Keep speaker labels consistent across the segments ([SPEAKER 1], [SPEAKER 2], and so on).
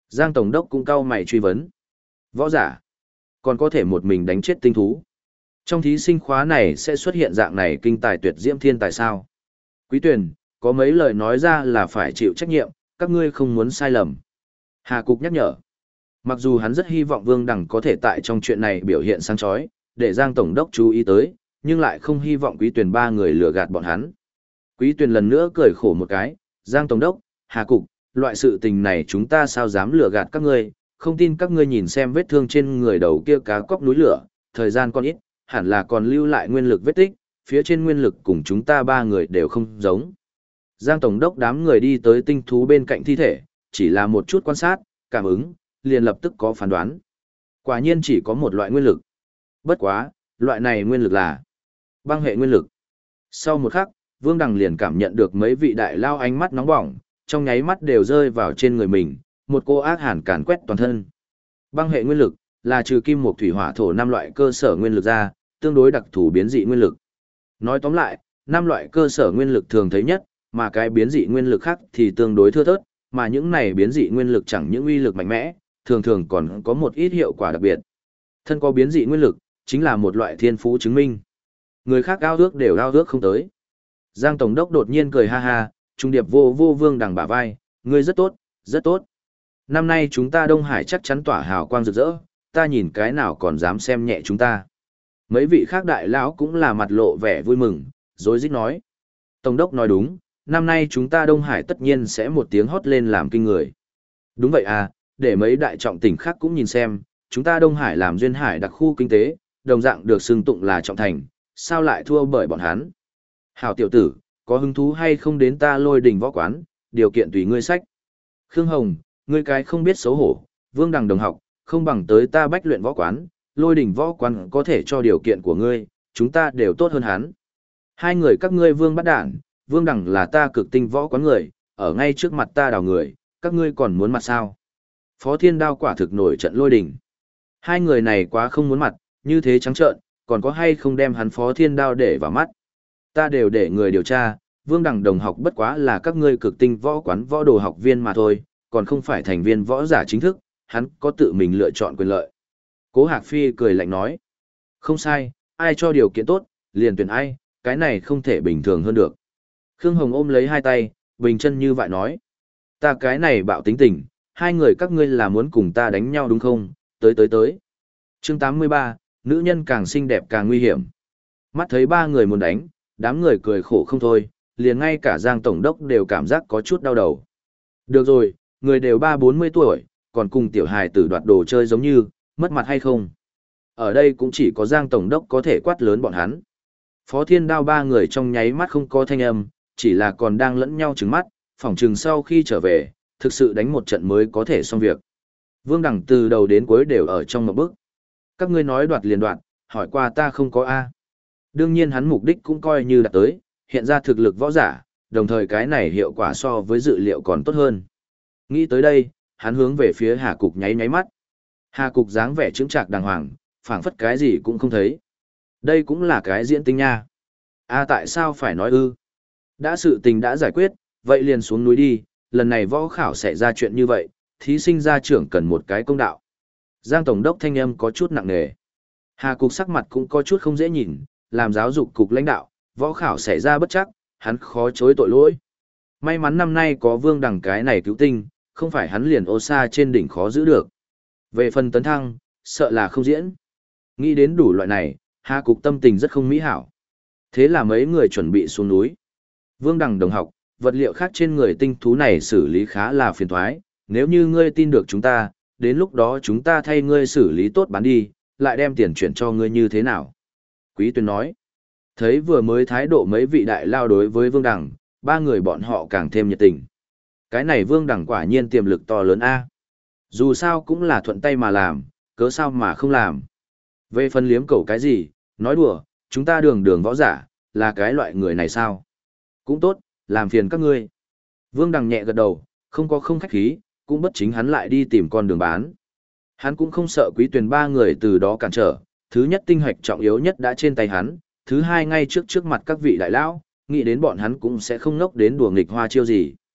[SPEAKER 1] Giang Tổng đốc cũng cau mày truy vấn. Võ giả, còn có thể một mình đánh chết tinh thú. Trong thí sinh khóa này sẽ xuất hiện dạng này kinh tài tuyệt diễm thiên tài sao? Quý Tuyền, có mấy lời nói ra là phải chịu trách nhiệm, các ngươi không muốn sai lầm. Hà Cục nhắc nhở. Mặc dù hắn rất hy vọng Vương Đằng có thể tại trong chuyện này biểu hiện sáng chói, để Giang Tổng đốc chú ý tới, nhưng lại không hy vọng Quý Tuyền ba người lừa gạt bọn hắn. Quý Tuyền lần nữa cười khổ một cái, Giang Tổng đốc, Hà Cục, loại sự tình này chúng ta sao dám lừa gạt các ngươi, không tin các ngươi nhìn xem vết thương trên người đầu kia cá cóc núi lửa, thời gian còn ít, hẳn là còn lưu lại nguyên lực vết tích, phía trên nguyên lực cùng chúng ta ba người đều không giống. Giang Tổng đốc đám người đi tới tinh thú bên cạnh thi thể, chỉ là một chút quan sát, cảm ứng, liền lập tức có phán đoán. Quả nhiên chỉ có một loại nguyên lực. Bất quá, loại này nguyên lực là băng hệ nguyên lực. Sau một khắc, Vương Đằng liền cảm nhận được mấy vị đại lao ánh mắt nóng bỏng, trong nháy mắt đều rơi vào trên người mình, một cô ác hàn càn quét toàn thân. Băng hệ nguyên lực là trừ kim mộc thủy hỏa thổ 5 loại cơ sở nguyên lực ra, tương đối đặc thù biến dị nguyên lực. Nói tóm lại, 5 loại cơ sở nguyên lực thường thấy nhất, mà cái biến dị nguyên lực khác thì tương đối thưa thớt, mà những này biến dị nguyên lực chẳng những uy lực mạnh mẽ, thường thường còn có một ít hiệu quả đặc biệt. Thân có biến dị nguyên lực, chính là một loại thiên phú chứng minh. Người khác ao ước đều ao ước không tới. Giang Tổng đốc đột nhiên cười ha ha, trung điệp vô Vương Đằng bả vai, ngươi rất tốt, rất tốt. Năm nay chúng ta Đông Hải chắc chắn tỏa hào quang rực rỡ, ta nhìn cái nào còn dám xem nhẹ chúng ta. Mấy vị khác đại lão cũng là mặt lộ vẻ vui mừng, rối rít nói. Tổng đốc nói đúng, năm nay chúng ta Đông Hải tất nhiên sẽ một tiếng hót lên làm kinh người. Đúng vậy à, để mấy đại trọng tỉnh khác cũng nhìn xem, chúng ta Đông Hải làm duyên hải đặc khu kinh tế, đồng dạng được xưng tụng là trọng thành, sao lại thua bởi bọn hắn. Hảo tiểu tử, có hứng thú hay không đến ta Lôi Đình võ quán, điều kiện tùy ngươi sách. Khương Hồng, ngươi cái không biết xấu hổ, Vương Đằng đồng học, không bằng tới ta Bách Luyện võ quán, Lôi Đình võ quán có thể cho điều kiện của ngươi, chúng ta đều tốt hơn hắn. Hai người các ngươi Vương bắt đản, Vương Đằng là ta Cực Tinh võ quán người, ở ngay trước mặt ta đào người, các ngươi còn muốn mặt sao? Phó Thiên Đao quả thực nổi trận Lôi Đình. Hai người này quá không muốn mặt, như thế trắng trợn, còn có hay không đem hắn Phó Thiên Đao để vào mắt. Ta đều để người điều tra, Vương Đằng đồng học bất quá là các ngươi Cực Tinh võ quán võ đồ học viên mà thôi, còn không phải thành viên võ giả chính thức, hắn có tự mình lựa chọn quyền lợi. Cố Hạc Phi cười lạnh nói. Không sai, ai cho điều kiện tốt, liền tuyển ai, cái này không thể bình thường hơn được. Khương Hồng ôm lấy hai tay, bình chân như vậy nói. Ta cái này bạo tính tình, hai người các ngươi là muốn cùng ta đánh nhau đúng không? Tới. Chương 83, nữ nhân càng xinh đẹp càng nguy hiểm. Mắt thấy ba người muốn đánh, đám người cười khổ không thôi, liền ngay cả Giang Tổng đốc đều cảm giác có chút đau đầu. Được rồi, người đều 30-40 tuổi, còn cùng tiểu hài tử đoạt đồ chơi giống như, mất mặt hay không? Ở đây cũng chỉ có Giang Tổng đốc có thể quát lớn bọn hắn. Phó Thiên Đao ba người trong nháy mắt không có thanh âm, chỉ là còn đang lẫn nhau trừng mắt, phỏng chừng sau khi trở về, thực sự đánh một trận mới có thể xong việc. Vương Đằng từ đầu đến cuối đều ở trong một bước. Các ngươi nói đoạt liền đoạt, hỏi qua ta không có A. Đương nhiên hắn mục đích cũng coi như đạt tới, hiện ra thực lực võ giả, đồng thời cái này hiệu quả so với dự liệu còn tốt hơn. Nghĩ tới đây, hắn hướng về phía Hà Cục nháy nháy mắt. Hà Cục dáng vẻ trững trạc đàng hoàng, phảng phất cái gì cũng không thấy. Đây cũng là cái diễn tinh nha. Tại sao phải nói ư? Đã sự tình đã giải quyết, vậy liền xuống núi đi, lần này võ khảo sẽ ra chuyện như vậy, thí sinh gia trưởng cần một cái công đạo. Giang Tổng đốc thanh âm có chút nặng nề. Hà Cục sắc mặt cũng có chút không dễ nhìn, làm giáo dục cục lãnh đạo, võ khảo xảy ra bất chắc, hắn khó chối tội lỗi. May mắn năm nay có Vương Đằng cái này cứu tinh, không phải hắn liền ô xa trên đỉnh khó giữ được. Về phần tấn thăng, sợ là không diễn. Nghĩ đến đủ loại này, Hà Cục tâm tình rất không mỹ hảo. Thế là mấy người chuẩn bị xuống núi. Vương Đằng đồng học, vật liệu khác trên người tinh thú này xử lý khá là phiền toái, nếu như ngươi tin được chúng ta, đến lúc đó chúng ta thay ngươi xử lý tốt bán đi, lại đem tiền chuyển cho ngươi như thế nào? Quý Tuyền nói. Thấy vừa mới thái độ mấy vị đại lao đối với Vương Đằng, ba người bọn họ càng thêm nhiệt tình. Cái này Vương Đằng quả nhiên tiềm lực to lớn a. Dù sao cũng là thuận tay mà làm, cớ sao mà không làm. Về phần liếm cầu cái gì, nói đùa, chúng ta đường võ giả, là cái loại người này sao? Cũng tốt, làm phiền các ngươi. Vương Đằng nhẹ gật đầu, không khách khí, cũng bất chính hắn lại đi tìm con đường bán. Hắn cũng không sợ Quý Tuyền ba người từ đó cản trở, thứ nhất tinh hoạch trọng yếu nhất đã trên tay hắn, thứ hai ngay trước mặt các vị đại lão, nghĩ đến bọn hắn cũng sẽ không ngốc đến đùa nghịch hoa chiêu gì.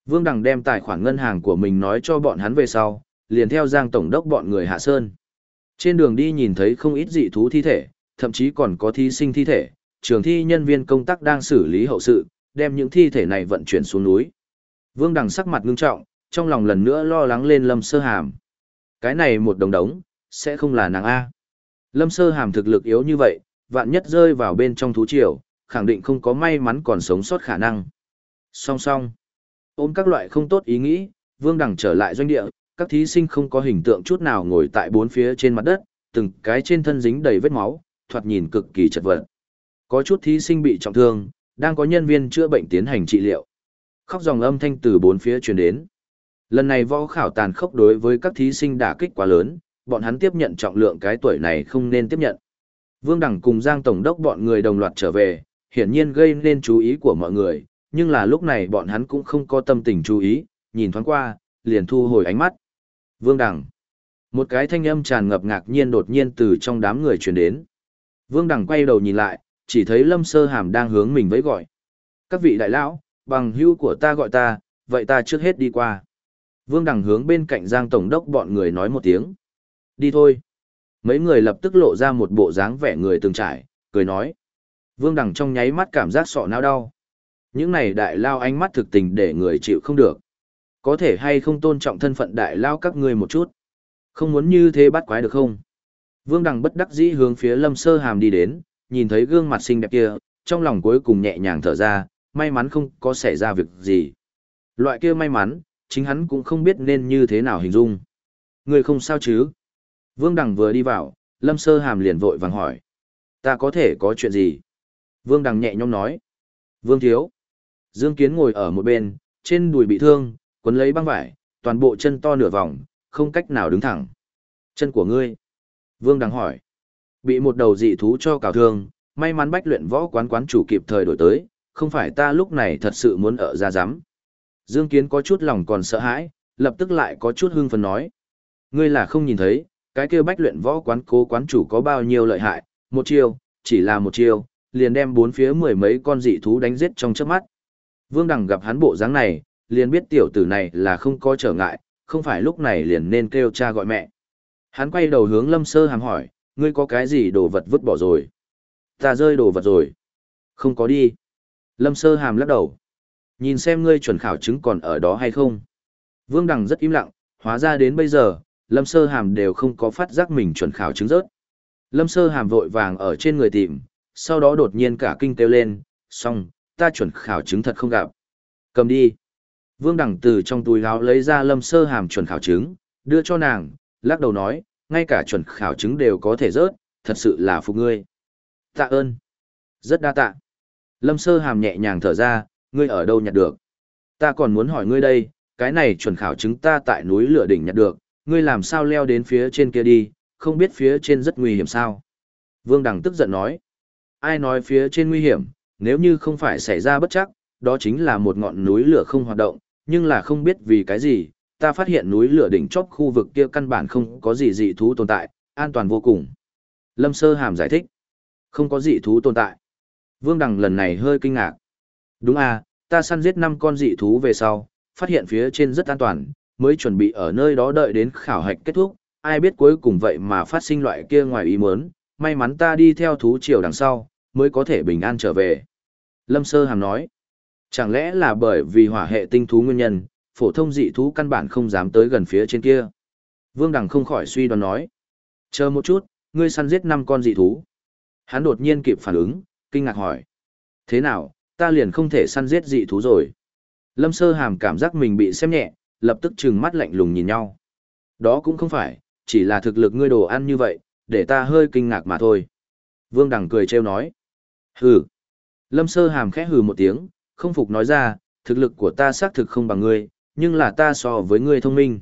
[SPEAKER 1] Vương Đằng đem tài khoản ngân hàng của mình nói cho bọn hắn về sau, liền theo Giang Tổng đốc bọn người hạ sơn. Trên đường đi nhìn thấy không ít dị thú thi thể, thậm chí còn có thí sinh thi thể, trường thi nhân viên công tác đang xử lý hậu sự, đem những thi thể này vận chuyển xuống núi. Vương Đằng sắc mặt ngưng trọng, trong lòng lần nữa lo lắng lên Lâm Sơ Hàm. Cái này một đồng đống, sẽ không là nàng A. Lâm Sơ Hàm thực lực yếu như vậy, vạn nhất rơi vào bên trong thú triều, khẳng định không có may mắn còn sống sót khả năng. Song song, ôm các loại không tốt ý nghĩ, Vương Đằng trở lại doanh địa, các thí sinh không có hình tượng chút nào ngồi tại bốn phía trên mặt đất, từng cái trên thân dính đầy vết máu, thoạt nhìn cực kỳ chật vật. Có chút thí sinh bị trọng thương, đang có nhân viên chữa bệnh tiến hành trị liệu. Khóc dòng âm thanh từ bốn phía truyền đến. Lần này võ khảo tàn khốc đối với các thí sinh đả kích quá lớn, bọn hắn tiếp nhận trọng lượng cái tuổi này không nên tiếp nhận. Vương Đằng cùng Giang Tổng đốc bọn người đồng loạt trở về, hiển nhiên gây nên chú ý của mọi người, nhưng là lúc này bọn hắn cũng không có tâm tình chú ý, nhìn thoáng qua, liền thu hồi ánh mắt. Vương Đằng. Một cái thanh âm tràn ngập ngạc nhiên đột nhiên từ trong đám người truyền đến. Vương Đằng quay đầu nhìn lại, chỉ thấy Lâm Sơ Hàm đang hướng mình vẫy gọi. Các vị đại lão, bằng hữu của ta gọi ta, vậy ta trước hết đi qua. Vương Đằng hướng bên cạnh Giang Tổng đốc bọn người nói một tiếng. Đi thôi. Mấy người lập tức lộ ra một bộ dáng vẻ người từng trải, cười nói. Vương Đằng trong nháy mắt cảm giác sọ não đau. Những này đại lao ánh mắt thực tình để người chịu không được. Có thể hay không tôn trọng thân phận đại lao các ngươi một chút. Không muốn như thế bắt quái được không? Vương Đằng bất đắc dĩ hướng phía Lâm Sơ Hàm đi đến, nhìn thấy gương mặt xinh đẹp kia, trong lòng cuối cùng nhẹ nhàng thở ra, may mắn không có xảy ra việc gì. Loại kia may mắn, chính hắn cũng không biết nên như thế nào hình dung. Người không sao chứ? Vương Đằng vừa đi vào, Lâm Sơ Hàm liền vội vàng hỏi. Ta có thể có chuyện gì? Vương Đằng nhẹ nhõm nói. Vương Thiếu. Dương Kiến ngồi ở một bên, trên đùi bị thương, quấn lấy băng vải, toàn bộ chân to nửa vòng, không cách nào đứng thẳng. Chân của ngươi? Vương Đằng hỏi. Bị một đầu dị thú cho cào thương, may mắn Bách Luyện Võ quán quán chủ kịp thời đổi tới, không phải ta lúc này thật sự muốn ở ra giám. Dương Kiến có chút lòng còn sợ hãi, lập tức lại có chút hưng phấn nói. Ngươi là không nhìn thấy, cái kia Bách Luyện Võ quán cố quán chủ có bao nhiêu lợi hại, một chiêu, chỉ là một chiêu, liền đem bốn phía mười mấy con dị thú đánh giết trong chớp mắt. Vương Đằng gặp hắn bộ dáng này, liền biết tiểu tử này là không có trở ngại, không phải lúc này liền nên kêu cha gọi mẹ. Hắn quay đầu hướng Lâm Sơ Hàm hỏi, ngươi có cái gì đồ vật vứt bỏ rồi? Ta rơi đồ vật rồi. Không có đi. Lâm Sơ Hàm lắc đầu. Nhìn xem ngươi chuẩn khảo chứng còn ở đó hay không. Vương Đằng rất im lặng, hóa ra đến bây giờ, Lâm Sơ Hàm đều không có phát giác mình chuẩn khảo chứng rớt. Lâm Sơ Hàm vội vàng ở trên người tìm, sau đó đột nhiên cả kinh kêu lên, xong, ta chuẩn khảo chứng thật không gặp. Cầm đi. Vương Đằng từ trong túi áo lấy ra Lâm Sơ Hàm chuẩn khảo chứng, đưa cho nàng, lắc đầu nói, ngay cả chuẩn khảo chứng đều có thể rớt, thật sự là phục ngươi. Tạ ơn. Rất đa tạ. Lâm Sơ Hàm nhẹ nhàng thở ra, ngươi ở đâu nhặt được? Ta còn muốn hỏi ngươi đây, cái này chuẩn khảo chứng ta tại núi lửa đỉnh nhặt được, ngươi làm sao leo đến phía trên kia đi, không biết phía trên rất nguy hiểm sao? Vương Đằng tức giận nói. Ai nói phía trên nguy hiểm, nếu như không phải xảy ra bất chắc, đó chính là một ngọn núi lửa không hoạt động, nhưng là không biết vì cái gì, ta phát hiện núi lửa đỉnh chóp khu vực kia căn bản không có gì dị thú tồn tại, an toàn vô cùng. Lâm Sơ Hàm giải thích. Không có dị thú tồn tại. Vương Đằng lần này hơi kinh ngạc. Đúng à, ta săn giết 5 con dị thú về sau, phát hiện phía trên rất an toàn, mới chuẩn bị ở nơi đó đợi đến khảo hạch kết thúc, ai biết cuối cùng vậy mà phát sinh loại kia ngoài ý muốn, may mắn ta đi theo thú triều đằng sau, mới có thể bình an trở về. Lâm Sơ Hàm nói, chẳng lẽ là bởi vì hỏa hệ tinh thú nguyên nhân, phổ thông dị thú căn bản không dám tới gần phía trên kia. Vương Đằng không khỏi suy đoán nói, chờ một chút, ngươi săn giết 5 con dị thú. Hắn đột nhiên kịp phản ứng, kinh ngạc hỏi, thế nào, ta liền không thể săn giết dị thú rồi. Lâm Sơ Hàm cảm giác mình bị xem nhẹ, lập tức trừng mắt lạnh lùng nhìn nhau. Đó cũng không phải, chỉ là thực lực ngươi đồ ăn như vậy, để ta hơi kinh ngạc mà thôi. Vương Đằng cười trêu nói. Hừ. Lâm Sơ Hàm khẽ hừ một tiếng, không phục nói ra, thực lực của ta xác thực không bằng ngươi, nhưng là ta so với ngươi thông minh.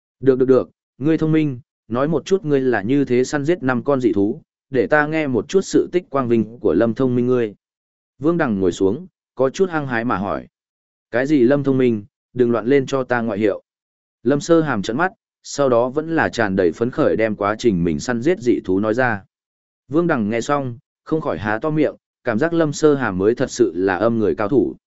[SPEAKER 1] Được, ngươi thông minh, nói một chút ngươi là như thế săn giết 5 con dị thú, để ta nghe một chút sự tích quang vinh của Lâm thông minh ngươi. Vương Đằng ngồi xuống, có chút hăng hái mà hỏi. Cái gì Lâm thông minh, đừng loạn lên cho ta ngoại hiệu. Lâm Sơ Hàm trợn mắt, sau đó vẫn là tràn đầy phấn khởi đem quá trình mình săn giết dị thú nói ra. Vương Đằng nghe xong, không khỏi há to miệng, cảm giác Lâm Sơ Hàm mới thật sự là âm người cao thủ.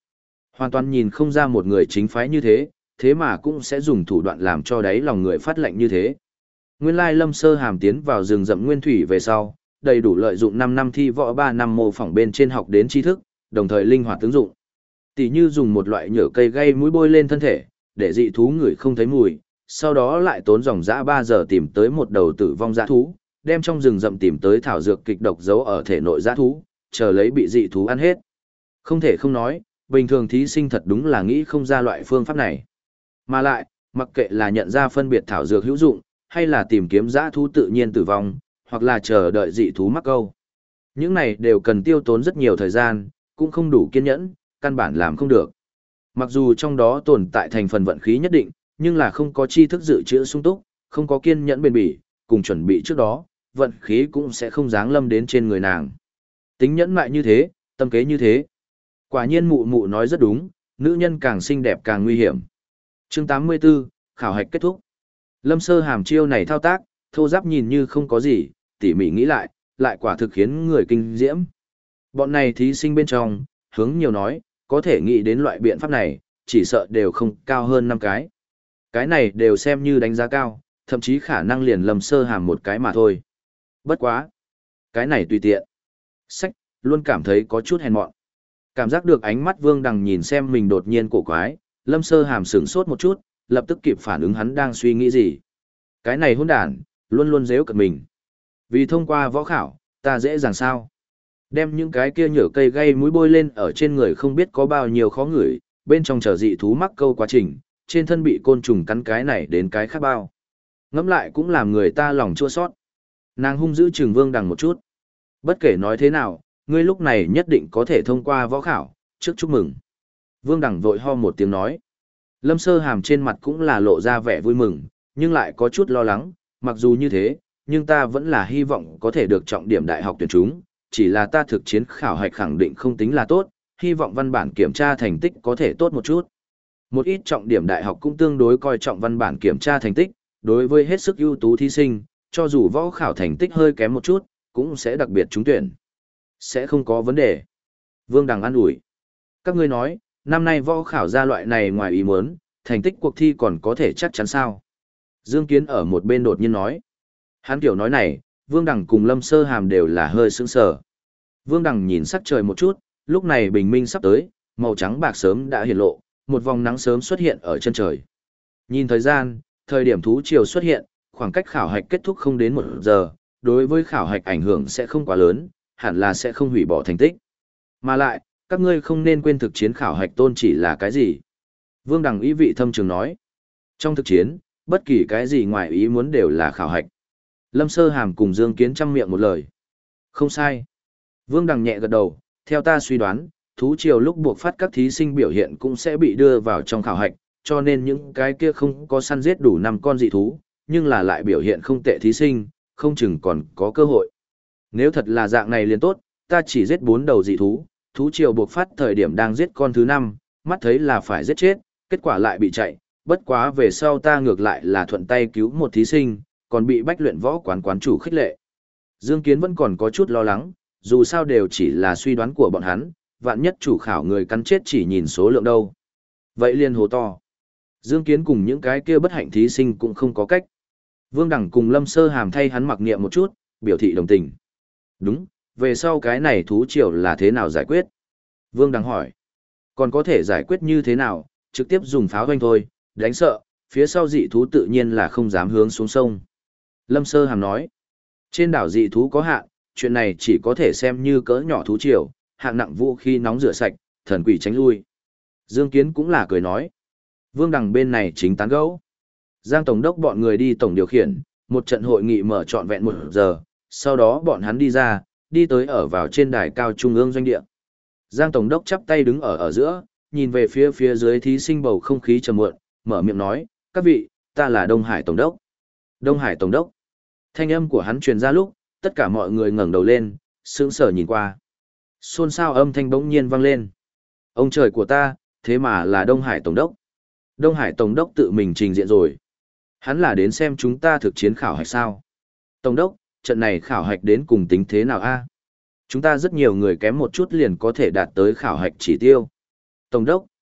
[SPEAKER 1] Hoàn toàn nhìn không ra một người chính phái như thế, thế mà cũng sẽ dùng thủ đoạn làm cho đáy lòng người phát lệnh như thế. Nguyên lai Lâm Sơ Hàm tiến vào rừng rậm nguyên thủy về sau, đầy đủ lợi dụng 5 năm thi võ 3 năm mô phỏng bên trên học đến tri thức, đồng thời linh hoạt ứng dụng. Tỷ như dùng một loại nhựa cây gây mũi bôi lên thân thể, để dị thú người không thấy mùi, sau đó lại tốn dòng dã 3 giờ tìm tới một đầu tử vong dã thú, đem trong rừng rậm tìm tới thảo dược kịch độc giấu ở thể nội dã thú, chờ lấy bị dị thú ăn hết. Không thể không nói, bình thường thí sinh thật đúng là nghĩ không ra loại phương pháp này. Mà lại, mặc kệ là nhận ra phân biệt thảo dược hữu dụng, hay là tìm kiếm dã thú tự nhiên tử vong, hoặc là chờ đợi dị thú mắc câu. Những này đều cần tiêu tốn rất nhiều thời gian, cũng không đủ kiên nhẫn, căn bản làm không được. Mặc dù trong đó tồn tại thành phần vận khí nhất định, nhưng là không có tri thức dự trữ sung túc, không có kiên nhẫn bền bỉ, cùng chuẩn bị trước đó, vận khí cũng sẽ không giáng lâm đến trên người nàng. Tính nhẫn mại như thế, tâm kế như thế. Quả nhiên mụ mụ nói rất đúng, nữ nhân càng xinh đẹp càng nguy hiểm. Chương 84, khảo hạch kết thúc. Lâm Sơ Hàm chiêu này thao tác, thô giáp nhìn như không có gì, tỉ mỉ nghĩ lại, lại quả thực khiến người kinh diễm. Bọn này thí sinh bên trong, hướng nhiều nói, có thể nghĩ đến loại biện pháp này, chỉ sợ đều không cao hơn 5 cái. Cái này đều xem như đánh giá cao, thậm chí khả năng liền Lâm Sơ Hàm một cái mà thôi. Bất quá. Cái này tùy tiện. Sách, luôn cảm thấy có chút hèn mọn. Cảm giác được ánh mắt Vương Đằng nhìn xem mình đột nhiên cổ quái, Lâm Sơ Hàm sửng sốt một chút, lập tức kịp phản ứng hắn đang suy nghĩ gì. Cái này hỗn đản, luôn luôn giễu cợt mình. Vì thông qua võ khảo, ta dễ dàng sao? Đem những cái kia nhở cây gây mũi bôi lên ở trên người không biết có bao nhiêu khó ngửi, bên trong chờ dị thú mắc câu quá trình, trên thân bị côn trùng cắn cái này đến cái khác bao. Ngẫm lại cũng làm người ta lòng chua xót. Nàng hung dữ trừng Vương Đằng một chút. Bất kể nói thế nào, ngươi lúc này nhất định có thể thông qua võ khảo, trước chúc mừng. Vương Đằng vội ho một tiếng nói. Lâm Sơ Hàm trên mặt cũng là lộ ra vẻ vui mừng, nhưng lại có chút lo lắng, mặc dù như thế, nhưng ta vẫn là hy vọng có thể được trọng điểm đại học tuyển chúng, chỉ là ta thực chiến khảo hạch khẳng định không tính là tốt, hy vọng văn bản kiểm tra thành tích có thể tốt một chút. Một ít trọng điểm đại học cũng tương đối coi trọng văn bản kiểm tra thành tích, đối với hết sức ưu tú thí sinh, cho dù võ khảo thành tích hơi kém một chút, cũng sẽ đặc biệt trúng tuyển. Sẽ không có vấn đề. Vương Đằng an ủi. Các ngươi nói, năm nay võ khảo ra loại này ngoài ý muốn, thành tích cuộc thi còn có thể chắc chắn sao? Dương Kiến ở một bên đột nhiên nói. Hắn kiểu nói này, Vương Đằng cùng Lâm Sơ Hàm đều là hơi sững sờ. Vương Đằng nhìn sắc trời một chút, lúc này bình minh sắp tới, màu trắng bạc sớm đã hiện lộ, một vòng nắng sớm xuất hiện ở chân trời. Nhìn thời gian, thời điểm thú triều xuất hiện, khoảng cách khảo hạch kết thúc không đến 1 giờ, đối với khảo hạch ảnh hưởng sẽ không quá lớn, hẳn là sẽ không hủy bỏ thành tích. Mà lại, các ngươi không nên quên thực chiến khảo hạch tôn chỉ là cái gì. Vương Đằng ý vị thâm trường nói. Trong thực chiến, bất kỳ cái gì ngoài ý muốn đều là khảo hạch. Lâm Sơ Hàm cùng Dương Kiến chăm miệng một lời. Không sai. Vương Đằng nhẹ gật đầu, theo ta suy đoán, thú triều lúc buộc phát các thí sinh biểu hiện cũng sẽ bị đưa vào trong khảo hạch, cho nên những cái kia không có săn giết đủ 5 con dị thú, nhưng là lại biểu hiện không tệ thí sinh, không chừng còn có cơ hội. Nếu thật là dạng này liền tốt, ta chỉ giết 4 đầu dị thú, thú triều buộc phát thời điểm đang giết con thứ 5, mắt thấy là phải giết chết, kết quả lại bị chạy, bất quá về sau ta ngược lại là thuận tay cứu một thí sinh, còn bị bách luyện võ quán chủ khích lệ. Dương Kiến vẫn còn có chút lo lắng, dù sao đều chỉ là suy đoán của bọn hắn, vạn nhất chủ khảo người cắn chết chỉ nhìn số lượng đâu. Vậy liền hồ to. Dương Kiến cùng những cái kia bất hạnh thí sinh cũng không có cách. Vương Đằng cùng Lâm Sơ Hàm thay hắn mặc niệm một chút, biểu thị đồng tình. Đúng, về sau cái này thú triều là thế nào giải quyết? Vương Đằng hỏi. Còn có thể giải quyết như thế nào, trực tiếp dùng pháo hoanh thôi, đánh sợ, phía sau dị thú tự nhiên là không dám hướng xuống sông. Lâm Sơ Hàm nói. Trên đảo dị thú có hạn, chuyện này chỉ có thể xem như cỡ nhỏ thú triều, hạng nặng vũ khí nóng rửa sạch, thần quỷ tránh lui. Dương Kiến cũng là cười nói. Vương Đằng bên này chính tán gẫu. Giang Tổng đốc bọn người đi tổng điều khiển, một trận hội nghị mở trọn vẹn 1 giờ, sau đó bọn hắn đi ra, đi tới ở vào trên đài cao trung ương doanh địa. Giang Tổng đốc chắp tay đứng ở giữa, nhìn về phía dưới thí sinh bầu không khí trầm muộn, mở miệng nói, các vị, ta là Đông Hải Tổng đốc. Đông Hải Tổng đốc. Thanh âm của hắn truyền ra lúc, tất cả mọi người ngẩng đầu lên, sững sờ nhìn qua. Xôn xao âm thanh bỗng nhiên vang lên. Ông trời của ta, thế mà là Đông Hải Tổng đốc. Đông Hải Tổng đốc tự mình trình diện rồi. Hắn là đến xem chúng ta thực chiến khảo hạch sao. Tổng đốc, trận này khảo hạch đến cùng tính thế nào a? Chúng ta rất nhiều người kém một chút liền có thể đạt tới khảo hạch chỉ tiêu. Tổng đốc,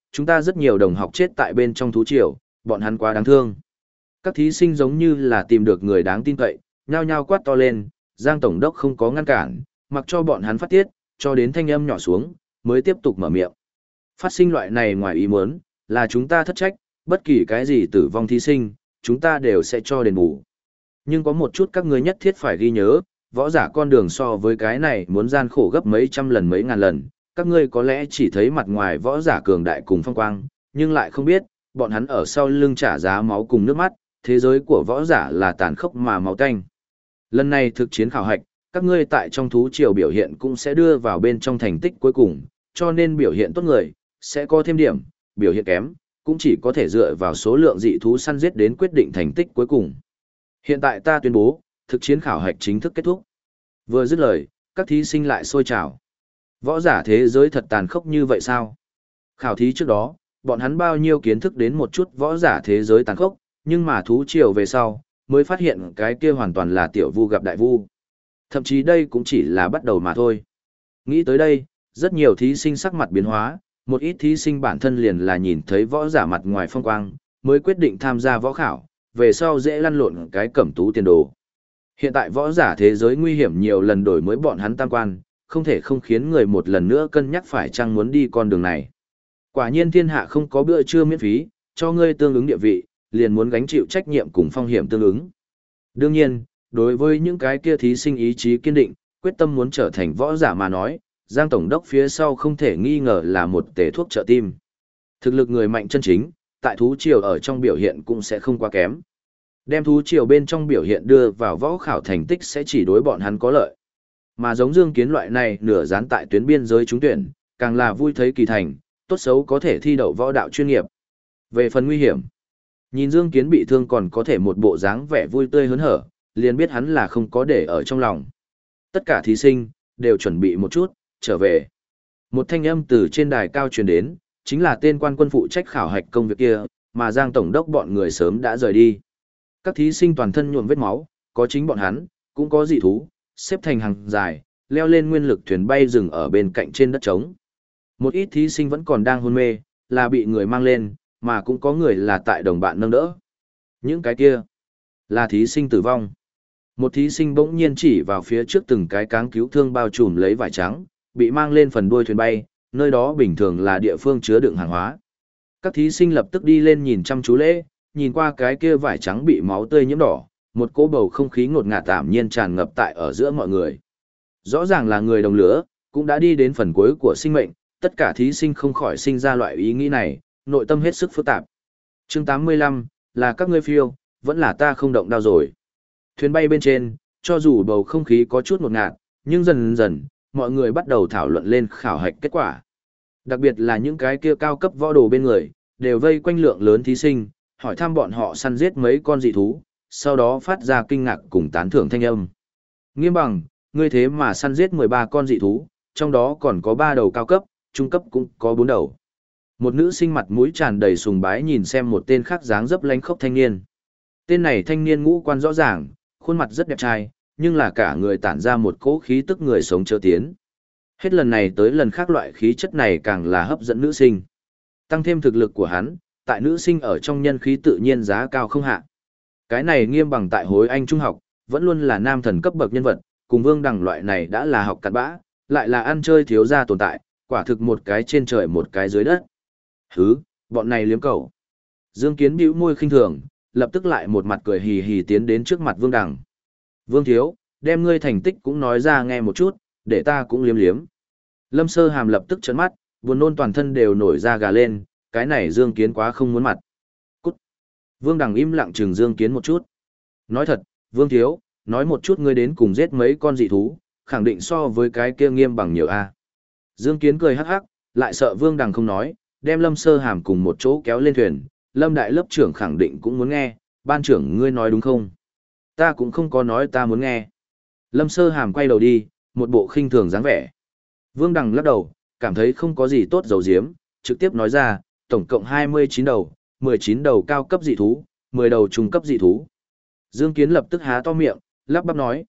[SPEAKER 1] chúng ta rất nhiều đồng học chết tại bên trong thú triều, bọn hắn quá đáng thương. Các thí sinh giống như là tìm được người đáng tin cậy, nhao nhao quát to lên, Giang Tổng đốc không có ngăn cản, mặc cho bọn hắn phát tiết, cho đến thanh âm nhỏ xuống, mới tiếp tục mở miệng. Phát sinh loại này ngoài ý muốn, là chúng ta thất trách, bất kỳ cái gì tử vong thí sinh, chúng ta đều sẽ cho đền bù. Nhưng có một chút các ngươi nhất thiết phải ghi nhớ, võ giả con đường so với cái này muốn gian khổ gấp mấy trăm lần mấy ngàn lần, các ngươi có lẽ chỉ thấy mặt ngoài võ giả cường đại cùng phong quang, nhưng lại không biết, bọn hắn ở sau lưng trả giá máu cùng nước mắt, thế giới của võ giả là tàn khốc mà máu tanh. Lần này thực chiến khảo hạch, các ngươi tại trong thú triều biểu hiện cũng sẽ đưa vào bên trong thành tích cuối cùng, cho nên biểu hiện tốt người, sẽ có thêm điểm, biểu hiện kém, cũng chỉ có thể dựa vào số lượng dị thú săn giết đến quyết định thành tích cuối cùng. Hiện tại ta tuyên bố, thực chiến khảo hạch chính thức kết thúc. Vừa dứt lời, các thí sinh lại sôi trào. Võ giả thế giới thật tàn khốc như vậy sao? Khảo thí trước đó, bọn hắn bao nhiêu kiến thức đến một chút võ giả thế giới tàn khốc, nhưng mà thú triều về sau, mới phát hiện cái kia hoàn toàn là tiểu vu gặp đại vu. Thậm chí đây cũng chỉ là bắt đầu mà thôi. Nghĩ tới đây, rất nhiều thí sinh sắc mặt biến hóa, một ít thí sinh bản thân liền là nhìn thấy võ giả mặt ngoài phong quang, mới quyết định tham gia võ khảo, về sau dễ lăn lộn cái cẩm tú tiền đồ. Hiện tại võ giả thế giới nguy hiểm nhiều lần đổi mới bọn hắn tam quan, không thể không khiến người một lần nữa cân nhắc phải chăng muốn đi con đường này. Quả nhiên thiên hạ không có bữa trưa miễn phí, cho ngươi tương ứng địa vị, liền muốn gánh chịu trách nhiệm cùng phong hiểm tương ứng. Đương nhiên, đối với những cái kia thí sinh ý chí kiên định, quyết tâm muốn trở thành võ giả mà nói, Giang Tổng đốc phía sau không thể nghi ngờ là một tể thuốc trợ tim. Thực lực người mạnh chân chính, tại thú triều ở trong biểu hiện cũng sẽ không quá kém. Đem thú triều bên trong biểu hiện đưa vào võ khảo thành tích sẽ chỉ đối bọn hắn có lợi. Mà giống Dương Kiến loại này nửa dán tại tuyến biên giới trúng tuyển, càng là vui thấy kỳ thành, tốt xấu có thể thi đậu võ đạo chuyên nghiệp. Về phần nguy hiểm, nhìn Dương Kiến bị thương còn có thể một bộ dáng vẻ vui tươi hớn hở, liền biết hắn là không có để ở trong lòng. Tất cả thí sinh đều chuẩn bị một chút, trở về. Một thanh âm từ trên đài cao truyền đến, chính là tên quan quân phụ trách khảo hạch công việc kia, mà Giang Tổng đốc bọn người sớm đã rời đi. Các thí sinh toàn thân nhuộm vết máu, có chính bọn hắn, cũng có dị thú, xếp thành hàng dài, leo lên nguyên lực thuyền bay dừng ở bên cạnh trên đất trống. Một ít thí sinh vẫn còn đang hôn mê, là bị người mang lên, mà cũng có người là tại đồng bạn nâng đỡ. Những cái kia, là thí sinh tử vong. Một thí sinh bỗng nhiên chỉ vào phía trước từng cái cáng cứu thương bao trùm lấy vải trắng, bị mang lên phần đuôi thuyền bay, nơi đó bình thường là địa phương chứa đựng hàng hóa. Các thí sinh lập tức đi lên nhìn chăm chú lễ, nhìn qua cái kia vải trắng bị máu tươi nhiễm đỏ, một cỗ bầu không khí ngột ngạt tạm nhiên tràn ngập tại ở giữa mọi người. Rõ ràng là người đồng lứa, cũng đã đi đến phần cuối của sinh mệnh, tất cả thí sinh không khỏi sinh ra loại ý nghĩ này, nội tâm hết sức phức tạp. Chương 85, là các ngươi phiêu, vẫn là ta không động đao rồi. Thuyền bay bên trên, cho dù bầu không khí có chút ngột ngạt, nhưng dần dần, mọi người bắt đầu thảo luận lên khảo hạch kết quả. Đặc biệt là những cái kia cao cấp võ đồ bên người, đều vây quanh lượng lớn thí sinh, hỏi thăm bọn họ săn giết mấy con dị thú, sau đó phát ra kinh ngạc cùng tán thưởng thanh âm. Nghiêm bằng, ngươi thế mà săn giết 13 con dị thú, trong đó còn có 3 đầu cao cấp, trung cấp cũng có 4 đầu. Một nữ sinh mặt mũi tràn đầy sùng bái nhìn xem một tên khác dáng dấp lánh khốc thanh niên. Tên này thanh niên ngũ quan rõ ràng, khuôn mặt rất đẹp trai, nhưng là cả người tản ra một cỗ khí tức người sống chớ tiến. Hết lần này tới lần khác loại khí chất này càng là hấp dẫn nữ sinh. Tăng thêm thực lực của hắn, tại nữ sinh ở trong nhân khí tự nhiên giá cao không hạ. Cái này Nghiêm bằng tại hối anh trung học, vẫn luôn là nam thần cấp bậc nhân vật, cùng Vương Đằng loại này đã là học cặn bã, lại là ăn chơi thiếu gia tồn tại, quả thực một cái trên trời một cái dưới đất. Hứ, bọn này liếm cầu. Dương Kiến bĩu môi khinh thường, lập tức lại một mặt cười hì hì tiến đến trước mặt Vương Đằng. Vương thiếu, đem ngươi thành tích cũng nói ra nghe một chút, để ta cũng liếm liếm. Lâm Sơ Hàm lập tức trợn mắt, buồn nôn toàn thân đều nổi da gà lên, cái này Dương Kiến quá không muốn mặt. Cút. Vương Đằng im lặng chừng Dương Kiến một chút. Nói thật, Vương thiếu, nói một chút ngươi đến cùng giết mấy con dị thú, khẳng định so với cái kia Nghiêm bằng nhiều a. Dương Kiến cười hắc hắc, lại sợ Vương Đằng không nói, đem Lâm Sơ Hàm cùng một chỗ kéo lên thuyền, Lâm đại lớp trưởng khẳng định cũng muốn nghe, ban trưởng ngươi nói đúng không? Ta cũng không có nói ta muốn nghe. Lâm Sơ Hàm quay đầu đi, một bộ khinh thường dáng vẻ. Vương Đằng lắc đầu, cảm thấy không có gì tốt dầu diếm, trực tiếp nói ra, tổng cộng 29 đầu, 19 đầu cao cấp dị thú, 10 đầu trung cấp dị thú. Dương Kiến lập tức há to miệng, lắp bắp nói,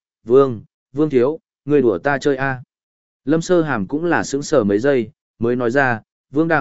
[SPEAKER 1] Vương thiếu, ngươi đùa ta chơi a? Lâm Sơ Hàm cũng là sững sờ mấy giây, mới nói ra, Vương Đằng,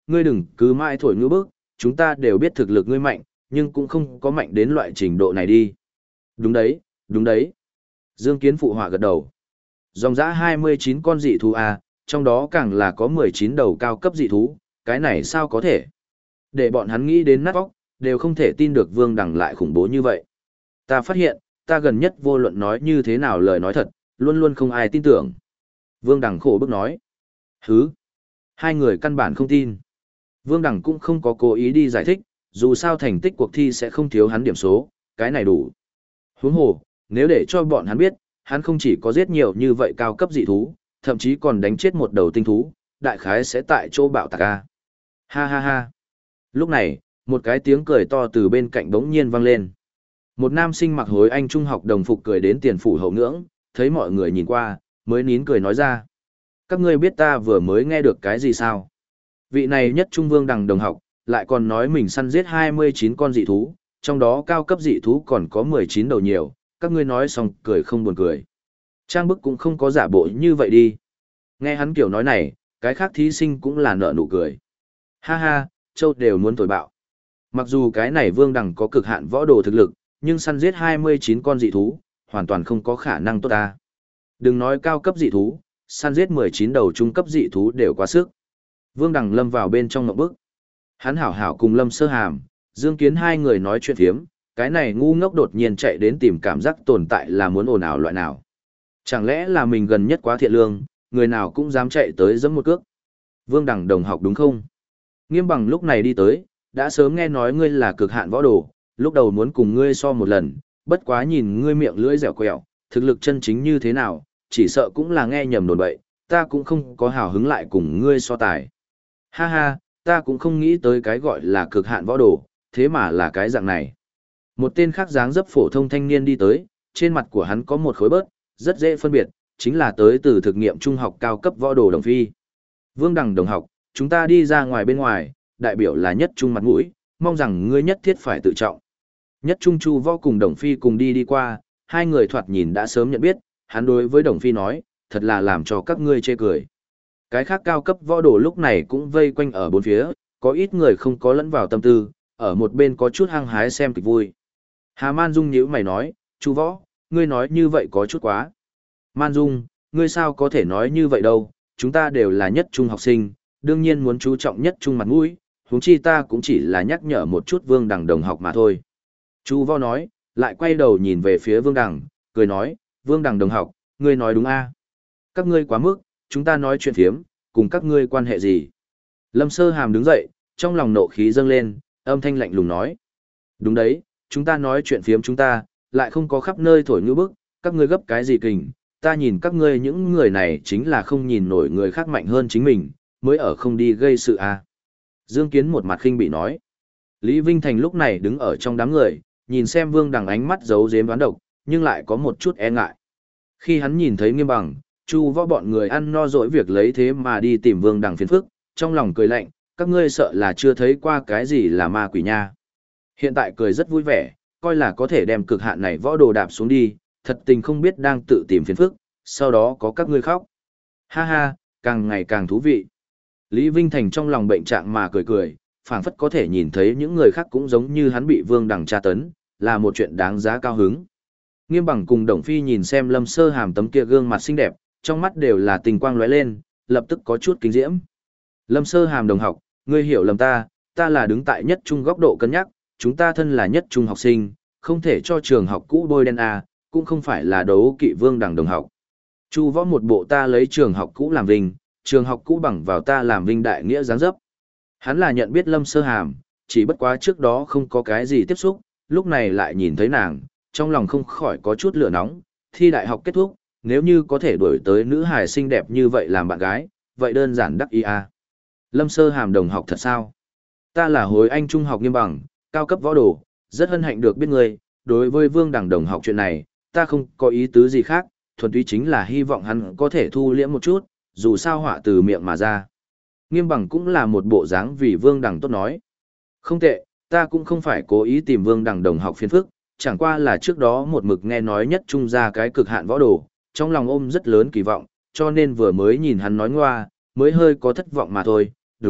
[SPEAKER 1] ngươi đừng cứ mãi thổi ngữ bức, chúng ta đều biết thực lực ngươi mạnh, nhưng cũng không có mạnh đến loại trình độ này đi. Đúng đấy, đúng đấy. Dương Kiến phụ họa gật đầu. Dòng dã 29 con dị thú à, trong đó càng là có 19 đầu cao cấp dị thú, cái này sao có thể? Để bọn hắn nghĩ đến nát óc, đều không thể tin được Vương Đằng lại khủng bố như vậy. Ta phát hiện, ta gần nhất vô luận nói như thế nào lời nói thật, luôn luôn không ai tin tưởng. Vương Đằng khổ bức nói. Hứ. Hai người căn bản không tin. Vương Đằng cũng không có cố ý đi giải thích, dù sao thành tích cuộc thi sẽ không thiếu hắn điểm số, cái này đủ. Huống hồ, nếu để cho bọn hắn biết, hắn không chỉ có giết nhiều như vậy cao cấp dị thú, thậm chí còn đánh chết một đầu tinh thú, đại khái sẽ tại chỗ bạo tạc a. Ha ha ha. Lúc này, một cái tiếng cười to từ bên cạnh bỗng nhiên vang lên. Một nam sinh mặc hối anh trung học đồng phục cười đến tiền phủ hậu ngưỡng, thấy mọi người nhìn qua, mới nín cười nói ra. Các ngươi biết ta vừa mới nghe được cái gì sao? Vị này nhất trung vương đằng đồng học, lại còn nói mình săn giết 29 con dị thú, trong đó cao cấp dị thú còn có 19 đầu nhiều, các ngươi nói xong cười không buồn cười. Trang bức cũng không có giả bộ như vậy đi. Nghe hắn kiểu nói này, cái khác thí sinh cũng là nở nụ cười. Ha ha, châu đều muốn thổi bạo. Mặc dù cái này vương đằng có cực hạn võ đồ thực lực, nhưng săn giết 29 con dị thú, hoàn toàn không có khả năng tốt ta. Đừng nói cao cấp dị thú, săn giết 19 đầu trung cấp dị thú đều quá sức. Vương Đằng lâm vào bên trong ngậm bức. Hắn hảo hảo cùng Lâm Sơ Hàm, Dương Kiến hai người nói chuyện phiếm, cái này ngu ngốc đột nhiên chạy đến tìm cảm giác tồn tại là muốn ồn ào loại nào. Chẳng lẽ là mình gần nhất quá thiện lương, người nào cũng dám chạy tới giẫm một cước. Vương Đằng đồng học đúng không? Nghiêm Bằng lúc này đi tới, đã sớm nghe nói ngươi là cực hạn võ đồ, lúc đầu muốn cùng ngươi so một lần, bất quá nhìn ngươi miệng lưỡi dẻo quẹo, thực lực chân chính như thế nào, chỉ sợ cũng là nghe nhầm đồn bậy, ta cũng không có hào hứng lại cùng ngươi so tài. Ha ha, ta cũng không nghĩ tới cái gọi là cực hạn võ đồ, thế mà là cái dạng này. Một tên khác dáng dấp phổ thông thanh niên đi tới, trên mặt của hắn có một khối bớt, rất dễ phân biệt, chính là tới từ thực nghiệm trung học cao cấp võ đồ Đồng Phi. Vương Đằng đồng học, chúng ta đi ra ngoài bên ngoài, đại biểu là nhất trung mặt mũi, mong rằng ngươi nhất thiết phải tự trọng. Nhất trung Chu Võ cùng Đồng Phi cùng đi qua, hai người thoạt nhìn đã sớm nhận biết, hắn đối với Đồng Phi nói, thật là làm cho các ngươi chê cười. Cái khác cao cấp võ đồ lúc này cũng vây quanh ở bốn phía, có ít người không có lẫn vào tâm tư, ở một bên có chút hăng hái xem kịch vui. Hà Man Dung nhíu mày nói, Chu Võ, ngươi nói như vậy có chút quá. Man Dung, ngươi sao có thể nói như vậy đâu, chúng ta đều là nhất trung học sinh, đương nhiên muốn chú trọng nhất trung mặt mũi, huống chi ta cũng chỉ là nhắc nhở một chút Vương Đằng đồng học mà thôi. Chu Võ nói, lại quay đầu nhìn về phía Vương Đằng, cười nói, Vương Đằng đồng học, ngươi nói đúng a? Các ngươi quá mức, chúng ta nói chuyện phiếm, cùng các ngươi quan hệ gì? Lâm Sơ Hàm đứng dậy, trong lòng nộ khí dâng lên, âm thanh lạnh lùng nói. Đúng đấy, chúng ta nói chuyện phiếm chúng ta, lại không có khắp nơi thổi ngữ bức, các ngươi gấp cái gì kình, ta nhìn các ngươi những người này chính là không nhìn nổi người khác mạnh hơn chính mình, mới ở không đi gây sự a. Dương Kiến một mặt khinh bị nói. Lý Vinh Thành lúc này đứng ở trong đám người, nhìn xem Vương Đằng ánh mắt giấu giếm đoán độc, nhưng lại có một chút e ngại. Khi hắn nhìn thấy Nghiêm Bằng, Chu Võ bọn người ăn no dỗi việc lấy thế mà đi tìm Vương Đằng phiền phức, trong lòng cười lạnh, các ngươi sợ là chưa thấy qua cái gì là ma quỷ nha. Hiện tại cười rất vui vẻ, coi là có thể đem cực hạn này võ đồ đạp xuống đi, thật tình không biết đang tự tìm phiền phức, sau đó có các ngươi khóc. Ha ha, càng ngày càng thú vị. Lý Vinh Thành trong lòng bệnh trạng mà cười cười, phảng phất có thể nhìn thấy những người khác cũng giống như hắn bị Vương Đằng tra tấn, là một chuyện đáng giá cao hứng. Nghiêm Bằng cùng Đồng Phi nhìn xem Lâm Sơ Hàm tấm kia gương mặt xinh đẹp, trong mắt đều là tình quang lóe lên, lập tức có chút kinh diễm. Lâm Sơ Hàm đồng học, ngươi hiểu lầm ta, ta là đứng tại nhất trung góc độ cân nhắc, chúng ta thân là nhất trung học sinh, không thể cho trường học cũ bôi đen a, cũng không phải là đấu kỵ Vương Đằng đồng học. Chu Võ một bộ ta lấy trường học cũ làm vinh, trường học cũ bằng vào ta làm vinh đại nghĩa dáng dấp. Hắn là nhận biết Lâm Sơ Hàm, chỉ bất quá trước đó không có cái gì tiếp xúc, lúc này lại nhìn thấy nàng, trong lòng không khỏi có chút lửa nóng, thi đại học kết thúc, nếu như có thể đuổi tới nữ hài xinh đẹp như vậy làm bạn gái, vậy đơn giản đắc ý a. Lâm Sơ Hàm đồng học thật sao? Ta là Hối Anh trung học Nghiêm Bằng, cao cấp võ đồ, rất hân hạnh được biết ngươi, đối với Vương Đằng đồng học chuyện này, ta không có ý tứ gì khác, thuần túy chính là hy vọng hắn có thể thu liễm một chút, dù sao họa từ miệng mà ra. Nghiêm Bằng cũng là một bộ dáng vì Vương Đằng tốt nói. Không tệ, ta cũng không phải cố ý tìm Vương Đằng đồng học phiền phức, chẳng qua là trước đó một mực nghe nói nhất trung ra cái cực hạn võ đồ, trong lòng ôm rất lớn kỳ vọng, cho nên vừa mới nhìn hắn nói ngoa, mới hơi có thất vọng mà thôi. Đúng,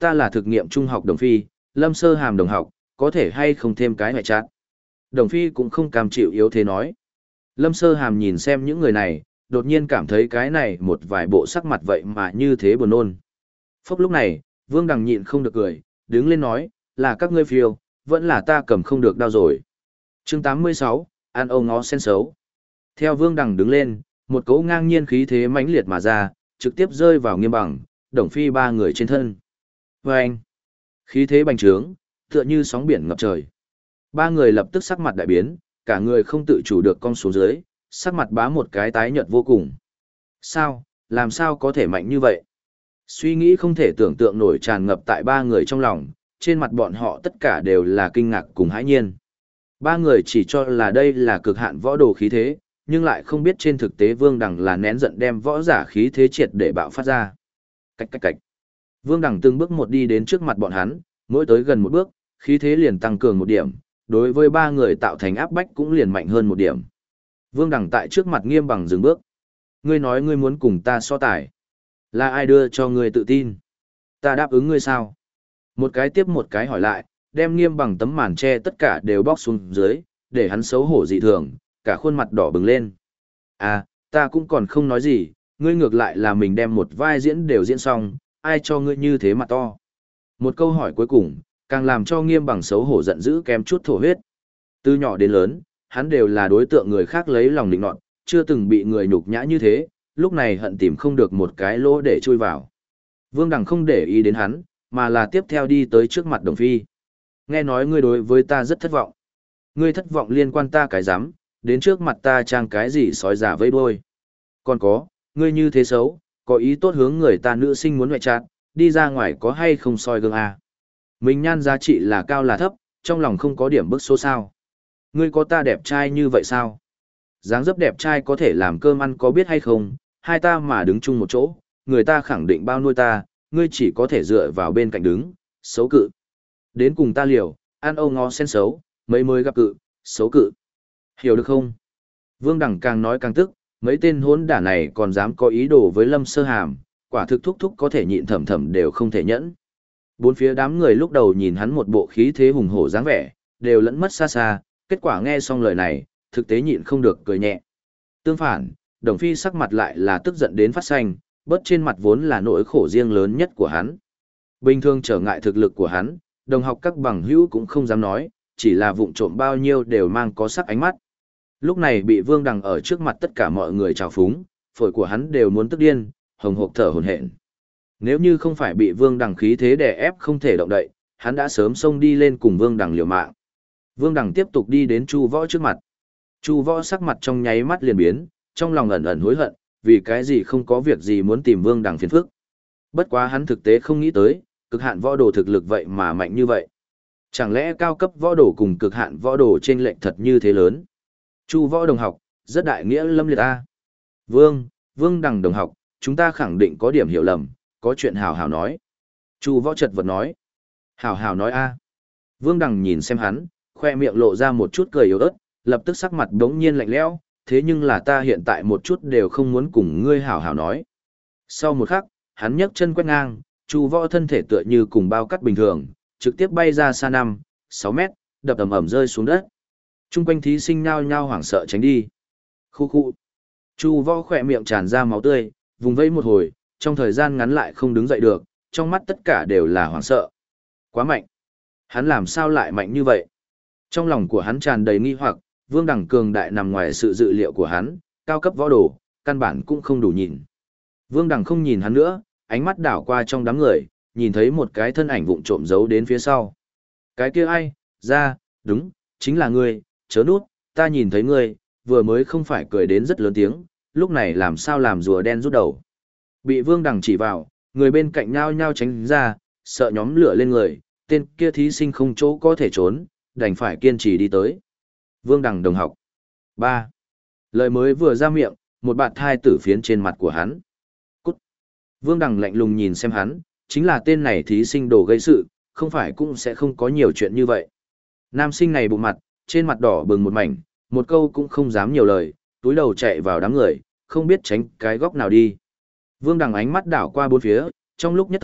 [SPEAKER 1] ta là thực nghiệm trung học Đồng Phi, Lâm Sơ Hàm đồng học, có thể hay không thêm cái ngoại trạng. Đồng Phi cũng không cam chịu yếu thế nói. Lâm Sơ Hàm nhìn xem những người này, đột nhiên cảm thấy cái này một vài bộ sắc mặt vậy mà như thế buồn nôn. Phốc lúc này, Vương Đằng nhịn không được cười, đứng lên nói, là các ngươi phiêu, vẫn là ta cầm không được đau rồi. Chương 86, ăn âu ngó sen xấu. Theo Vương Đằng đứng lên, một cỗ ngang nhiên khí thế mãnh liệt mà ra, trực tiếp rơi vào Nghiêm Bằng, Đồng Phi ba người trên thân. Và anh, khí thế bành trướng, tựa như sóng biển ngập trời. Ba người lập tức sắc mặt đại biến, cả người không tự chủ được cong xuống dưới, sắc mặt bá một cái tái nhợt vô cùng. Sao, làm sao có thể mạnh như vậy? Suy nghĩ không thể tưởng tượng nổi tràn ngập tại ba người trong lòng, trên mặt bọn họ tất cả đều là kinh ngạc cùng hãi nhiên. Ba người chỉ cho là đây là cực hạn võ đồ khí thế, nhưng lại không biết trên thực tế Vương Đằng là nén giận đem võ giả khí thế triệt để bạo phát ra. Cách cách cách. Vương Đằng từng bước một đi đến trước mặt bọn hắn, mỗi tới gần một bước, khí thế liền tăng cường một điểm, đối với ba người tạo thành áp bách cũng liền mạnh hơn một điểm. Vương Đằng tại trước mặt Nghiêm Bằng dừng bước. Ngươi nói ngươi muốn cùng ta so tài. Là ai đưa cho ngươi tự tin? Ta đáp ứng ngươi sao? Một cái tiếp một cái hỏi lại, đem Nghiêm Bằng tấm màn che tất cả đều bóc xuống dưới, để hắn xấu hổ dị thường, cả khuôn mặt đỏ bừng lên. À, ta cũng còn không nói gì, ngươi ngược lại là mình đem một vai diễn đều diễn xong, ai cho ngươi như thế mặt to? Một câu hỏi cuối cùng, càng làm cho Nghiêm Bằng xấu hổ giận dữ kém chút thổ huyết. Từ nhỏ đến lớn, hắn đều là đối tượng người khác lấy lòng định nọt, chưa từng bị người nhục nhã như thế, lúc này hận tìm không được một cái lỗ để chui vào. Vương Đằng không để ý đến hắn, mà là tiếp theo đi tới trước mặt Đồng Phi. Nghe nói ngươi đối với ta rất thất vọng. Ngươi thất vọng liên quan ta cái rắm, đến trước mặt ta trang cái gì sói giả vây đuôi. Còn có, ngươi như thế xấu, có ý tốt hướng người ta nữ sinh muốn ngoại trát, đi ra ngoài có hay không soi gương à. Mình nhan giá trị là cao là thấp, trong lòng không có điểm bức số sao. Ngươi có ta đẹp trai như vậy sao? Dáng dấp đẹp trai có thể làm cơm ăn có biết hay không, hai ta mà đứng chung một chỗ, người ta khẳng định bao nuôi ta, ngươi chỉ có thể dựa vào bên cạnh đứng, xấu cự. Đến cùng ta liều, ăn âu ngó sen xấu, mấy mới gặp cự, xấu cự. Hiểu được không? Vương Đằng càng nói càng tức, mấy tên hỗn đả này còn dám có ý đồ với Lâm Sơ Hàm, quả thực thúc thúc có thể nhịn thầm thầm đều không thể nhẫn. Bốn phía đám người lúc đầu nhìn hắn một bộ khí thế hùng hổ dáng vẻ, đều lẫn mất xa xa, kết quả nghe xong lời này, thực tế nhịn không được cười nhẹ. Tương phản, Đồng Phi sắc mặt lại là tức giận đến phát xanh, bớt trên mặt vốn là nỗi khổ riêng lớn nhất của hắn. Bình thường trở ngại thực lực của hắn, đồng học các bằng hữu cũng không dám nói, chỉ là vụng trộm bao nhiêu đều mang có sắc ánh mắt. Lúc này bị Vương Đằng ở trước mặt tất cả mọi người trào phúng, phổi của hắn đều muốn tức điên, hồng hộc thở hổn hển. Nếu như không phải bị Vương Đằng khí thế đè ép không thể động đậy, hắn đã sớm xông đi lên cùng Vương Đằng liều mạng. Vương Đằng tiếp tục đi đến Chu Võ trước mặt. Chu Võ sắc mặt trong nháy mắt liền biến, trong lòng ẩn ẩn hối hận, vì cái gì không có việc gì muốn tìm Vương Đằng phiền phức. Bất quá hắn thực tế không nghĩ tới, cực hạn võ đồ thực lực vậy mà mạnh như vậy. Chẳng lẽ cao cấp võ đồ cùng cực hạn võ đồ chênh lệch thật như thế lớn? Chu Võ đồng học, rất đại nghĩa lâm liệt a. Vương Đằng đồng học, chúng ta khẳng định có điểm hiểu lầm, có chuyện hào hào nói. Chu Võ chật vật nói. Hào hào nói a. Vương Đằng nhìn xem hắn, khoe miệng lộ ra một chút cười yếu ớt, lập tức sắc mặt đống nhiên lạnh lẽo, thế nhưng là ta hiện tại một chút đều không muốn cùng ngươi hào hào nói. Sau một khắc, hắn nhấc chân quét ngang, Chu Võ thân thể tựa như cùng bao cắt bình thường, trực tiếp bay ra xa 5-6 mét, đập ầm ầm rơi xuống đất. Trung quanh thí sinh nhao nhao hoảng sợ tránh đi. Khu khu. Chu Võ khỏe miệng tràn ra máu tươi, vùng vẫy một hồi, trong thời gian ngắn lại không đứng dậy được, trong mắt tất cả đều là hoảng sợ. Quá mạnh. Hắn làm sao lại mạnh như vậy? Trong lòng của hắn tràn đầy nghi hoặc, Vương Đằng cường đại nằm ngoài sự dự liệu của hắn, cao cấp võ đồ, căn bản cũng không đủ nhìn. Vương Đằng không nhìn hắn nữa, ánh mắt đảo qua trong đám người, nhìn thấy một cái thân ảnh vụng trộm giấu đến phía sau. Cái kia ai? Ra, đúng, chính là ngươi, chớ nút, ta nhìn thấy ngươi, vừa mới không phải cười đến rất lớn tiếng, lúc này làm sao làm rùa đen rút đầu. Bị Vương Đằng chỉ vào, người bên cạnh nhao nhao tránh ra, sợ nhóm lửa lên người, tên kia thí sinh không chỗ có thể trốn, đành phải kiên trì đi tới. Vương Đằng đồng học. 3. Lời mới vừa ra miệng, một bạt thai tử phiến trên mặt của hắn. Cút. Vương Đằng lạnh lùng nhìn xem hắn, chính là tên này thí sinh đồ gây sự, không phải cũng sẽ không có nhiều chuyện như vậy. Nam sinh này bụng mặt, trên mặt đỏ bừng một mảnh, một câu cũng không dám nhiều lời, túi đầu chạy vào đám người, không biết tránh cái góc nào đi. Vương Đằng ánh mắt đảo qua bốn phía, trong lúc nhất thời,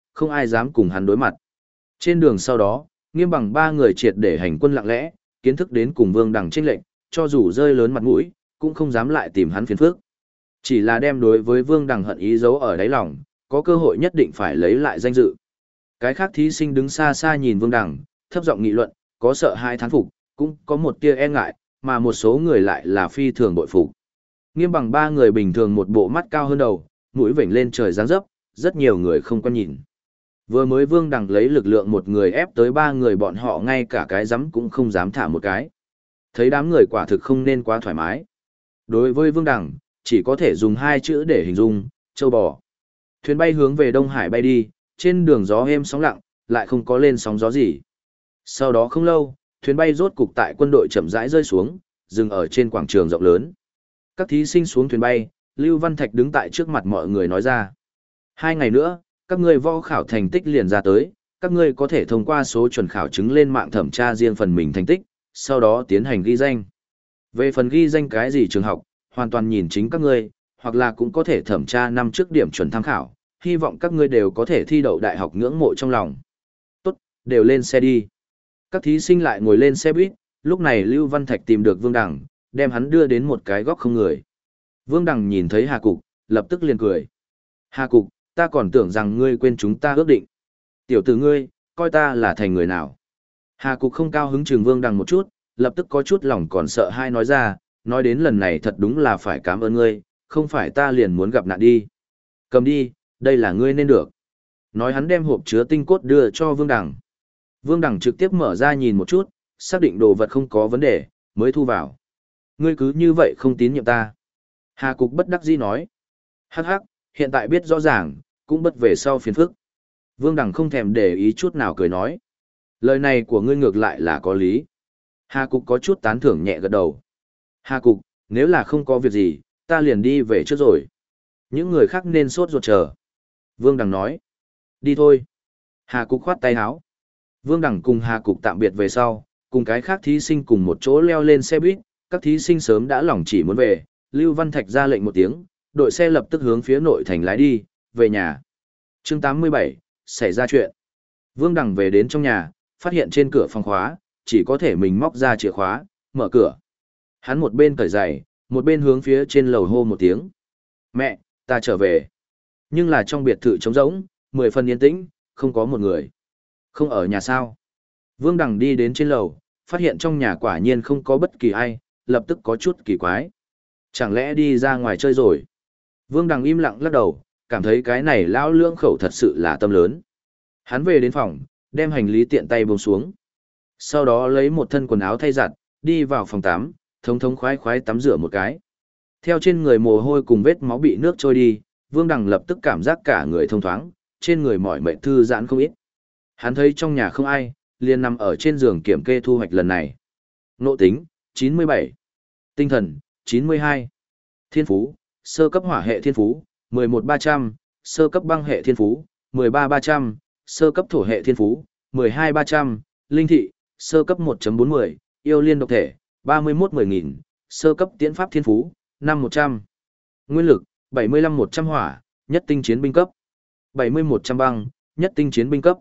[SPEAKER 1] không ai dám cùng hắn đối mặt. Trên đường sau đó, Nghiêm Bằng ba người triệt để hành quân lặng lẽ, kiến thức đến cùng Vương Đằng chênh lệnh, cho dù rơi lớn mặt mũi, cũng không dám lại tìm hắn phiền phức. Chỉ là đem đối với Vương Đằng hận ý giấu ở đáy lòng, có cơ hội nhất định phải lấy lại danh dự. Cái khác thí sinh đứng xa xa nhìn Vương Đằng, thấp giọng nghị luận, có sợ hai thán phục, cũng có một tia e ngại, mà một số người lại là phi thường bội phục. Nghiêm Bằng ba người bình thường một bộ mắt cao hơn đầu, mũi vểnh lên trời dáng dấp, rất nhiều người không quan nhìn. Vừa mới Vương Đằng lấy lực lượng một người ép tới ba người bọn họ ngay cả cái dám cũng không dám thả một cái. Thấy đám người quả thực không nên quá thoải mái. Đối với Vương Đằng, chỉ có thể dùng hai chữ để hình dung, châu bò. Thuyền bay hướng về Đông Hải bay đi, trên đường gió êm sóng lặng, lại không có lên sóng gió gì. Sau đó không lâu, thuyền bay rốt cục tại quân đội chậm rãi rơi xuống, dừng ở trên quảng trường rộng lớn. Các thí sinh xuống thuyền bay, Lưu Văn Thạch đứng tại trước mặt mọi người nói ra. 2 ngày nữa, các ngươi võ khảo thành tích liền ra tới, các ngươi có thể thông qua số chuẩn khảo chứng lên mạng thẩm tra riêng phần mình thành tích, sau đó tiến hành ghi danh. Về phần ghi danh cái gì trường học, hoàn toàn nhìn chính các ngươi, hoặc là cũng có thể thẩm tra năm trước điểm chuẩn tham khảo, hy vọng các ngươi đều có thể thi đậu đại học ngưỡng mộ trong lòng. Tốt, đều lên xe đi. Các thí sinh lại ngồi lên xe buýt, lúc này Lưu Văn Thạch tìm được Vương Đằng, đem hắn đưa đến một cái góc không người. Vương Đằng nhìn thấy Hà Cục, lập tức liền cười. Hà Cục, ta còn tưởng rằng ngươi quên chúng ta ước định. Tiểu tử ngươi, coi ta là thành người nào. Hà Cục không cao hứng chừng Vương Đằng một chút, lập tức có chút lòng còn sợ hai nói ra, nói đến lần này thật đúng là phải cảm ơn ngươi, không phải ta liền muốn gặp nạn đi. Cầm đi, đây là ngươi nên được. Nói hắn đem hộp chứa tinh cốt đưa cho Vương Đằng. Vương Đằng trực tiếp mở ra nhìn một chút, xác định đồ vật không có vấn đề, mới thu vào. Ngươi cứ như vậy không tín nhiệm ta. Hà Cục bất đắc dĩ nói. Hắc hắc, hiện tại biết rõ ràng, cũng bất về sau phiền phức. Vương Đằng không thèm để ý chút nào cười nói. Lời này của ngươi ngược lại là có lý. Hà Cục có chút tán thưởng nhẹ gật đầu. Hà Cục, nếu là không có việc gì, ta liền đi về trước rồi. Những người khác nên sốt ruột chờ. Vương Đằng nói. Đi thôi. Hà Cục khoát tay áo. Vương Đằng cùng Hà Cục tạm biệt về sau, cùng cái khác thí sinh cùng một chỗ leo lên xe buýt, các thí sinh sớm đã lòng chỉ muốn về, Lưu Văn Thạch ra lệnh một tiếng, đội xe lập tức hướng phía nội thành lái đi, về nhà. Chương 87, xảy ra chuyện. Vương Đằng về đến trong nhà, phát hiện trên cửa phòng khóa, chỉ có thể mình móc ra chìa khóa, mở cửa. Hắn một bên cởi giày, một bên hướng phía trên lầu hô một tiếng. Mẹ, ta trở về. Nhưng là trong biệt thự trống rỗng, 10 phần yên tĩnh, không có một người. Không ở nhà sao? Vương Đằng đi đến trên lầu, phát hiện trong nhà quả nhiên không có bất kỳ ai, lập tức có chút kỳ quái. Chẳng lẽ đi ra ngoài chơi rồi? Vương Đằng im lặng lắc đầu, cảm thấy cái này lão lưỡng khẩu thật sự là tâm lớn. Hắn về đến phòng, đem hành lý tiện tay buông xuống. Sau đó lấy một thân quần áo thay giặt, đi vào phòng tắm, thống khoái khoái tắm rửa một cái. Theo trên người mồ hôi cùng vết máu bị nước trôi đi, Vương Đằng lập tức cảm giác cả người thông thoáng, trên người mỏi mệt thư giãn không ít. Hắn thấy trong nhà không ai, liền nằm ở trên giường kiểm kê thu hoạch lần này. Nộ tính, 97. Tinh thần, 92. Thiên phú, sơ cấp hỏa hệ thiên phú, 11.300, sơ cấp băng hệ thiên phú, 13.300, sơ cấp thổ hệ thiên phú, 12.300, linh thị, sơ cấp 1.40, yêu liên độc thể, 31.10.000, sơ cấp tiễn pháp thiên phú, 5.100. Nguyên lực, 75.100 hỏa, nhất tinh chiến binh cấp. 70.100 băng, nhất tinh chiến binh cấp.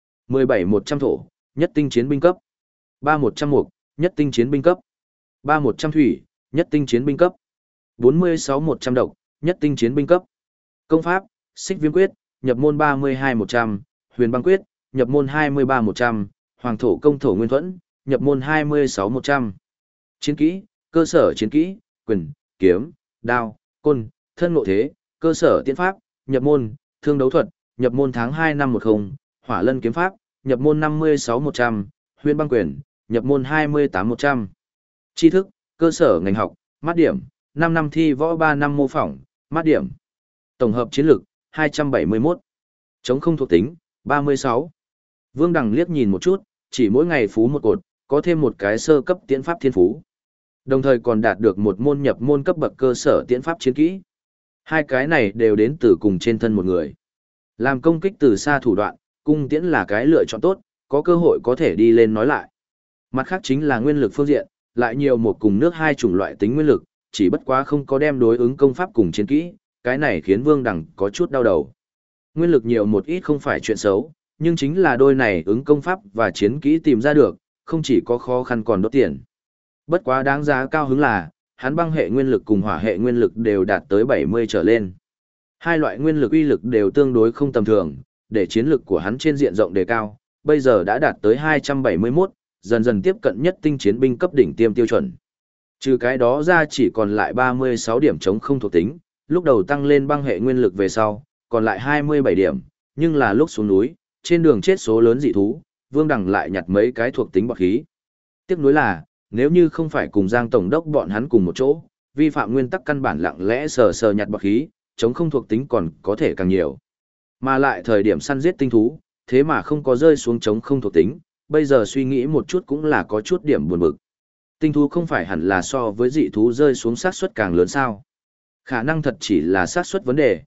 [SPEAKER 1] 17.100 thổ, nhất tinh chiến binh cấp. 3.100 mục, nhất tinh chiến binh cấp. 3.100 thủy, nhất tinh chiến binh cấp. 46.100 độc, nhất tinh chiến binh cấp. Công pháp, xích viêm quyết, nhập môn 32.100, huyền băng quyết, nhập môn 23.100, hoàng thổ công thổ nguyên thuẫn, nhập môn 26.100. Chiến kỹ, cơ sở chiến kỹ, quyền, kiếm, đao, côn, thân ngộ thế, cơ sở tiễn pháp, nhập môn, thương đấu thuật, nhập môn tháng 2 năm 10, hỏa lân kiếm pháp, nhập môn 56.100, huyền băng quyền, nhập môn 28.100. Tri thức, cơ sở ngành học, mát điểm, 5 năm thi võ 3 năm mô phỏng, mát điểm. Tổng hợp chiến lược, 271. Chống không thuộc tính, 36. Vương Đằng liếc nhìn một chút, chỉ mỗi ngày phú một cột, có thêm một cái sơ cấp tiễn pháp thiên phú. Đồng thời còn đạt được một môn nhập môn cấp bậc cơ sở tiễn pháp chiến kỹ. Hai cái này đều đến từ cùng trên thân một người. Làm công kích từ xa thủ đoạn, cung tiễn là cái lựa chọn tốt, có cơ hội có thể đi lên nói lại. Mặt khác chính là nguyên lực phương diện, lại nhiều một cùng nước hai chủng loại tính nguyên lực, chỉ bất quá không có đem đối ứng công pháp cùng chiến kỹ, cái này khiến Vương Đằng có chút đau đầu. Nguyên lực nhiều một ít không phải chuyện xấu, nhưng chính là đôi này ứng công pháp và chiến kỹ tìm ra được, không chỉ có khó khăn còn đốt tiền. Bất quá đáng giá cao hứng là, hắn băng hệ nguyên lực cùng hỏa hệ nguyên lực đều đạt tới 70 trở lên. Hai loại nguyên lực uy lực đều tương đối không tầm thường, để chiến lực của hắn trên diện rộng đề cao, bây giờ đã đạt tới 271, dần dần tiếp cận nhất tinh chiến binh cấp đỉnh tiêm tiêu chuẩn. Trừ cái đó ra chỉ còn lại 36 điểm chống không thuộc tính, lúc đầu tăng lên băng hệ nguyên lực về sau, còn lại 27 điểm, nhưng là lúc xuống núi, trên đường chết số lớn dị thú, Vương Đằng lại nhặt mấy cái thuộc tính bọt khí. Tiếc nuối là, nếu như không phải cùng Giang Tổng đốc bọn hắn cùng một chỗ, vi phạm nguyên tắc căn bản lặng lẽ sờ sờ nhặt bọt khí, chống không thuộc tính còn có thể càng nhiều. Mà lại thời điểm săn giết tinh thú, thế mà không có rơi xuống chống không thuộc tính, bây giờ suy nghĩ một chút cũng là có chút điểm buồn bực. Tinh thú không phải hẳn là so với dị thú rơi xuống xác suất càng lớn sao? Khả năng thật chỉ là xác suất vấn đề,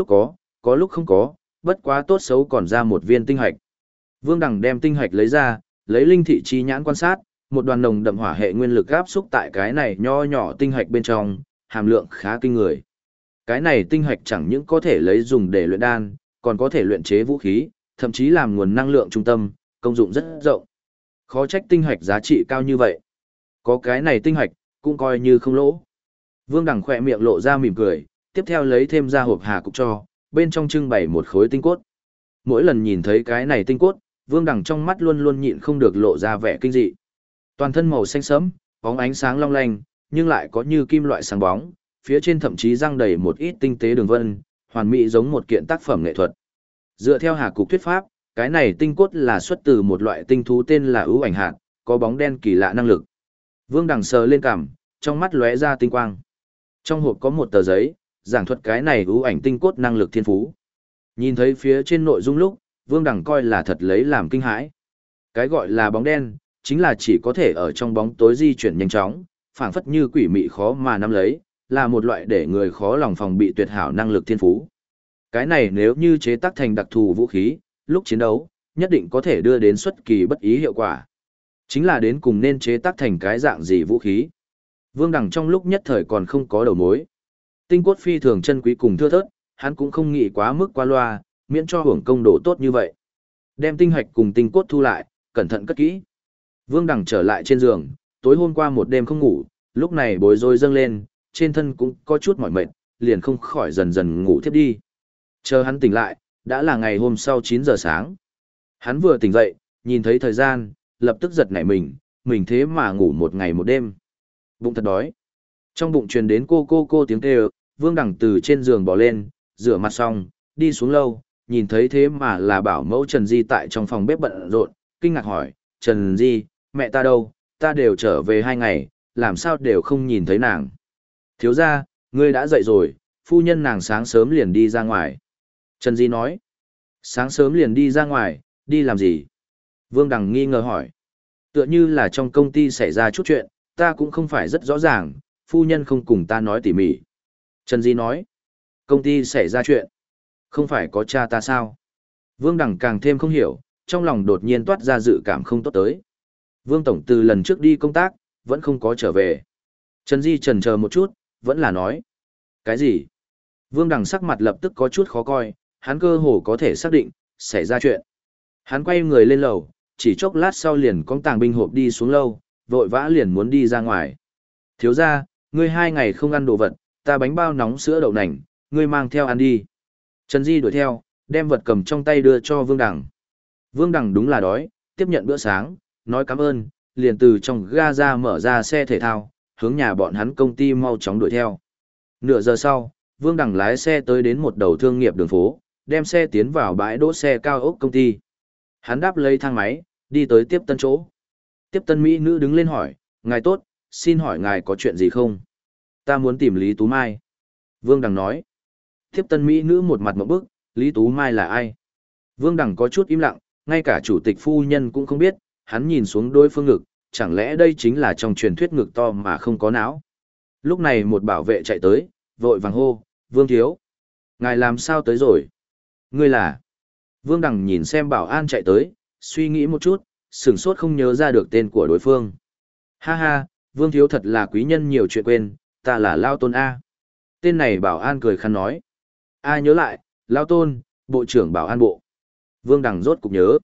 [SPEAKER 1] có lúc không có, bất quá tốt xấu còn ra một viên tinh hạch. Vương Đằng đem tinh hạch lấy ra, lấy linh thị chi nhãn quan sát, một đoàn nồng đậm hỏa hệ nguyên lực áp xúc tại cái này nho nhỏ tinh hạch bên trong, hàm lượng khá kinh người. Cái này tinh hạch chẳng những có thể lấy dùng để luyện đan, còn có thể luyện chế vũ khí, thậm chí làm nguồn năng lượng trung tâm, công dụng rất rộng. Khó trách tinh hạch giá trị cao như vậy. Có cái này tinh hạch, cũng coi như không lỗ. Vương Đằng khỏe miệng lộ ra mỉm cười, tiếp theo lấy thêm ra hộp hà cục cho, bên trong trưng bày một khối tinh cốt. Mỗi lần nhìn thấy cái này tinh cốt, Vương Đằng trong mắt luôn luôn nhịn không được lộ ra vẻ kinh dị. Toàn thân màu xanh sẫm, bóng ánh sáng long lanh, nhưng lại có như kim loại sáng bóng, phía trên thậm chí răng đầy một ít tinh tế đường vân, hoàn mỹ giống một kiện tác phẩm nghệ thuật. Dựa theo Hà Cục thuyết pháp, cái này tinh cốt là xuất từ một loại tinh thú tên là ưu ảnh hạt, có bóng đen kỳ lạ năng lực. Vương Đằng sờ lên cằm, trong mắt lóe ra tinh quang. Trong hộp có một tờ giấy, giảng thuật cái này ưu ảnh tinh cốt năng lực thiên phú. Nhìn thấy phía trên nội dung lúc, Vương Đằng coi là thật lấy làm kinh hãi. Cái gọi là bóng đen, chính là chỉ có thể ở trong bóng tối di chuyển nhanh chóng, phảng phất như quỷ mị khó mà nắm lấy, là một loại để người khó lòng phòng bị tuyệt hảo năng lực thiên phú. Cái này nếu như chế tác thành đặc thù vũ khí, lúc chiến đấu, nhất định có thể đưa đến xuất kỳ bất ý hiệu quả. Chính là đến cùng nên chế tác thành cái dạng gì vũ khí. Vương Đằng trong lúc nhất thời còn không có đầu mối. Tinh cốt phi thường chân quý cùng thưa thớt, hắn cũng không nghĩ quá mức qua loa, miễn cho hưởng công độ tốt như vậy. Đem tinh hạch cùng tinh cốt thu lại, cẩn thận cất kỹ. Vương Đằng trở lại trên giường, tối hôm qua một đêm không ngủ, lúc này bối rối dâng lên, trên thân cũng có chút mỏi mệt, liền không khỏi dần dần ngủ thiếp đi. Chờ hắn tỉnh lại, đã là ngày hôm sau 9 giờ sáng. Hắn vừa tỉnh dậy, nhìn thấy thời gian, lập tức giật nảy mình thế mà ngủ một ngày một đêm. Bụng thật đói. Trong bụng truyền đến cô tiếng kêu, Vương Đằng từ trên giường bò lên, rửa mặt xong, đi xuống lâu, nhìn thấy thế mà là bảo mẫu Trần Di tại trong phòng bếp bận rộn, kinh ngạc hỏi, Trần Di, mẹ ta đâu, ta đều trở về 2 ngày, làm sao đều không nhìn thấy nàng. Thiếu gia, ngươi đã dậy rồi, phu nhân nàng sáng sớm liền đi ra ngoài. Trần Di nói, sáng sớm liền đi ra ngoài, đi làm gì? Vương Đằng nghi ngờ hỏi, tựa như là trong công ty xảy ra chút chuyện, ta cũng không phải rất rõ ràng, phu nhân không cùng ta nói tỉ mỉ. Trần Di nói, công ty xảy ra chuyện, không phải có cha ta sao? Vương Đằng càng thêm không hiểu, trong lòng đột nhiên toát ra dự cảm không tốt tới. Vương Tổng từ lần trước đi công tác, vẫn không có trở về. Trần Di chần chờ một chút, vẫn là nói. Cái gì? Vương Đằng sắc mặt lập tức có chút khó coi, hắn cơ hồ có thể xác định, xảy ra chuyện. Hắn quay người lên lầu, chỉ chốc lát sau liền cong tàng binh hộp đi xuống lâu, vội vã liền muốn đi ra ngoài. Thiếu gia, ngươi 2 ngày không ăn đồ vật, ta bánh bao nóng sữa đậu nành, ngươi mang theo ăn đi. Trần Di đuổi theo, đem vật cầm trong tay đưa cho Vương Đằng. Vương Đằng đúng là đói, tiếp nhận bữa sáng, nói cảm ơn, liền từ trong ga ra mở ra xe thể thao, hướng nhà bọn hắn công ty mau chóng đuổi theo. Nửa giờ sau, Vương Đằng lái xe tới đến một đầu thương nghiệp đường phố, đem xe tiến vào bãi đỗ xe cao ốc công ty. Hắn đáp lấy thang máy, đi tới tiếp tân chỗ. Tiếp tân mỹ nữ đứng lên hỏi, ngài tốt, xin hỏi ngài có chuyện gì không? Ta muốn tìm Lý Tú Mai. Vương Đằng nói. Tiếp tân mỹ nữ một mặt mộng bức, Lý Tú Mai là ai? Vương Đằng có chút im lặng, ngay cả chủ tịch phu nhân cũng không biết, hắn nhìn xuống đôi phương ngực, chẳng lẽ đây chính là trong truyền thuyết ngực to mà không có não. Lúc này một bảo vệ chạy tới, vội vàng hô, Vương Thiếu. Ngài làm sao tới rồi? Ngươi là? Vương Đằng nhìn xem bảo an chạy tới, suy nghĩ một chút, sửng sốt không nhớ ra được tên của đối phương. Ha ha, Vương Thiếu thật là quý nhân nhiều chuyện quên, ta là Lao Tôn A. Tên này bảo an cười khăn nói. A nhớ lại, Lao Tôn, Bộ trưởng bảo an bộ. Vương Đằng rốt cục nhớ.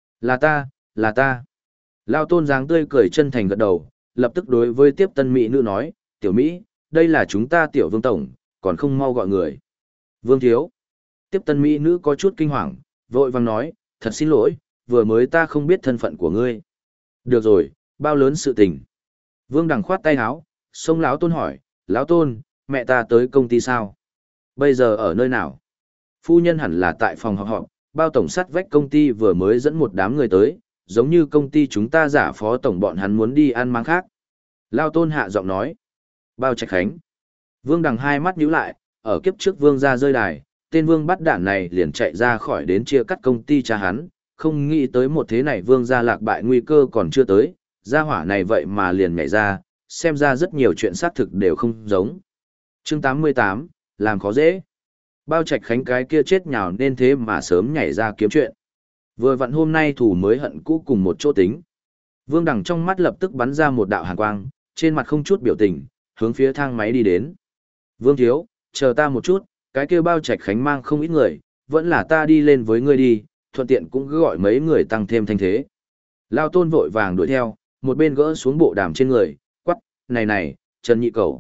[SPEAKER 1] Là ta. Lao Tôn dáng tươi cười chân thành gật đầu, lập tức đối với tiếp tân mỹ nữ nói, tiểu Mỹ, đây là chúng ta tiểu Vương Tổng, còn không mau gọi người. Vương Thiếu. Tiếp tân mỹ nữ có chút kinh hoàng, vội vàng nói, thật xin lỗi, vừa mới ta không biết thân phận của ngươi. Được rồi, bao lớn sự tình. Vương Đằng khoát tay áo, xông Lão Tôn hỏi, Lão Tôn, mẹ ta tới công ty sao? Bây giờ ở nơi nào? Phu nhân hẳn là tại phòng họp, bao tổng sắt vách công ty vừa mới dẫn một đám người tới, giống như công ty chúng ta giả phó tổng bọn hắn muốn đi ăn máng khác. Lao Tôn hạ giọng nói. Bao Trạch Khánh. Vương Đằng hai mắt nhíu lại, ở kiếp trước Vương ra rơi đài, tên Vương bắt đạn này liền chạy ra khỏi đến chia cắt công ty cha hắn, không nghĩ tới một thế này Vương ra lạc bại nguy cơ còn chưa tới, gia hỏa này vậy mà liền nhảy ra, xem ra rất nhiều chuyện xác thực đều không giống. Chương 88, làm khó dễ. Bao Trạch Khánh cái kia chết nhào nên thế mà sớm nhảy ra kiếm chuyện. Vừa vặn hôm nay thủ mới hận cũ cùng một chỗ tính. Vương Đằng trong mắt lập tức bắn ra một đạo hàn quang, trên mặt không chút biểu tình, hướng phía thang máy đi đến. Vương Thiếu, chờ ta một chút, cái kia Bao Trạch Khánh mang không ít người, vẫn là ta đi lên với ngươi đi, thuận tiện cũng cứ gọi mấy người tăng thêm thanh thế. Lao Tôn vội vàng đuổi theo, một bên gỡ xuống bộ đàm trên người, quắc, này, Trần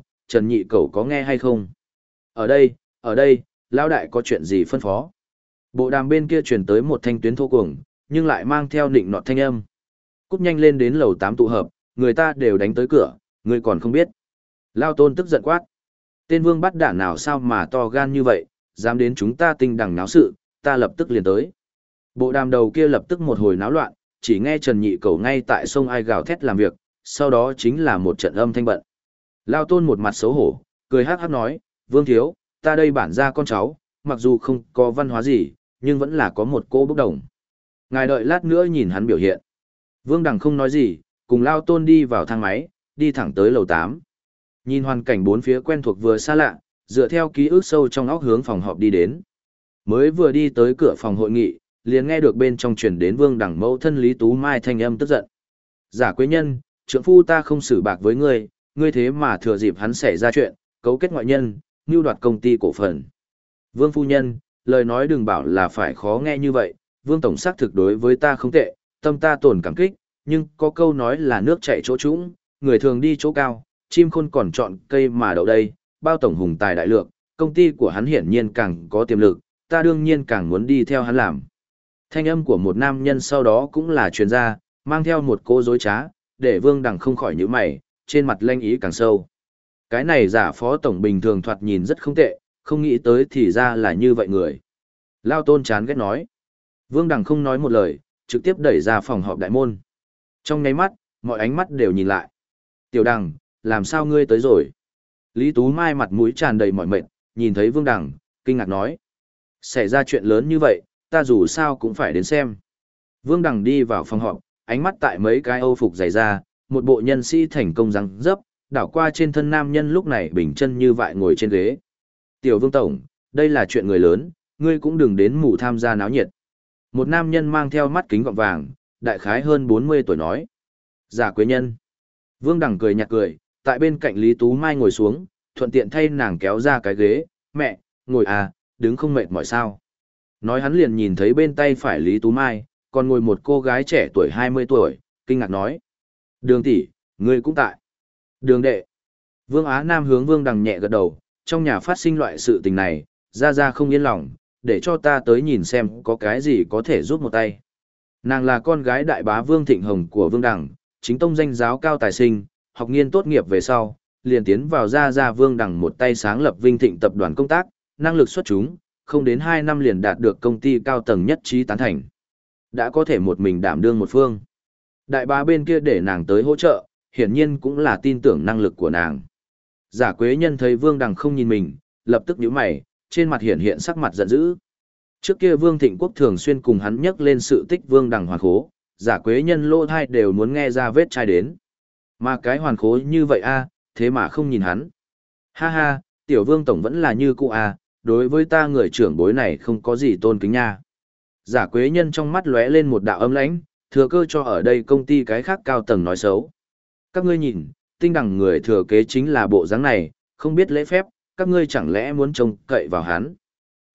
[SPEAKER 1] Nhị Cẩu có nghe hay không? Ở đây, Lao Đại có chuyện gì phân phó? Bộ đàm bên kia truyền tới một thanh tuyến thô cuồng, nhưng lại mang theo nịnh nọt thanh âm. Cúp nhanh lên đến lầu 8 tụ hợp, người ta đều đánh tới cửa, ngươi còn không biết. Lao Tôn tức giận quát. Tên Vương bắt đản nào sao mà to gan như vậy, dám đến chúng ta Tinh Đằng náo sự, ta lập tức liền tới. Bộ đàm đầu kia lập tức một hồi náo loạn, chỉ nghe Trần Nhị Cẩu ngay tại sông ai gào thét làm việc, sau đó chính là một trận âm thanh bận. Lao Tôn một mặt xấu hổ, cười hắc hắc nói, Vương Thiếu, ta đây bản ra con cháu, mặc dù không có văn hóa gì, nhưng vẫn là có một cô bốc đồng. Ngài đợi lát nữa nhìn hắn biểu hiện. Vương Đằng không nói gì, cùng Lao Tôn đi vào thang máy, đi thẳng tới lầu 8. Nhìn hoàn cảnh bốn phía quen thuộc vừa xa lạ, dựa theo ký ức sâu trong óc hướng phòng họp đi đến. Mới vừa đi tới cửa phòng hội nghị, liền nghe được bên trong truyền đến Vương Đằng mẫu thân Lý Tú Mai thanh âm tức giận. Giả Quế Nhân, trượng phu ta không xử bạc với ngươi, ngươi thế mà thừa dịp hắn xảy ra chuyện, cấu kết ngoại nhân, mưu đoạt công ty cổ phần. Vương phu nhân, lời nói đừng bảo là phải khó nghe như vậy, Vương tổng xác thực đối với ta không tệ, tâm ta tổn cảm kích, nhưng có câu nói là nước chảy chỗ trũng, người thường đi chỗ cao, chim khôn còn chọn cây mà đậu đây, Bao tổng hùng tài đại lược, công ty của hắn hiển nhiên càng có tiềm lực, ta đương nhiên càng muốn đi theo hắn làm. Thanh âm của một nam nhân sau đó cũng là truyền ra, mang theo một cô dối trá, để Vương Đằng không khỏi nhíu mày, trên mặt lanh ý càng sâu. Cái này giả phó tổng bình thường thoạt nhìn rất không tệ, không nghĩ tới thì ra là như vậy người. Lao Tôn chán ghét nói. Vương Đằng không nói một lời, trực tiếp đẩy ra phòng họp đại môn. Trong nháy mắt, mọi ánh mắt đều nhìn lại. Tiểu Đằng, làm sao ngươi tới rồi? Lý Tú Mai mặt mũi tràn đầy mỏi mệt, nhìn thấy Vương Đằng, kinh ngạc nói. Xảy ra chuyện lớn như vậy, ta dù sao cũng phải đến xem. Vương Đằng đi vào phòng họp, ánh mắt tại mấy cái âu phục dày ra, một bộ nhân sĩ thành công răng dấp, đảo qua trên thân nam nhân lúc này bình chân như vại ngồi trên ghế. Tiểu Vương Tổng, đây là chuyện người lớn, ngươi cũng đừng đến mù tham gia náo nhiệt. Một nam nhân mang theo mắt kính gọng vàng, đại khái hơn 40 tuổi nói. Giả Quế Nhân. Vương Đằng cười nhạt cười, tại bên cạnh Lý Tú Mai ngồi xuống, thuận tiện thay nàng kéo ra cái ghế. Mẹ, ngồi à, đứng không mệt mỏi sao. Nói hắn liền nhìn thấy bên tay phải Lý Tú Mai, còn ngồi một cô gái trẻ tuổi 20 tuổi, kinh ngạc nói. Đường tỷ, ngươi cũng tại. Đường đệ. Vương Á Nam hướng Vương Đằng nhẹ gật đầu, trong nhà phát sinh loại sự tình này, ra không yên lòng, để cho ta tới nhìn xem có cái gì có thể giúp một tay. Nàng là con gái đại bá Vương Thịnh Hồng của Vương Đằng, chính tông danh giáo cao tài sinh, học nghiên tốt nghiệp về sau, liền tiến vào ra Vương Đằng một tay sáng lập Vinh Thịnh tập đoàn công tác, năng lực xuất chúng, không đến 2 năm liền đạt được công ty cao tầng nhất trí tán thành. Đã có thể một mình đảm đương một phương. Đại bá bên kia để nàng tới hỗ trợ, hiển nhiên cũng là tin tưởng năng lực của nàng. Giả Quế Nhân thấy Vương Đằng không nhìn mình, lập tức nhíu mày, trên mặt hiện sắc mặt giận dữ. Trước kia Vương Thịnh Quốc thường xuyên cùng hắn nhắc lên sự tích Vương Đằng hoàn khố, Giả Quế Nhân lỗ thai đều muốn nghe ra vết chai đến. Mà cái hoàn khố như vậy a, thế mà không nhìn hắn. Ha ha, tiểu Vương tổng vẫn là như cũ a, đối với ta người trưởng bối này không có gì tôn kính nha. Giả Quế Nhân trong mắt lóe lên một đạo âm lãnh, thừa cơ cho ở đây công ty cái khác cao tầng nói xấu. Các ngươi nhìn, Tinh Đằng người thừa kế chính là bộ dáng này, không biết lễ phép, các ngươi chẳng lẽ muốn trông cậy vào hắn.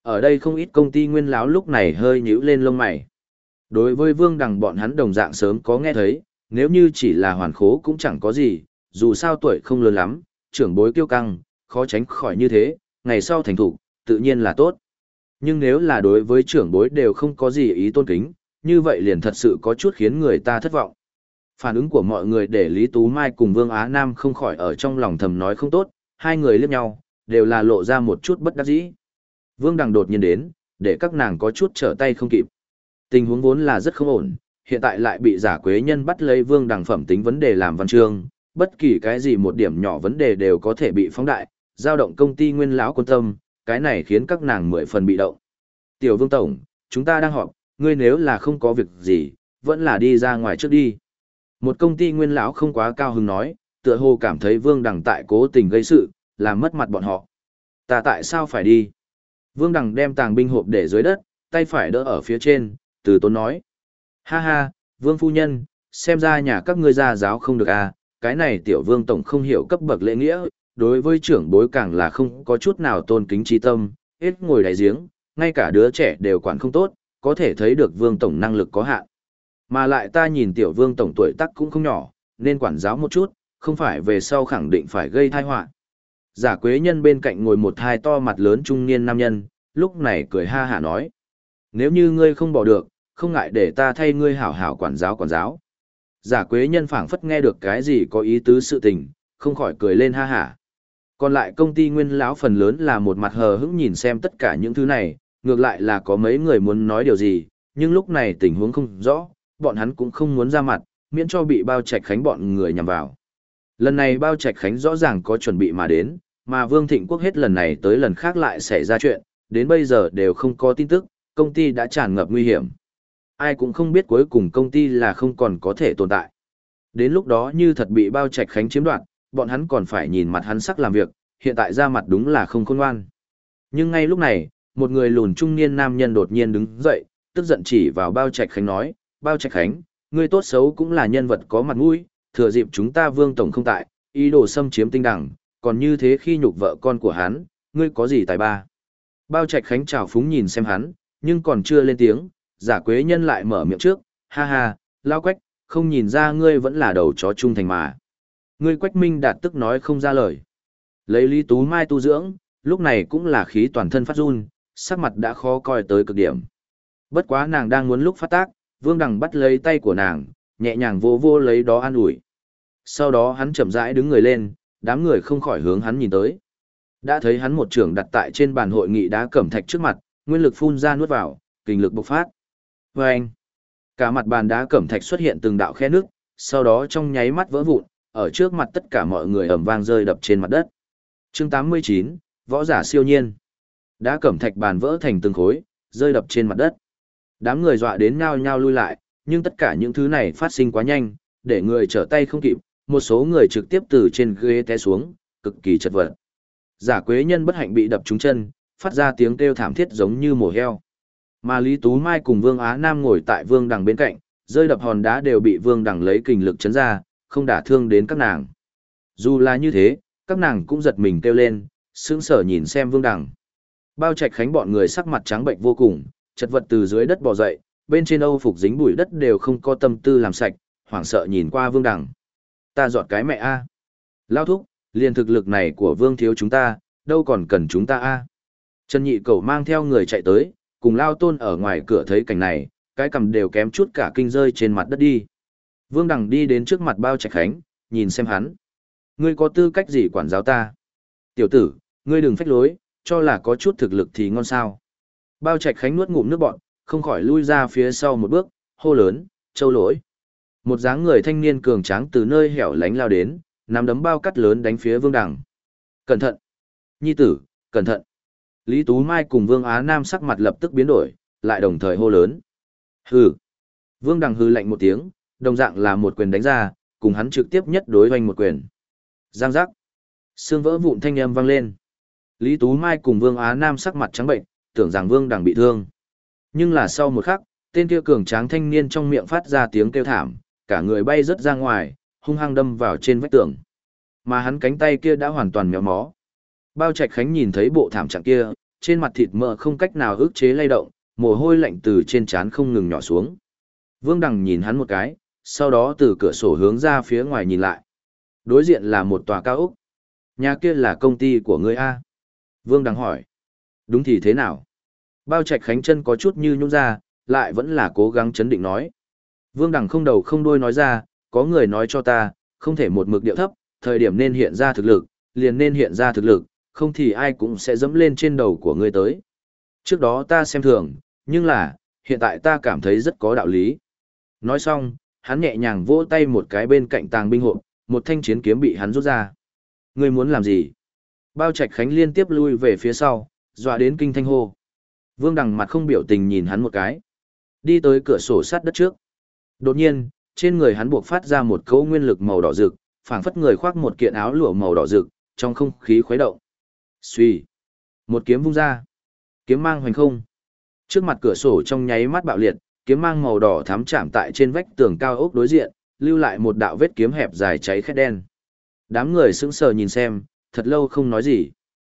[SPEAKER 1] Ở đây không ít công ty nguyên lão lúc này hơi nhíu lên lông mày. Đối với Vương Đằng bọn hắn đồng dạng sớm có nghe thấy, nếu như chỉ là hoàn khố cũng chẳng có gì, dù sao tuổi không lớn lắm, trưởng bối kiêu căng, khó tránh khỏi như thế, ngày sau thành thủ, tự nhiên là tốt. Nhưng nếu là đối với trưởng bối đều không có gì ý tôn kính, như vậy liền thật sự có chút khiến người ta thất vọng. Phản ứng của mọi người để Lý Tú Mai cùng Vương Á Nam không khỏi ở trong lòng thầm nói không tốt, hai người liếc nhau, đều là lộ ra một chút bất đắc dĩ. Vương Đằng đột nhiên đến, để các nàng có chút trở tay không kịp. Tình huống vốn là rất không ổn, hiện tại lại bị giả quế nhân bắt lấy Vương Đằng phẩm tính vấn đề làm văn chương, bất kỳ cái gì một điểm nhỏ vấn đề đều có thể bị phóng đại, dao động công ty nguyên lão quan tâm, cái này khiến các nàng 10 phần bị động. Tiểu Vương Tổng, chúng ta đang họp, ngươi nếu là không có việc gì, vẫn là đi ra ngoài trước đi. Một công ty nguyên lão không quá cao hứng nói, tựa hồ cảm thấy Vương Đằng tại cố tình gây sự, làm mất mặt bọn họ. Ta tại sao phải đi? Vương Đằng đem tàng binh hộp để dưới đất, tay phải đỡ ở phía trên, từ tốn nói. Ha ha, Vương Phu Nhân, xem ra nhà các ngươi gia giáo không được à, cái này tiểu Vương Tổng không hiểu cấp bậc lễ nghĩa, đối với trưởng bối càng là không có chút nào tôn kính trí tâm, hết ngồi đáy giếng, ngay cả đứa trẻ đều quản không tốt, có thể thấy được Vương Tổng năng lực có hạn. Mà lại ta nhìn tiểu Vương Tổng tuổi tác cũng không nhỏ, nên quản giáo một chút, không phải về sau khẳng định phải gây tai họa. Giả quế nhân bên cạnh ngồi một thai to mặt lớn trung niên nam nhân, lúc này cười ha hả nói. Nếu như ngươi không bỏ được, không ngại để ta thay ngươi hảo hảo quản giáo quản giáo. Giả quế nhân phảng phất nghe được cái gì có ý tứ sự tình, không khỏi cười lên ha hả. Còn lại công ty nguyên lão phần lớn là một mặt hờ hững nhìn xem tất cả những thứ này, ngược lại là có mấy người muốn nói điều gì, nhưng lúc này tình huống không rõ, bọn hắn cũng không muốn ra mặt, miễn cho bị Bao Trạch Khánh bọn người nhằm vào. Lần này Bao Trạch Khánh rõ ràng có chuẩn bị mà đến, mà Vương Thịnh Quốc hết lần này tới lần khác lại xảy ra chuyện, đến bây giờ đều không có tin tức, công ty đã tràn ngập nguy hiểm. Ai cũng không biết cuối cùng công ty là không còn có thể tồn tại. Đến lúc đó như thật bị Bao Trạch Khánh chiếm đoạt, bọn hắn còn phải nhìn mặt hắn sắc làm việc, hiện tại ra mặt đúng là không khôn ngoan. Nhưng ngay lúc này, một người lùn trung niên nam nhân đột nhiên đứng dậy, tức giận chỉ vào Bao Trạch Khánh nói, Bao Trạch Khánh, ngươi tốt xấu cũng là nhân vật có mặt mũi, thừa dịp chúng ta Vương Tổng không tại, ý đồ xâm chiếm tinh đẳng, còn như thế khi nhục vợ con của hắn, ngươi có gì tài ba. Bao Trạch Khánh chào phúng nhìn xem hắn, nhưng còn chưa lên tiếng, giả quế nhân lại mở miệng trước, ha ha, lao Quách, không nhìn ra ngươi vẫn là đầu chó trung thành mà. Ngươi Quách Minh Đạt tức nói không ra lời. Lấy Lý Tú Mai tu dưỡng, lúc này cũng là khí toàn thân phát run, sắc mặt đã khó coi tới cực điểm. Bất quá nàng đang muốn lúc phát tác, Vương Đằng bắt lấy tay của nàng, nhẹ nhàng vô vô lấy đó an ủi. Sau đó hắn chậm rãi đứng người lên, đám người không khỏi hướng hắn nhìn tới. Đã thấy hắn một trường đặt tại trên bàn hội nghị đá cẩm thạch trước mặt, nguyên lực phun ra nuốt vào, kình lực bộc phát. Vâng! Cả mặt bàn đá cẩm thạch xuất hiện từng đạo khe nước, sau đó trong nháy mắt vỡ vụn, ở trước mặt tất cả mọi người ầm vang rơi đập trên mặt đất. Chương 89, Võ giả siêu nhiên. Đá cẩm thạch bàn vỡ thành từng khối, rơi đập trên mặt đất. Đám người dọa đến nhao nhao lui lại, nhưng tất cả những thứ này phát sinh quá nhanh, để người trở tay không kịp, một số người trực tiếp từ trên ghế té xuống, cực kỳ chật vật. Giả quế nhân bất hạnh bị đập trúng chân, phát ra tiếng kêu thảm thiết giống như mổ heo. Mà Lý Tú Mai cùng Vương Á Nam ngồi tại Vương Đằng bên cạnh, rơi đập hòn đá đều bị Vương Đằng lấy kình lực chấn ra, không đả thương đến các nàng. Dù là như thế, các nàng cũng giật mình kêu lên, sững sờ nhìn xem Vương Đằng. Bao Trạch Khánh bọn người sắc mặt trắng bệnh vô cùng, chật vật từ dưới đất bò dậy, bên trên âu phục dính bụi đất đều không có tâm tư làm sạch, hoảng sợ nhìn qua Vương Đằng. Ta dọn cái mẹ a. Lao thúc, liền thực lực này của Vương thiếu chúng ta, đâu còn cần chúng ta a. Trần Nhị Cẩu mang theo người chạy tới, cùng Lao Tôn ở ngoài cửa thấy cảnh này, cái cầm đều kém chút cả kinh rơi trên mặt đất đi. Vương Đằng đi đến trước mặt Bao Trạch Khánh, nhìn xem hắn. Ngươi có tư cách gì quản giáo ta? Tiểu tử, ngươi đừng phách lối, cho là có chút thực lực thì ngon sao. Bao Trạch Khánh nuốt ngụm nước bọt, không khỏi lui ra phía sau một bước, hô lớn, châu lỗi. Một dáng người thanh niên cường tráng từ nơi hẻo lánh lao đến, nắm đấm bao cắt lớn đánh phía Vương Đằng. Cẩn thận! Nhi tử, cẩn thận! Lý Tú Mai cùng Vương Á Nam sắc mặt lập tức biến đổi, lại đồng thời hô lớn. Hừ! Vương Đằng hừ lạnh một tiếng, đồng dạng là một quyền đánh ra, cùng hắn trực tiếp nhất đối hoành một quyền. Giang giác! Xương vỡ vụn thanh âm vang lên. Lý Tú Mai cùng Vương Á Nam sắc mặt trắng bệnh, tưởng rằng Vương Đằng bị thương. Nhưng là sau một khắc, tên kia cường tráng thanh niên trong miệng phát ra tiếng kêu thảm, cả người bay rớt ra ngoài, hung hăng đâm vào trên vách tường. Mà hắn cánh tay kia đã hoàn toàn méo mó. Bao Trạch Khánh nhìn thấy bộ thảm trạng kia, trên mặt thịt mỡ không cách nào ức chế lay động, mồ hôi lạnh từ trên trán không ngừng nhỏ xuống. Vương Đằng nhìn hắn một cái, sau đó từ cửa sổ hướng ra phía ngoài nhìn lại. Đối diện là một tòa cao ốc. Nhà kia là công ty của ngươi A. Vương Đằng hỏi. Đúng thì thế nào? Bao Trạch Khánh chân có chút như nhũn ra, lại vẫn là cố gắng chấn định nói. Vương Đằng không đầu không đuôi nói ra, có người nói cho ta, không thể một mực điệu thấp, thời điểm nên hiện ra thực lực, liền nên hiện ra thực lực, không thì ai cũng sẽ dẫm lên trên đầu của ngươi tới. Trước đó ta xem thường, nhưng là, hiện tại ta cảm thấy rất có đạo lý. Nói xong, hắn nhẹ nhàng vỗ tay một cái bên cạnh tàng binh hộp, một thanh chiến kiếm bị hắn rút ra. Ngươi muốn làm gì? Bao Trạch Khánh liên tiếp lui về phía sau, dọa đến kinh thanh hô. Vương Đằng mặt không biểu tình nhìn hắn một cái. Đi tới cửa sổ sát đất trước. Đột nhiên, trên người hắn buộc phát ra một cỗ nguyên lực màu đỏ rực, phảng phất người khoác một kiện áo lụa màu đỏ rực, trong không khí khuấy động. Xuy. Một kiếm vung ra. Kiếm mang hoành không. Trước mặt cửa sổ trong nháy mắt bạo liệt, kiếm mang màu đỏ thắm chạm tại trên vách tường cao ốc đối diện, lưu lại một đạo vết kiếm hẹp dài cháy khét đen. Đám người sững sờ nhìn xem, thật lâu không nói gì.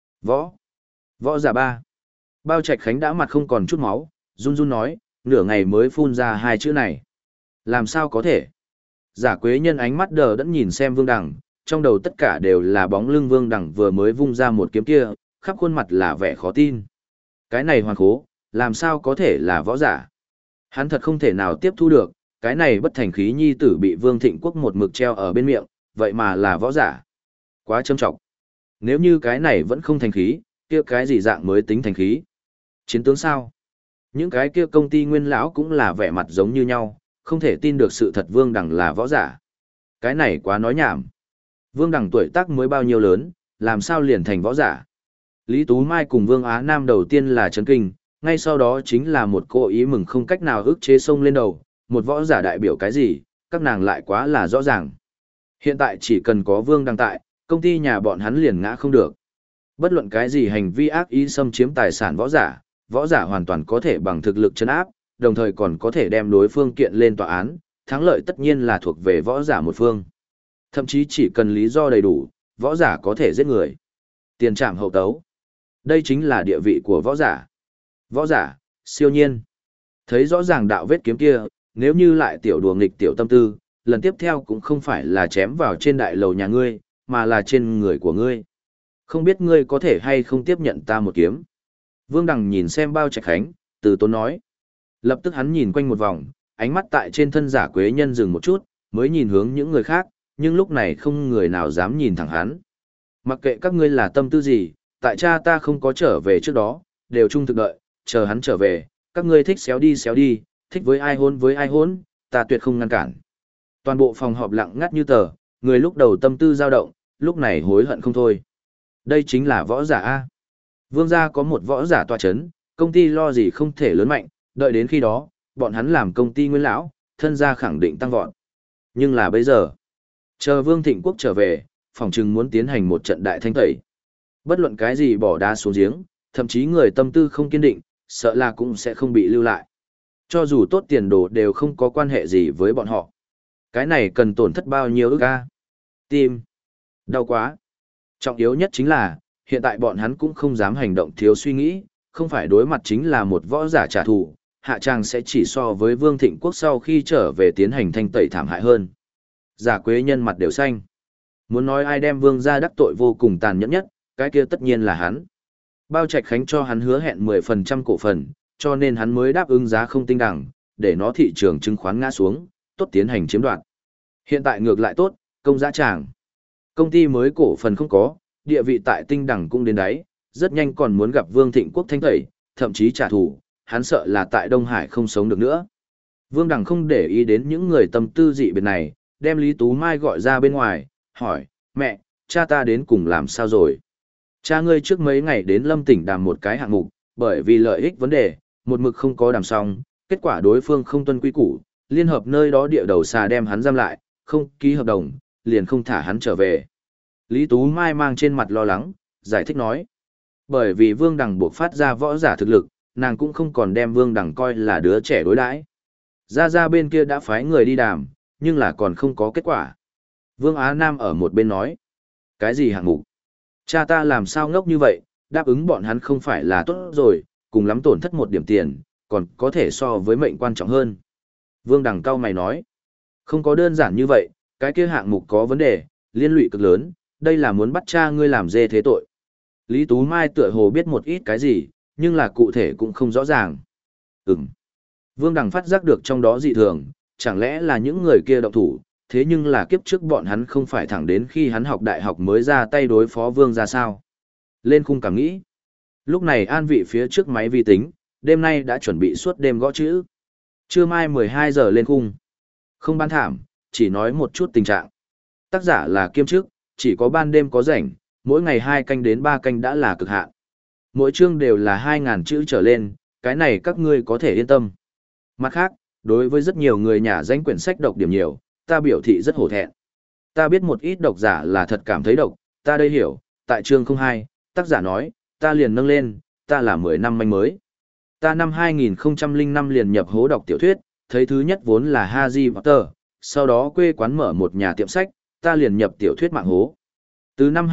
[SPEAKER 1] Võ giả ba. Bao Trạch Khánh đã mặt không còn chút máu, run run nói, nửa ngày mới phun ra hai chữ này. Làm sao có thể? Giả Quế Nhân ánh mắt đờ đẫn nhìn xem Vương Đằng, trong đầu tất cả đều là bóng lưng Vương Đằng vừa mới vung ra một kiếm kia, khắp khuôn mặt là vẻ khó tin. Cái này hoàn khố, làm sao có thể là võ giả? Hắn thật không thể nào tiếp thu được, cái này bất thành khí nhi tử bị Vương Thịnh Quốc một mực treo ở bên miệng, vậy mà là võ giả. Quá châm trọng. Nếu như cái này vẫn không thành khí, kia cái gì dạng mới tính thành khí? Chiến tướng sao? Những cái kia công ty nguyên lão cũng là vẻ mặt giống như nhau, không thể tin được sự thật Vương Đằng là võ giả. Cái này quá nói nhảm. Vương Đằng tuổi tác mới bao nhiêu lớn, làm sao liền thành võ giả? Lý Tú Mai cùng Vương Á Nam đầu tiên là chấn kinh, ngay sau đó chính là một cô ý mừng không cách nào ức chế sông lên đầu, một võ giả đại biểu cái gì, các nàng lại quá là rõ ràng. Hiện tại chỉ cần có Vương Đằng tại, công ty nhà bọn hắn liền ngã không được. Bất luận cái gì hành vi ác ý xâm chiếm tài sản võ giả hoàn toàn có thể bằng thực lực trấn áp, đồng thời còn có thể đem đối phương kiện lên tòa án, thắng lợi tất nhiên là thuộc về võ giả một phương. Thậm chí chỉ cần lý do đầy đủ, võ giả có thể giết người. Tiền trảm hậu tấu. Đây chính là địa vị của võ giả. Võ giả, siêu nhiên. Thấy rõ ràng đạo vết kiếm kia, nếu như lại tiểu đùa nghịch tiểu tâm tư, lần tiếp theo cũng không phải là chém vào trên đại lầu nhà ngươi, mà là trên người của ngươi. Không biết ngươi có thể hay không tiếp nhận ta một kiếm. Vương Đằng nhìn xem Bao Trạch Khánh, từ tốn nói. Lập tức hắn nhìn quanh một vòng, ánh mắt tại trên thân Giả Quế Nhân dừng một chút, mới nhìn hướng những người khác, nhưng lúc này không người nào dám nhìn thẳng hắn. Mặc kệ các ngươi là tâm tư gì, tại cha ta không có trở về trước đó, đều trung thực đợi, chờ hắn trở về, các ngươi thích xéo đi, thích với ai hôn, ta tuyệt không ngăn cản. Toàn bộ phòng họp lặng ngắt như tờ, người lúc đầu tâm tư dao động, lúc này hối hận không thôi. Đây chính là võ giả A. Vương gia có một võ giả tọa chấn, công ty lo gì không thể lớn mạnh, đợi đến khi đó, bọn hắn làm công ty nguyên lão, thân gia khẳng định tăng vọt. Nhưng là bây giờ, chờ Vương Thịnh Quốc trở về, phòng trừng muốn tiến hành một trận đại thanh tẩy. Bất luận cái gì bỏ đá xuống giếng, thậm chí người tâm tư không kiên định, sợ là cũng sẽ không bị lưu lại. Cho dù tốt tiền đồ đều không có quan hệ gì với bọn họ. Cái này cần tổn thất bao nhiêu ức a? Tim. Đau quá. Trọng yếu nhất chính là, hiện tại bọn hắn cũng không dám hành động thiếu suy nghĩ, không phải đối mặt chính là một võ giả trả thù, hạ tràng sẽ chỉ so với Vương Thịnh Quốc sau khi trở về tiến hành thanh tẩy thảm hại hơn. Giả Quế Nhân mặt đều xanh. Muốn nói ai đem Vương gia đắc tội vô cùng tàn nhẫn nhất, cái kia tất nhiên là hắn. Bao Trạch Khánh cho hắn hứa hẹn 10% cổ phần, cho nên hắn mới đáp ứng giá không tinh đẳng, để nó thị trường chứng khoán ngã xuống, tốt tiến hành chiếm đoạt. Hiện tại ngược lại tốt, công giá tràng. Công ty mới cổ phần không có, địa vị tại tinh đẳng cũng đến đáy, rất nhanh còn muốn gặp Vương Thịnh Quốc thanh tẩy, thậm chí trả thù, hắn sợ là tại Đông Hải không sống được nữa. Vương Đằng không để ý đến những người tâm tư dị biệt này, đem Lý Tú Mai gọi ra bên ngoài, hỏi, mẹ, cha ta đến cùng làm sao rồi? Cha ngươi trước mấy ngày đến Lâm tỉnh đàm một cái hạng mục, bởi vì lợi ích vấn đề, một mực không có đàm xong, kết quả đối phương không tuân quy củ, liên hợp nơi đó địa đầu xà đem hắn giam lại, không ký hợp đồng, liền không thả hắn trở về. Lý Tú Mai mang trên mặt lo lắng, giải thích nói. Bởi vì Vương Đằng buộc phát ra võ giả thực lực, nàng cũng không còn đem Vương Đằng coi là đứa trẻ đối đãi. Ra bên kia đã phái người đi đàm, nhưng là còn không có kết quả. Vương Á Nam ở một bên nói. Cái gì hạng mục? Cha ta làm sao ngốc như vậy, đáp ứng bọn hắn không phải là tốt rồi, cùng lắm tổn thất một điểm tiền, còn có thể so với mệnh quan trọng hơn. Vương Đằng cao mày nói, không có đơn giản như vậy, cái kia hạng mục có vấn đề, liên lụy cực lớn, đây là muốn bắt cha ngươi làm dê thế tội. Lý Tú Mai tựa hồ biết một ít cái gì, nhưng là cụ thể cũng không rõ ràng. Vương Đằng phát giác được trong đó dị thường, chẳng lẽ là những người kia động thủ, thế nhưng là kiếp trước bọn hắn không phải thẳng đến khi hắn học đại học mới ra tay đối phó Vương ra sao. Lên khung cảm nghĩ. Lúc này an vị phía trước máy vi tính, đêm nay đã chuẩn bị suốt đêm gõ chữ. Trưa mai 12 giờ lên khung. Không ban thảm, chỉ nói một chút tình trạng. Tác giả là kiêm chức, chỉ có ban đêm có rảnh, mỗi ngày 2 canh đến 3 canh đã là cực hạn. Mỗi chương đều là 2.000 chữ trở lên, cái này các ngươi có thể yên tâm. Mặt khác, đối với rất nhiều người nhà danh quyển sách độc điểm nhiều, ta biểu thị rất hổ thẹn. Ta biết một ít độc giả là thật cảm thấy độc, ta đây hiểu, tại chương 02, tác giả nói, ta liền nâng lên, ta là 10 năm manh mới. Ta năm 2005 liền nhập hố đọc tiểu thuyết, thấy thứ nhất vốn là Harry Potter, sau đó quê quán mở một nhà tiệm sách, ta liền nhập tiểu thuyết mạng hố. Từ năm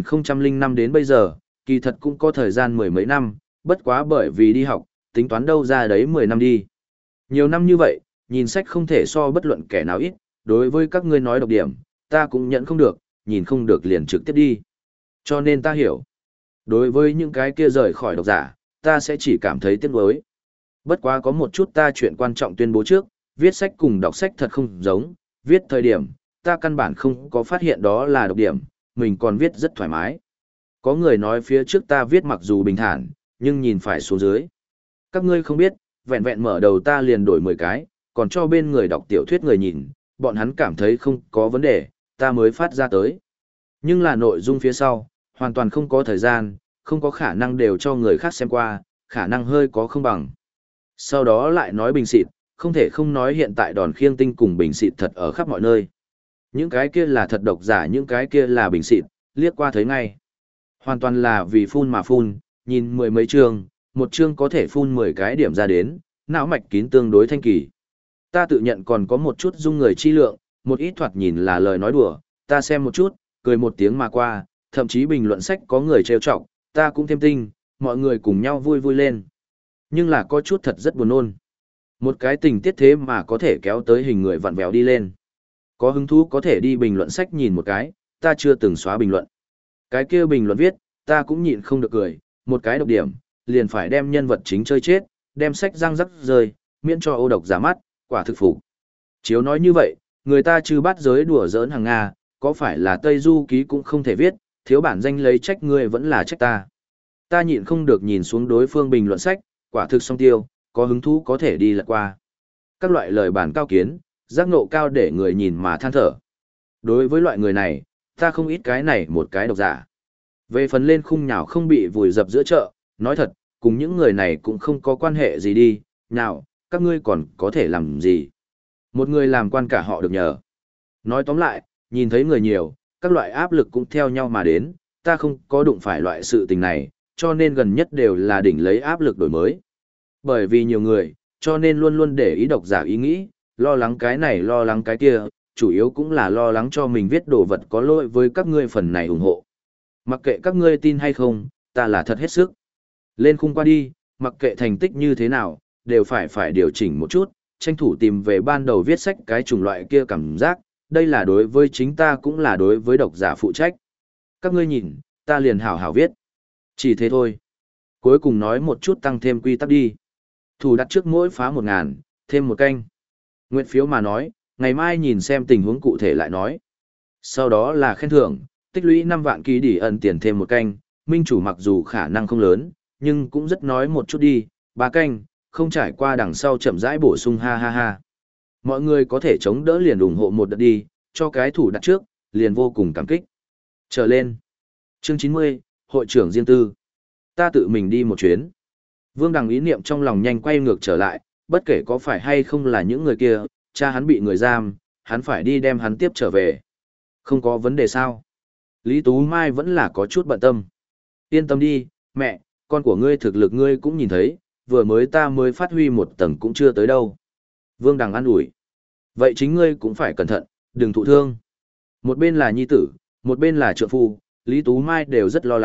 [SPEAKER 1] 2005 đến bây giờ, kỳ thật cũng có thời gian mười mấy năm, bất quá bởi vì đi học, tính toán đâu ra đấy 10 năm đi. Nhiều năm như vậy, nhìn sách không thể so bất luận kẻ nào ít, đối với các ngươi nói độc điểm, ta cũng nhận không được, nhìn không được liền trực tiếp đi. Cho nên ta hiểu. Đối với những cái kia rời khỏi độc giả, ta sẽ chỉ cảm thấy tiếc nuối. Bất quá có một chút ta chuyện quan trọng tuyên bố trước, viết sách cùng đọc sách thật không giống, viết thời điểm, ta căn bản không có phát hiện đó là độc điểm, mình còn viết rất thoải mái. Có người nói phía trước ta viết mặc dù bình thản, nhưng nhìn phải xuống dưới. Các ngươi không biết, vẹn vẹn mở đầu ta liền đổi 10 cái, còn cho bên người đọc tiểu thuyết người nhìn, bọn hắn cảm thấy không có vấn đề, ta mới phát ra tới. Nhưng là nội dung phía sau, hoàn toàn không có thời gian, không có khả năng đều cho người khác xem qua, khả năng hơi có không bằng. Sau đó lại nói bình xịt, không thể không nói hiện tại đòn khiêng tinh cùng bình xịt thật ở khắp mọi nơi. Những cái kia là thật độc giả, những cái kia là bình xịt, liếc qua thấy ngay. Hoàn toàn là vì phun mà phun, nhìn mười mấy chương, một chương có thể phun 10 cái điểm ra đến, não mạch kín tương đối thanh kỳ. Ta tự nhận còn có một chút dung người chi lượng, một ít thoạt nhìn là lời nói đùa, ta xem một chút, cười một tiếng mà qua, thậm chí bình luận sách có người trêu chọc, ta cũng thêm tinh, mọi người cùng nhau vui vui lên. Nhưng là có chút thật rất buồn nôn. Một cái tình tiết thế mà có thể kéo tới hình người vặn vẹo đi lên. Có hứng thú có thể đi bình luận sách nhìn một cái, ta chưa từng xóa bình luận. Cái kia bình luận viết, ta cũng nhịn không được cười, một cái độc điểm, liền phải đem nhân vật chính chơi chết, đem sách răng rắc rơi, miễn cho ô độc giả mắt, quả thực phục. Chiếu nói như vậy, người ta trừ bắt giới đùa giỡn hàng Nga, có phải là Tây Du Ký cũng không thể viết, thiếu bản danh lấy trách ngươi vẫn là trách ta. Ta nhịn không được nhìn xuống đối phương bình luận sách, quả thực song tiêu, có hứng thú có thể đi lật qua. Các loại lời bản cao kiến, giác ngộ cao để người nhìn mà than thở. Đối với loại người này, ta không ít cái này một cái độc giả. Về phần lên khung nhào không bị vùi dập giữa chợ, nói thật, cùng những người này cũng không có quan hệ gì đi, nào, các ngươi còn có thể làm gì. Một người làm quan cả họ được nhờ. Nói tóm lại, nhìn thấy người nhiều, các loại áp lực cũng theo nhau mà đến, ta không có đụng phải loại sự tình này, cho nên gần nhất đều là đỉnh lấy áp lực đổi mới. Bởi vì nhiều người, cho nên luôn luôn để ý độc giả ý nghĩ, lo lắng cái này lo lắng cái kia, chủ yếu cũng là lo lắng cho mình viết đồ vật có lỗi với các ngươi phần này ủng hộ. Mặc kệ các ngươi tin hay không, ta là thật hết sức. Lên khung qua đi, mặc kệ thành tích như thế nào, đều phải điều chỉnh một chút, tranh thủ tìm về ban đầu viết sách cái chủng loại kia cảm giác, đây là đối với chính ta cũng là đối với độc giả phụ trách. Các ngươi nhìn, ta liền hảo hảo viết. Chỉ thế thôi. Cuối cùng nói một chút tăng thêm quy tắc đi. Thủ đặt trước mỗi phá 1.000, thêm một canh. Nguyện phiếu mà nói, ngày mai nhìn xem tình huống cụ thể lại nói. Sau đó là khen thưởng, tích lũy 5 vạn ký đỉ ẩn tiền thêm một canh, minh chủ mặc dù khả năng không lớn, nhưng cũng rất nói một chút đi, 3 canh, không trải qua đằng sau chậm rãi bổ sung ha ha ha. Mọi người có thể chống đỡ liền ủng hộ một đợt đi, cho cái thủ đặt trước, liền vô cùng cảm kích. Trở lên. Chương 90, hội trưởng riêng tư. Ta tự mình đi một chuyến. Vương Đằng ý niệm trong lòng nhanh quay ngược trở lại, bất kể có phải hay không là những người kia, cha hắn bị người giam, hắn phải đi đem hắn tiếp trở về. Không có vấn đề sao? Lý Tú Mai vẫn là có chút bận tâm. Yên tâm đi, mẹ, con của ngươi thực lực ngươi cũng nhìn thấy, vừa mới ta mới phát huy một tầng cũng chưa tới đâu. Vương Đằng an ủi. Vậy chính ngươi cũng phải cẩn thận, đừng thụ thương. Một bên là nhi tử, một bên là trượng phu, Lý Tú Mai đều rất lo lắng,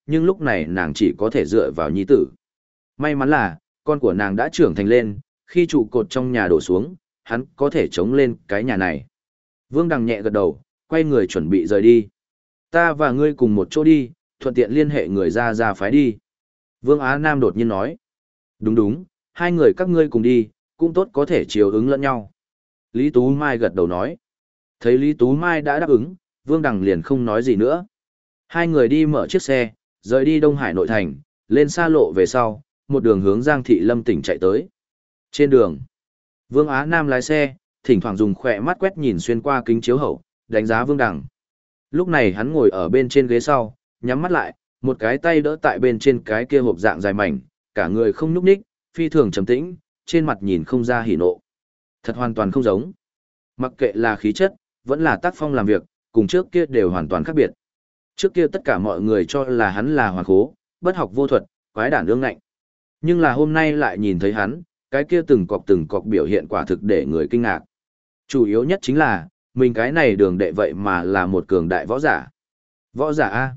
[SPEAKER 1] nhưng lúc này nàng chỉ có thể dựa vào nhi tử. May mắn là, con của nàng đã trưởng thành lên, khi trụ cột trong nhà đổ xuống, hắn có thể chống lên cái nhà này. Vương Đằng nhẹ gật đầu, quay người chuẩn bị rời đi. Ta và ngươi cùng một chỗ đi, thuận tiện liên hệ người ra phái đi. Vương Á Nam đột nhiên nói. Đúng đúng, hai người các ngươi cùng đi, cũng tốt có thể chiều ứng lẫn nhau. Lý Tú Mai gật đầu nói. Thấy Lý Tú Mai đã đáp ứng, Vương Đằng liền không nói gì nữa. Hai người đi mở chiếc xe, rời đi Đông Hải nội thành, lên xa lộ về sau, một đường hướng Giang Thị Lâm tỉnh chạy tới. Trên đường, Vương Á Nam lái xe, thỉnh thoảng dùng khỏe mắt quét nhìn xuyên qua kính chiếu hậu, đánh giá Vương Đằng. Lúc này hắn ngồi ở bên trên ghế sau, nhắm mắt lại, một cái tay đỡ tại bên trên cái kia hộp dạng dài mảnh, cả người không nhúc nhích, phi thường trầm tĩnh, trên mặt nhìn không ra hỉ nộ. Thật hoàn toàn không giống. Mặc kệ là khí chất, vẫn là tác phong làm việc, cùng trước kia đều hoàn toàn khác biệt. Trước kia tất cả mọi người cho là hắn là hoàn khố, bất học vô thuật, quái đản ương ngạnh. Nhưng là hôm nay lại nhìn thấy hắn, cái kia từng cọc biểu hiện quả thực để người kinh ngạc. Chủ yếu nhất chính là, mình cái này đường đệ vậy mà là một cường đại võ giả. Võ giả A.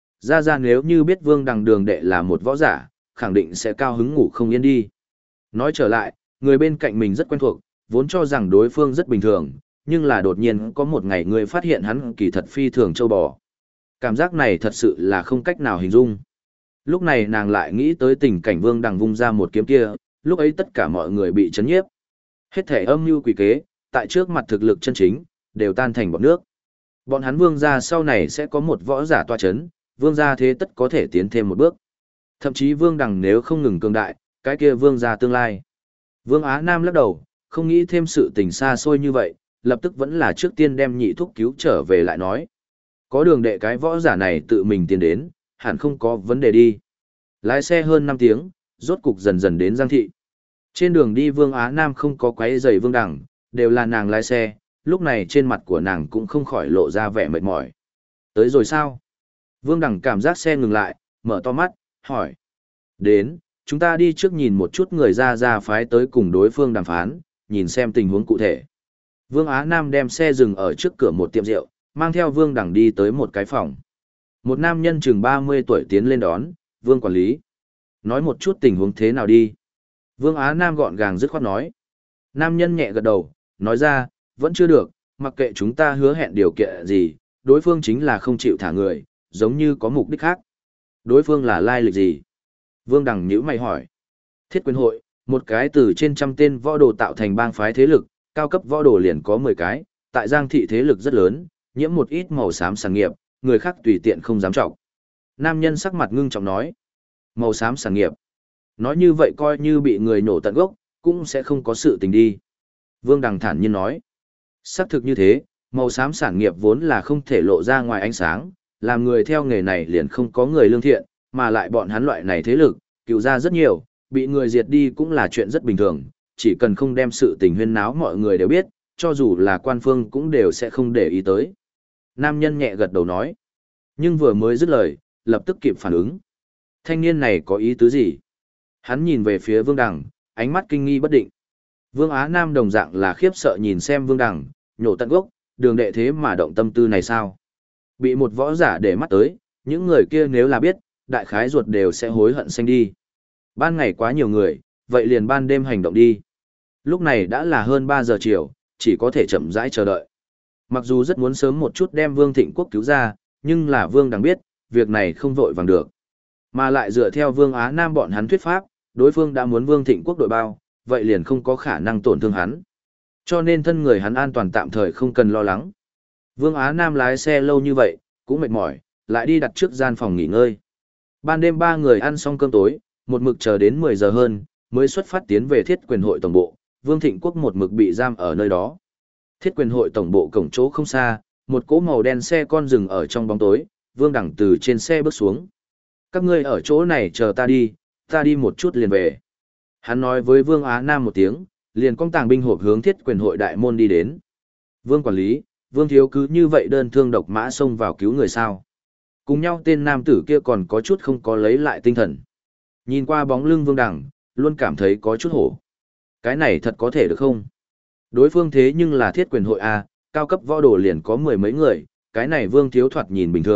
[SPEAKER 1] Ra nếu như biết Vương Đằng đường đệ là một võ giả, khẳng định sẽ cao hứng ngủ không yên đi. Nói trở lại, người bên cạnh mình rất quen thuộc, vốn cho rằng đối phương rất bình thường, nhưng là đột nhiên có một ngày người phát hiện hắn kỳ thật phi thường châu bò. Cảm giác này thật sự là không cách nào hình dung. Lúc này nàng lại nghĩ tới tình cảnh Vương Đằng vung ra một kiếm kia, lúc ấy tất cả mọi người bị chấn nhiếp. Hết thể âm mưu quỷ kế, tại trước mặt thực lực chân chính, đều tan thành bọt nước. Bọn hắn Vương gia sau này sẽ có một võ giả tọa chấn, Vương gia thế tất có thể tiến thêm một bước. Thậm chí Vương Đằng nếu không ngừng cường đại, cái kia Vương gia tương lai. Vương Á Nam lắc đầu, không nghĩ thêm sự tình xa xôi như vậy, lập tức vẫn là trước tiên đem nhị thúc cứu trở về lại nói. Có đường đệ cái võ giả này tự mình tiến đến, hẳn không có vấn đề đi. Lái xe hơn 5 tiếng, rốt cục dần dần đến Giang Thị. Trên đường đi Vương Á Nam không có quấy rầy Vương Đằng, đều là nàng lái xe, lúc này trên mặt của nàng cũng không khỏi lộ ra vẻ mệt mỏi. Tới rồi sao? Vương Đằng cảm giác xe ngừng lại, mở to mắt, hỏi. Đến, chúng ta đi trước nhìn một chút người ra phái tới cùng đối phương đàm phán, nhìn xem tình huống cụ thể. Vương Á Nam đem xe dừng ở trước cửa một tiệm rượu, mang theo Vương Đằng đi tới một cái phòng. Một nam nhân chừng 30 tuổi tiến lên đón, Vương quản lý. Nói một chút tình huống thế nào đi. Vương Á Nam gọn gàng dứt khoát nói. Nam nhân nhẹ gật đầu, nói ra, vẫn chưa được, mặc kệ chúng ta hứa hẹn điều kiện gì, đối phương chính là không chịu thả người, giống như có mục đích khác. Đối phương là lai lịch gì? Vương Đằng nhíu mày hỏi. Thiết quyền hội, một cái từ trên trăm tên võ đồ tạo thành bang phái thế lực, cao cấp võ đồ liền có 10 cái, tại Giang Thị thế lực rất lớn, nhiễm một ít màu xám sản nghiệp, người khác tùy tiện không dám trọng. Nam nhân sắc mặt ngưng trọng nói. Màu xám sản nghiệp. Nói như vậy coi như bị người nổ tận gốc, cũng sẽ không có sự tình đi. Vương Đằng thản nhiên nói. Xác thực như thế, màu xám sản nghiệp vốn là không thể lộ ra ngoài ánh sáng, làm người theo nghề này liền không có người lương thiện, mà lại bọn hắn loại này thế lực, cựu ra rất nhiều, bị người diệt đi cũng là chuyện rất bình thường, chỉ cần không đem sự tình huyên náo mọi người đều biết, cho dù là quan phương cũng đều sẽ không để ý tới. Nam nhân nhẹ gật đầu nói, nhưng vừa mới dứt lời, lập tức kịp phản ứng. Thanh niên này có ý tứ gì? Hắn nhìn về phía Vương Đằng, ánh mắt kinh nghi bất định. Vương Á Nam đồng dạng là khiếp sợ nhìn xem Vương Đằng, nhổ tận gốc, đường đệ thế mà động tâm tư này sao? Bị một võ giả để mắt tới, những người kia nếu là biết, đại khái ruột đều sẽ hối hận xanh đi. Ban ngày quá nhiều người, vậy liền ban đêm hành động đi. Lúc này đã là hơn 3 giờ chiều, chỉ có thể chậm rãi chờ đợi. Mặc dù rất muốn sớm một chút đem Vương Thịnh Quốc cứu ra, nhưng là Vương Đằng biết, việc này không vội vàng được. Mà lại dựa theo Vương Á Nam bọn hắn thuyết pháp, đối phương đã muốn Vương Thịnh Quốc đội bao, vậy liền không có khả năng tổn thương hắn. Cho nên thân người hắn an toàn tạm thời không cần lo lắng. Vương Á Nam lái xe lâu như vậy, cũng mệt mỏi, lại đi đặt trước gian phòng nghỉ ngơi. Ban đêm 3 người ăn xong cơm tối, một mực chờ đến 10 giờ hơn, mới xuất phát tiến về Thiết quyền hội tổng bộ, Vương Thịnh Quốc một mực bị giam ở nơi đó. Thiết quyền hội tổng bộ cổng chỗ không xa, một cỗ màu đen xe con dừng ở trong bóng tối, Vương Đằng từ trên xe bước xuống. Các ngươi ở chỗ này chờ ta đi một chút liền về. Hắn nói với Vương Á Nam một tiếng, liền cong tàng binh hộp hướng Thiết quyền hội đại môn đi đến. Vương quản lý, Vương thiếu cứ như vậy đơn thương độc mã xông vào cứu người sao. Cùng nhau tên nam tử kia còn có chút không có lấy lại tinh thần. Nhìn qua bóng lưng Vương Đằng, luôn cảm thấy có chút hổ. Cái này thật có thể được không? Đối phương thế nhưng là Thiết quyền hội A, cao cấp võ đồ liền có 10 mấy người, cái này Vương thiếu thoạt nhìn bình thường,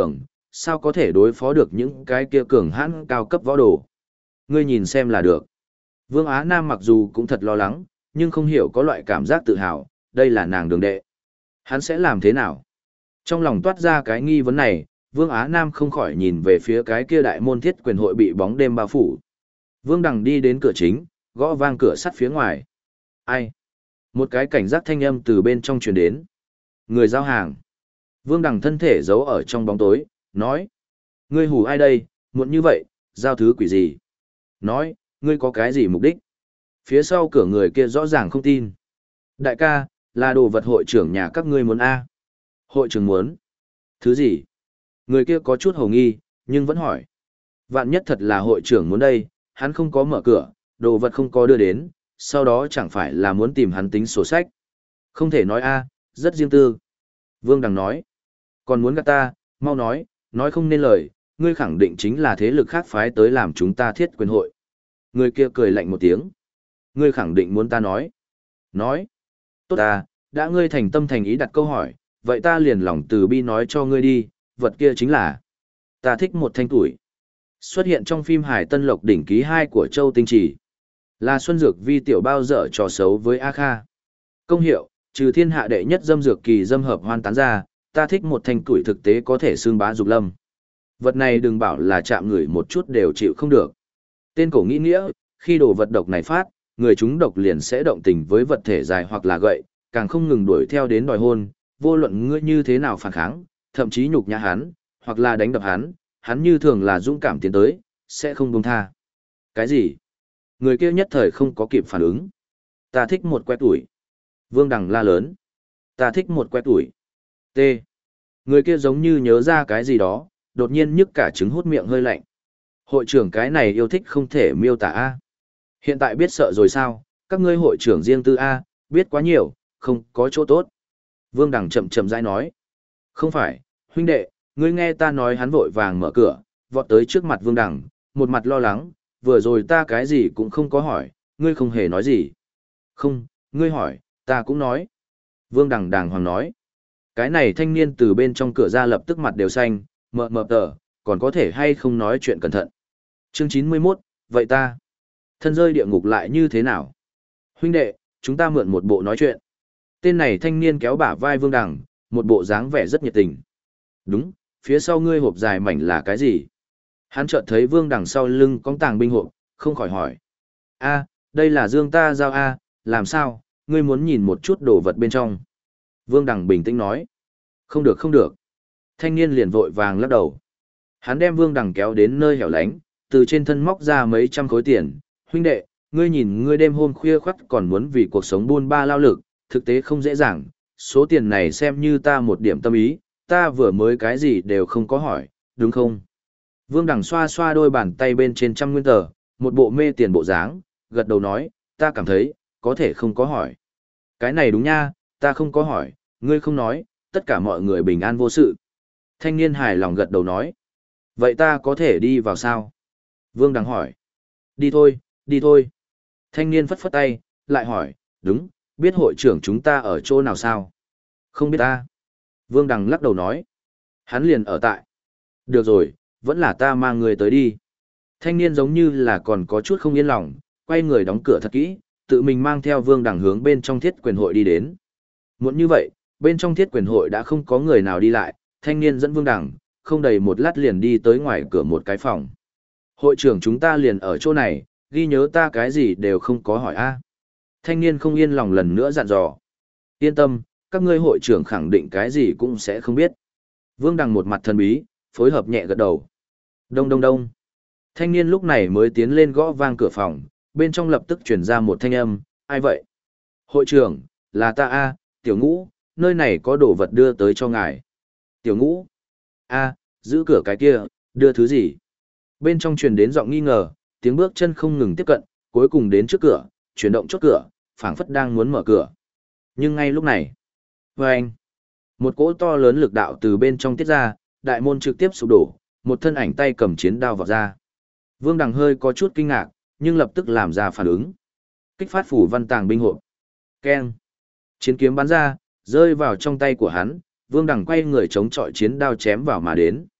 [SPEAKER 1] sao có thể đối phó được những cái kia cường hãn cao cấp võ đồ. Ngươi nhìn xem là được. Vương Á Nam mặc dù cũng thật lo lắng, nhưng không hiểu có loại cảm giác tự hào, đây là nàng đường đệ. Hắn sẽ làm thế nào? Trong lòng toát ra cái nghi vấn này, Vương Á Nam không khỏi nhìn về phía cái kia đại môn thiết quyền hội bị bóng đêm bao phủ. Vương Đằng đi đến cửa chính, gõ vang cửa sắt phía ngoài. Ai? Một cái cảnh giác thanh âm từ bên trong truyền đến. Người giao hàng. Vương Đằng thân thể giấu ở trong bóng tối, nói. Ngươi hù ai đây, muộn như vậy, giao thứ quỷ gì? Nói, ngươi có cái gì mục đích? Phía sau cửa người kia rõ ràng không tin. Đại ca, là đồ vật hội trưởng nhà các ngươi muốn A. Hội trưởng muốn. Thứ gì? Người kia có chút hồ nghi, nhưng vẫn hỏi. Vạn nhất thật là hội trưởng muốn đây, hắn không có mở cửa, đồ vật không có đưa đến, sau đó chẳng phải là muốn tìm hắn tính sổ sách. Không thể nói A, rất riêng tư. Vương Đằng nói. Còn muốn gạt ta, mau nói không nên lời, ngươi khẳng định chính là thế lực khác phái tới làm chúng ta thiết quyền hội. Người kia cười lạnh một tiếng. Ngươi khẳng định muốn ta nói. Nói. Tốt ta, đã ngươi thành tâm thành ý đặt câu hỏi, vậy ta liền lòng từ bi nói cho ngươi đi, vật kia chính là. Ta thích một thanh tuổi. Xuất hiện trong phim Hải Tân Lộc đỉnh ký 2 của Châu Tinh Trì. Là Xuân Dược vi tiểu bao dở trò xấu với A Kha. Công hiệu, trừ thiên hạ đệ nhất dâm dược kỳ dâm hợp hoan tán ra, ta thích một thanh tuổi thực tế có thể xương bá dục lâm. Vật này đừng bảo là chạm người một chút đều chịu không được. Tên cổ nghĩ nghĩa, khi đồ vật độc này phát, người chúng độc liền sẽ động tình với vật thể dài hoặc là gậy, càng không ngừng đuổi theo đến đòi hôn, vô luận ngươi như thế nào phản kháng, thậm chí nhục nhã hắn, hoặc là đánh đập hắn như thường là dũng cảm tiến tới, sẽ không buông tha. Cái gì? Người kia nhất thời không có kịp phản ứng. Ta thích một que tuổi. Vương Đằng la lớn. Ta thích một que tuổi. T. Người kia giống như nhớ ra cái gì đó, đột nhiên nhức cả trứng hút miệng hơi lạnh. Hội trưởng cái này yêu thích không thể miêu tả A. Hiện tại biết sợ rồi sao, các ngươi hội trưởng riêng tư A, biết quá nhiều, không có chỗ tốt. Vương Đằng chậm chậm rãi nói. Không phải, huynh đệ, ngươi nghe ta nói. Hắn vội vàng mở cửa, vọt tới trước mặt Vương Đằng, một mặt lo lắng, vừa rồi ta cái gì cũng không có hỏi, ngươi không hề nói gì. Không, ngươi hỏi, ta cũng nói. Vương Đằng đàng hoàng nói. Cái này thanh niên từ bên trong cửa ra lập tức mặt đều xanh, mờ tờ, còn có thể hay không nói chuyện cẩn thận. Chương 91, vậy ta, thân rơi địa ngục lại như thế nào? Huynh đệ, chúng ta mượn một bộ nói chuyện. Tên này thanh niên kéo bả vai Vương Đằng, một bộ dáng vẻ rất nhiệt tình. Đúng, phía sau ngươi hộp dài mảnh là cái gì? Hắn chợt thấy Vương Đằng sau lưng có tàng binh hộp, không khỏi hỏi. A, đây là dương ta giao A, làm sao, ngươi muốn nhìn một chút đồ vật bên trong. Vương Đằng bình tĩnh nói. Không được không được. Thanh niên liền vội vàng lắc đầu. Hắn đem Vương Đằng kéo đến nơi hẻo lánh, từ trên thân móc ra mấy trăm khối tiền. Huynh đệ, ngươi nhìn ngươi đêm hôm khuya khoắt còn muốn vì cuộc sống buôn ba lao lực, thực tế không dễ dàng. Số tiền này xem như ta một điểm tâm ý, ta vừa mới cái gì đều không có hỏi, đúng không? Vương Đằng xoa xoa đôi bàn tay bên trên 100 nguyên tờ, một bộ mê tiền bộ dáng, gật đầu nói, ta cảm thấy, có thể không có hỏi. Cái này đúng nha, ta không có hỏi, ngươi không nói, tất cả mọi người bình an vô sự. Thanh niên hài lòng gật đầu nói, vậy ta có thể đi vào sao? Vương Đằng hỏi, đi thôi, đi thôi. Thanh niên phất phất tay, lại hỏi, đúng, biết hội trưởng chúng ta ở chỗ nào sao? Không biết ta. Vương Đằng lắc đầu nói, hắn liền ở tại. Được rồi, vẫn là ta mang người tới đi. Thanh niên giống như là còn có chút không yên lòng, quay người đóng cửa thật kỹ, tự mình mang theo Vương Đằng hướng bên trong thiết quyền hội đi đến. Muốn như vậy, bên trong thiết quyền hội đã không có người nào đi lại, thanh niên dẫn Vương Đằng, không đầy một lát liền đi tới ngoài cửa một cái phòng. Hội trưởng chúng ta liền ở chỗ này, ghi nhớ ta cái gì đều không có hỏi a. Thanh niên không yên lòng lần nữa dặn dò. Yên tâm, các ngươi hội trưởng khẳng định cái gì cũng sẽ không biết. Vương Đằng một mặt thần bí, phối hợp nhẹ gật đầu. Đông đông đông. Thanh niên lúc này mới tiến lên gõ vang cửa phòng, bên trong lập tức truyền ra một thanh âm, ai vậy? Hội trưởng, là ta a, Tiểu Ngũ, nơi này có đồ vật đưa tới cho ngài. Tiểu Ngũ, a, giữ cửa cái kia, đưa thứ gì? Bên trong truyền đến giọng nghi ngờ, tiếng bước chân không ngừng tiếp cận, cuối cùng đến trước cửa, chuyển động chốt cửa, phảng phất đang muốn mở cửa. Nhưng ngay lúc này, vâng, một cỗ to lớn lực đạo từ bên trong tiết ra, đại môn trực tiếp sụp đổ, một thân ảnh tay cầm chiến đao vọt ra. Vương Đằng hơi có chút kinh ngạc, nhưng lập tức làm ra phản ứng. Kích phát phủ văn tàng binh hộp. Keng. Chiến kiếm bắn ra, rơi vào trong tay của hắn, Vương Đằng quay người chống chọi chiến đao chém vào mà đến.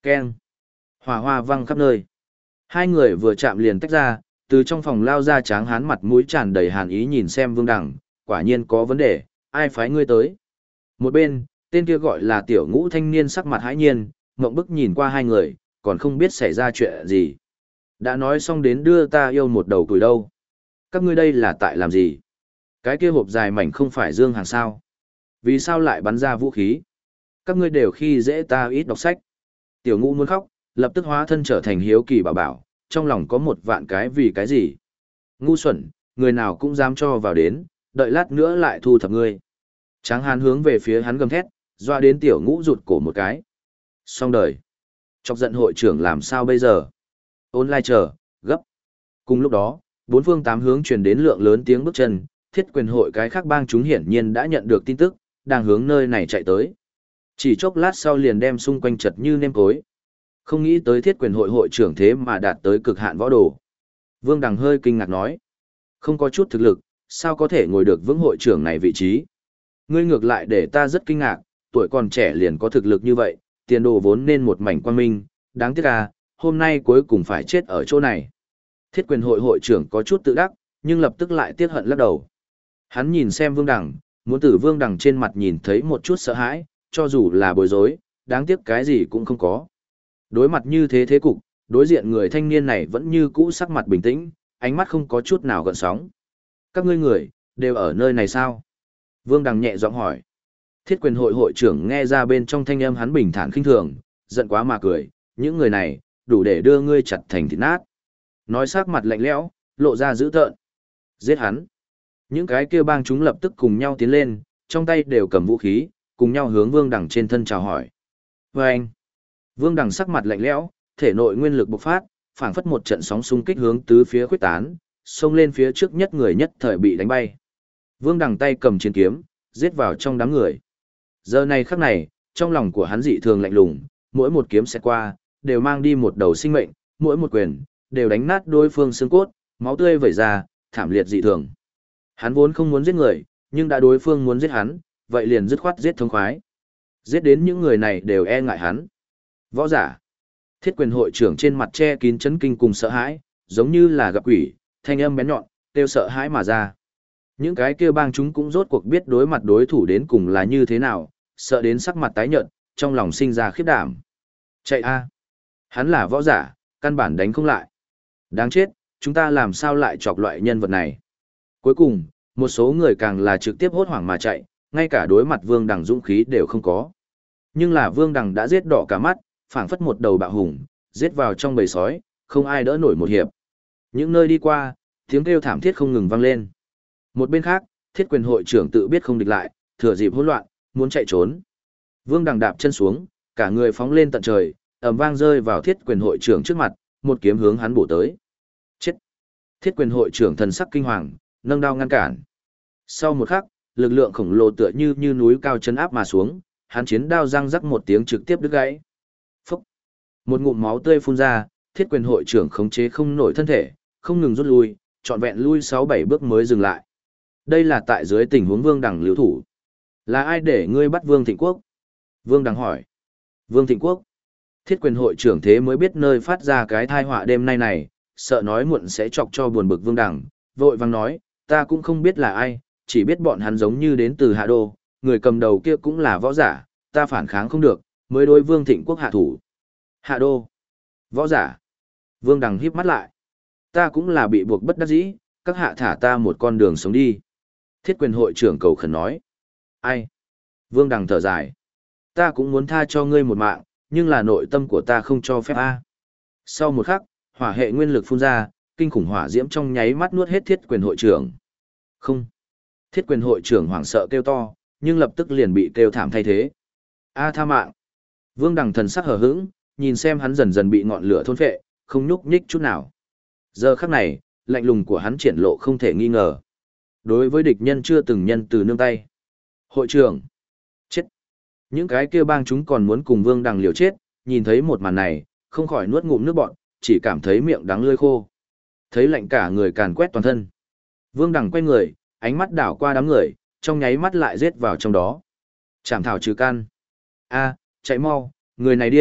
[SPEAKER 1] Keng. Hỏa hoa văng khắp nơi. Hai người vừa chạm liền tách ra, từ trong phòng lao ra Tráng Hán mặt mũi tràn đầy hàn ý nhìn xem Vương Đằng, quả nhiên có vấn đề, ai phái ngươi tới. Một bên, tên kia gọi là Tiểu Ngũ thanh niên sắc mặt hãi nhiên, ngậm bức nhìn qua hai người, còn không biết xảy ra chuyện gì. Đã nói xong đến đưa ta yêu một đầu tuổi đâu. Các ngươi đây là tại làm gì? Cái kia hộp dài mảnh không phải dương hàng sao? Vì sao lại bắn ra vũ khí? Các ngươi đều khi dễ ta ít đọc sách. Tiểu Ngũ muốn khóc, lập tức hóa thân trở thành hiếu kỳ bảo bảo, trong lòng có một vạn cái vì cái gì. Ngu xuẩn, người nào cũng dám cho vào đến, đợi lát nữa lại thu thập ngươi. Tráng Hán hướng về phía hắn gầm thét, doa đến Tiểu Ngũ rụt cổ một cái. Xong đời. Chọc giận hội trưởng làm sao bây giờ? Online chờ, gấp. Cùng lúc đó, bốn phương tám hướng truyền đến lượng lớn tiếng bước chân, thiết quyền hội cái khác bang chúng hiển nhiên đã nhận được tin tức, đang hướng nơi này chạy tới. Chỉ chốc lát sau liền đem xung quanh chật như nêm cối. Không nghĩ tới thiết quyền hội hội trưởng thế mà đạt tới cực hạn võ đồ. Vương Đằng hơi kinh ngạc nói. Không có chút thực lực, sao có thể ngồi được vững hội trưởng này vị trí? Ngươi ngược lại để ta rất kinh ngạc, tuổi còn trẻ liền có thực lực như vậy, tiền đồ vốn nên một mảnh quang minh, đáng tiếc à, hôm nay cuối cùng phải chết ở chỗ này. Thiết quyền hội hội trưởng có chút tự đắc, nhưng lập tức lại tiếc hận lắc đầu. Hắn nhìn xem Vương Đằng, muốn từ Vương Đằng trên mặt nhìn thấy một chút sợ hãi, cho dù là bối rối, đáng tiếc cái gì cũng không có. Đối mặt như thế cục, đối diện người thanh niên này vẫn như cũ sắc mặt bình tĩnh, ánh mắt không có chút nào gợn sóng. Các ngươi người, đều ở nơi này sao? Vương Đằng nhẹ giọng hỏi. Thiết quyền hội hội trưởng nghe ra bên trong thanh âm hắn bình thản khinh thường, giận quá mà cười, những người này, đủ để đưa ngươi chặt thành thịt nát. Nói sắc mặt lạnh lẽo, lộ ra dữ tợn. Giết hắn. Những cái kia bang chúng lập tức cùng nhau tiến lên, trong tay đều cầm vũ khí, cùng nhau hướng Vương Đằng trên thân chào hỏi. Và anh. Vương Đằng sắc mặt lạnh lẽo, thể nội nguyên lực bộc phát, phảng phất một trận sóng xung kích hướng tứ phía khuếch tán, xông lên phía trước nhất người nhất thời bị đánh bay. Vương Đằng tay cầm chiến kiếm, giết vào trong đám người. Giờ này khắc này, trong lòng của hắn dị thường lạnh lùng, mỗi một kiếm xẹt qua, đều mang đi một đầu sinh mệnh, mỗi một quyền, đều đánh nát đối phương xương cốt, máu tươi vẩy ra, thảm liệt dị thường. Hắn vốn không muốn giết người, nhưng đã đối phương muốn giết hắn, vậy liền dứt khoát giết thống khoái. Giết đến những người này đều e ngại hắn. Võ giả. Thiết quyền hội trưởng trên mặt che kín chấn kinh cùng sợ hãi, giống như là gặp quỷ, thanh âm bén nhọn, kêu sợ hãi mà ra. Những cái kia bang chúng cũng rốt cuộc biết đối mặt đối thủ đến cùng là như thế nào, sợ đến sắc mặt tái nhợt, trong lòng sinh ra khiếp đảm. Chạy a! Hắn là võ giả, căn bản đánh không lại. Đáng chết, chúng ta làm sao lại chọc loại nhân vật này? Cuối cùng, một số người càng là trực tiếp hốt hoảng mà chạy, ngay cả đối mặt Vương Đằng dũng khí đều không có. Nhưng là Vương Đằng đã giết đỏ cả mắt, phảng phất một đầu bạo hùng, giết vào trong bầy sói, không ai đỡ nổi một hiệp. Những nơi đi qua, tiếng kêu thảm thiết không ngừng vang lên. Một bên khác, thiết quyền hội trưởng tự biết không địch lại, thừa dịp hỗn loạn, muốn chạy trốn. Vương Đằng đạp chân xuống, cả người phóng lên tận trời, ầm vang rơi vào thiết quyền hội trưởng trước mặt, một kiếm hướng hắn bổ tới. Chết! Thiết quyền hội trưởng thần sắc kinh hoàng, nâng đao ngăn cản. Sau một khắc, lực lượng khổng lồ tựa như núi cao chấn áp mà xuống, hắn chiến đao răng rắc một tiếng trực tiếp đứt gãy. Phúc! Một ngụm máu tươi phun ra, thiết quyền hội trưởng khống chế không nổi thân thể, không ngừng rút lui, trọn vẹn lui 6-7 bước mới dừng lại. Đây là tại dưới tình huống Vương Đằng lưu thủ. Là ai để ngươi bắt Vương Thịnh Quốc? Vương Đằng hỏi. Vương Thịnh Quốc? Thiết quyền hội trưởng thế mới biết nơi phát ra cái thai họa đêm nay này, sợ nói muộn sẽ chọc cho buồn bực Vương Đằng, vội vàng nói, ta cũng không biết là ai, chỉ biết bọn hắn giống như đến từ Hạ Đô, người cầm đầu kia cũng là võ giả, ta phản kháng không được, mới đối Vương Thịnh Quốc hạ thủ. Hạ Đô? Võ giả? Vương Đằng híp mắt lại. Ta cũng là bị buộc bất đắc dĩ, các hạ thả ta một con đường sống đi. Thiết quyền hội trưởng cầu khẩn nói. Ai? Vương Đằng thở dài. Ta cũng muốn tha cho ngươi một mạng, nhưng là nội tâm của ta không cho phép a. Sau một khắc, hỏa hệ nguyên lực phun ra, kinh khủng hỏa diễm trong nháy mắt nuốt hết thiết quyền hội trưởng. Không. Thiết quyền hội trưởng hoảng sợ kêu to, nhưng lập tức liền bị kêu thảm thay thế. A tha mạng. Vương Đằng thần sắc hờ hững, nhìn xem hắn dần dần bị ngọn lửa thôn phệ, không nhúc nhích chút nào. Giờ khắc này, lạnh lùng của hắn triển lộ không thể nghi ngờ. Đối với địch nhân chưa từng nhân từ nương tay. Hội trưởng. Chết. Những cái kia bang chúng còn muốn cùng Vương Đằng liều chết, nhìn thấy một màn này, không khỏi nuốt ngụm nước bọt, chỉ cảm thấy miệng đắng lưỡi khô. Thấy lạnh cả người càn quét toàn thân. Vương Đằng quay người, ánh mắt đảo qua đám người, trong nháy mắt lại giết vào trong đó. Chảm thảo trừ căn. A, chạy mau, người này điên,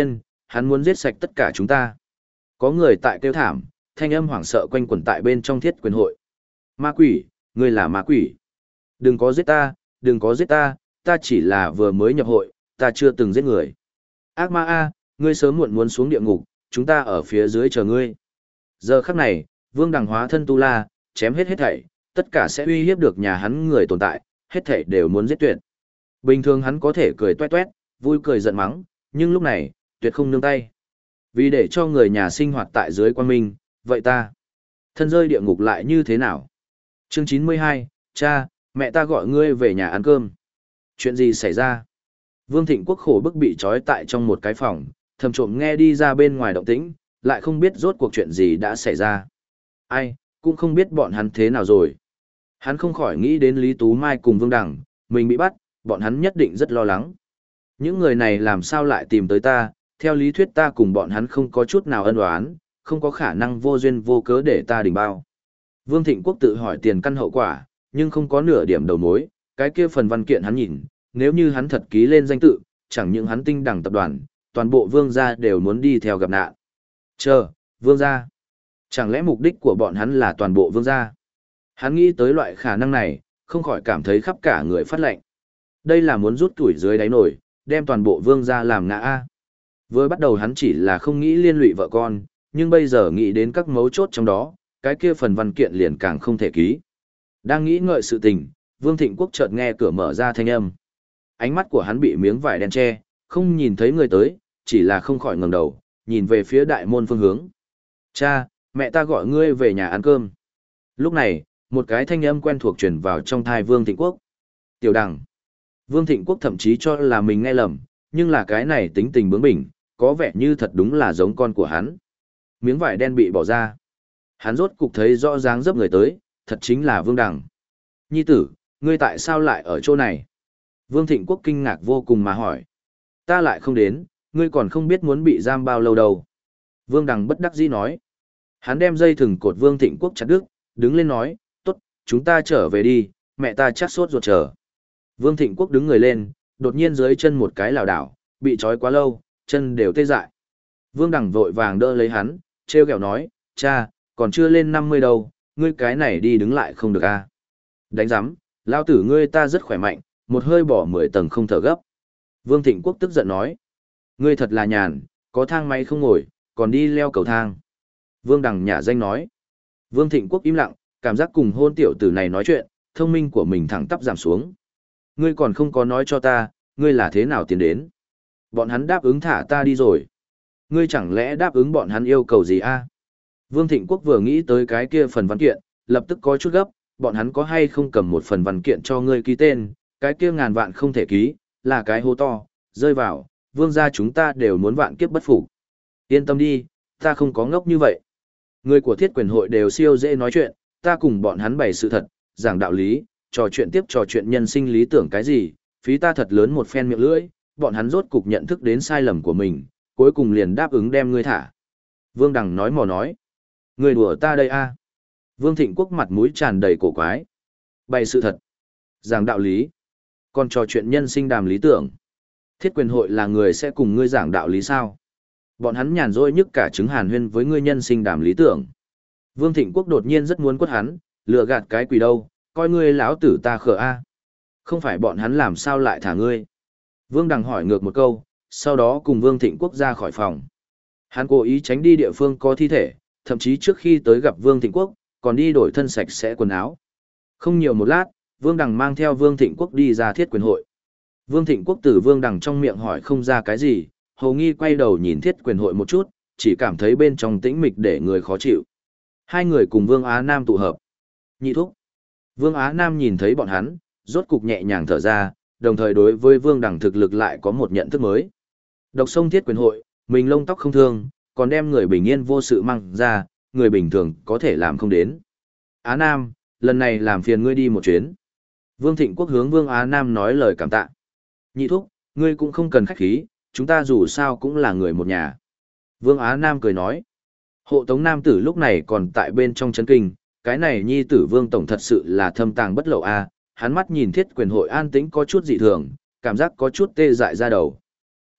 [SPEAKER 1] hắn muốn giết sạch tất cả chúng ta. Có người tại kêu thảm, thanh âm hoảng sợ quanh quẩn tại bên trong thiết quyền hội. Ma quỷ, ngươi là ma quỷ. Đừng có giết ta, đừng có giết ta, ta chỉ là vừa mới nhập hội, ta chưa từng giết người. Ác ma A, ngươi sớm muộn muốn xuống địa ngục, chúng ta ở phía dưới chờ ngươi. Giờ khắc này, Vương Đằng hóa thân tu la, chém hết thảy, tất cả sẽ uy hiếp được nhà hắn người tồn tại, hết thảy đều muốn giết tuyệt. Bình thường hắn có thể cười toét toét, vui cười giận mắng, nhưng lúc này, tuyệt không nương tay. Vì để cho người nhà sinh hoạt tại dưới quan minh, vậy ta, thân rơi địa ngục lại như thế nào? Chương 92, cha, mẹ ta gọi ngươi về nhà ăn cơm. Chuyện gì xảy ra? Vương Thịnh Quốc khổ bức bị trói tại trong một cái phòng, thầm trộm nghe đi ra bên ngoài động tĩnh, lại không biết rốt cuộc chuyện gì đã xảy ra. Ai, cũng không biết bọn hắn thế nào rồi. Hắn không khỏi nghĩ đến Lý Tú Mai cùng Vương Đằng, mình bị bắt, bọn hắn nhất định rất lo lắng. Những người này làm sao lại tìm tới ta, theo lý thuyết ta cùng bọn hắn không có chút nào ân oán, không có khả năng vô duyên vô cớ để ta đỉnh bao. Vương Thịnh Quốc tự hỏi tiền căn hậu quả, nhưng không có nửa điểm đầu mối, cái kia phần văn kiện hắn nhìn, nếu như hắn thật ký lên danh tự, chẳng những hắn Tinh Đẳng tập đoàn, toàn bộ Vương gia đều muốn đi theo gặp nạn. Chờ, Vương gia. Chẳng lẽ mục đích của bọn hắn là toàn bộ Vương gia? Hắn nghĩ tới loại khả năng này, không khỏi cảm thấy khắp cả người phát lạnh. Đây là muốn rút tuổi dưới đáy nổi, đem toàn bộ Vương gia làm ngã a. Vừa bắt đầu hắn chỉ là không nghĩ liên lụy vợ con, nhưng bây giờ nghĩ đến các mấu chốt trong đó, cái kia phần văn kiện liền càng không thể ký. Đang nghĩ ngợi sự tình, Vương Thịnh Quốc chợt nghe cửa mở ra thanh âm. Ánh mắt của hắn bị miếng vải đen che, không nhìn thấy người tới, chỉ là không khỏi ngẩng đầu, nhìn về phía đại môn phương hướng. Cha, mẹ ta gọi ngươi về nhà ăn cơm. Lúc này, một cái thanh âm quen thuộc truyền vào trong thai Vương Thịnh Quốc. Tiểu Đằng. Vương Thịnh Quốc thậm chí cho là mình nghe lầm, nhưng là cái này tính tình bướng bỉnh, có vẻ như thật đúng là giống con của hắn. Miếng vải đen bị bỏ ra. Hắn rốt cục thấy rõ dáng dấp người tới, thật chính là Vương Đằng. Nhi tử, ngươi tại sao lại ở chỗ này? Vương Thịnh Quốc kinh ngạc vô cùng mà hỏi. Ta lại không đến, ngươi còn không biết muốn bị giam bao lâu đâu. Vương Đằng bất đắc dĩ nói. Hắn đem dây thừng cột Vương Thịnh Quốc chặt đứt, đứng lên nói, tốt, chúng ta trở về đi, mẹ ta chắc sốt ruột chờ. Vương Thịnh Quốc đứng người lên, đột nhiên dưới chân một cái lảo đảo, bị trói quá lâu, chân đều tê dại. Vương Đằng vội vàng đỡ lấy hắn, treo kẹo nói, cha, còn chưa lên 50 đâu, ngươi cái này đi đứng lại không được a. Đánh giám, lao tử ngươi ta rất khỏe mạnh, một hơi bỏ 10 tầng không thở gấp. Vương Thịnh Quốc tức giận nói, ngươi thật là nhàn, có thang máy không ngồi, còn đi leo cầu thang. Vương Đằng nhả danh nói. Vương Thịnh Quốc im lặng, cảm giác cùng hôn tiểu tử này nói chuyện, thông minh của mình thẳng tắp giảm xuống. Ngươi còn không có nói cho ta, ngươi là thế nào tiến đến. Bọn hắn đáp ứng thả ta đi rồi. Ngươi chẳng lẽ đáp ứng bọn hắn yêu cầu gì a? Vương Thịnh Quốc vừa nghĩ tới cái kia phần văn kiện, lập tức có chút gấp, bọn hắn có hay không cầm một phần văn kiện cho ngươi ký tên, cái kia ngàn vạn không thể ký, là cái hố to, rơi vào, vương gia chúng ta đều muốn vạn kiếp bất phục. Yên tâm đi, ta không có ngốc như vậy. Người của thiết quyền hội đều siêu dễ nói chuyện, ta cùng bọn hắn bày sự thật, giảng đạo lý, trò chuyện tiếp trò chuyện nhân sinh lý tưởng cái gì, phí ta thật lớn một phen miệng lưỡi, bọn hắn rốt cục nhận thức đến sai lầm của mình, cuối cùng liền đáp ứng đem ngươi thả. Vương Đằng nói mò nói, ngươi đùa ta đây a? Vương Thịnh Quốc mặt mũi tràn đầy cổ quái. Bày sự thật, giảng đạo lý, còn trò chuyện nhân sinh đàm lý tưởng. Thiết quyền hội là người sẽ cùng ngươi giảng đạo lý sao? Bọn hắn nhàn rỗi nhức cả trứng hàn huyên với ngươi nhân sinh đàm lý tưởng. Vương Thịnh Quốc đột nhiên rất muốn quất hắn, lừa gạt cái quỷ đâu, coi ngươi lão tử ta khờ a. Không phải bọn hắn làm sao lại thả ngươi? Vương Đằng hỏi ngược một câu, sau đó cùng Vương Thịnh Quốc ra khỏi phòng. Hắn cố ý tránh đi địa phương có thi thể, thậm chí trước khi tới gặp Vương Thịnh Quốc, còn đi đổi thân sạch sẽ quần áo. Không nhiều một lát, Vương Đằng mang theo Vương Thịnh Quốc đi ra thiết quyền hội. Vương Thịnh Quốc từ Vương Đằng trong miệng hỏi không ra cái gì, hầu nghi quay đầu nhìn thiết quyền hội một chút, chỉ cảm thấy bên trong tĩnh mịch để người khó chịu. Hai người cùng Vương Á Nam tụ hợp. Nhị thúc. Vương Á Nam nhìn thấy bọn hắn, rốt cục nhẹ nhàng thở ra, đồng thời đối với Vương Đằng thực lực lại có một nhận thức mới. Độc sông thiết quyền hội, mình lông tóc không thương, còn đem người bình yên vô sự mang ra, người bình thường có thể làm không đến. Á Nam, lần này làm phiền ngươi đi một chuyến. Vương Thịnh Quốc hướng Vương Á Nam nói lời cảm tạ. Nhị thúc, ngươi cũng không cần khách khí, chúng ta dù sao cũng là người một nhà. Vương Á Nam cười nói. Hộ tống nam tử lúc này còn tại bên trong chấn kinh, cái này nhi tử Vương Tổng thật sự là thâm tàng bất lậu a. Hắn mắt nhìn thiết quyền hội an tĩnh có chút dị thường, cảm giác có chút tê dại ra đầu.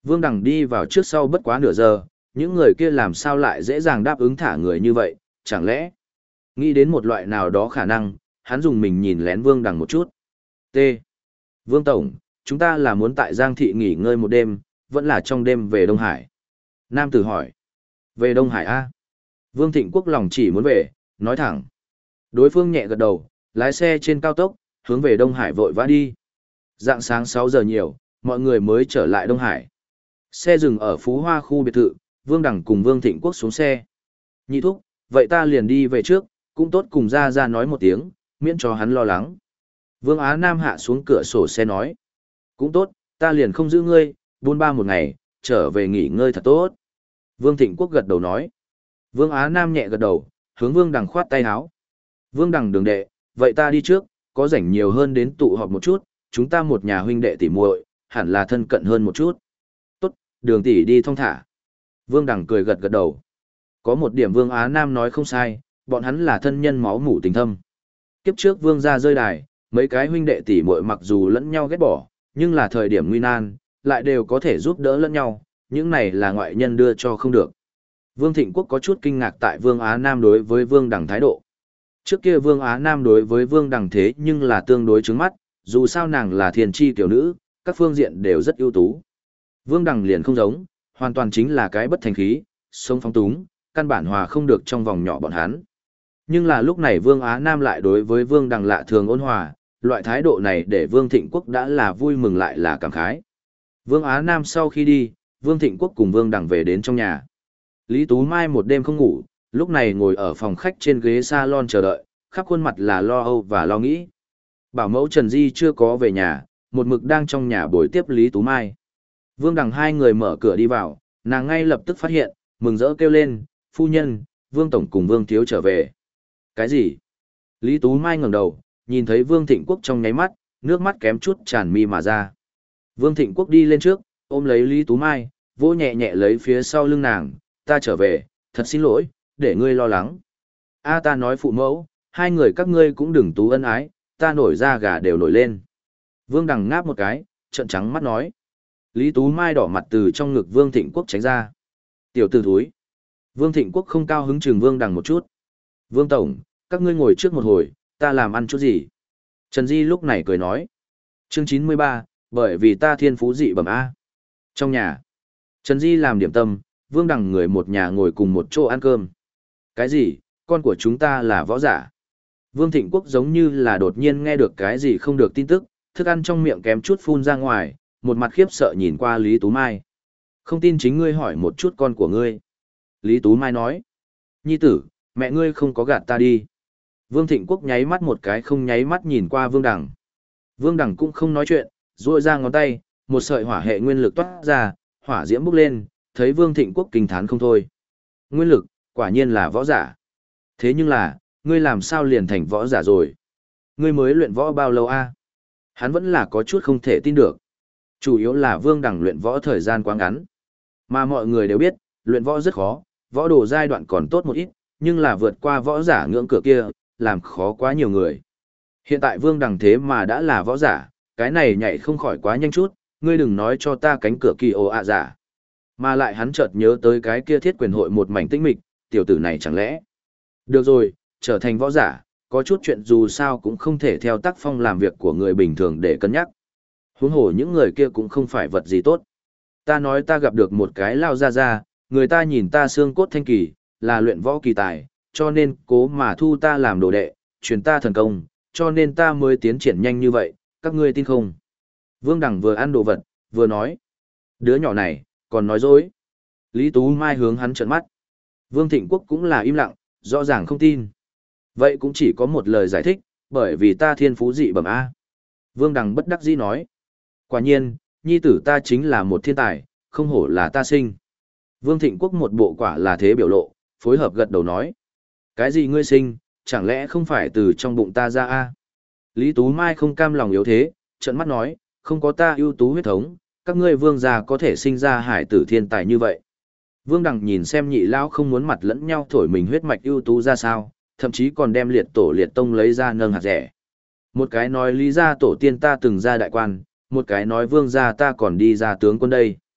[SPEAKER 1] Vương Đằng đi vào trước sau bất quá nửa giờ, những người kia làm sao lại dễ dàng đáp ứng thả người như vậy, chẳng lẽ nghĩ đến một loại nào đó khả năng, hắn dùng mình nhìn lén Vương Đằng một chút. T. Vương Tổng, chúng ta là muốn tại Giang Thị nghỉ ngơi một đêm, vẫn là trong đêm về Đông Hải? Nam tử hỏi. Về Đông Hải A. Vương Thịnh Quốc lòng chỉ muốn về, nói thẳng. Đối phương nhẹ gật đầu, lái xe trên cao tốc, hướng về Đông Hải vội vã đi. Rạng sáng 6 giờ nhiều, mọi người mới trở lại Đông Hải. Xe dừng ở Phú Hoa khu biệt thự, Vương Đằng cùng Vương Thịnh Quốc xuống xe. Nhị thúc, vậy ta liền đi về trước, cũng tốt cùng ra nói một tiếng, miễn cho hắn lo lắng. Vương Á Nam hạ xuống cửa sổ xe nói. Cũng tốt, ta liền không giữ ngươi, buôn ba một ngày, trở về nghỉ ngơi thật tốt. Vương Thịnh Quốc gật đầu nói. Vương Á Nam nhẹ gật đầu, hướng Vương Đằng khoát tay áo. Vương Đằng đường đệ, vậy ta đi trước, có rảnh nhiều hơn đến tụ họp một chút, chúng ta một nhà huynh đệ tỉ muội, hẳn là thân cận hơn một chút. Tốt, Đường tỷ đi thong thả. Vương Đằng cười gật gật đầu. Có một điểm Vương Á Nam nói không sai, bọn hắn là thân nhân máu mủ tình thâm. Kiếp trước Vương gia rơi đài, mấy cái huynh đệ tỉ muội mặc dù lẫn nhau ghét bỏ, nhưng là thời điểm nguy nan, lại đều có thể giúp đỡ lẫn nhau, những này là ngoại nhân đưa cho không được. Vương Thịnh Quốc có chút kinh ngạc tại Vương Á Nam đối với Vương Đằng thái độ. Trước kia Vương Á Nam đối với Vương Đằng thế nhưng là tương đối trứng mắt, dù sao nàng là thiên tri tiểu nữ, các phương diện đều rất ưu tú. Vương Đằng liền không giống, hoàn toàn chính là cái bất thành khí, sống phóng túng, căn bản hòa không được trong vòng nhỏ bọn hắn. Nhưng là lúc này Vương Á Nam lại đối với Vương Đằng lạ thường ôn hòa, loại thái độ này để Vương Thịnh Quốc đã là vui mừng lại là cảm khái. Vương Á Nam sau khi đi, Vương Thịnh Quốc cùng Vương Đằng về đến trong nhà. Lý Tú Mai một đêm không ngủ, lúc này ngồi ở phòng khách trên ghế salon chờ đợi, khắp khuôn mặt là lo âu và lo nghĩ. Bảo mẫu Trần Di chưa có về nhà, một mực đang trong nhà bồi tiếp Lý Tú Mai. Vương Đằng hai người mở cửa đi vào, nàng ngay lập tức phát hiện, mừng rỡ kêu lên, phu nhân, Vương Tổng cùng Vương Thiếu trở về. Cái gì? Lý Tú Mai ngẩng đầu, nhìn thấy Vương Thịnh Quốc trong nháy mắt, nước mắt kém chút tràn mi mà ra. Vương Thịnh Quốc đi lên trước, ôm lấy Lý Tú Mai, vỗ nhẹ nhẹ lấy phía sau lưng nàng, ta trở về, thật xin lỗi, để ngươi lo lắng. A ta nói phụ mẫu, hai người các ngươi cũng đừng tú ân ái, ta nổi da gà đều nổi lên. Vương Đằng ngáp một cái, trợn trắng mắt nói. Lý Tú Mai đỏ mặt từ trong ngực Vương Thịnh Quốc tránh ra. Tiểu tử thúi. Vương Thịnh Quốc không cao hứng chừng Vương Đằng một chút. Vương Tổng, các ngươi ngồi trước một hồi, ta làm ăn chút gì? Trần Di lúc này cười nói. Chương 93, bởi vì ta thiên phú dị bẩm A. Trong nhà, Trần Di làm điểm tâm, Vương Đằng người một nhà ngồi cùng một chỗ ăn cơm. Cái gì, con của chúng ta là võ giả? Vương Thịnh Quốc giống như là đột nhiên nghe được cái gì không được tin tức, thức ăn trong miệng kém chút phun ra ngoài, một mặt khiếp sợ nhìn qua Lý Tú Mai. Không tin chính ngươi hỏi một chút con của ngươi. Lý Tú Mai nói. Nhi tử, mẹ ngươi không có gạt ta đi. Vương Thịnh Quốc nháy mắt một cái không nháy mắt nhìn qua Vương Đằng. Vương Đằng cũng không nói chuyện, duỗi ra ngón tay, một sợi hỏa hệ nguyên lực toát ra, hỏa diễm bốc lên, thấy Vương Thịnh Quốc kinh thán không thôi. Nguyên lực, quả nhiên là võ giả. Thế nhưng là, ngươi làm sao liền thành võ giả rồi? Ngươi mới luyện võ bao lâu a? Hắn vẫn là có chút không thể tin được. Chủ yếu là Vương Đằng luyện võ thời gian quá ngắn. Mà mọi người đều biết, luyện võ rất khó, võ đồ giai đoạn còn tốt một ít, nhưng là vượt qua võ giả ngưỡng cửa kia, làm khó quá nhiều người. Hiện tại Vương Đằng thế mà đã là võ giả, cái này nhảy không khỏi quá nhanh chút, ngươi đừng nói cho ta cánh cửa kỳ ồ ạ giả. Mà lại hắn chợt nhớ tới cái kia thiết quyền hội một mảnh tĩnh mịch, tiểu tử này chẳng lẽ. Được rồi, trở thành võ giả, có chút chuyện dù sao cũng không thể theo tác phong làm việc của người bình thường để cân nhắc. Huống hồ những người kia cũng không phải vật gì tốt. Ta nói ta gặp được một cái lao ra, người ta nhìn ta xương cốt thanh kỳ, là luyện võ kỳ tài, cho nên cố mà thu ta làm đồ đệ, truyền ta thần công, cho nên ta mới tiến triển nhanh như vậy, các ngươi tin không? Vương Đằng vừa ăn đồ vật, vừa nói. Đứa nhỏ này, còn nói dối. Lý Tú Mai hướng hắn trợn mắt. Vương Thịnh Quốc cũng là im lặng, rõ ràng không tin. Vậy cũng chỉ có một lời giải thích, bởi vì ta thiên phú dị bẩm A. Vương Đằng bất đắc dĩ nói. Quả nhiên, nhi tử ta chính là một thiên tài, không hổ là ta sinh. Vương Thịnh Quốc một bộ quả là thế biểu lộ, phối hợp gật đầu nói. Cái gì ngươi sinh, chẳng lẽ không phải từ trong bụng ta ra A? Lý Tú Mai không cam lòng yếu thế, trợn mắt nói, không có ta ưu tú huyết thống, các ngươi vương gia có thể sinh ra hải tử thiên tài như vậy. Vương Đằng nhìn xem nhị lão không muốn mặt lẫn nhau thổi mình huyết mạch ưu tú ra sao, thậm chí còn đem liệt tổ liệt tông lấy ra nâng hạt rẻ. Một cái nói lý gia tổ tiên ta từng ra đại quan, một cái nói vương gia ta còn đi ra tướng quân đây.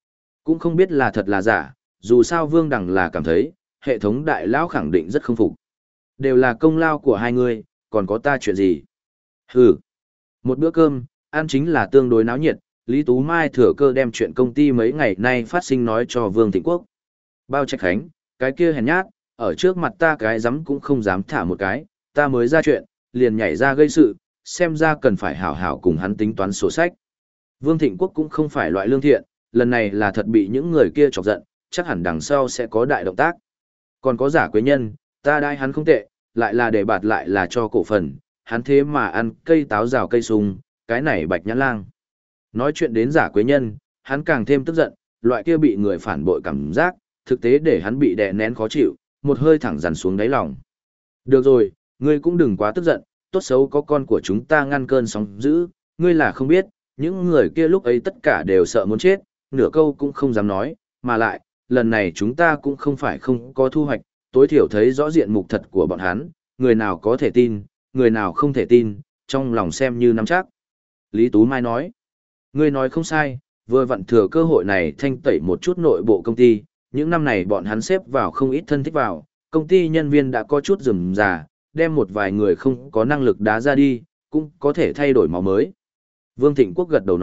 [SPEAKER 1] Cũng không biết là thật là giả, dù sao Vương Đằng là cảm thấy, hệ thống đại lão khẳng định rất không phục. Đều là công lao của hai người, còn có ta chuyện gì? Hừ. Một bữa cơm, ăn chính là tương đối náo nhiệt, Lý Tú Mai thừa cơ đem chuyện công ty mấy ngày nay phát sinh nói cho Vương Thịnh Quốc. Bao Trạch Khánh, cái kia hèn nhát, ở trước mặt ta cái dám cũng không dám thả một cái, ta mới ra chuyện, liền nhảy ra gây sự, xem ra cần phải hảo hảo cùng hắn tính toán sổ sách. Vương Thịnh Quốc cũng không phải loại lương thiện, lần này là thật bị những người kia chọc giận, chắc hẳn đằng sau sẽ có đại động tác. Còn có Giả Quế Nhân, ta đai hắn không tệ, lại là để bạt lại là cho cổ phần, hắn thế mà ăn cây táo rào cây sung, cái này Bạch Nhãn Lang. Nói chuyện đến Giả Quế Nhân, hắn càng thêm tức giận, loại kia bị người phản bội cảm giác, thực tế để hắn bị đè nén khó chịu, một hơi thẳng dằn xuống đáy lòng. Được rồi, ngươi cũng đừng quá tức giận, tốt xấu có con của chúng ta ngăn cơn sóng dữ, ngươi là không biết, những người kia lúc ấy tất cả đều sợ muốn chết, nửa câu cũng không dám nói, mà lại, lần này chúng ta cũng không phải không có thu hoạch, tối thiểu thấy rõ diện mục thật của bọn hắn, người nào có thể tin, người nào không thể tin, trong lòng xem như nắm chắc. Lý Tú Mai nói, ngươi nói không sai, vừa vặn thừa cơ hội này thanh tẩy một chút nội bộ công ty, những năm này bọn hắn xếp vào không ít thân thích vào, công ty nhân viên đã có chút rườm rà, đem một vài người không có năng lực đá ra đi, cũng có thể thay đổi máu mới. Vương Thịnh Quốc gật đầu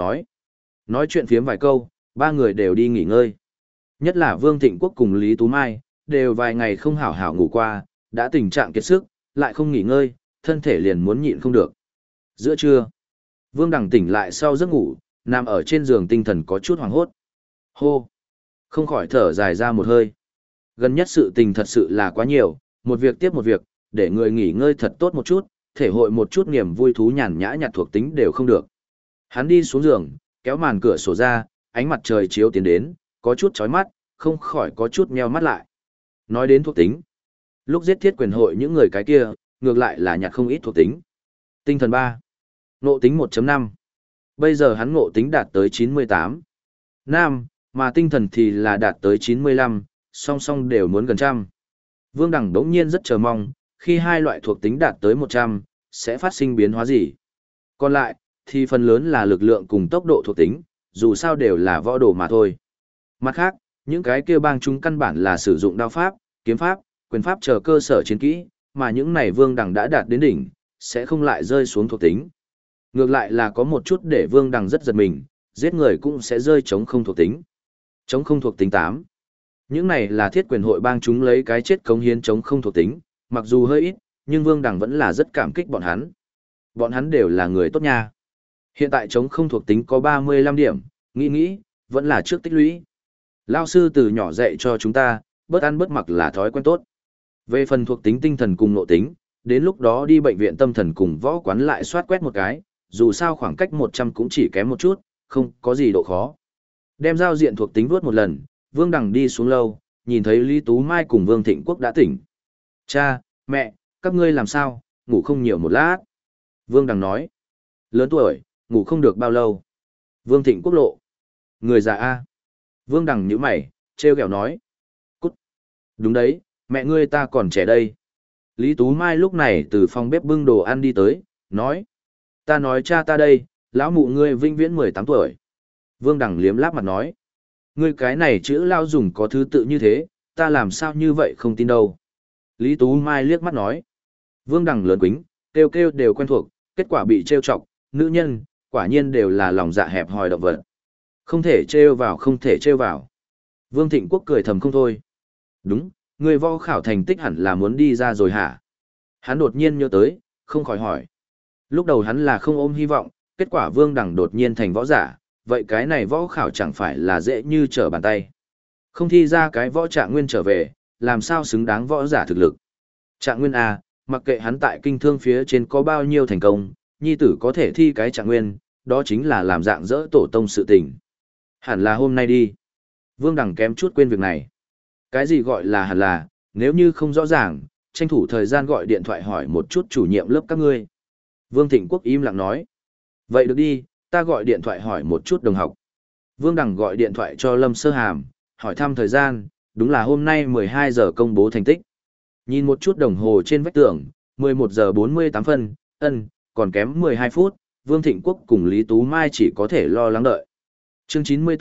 [SPEAKER 1] nói chuyện phiếm vài câu, ba người đều đi nghỉ ngơi. Nhất là Vương Thịnh Quốc cùng Lý Tú Mai, đều vài ngày không hảo hảo ngủ qua, đã tình trạng kiệt sức, lại không nghỉ ngơi, thân thể liền muốn nhịn không được. Giữa trưa, Vương Đằng tỉnh lại sau giấc ngủ, nằm ở trên giường tinh thần có chút hoảng hốt. Hô! Không khỏi thở dài ra một hơi. Gần nhất sự tình thật sự là quá nhiều, một việc tiếp một việc, để người nghỉ ngơi thật tốt một chút, thể hội một chút niềm vui thú nhàn nhã nhặt thuộc tính đều không được. Hắn đi xuống giường, kéo màn cửa sổ ra, ánh mặt trời chiếu tiến đến, có chút chói mắt, không khỏi có chút nheo mắt lại. Nói đến thuộc tính, lúc giết thiết quyền hội những người cái kia, ngược lại là nhặt không ít thuộc tính. Tinh thần 3, ngộ tính 1.5. Bây giờ hắn ngộ tính đạt tới 98. Nam, mà tinh thần thì là đạt tới 95, song song đều muốn gần trăm. Vương Đằng đống nhiên rất chờ mong, khi hai loại thuộc tính đạt tới 100, sẽ phát sinh biến hóa gì. Còn lại, thì phần lớn là lực lượng cùng tốc độ thuộc tính, dù sao đều là võ đồ mà thôi. Mặt khác, những cái kia bang chúng căn bản là sử dụng đao pháp, kiếm pháp, quyền pháp chờ cơ sở chiến kỹ, mà những này Vương Đằng đã đạt đến đỉnh, sẽ không lại rơi xuống thuộc tính. Ngược lại là có một chút để Vương Đằng rất giật mình, giết người cũng sẽ rơi chống không thuộc tính. Chống không thuộc tính 8. Những này là thiết quyền hội bang chúng lấy cái chết cống hiến chống không thuộc tính, mặc dù hơi ít, nhưng Vương Đằng vẫn là rất cảm kích bọn hắn. Bọn hắn đều là người tốt nha. Hiện tại chống không thuộc tính có 35 điểm, nghĩ, vẫn là trước tích lũy. Lao sư từ nhỏ dạy cho chúng ta, bớt ăn bớt mặc là thói quen tốt. Về phần thuộc tính tinh thần cùng nội tính, đến lúc đó đi bệnh viện tâm thần cùng võ quán lại soát quét một cái, dù sao khoảng cách 100 cũng chỉ kém một chút, không có gì độ khó. Đem giao diện thuộc tính vuốt một lần, Vương Đằng đi xuống lâu, nhìn thấy Lý Tú Mai cùng Vương Thịnh Quốc đã tỉnh. Cha, mẹ, các ngươi làm sao, ngủ không nhiều một lát. Vương Đằng nói, lớn tuổi, ngủ không được bao lâu. Vương Thịnh Quốc lộ, người già A. Vương Đằng nhíu mày, trêu ghẹo nói, cút. Đúng đấy, mẹ ngươi ta còn trẻ đây. Lý Tú Mai lúc này từ phòng bếp bưng đồ ăn đi tới, nói, ta nói cha ta đây, lão mụ ngươi vinh viễn 18 tuổi. Vương Đằng liếm láp mặt nói, ngươi cái này chữ lao dùng có thứ tự như thế, ta làm sao như vậy không tin đâu. Lý Tú Mai liếc mắt nói, Vương Đằng lớn quính, kêu kêu đều quen thuộc, kết quả bị trêu chọc, nữ nhân, quả nhiên đều là lòng dạ hẹp hòi động vật. Không thể trêu vào, không thể trêu vào. Vương Thịnh Quốc cười thầm không thôi. Đúng, người võ khảo thành tích hẳn là muốn đi ra rồi hả? Hắn đột nhiên nhớ tới, không khỏi hỏi. Lúc đầu hắn là không ôm hy vọng, kết quả Vương Đằng đột nhiên thành võ giả, vậy cái này võ khảo chẳng phải là dễ như trở bàn tay. Không thi ra cái võ trạng nguyên trở về, làm sao xứng đáng võ giả thực lực. Trạng nguyên A, mặc kệ hắn tại kinh thương phía trên có bao nhiêu thành công, nhi tử có thể thi cái trạng nguyên, đó chính là làm dạng dỡ tổ tông sự tình. Hẳn là hôm nay đi. Vương Đằng kém chút quên việc này. Cái gì gọi là hẳn là, nếu như không rõ ràng, tranh thủ thời gian gọi điện thoại hỏi một chút chủ nhiệm lớp các ngươi. Vương Thịnh Quốc im lặng nói. Vậy được đi, ta gọi điện thoại hỏi một chút đồng học. Vương Đằng gọi điện thoại cho Lâm Sơ Hàm, hỏi thăm thời gian, đúng là hôm nay 12 giờ công bố thành tích. Nhìn một chút đồng hồ trên vách tường, 11 giờ 48 phân, còn kém 12 phút, Vương Thịnh Quốc cùng Lý Tú Mai chỉ có thể lo lắng đợi. Chương 94,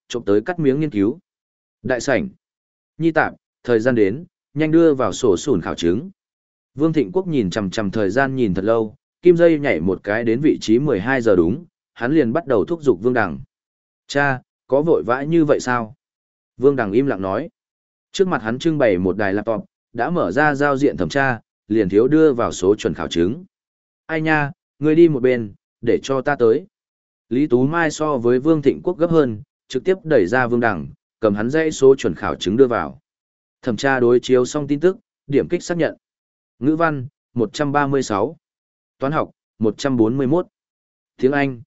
[SPEAKER 1] trộm tới cắt miếng nghiên cứu. Đại sảnh. Nhi tạm, thời gian đến, nhanh đưa vào sổ sủn khảo chứng. Vương Thịnh Quốc nhìn chằm chằm thời gian nhìn thật lâu, kim dây nhảy một cái đến vị trí 12 giờ đúng, hắn liền bắt đầu thúc giục Vương Đằng. Cha, có vội vã như vậy sao? Vương Đằng im lặng nói. Trước mặt hắn trưng bày một đài laptop, đã mở ra giao diện thẩm tra, liền thiếu đưa vào số chuẩn khảo chứng. Ai nha, ngươi đi một bên, để cho ta tới. Lý Tú Mai so với Vương Thịnh Quốc gấp hơn, trực tiếp đẩy ra Vương Đằng, cầm hắn dãy số chuẩn khảo chứng đưa vào. Thẩm tra đối chiếu xong tin tức, điểm kích xác nhận. Ngữ văn, 136. Toán học, 141. Tiếng Anh,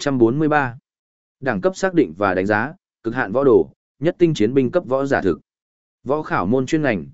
[SPEAKER 1] 143. Đẳng cấp xác định và đánh giá, cực hạn võ đồ, nhất tinh chiến binh cấp võ giả thực. Võ khảo môn chuyên ngành,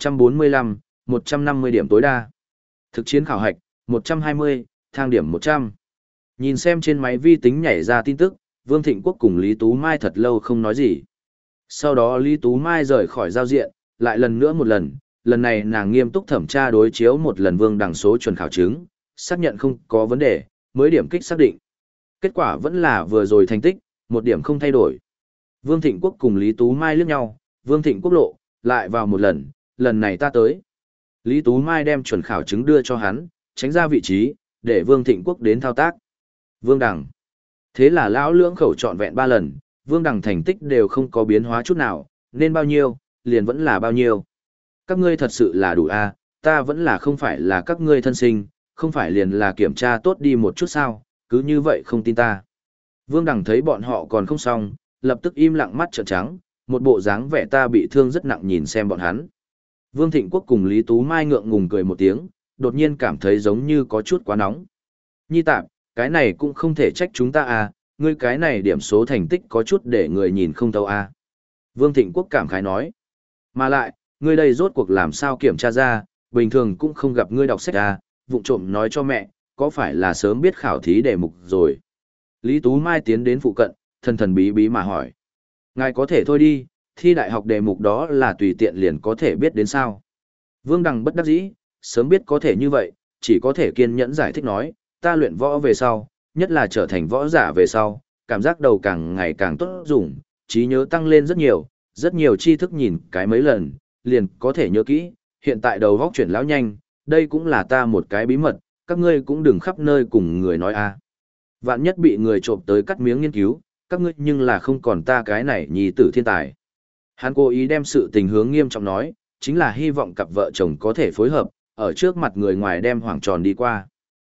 [SPEAKER 1] 145, 150 điểm tối đa. Thực chiến khảo hạch, 120, thang điểm 100. Nhìn xem trên máy vi tính nhảy ra tin tức, Vương Thịnh Quốc cùng Lý Tú Mai thật lâu không nói gì. Sau đó Lý Tú Mai rời khỏi giao diện, lại lần nữa một lần này nàng nghiêm túc thẩm tra đối chiếu một lần Vương Đằng số chuẩn khảo chứng, xác nhận không có vấn đề, mới điểm kích xác định. Kết quả vẫn là vừa rồi thành tích, một điểm không thay đổi. Vương Thịnh Quốc cùng Lý Tú Mai liếc nhau, Vương Thịnh Quốc lộ, lại vào một lần này ta tới. Lý Tú Mai đem chuẩn khảo chứng đưa cho hắn, tránh ra vị trí, để Vương Thịnh Quốc đến thao tác. Vương Đằng. Thế là lão lưỡng khẩu trọn vẹn 3 lần, Vương Đằng thành tích đều không có biến hóa chút nào, nên bao nhiêu, liền vẫn là bao nhiêu. Các ngươi thật sự là đủ a, ta vẫn là không phải là các ngươi thân sinh, không phải liền là kiểm tra tốt đi một chút sao, cứ như vậy không tin ta. Vương Đằng thấy bọn họ còn không xong, lập tức im lặng mắt trợn trắng, một bộ dáng vẻ ta bị thương rất nặng nhìn xem bọn hắn. Vương Thịnh Quốc cùng Lý Tú Mai ngượng ngùng cười một tiếng, đột nhiên cảm thấy giống như có chút quá nóng. Nhi tạm, cái này cũng không thể trách chúng ta à, ngươi cái này điểm số thành tích có chút để người nhìn không thấu à. Vương Thịnh Quốc cảm khái nói. Mà lại, ngươi đây rốt cuộc làm sao kiểm tra ra, bình thường cũng không gặp ngươi đọc sách à, vụng trộm nói cho mẹ, có phải là sớm biết khảo thí đề mục rồi. Lý Tú Mai tiến đến phụ cận, thần thần bí bí mà hỏi. Ngài có thể thôi đi, thi đại học đề mục đó là tùy tiện liền có thể biết đến sao. Vương Đằng bất đắc dĩ, sớm biết có thể như vậy, chỉ có thể kiên nhẫn giải thích nói, ta luyện võ về sau, nhất là trở thành võ giả về sau, cảm giác đầu càng ngày càng tốt dùng, trí nhớ tăng lên rất nhiều tri thức nhìn cái mấy lần, liền có thể nhớ kỹ, hiện tại đầu góc chuyển lão nhanh, đây cũng là ta một cái bí mật, các ngươi cũng đừng khắp nơi cùng người nói a. Vạn nhất bị người trộm tới cắt miếng nghiên cứu, các ngươi nhưng là không còn ta cái này nhi tử thiên tài. Hắn cố ý đem sự tình hướng nghiêm trọng nói, chính là hy vọng cặp vợ chồng có thể phối hợp, ở trước mặt người ngoài đem hoảng tròn đi qua.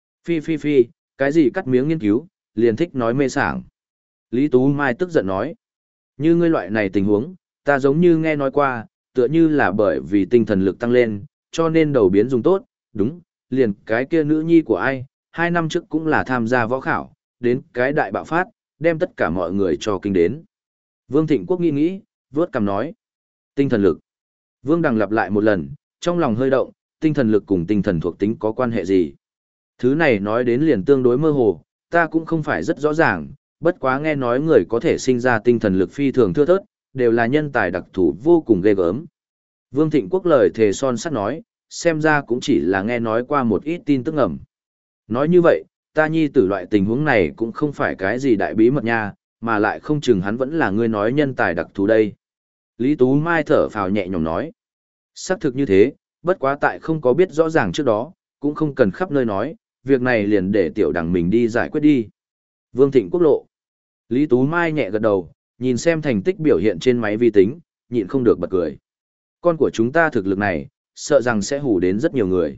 [SPEAKER 1] Phi, cái gì cắt miếng nghiên cứu, liền thích nói mê sảng. Lý Tú Mai tức giận nói, như ngươi loại này tình huống, ta giống như nghe nói qua, tựa như là bởi vì tinh thần lực tăng lên, cho nên đầu biến dùng tốt, đúng, liền cái kia nữ nhi của ai, 2 năm trước cũng là tham gia võ khảo, đến cái đại bạo phát, đem tất cả mọi người cho kinh đến. Vương Thịnh Quốc nghĩ, vớt cằm nói, tinh thần lực. Vương Đằng lặp lại một lần, trong lòng hơi động, tinh thần lực cùng tinh thần thuộc tính có quan hệ gì? Thứ này nói đến liền tương đối mơ hồ, ta cũng không phải rất rõ ràng, bất quá nghe nói người có thể sinh ra tinh thần lực phi thường thưa thớt, đều là nhân tài đặc thù vô cùng ghê gớm. Vương Thịnh Quốc lời thề son sắt nói, xem ra cũng chỉ là nghe nói qua một ít tin tức ngầm. Nói như vậy, ta nhi tử loại tình huống này cũng không phải cái gì đại bí mật nha, mà lại không chừng hắn vẫn là người nói nhân tài đặc thù đây. Lý Tú Mai thở phào nhẹ nhõm nói. Xác thực như thế, bất quá tại không có biết rõ ràng trước đó, cũng không cần khắp nơi nói, việc này liền để tiểu đằng mình đi giải quyết đi. Vương Thịnh Quốc lộ. Lý Tú Mai nhẹ gật đầu, nhìn xem thành tích biểu hiện trên máy vi tính, nhịn không được bật cười. Con của chúng ta thực lực này, sợ rằng sẽ hù đến rất nhiều người.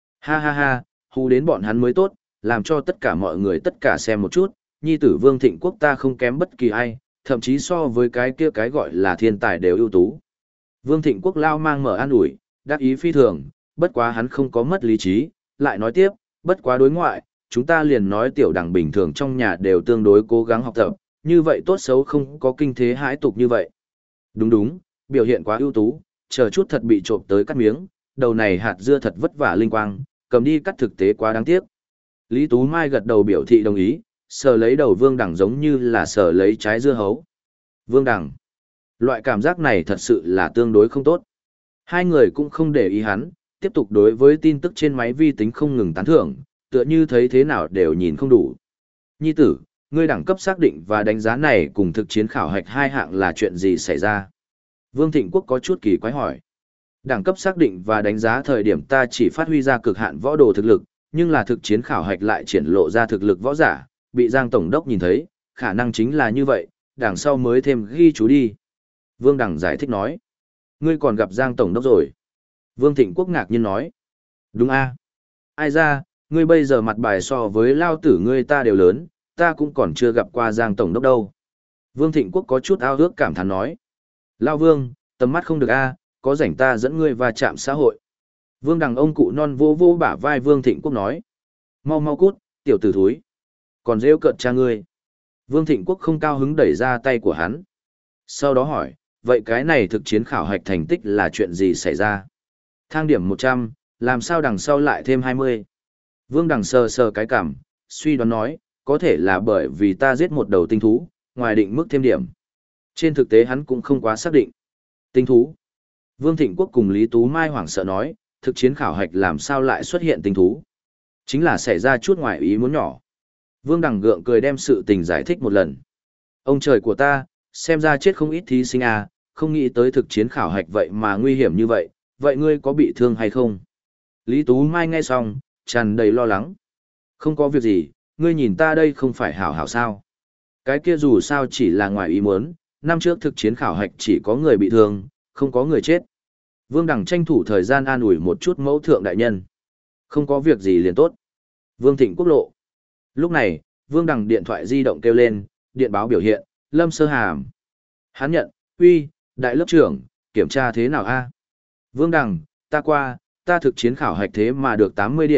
[SPEAKER 1] Ha, hù đến bọn hắn mới tốt, làm cho tất cả mọi người tất cả xem một chút, nhi tử Vương Thịnh Quốc ta không kém bất kỳ ai, thậm chí so với cái kia cái gọi là thiên tài đều ưu tú. Vương Thịnh Quốc lao mang mở an ủi, đắc ý phi thường, bất quá hắn không có mất lý trí, lại nói tiếp, bất quá đối ngoại, chúng ta liền nói tiểu đẳng bình thường trong nhà đều tương đối cố gắng học tập, như vậy tốt xấu không có kinh thế hãi tục như vậy. Đúng, biểu hiện quá ưu tú, chờ chút thật bị trộm tới cắt miếng, đầu này hạt dưa thật vất vả linh quang, cầm đi cắt thực tế quá đáng tiếc. Lý Tú Mai gật đầu biểu thị đồng ý, sờ lấy đầu Vương Đằng giống như là sờ lấy trái dưa hấu. Vương Đằng, loại cảm giác này thật sự là tương đối không tốt. Hai người cũng không để ý hắn, tiếp tục đối với tin tức trên máy vi tính không ngừng tán thưởng, tựa như thấy thế nào đều nhìn không đủ. Nhi tử, Ngươi đẳng cấp xác định và đánh giá này cùng thực chiến khảo hạch hai hạng là chuyện gì xảy ra? Vương Thịnh Quốc có chút kỳ quái hỏi. Đẳng cấp xác định và đánh giá thời điểm ta chỉ phát huy ra cực hạn võ đồ thực lực, nhưng là thực chiến khảo hạch lại triển lộ ra thực lực võ giả, bị Giang Tổng đốc nhìn thấy, khả năng chính là như vậy, đằng sau mới thêm ghi chú đi. Vương Đằng giải thích nói. Ngươi còn gặp Giang Tổng đốc rồi. Vương Thịnh Quốc ngạc nhiên nói. Đúng a, ai ra, ngươi bây giờ mặt bài so với lao tử ngươi ta đều lớn, ta cũng còn chưa gặp qua Giang Tổng đốc đâu. Vương Thịnh Quốc có chút ao ước cảm thán nói. Lao Vương, tầm mắt không được a, có rảnh ta dẫn ngươi va chạm xã hội. Vương Đằng ông cụ non vô vô bả vai Vương Thịnh Quốc nói. Mau mau cút, tiểu tử thúi. Còn rêu cợt cha ngươi. Vương Thịnh Quốc không cao hứng đẩy ra tay của hắn. Sau đó hỏi, vậy cái này thực chiến khảo hạch thành tích là chuyện gì xảy ra? Thang điểm 100, làm sao đằng sau lại thêm 20? Vương Đằng sờ sờ cái cảm, suy đoán nói, có thể là bởi vì ta giết một đầu tinh thú, ngoài định mức thêm điểm. Trên thực tế hắn cũng không quá xác định. Tinh thú. Vương Thịnh Quốc cùng Lý Tú Mai hoảng sợ nói, thực chiến khảo hạch làm sao lại xuất hiện tinh thú? Chính là xảy ra chút ngoài ý muốn nhỏ. Vương Đằng gượng cười đem sự tình giải thích một lần. Ông trời của ta, xem ra chết không ít thí sinh à, không nghĩ tới thực chiến khảo hạch vậy mà nguy hiểm như vậy, vậy ngươi có bị thương hay không? Lý Tú Mai nghe xong, tràn đầy lo lắng. Không có việc gì, ngươi nhìn ta đây không phải hảo hảo sao? Cái kia dù sao chỉ là ngoài ý muốn, năm trước thực chiến khảo hạch chỉ có người bị thương, không có người chết. Vương Đằng tranh thủ thời gian an ủi một chút mẫu thượng đại nhân. Không có việc gì liền tốt. Vương Thịnh Quốc lộ. Lúc này, Vương Đằng điện thoại di động kêu lên, điện báo biểu hiện, Lâm Sơ Hàm. Hắn nhận, uy, đại lớp trưởng, kiểm tra thế nào a? Vương Đằng, ta qua, ta thực chiến khảo hạch thế mà được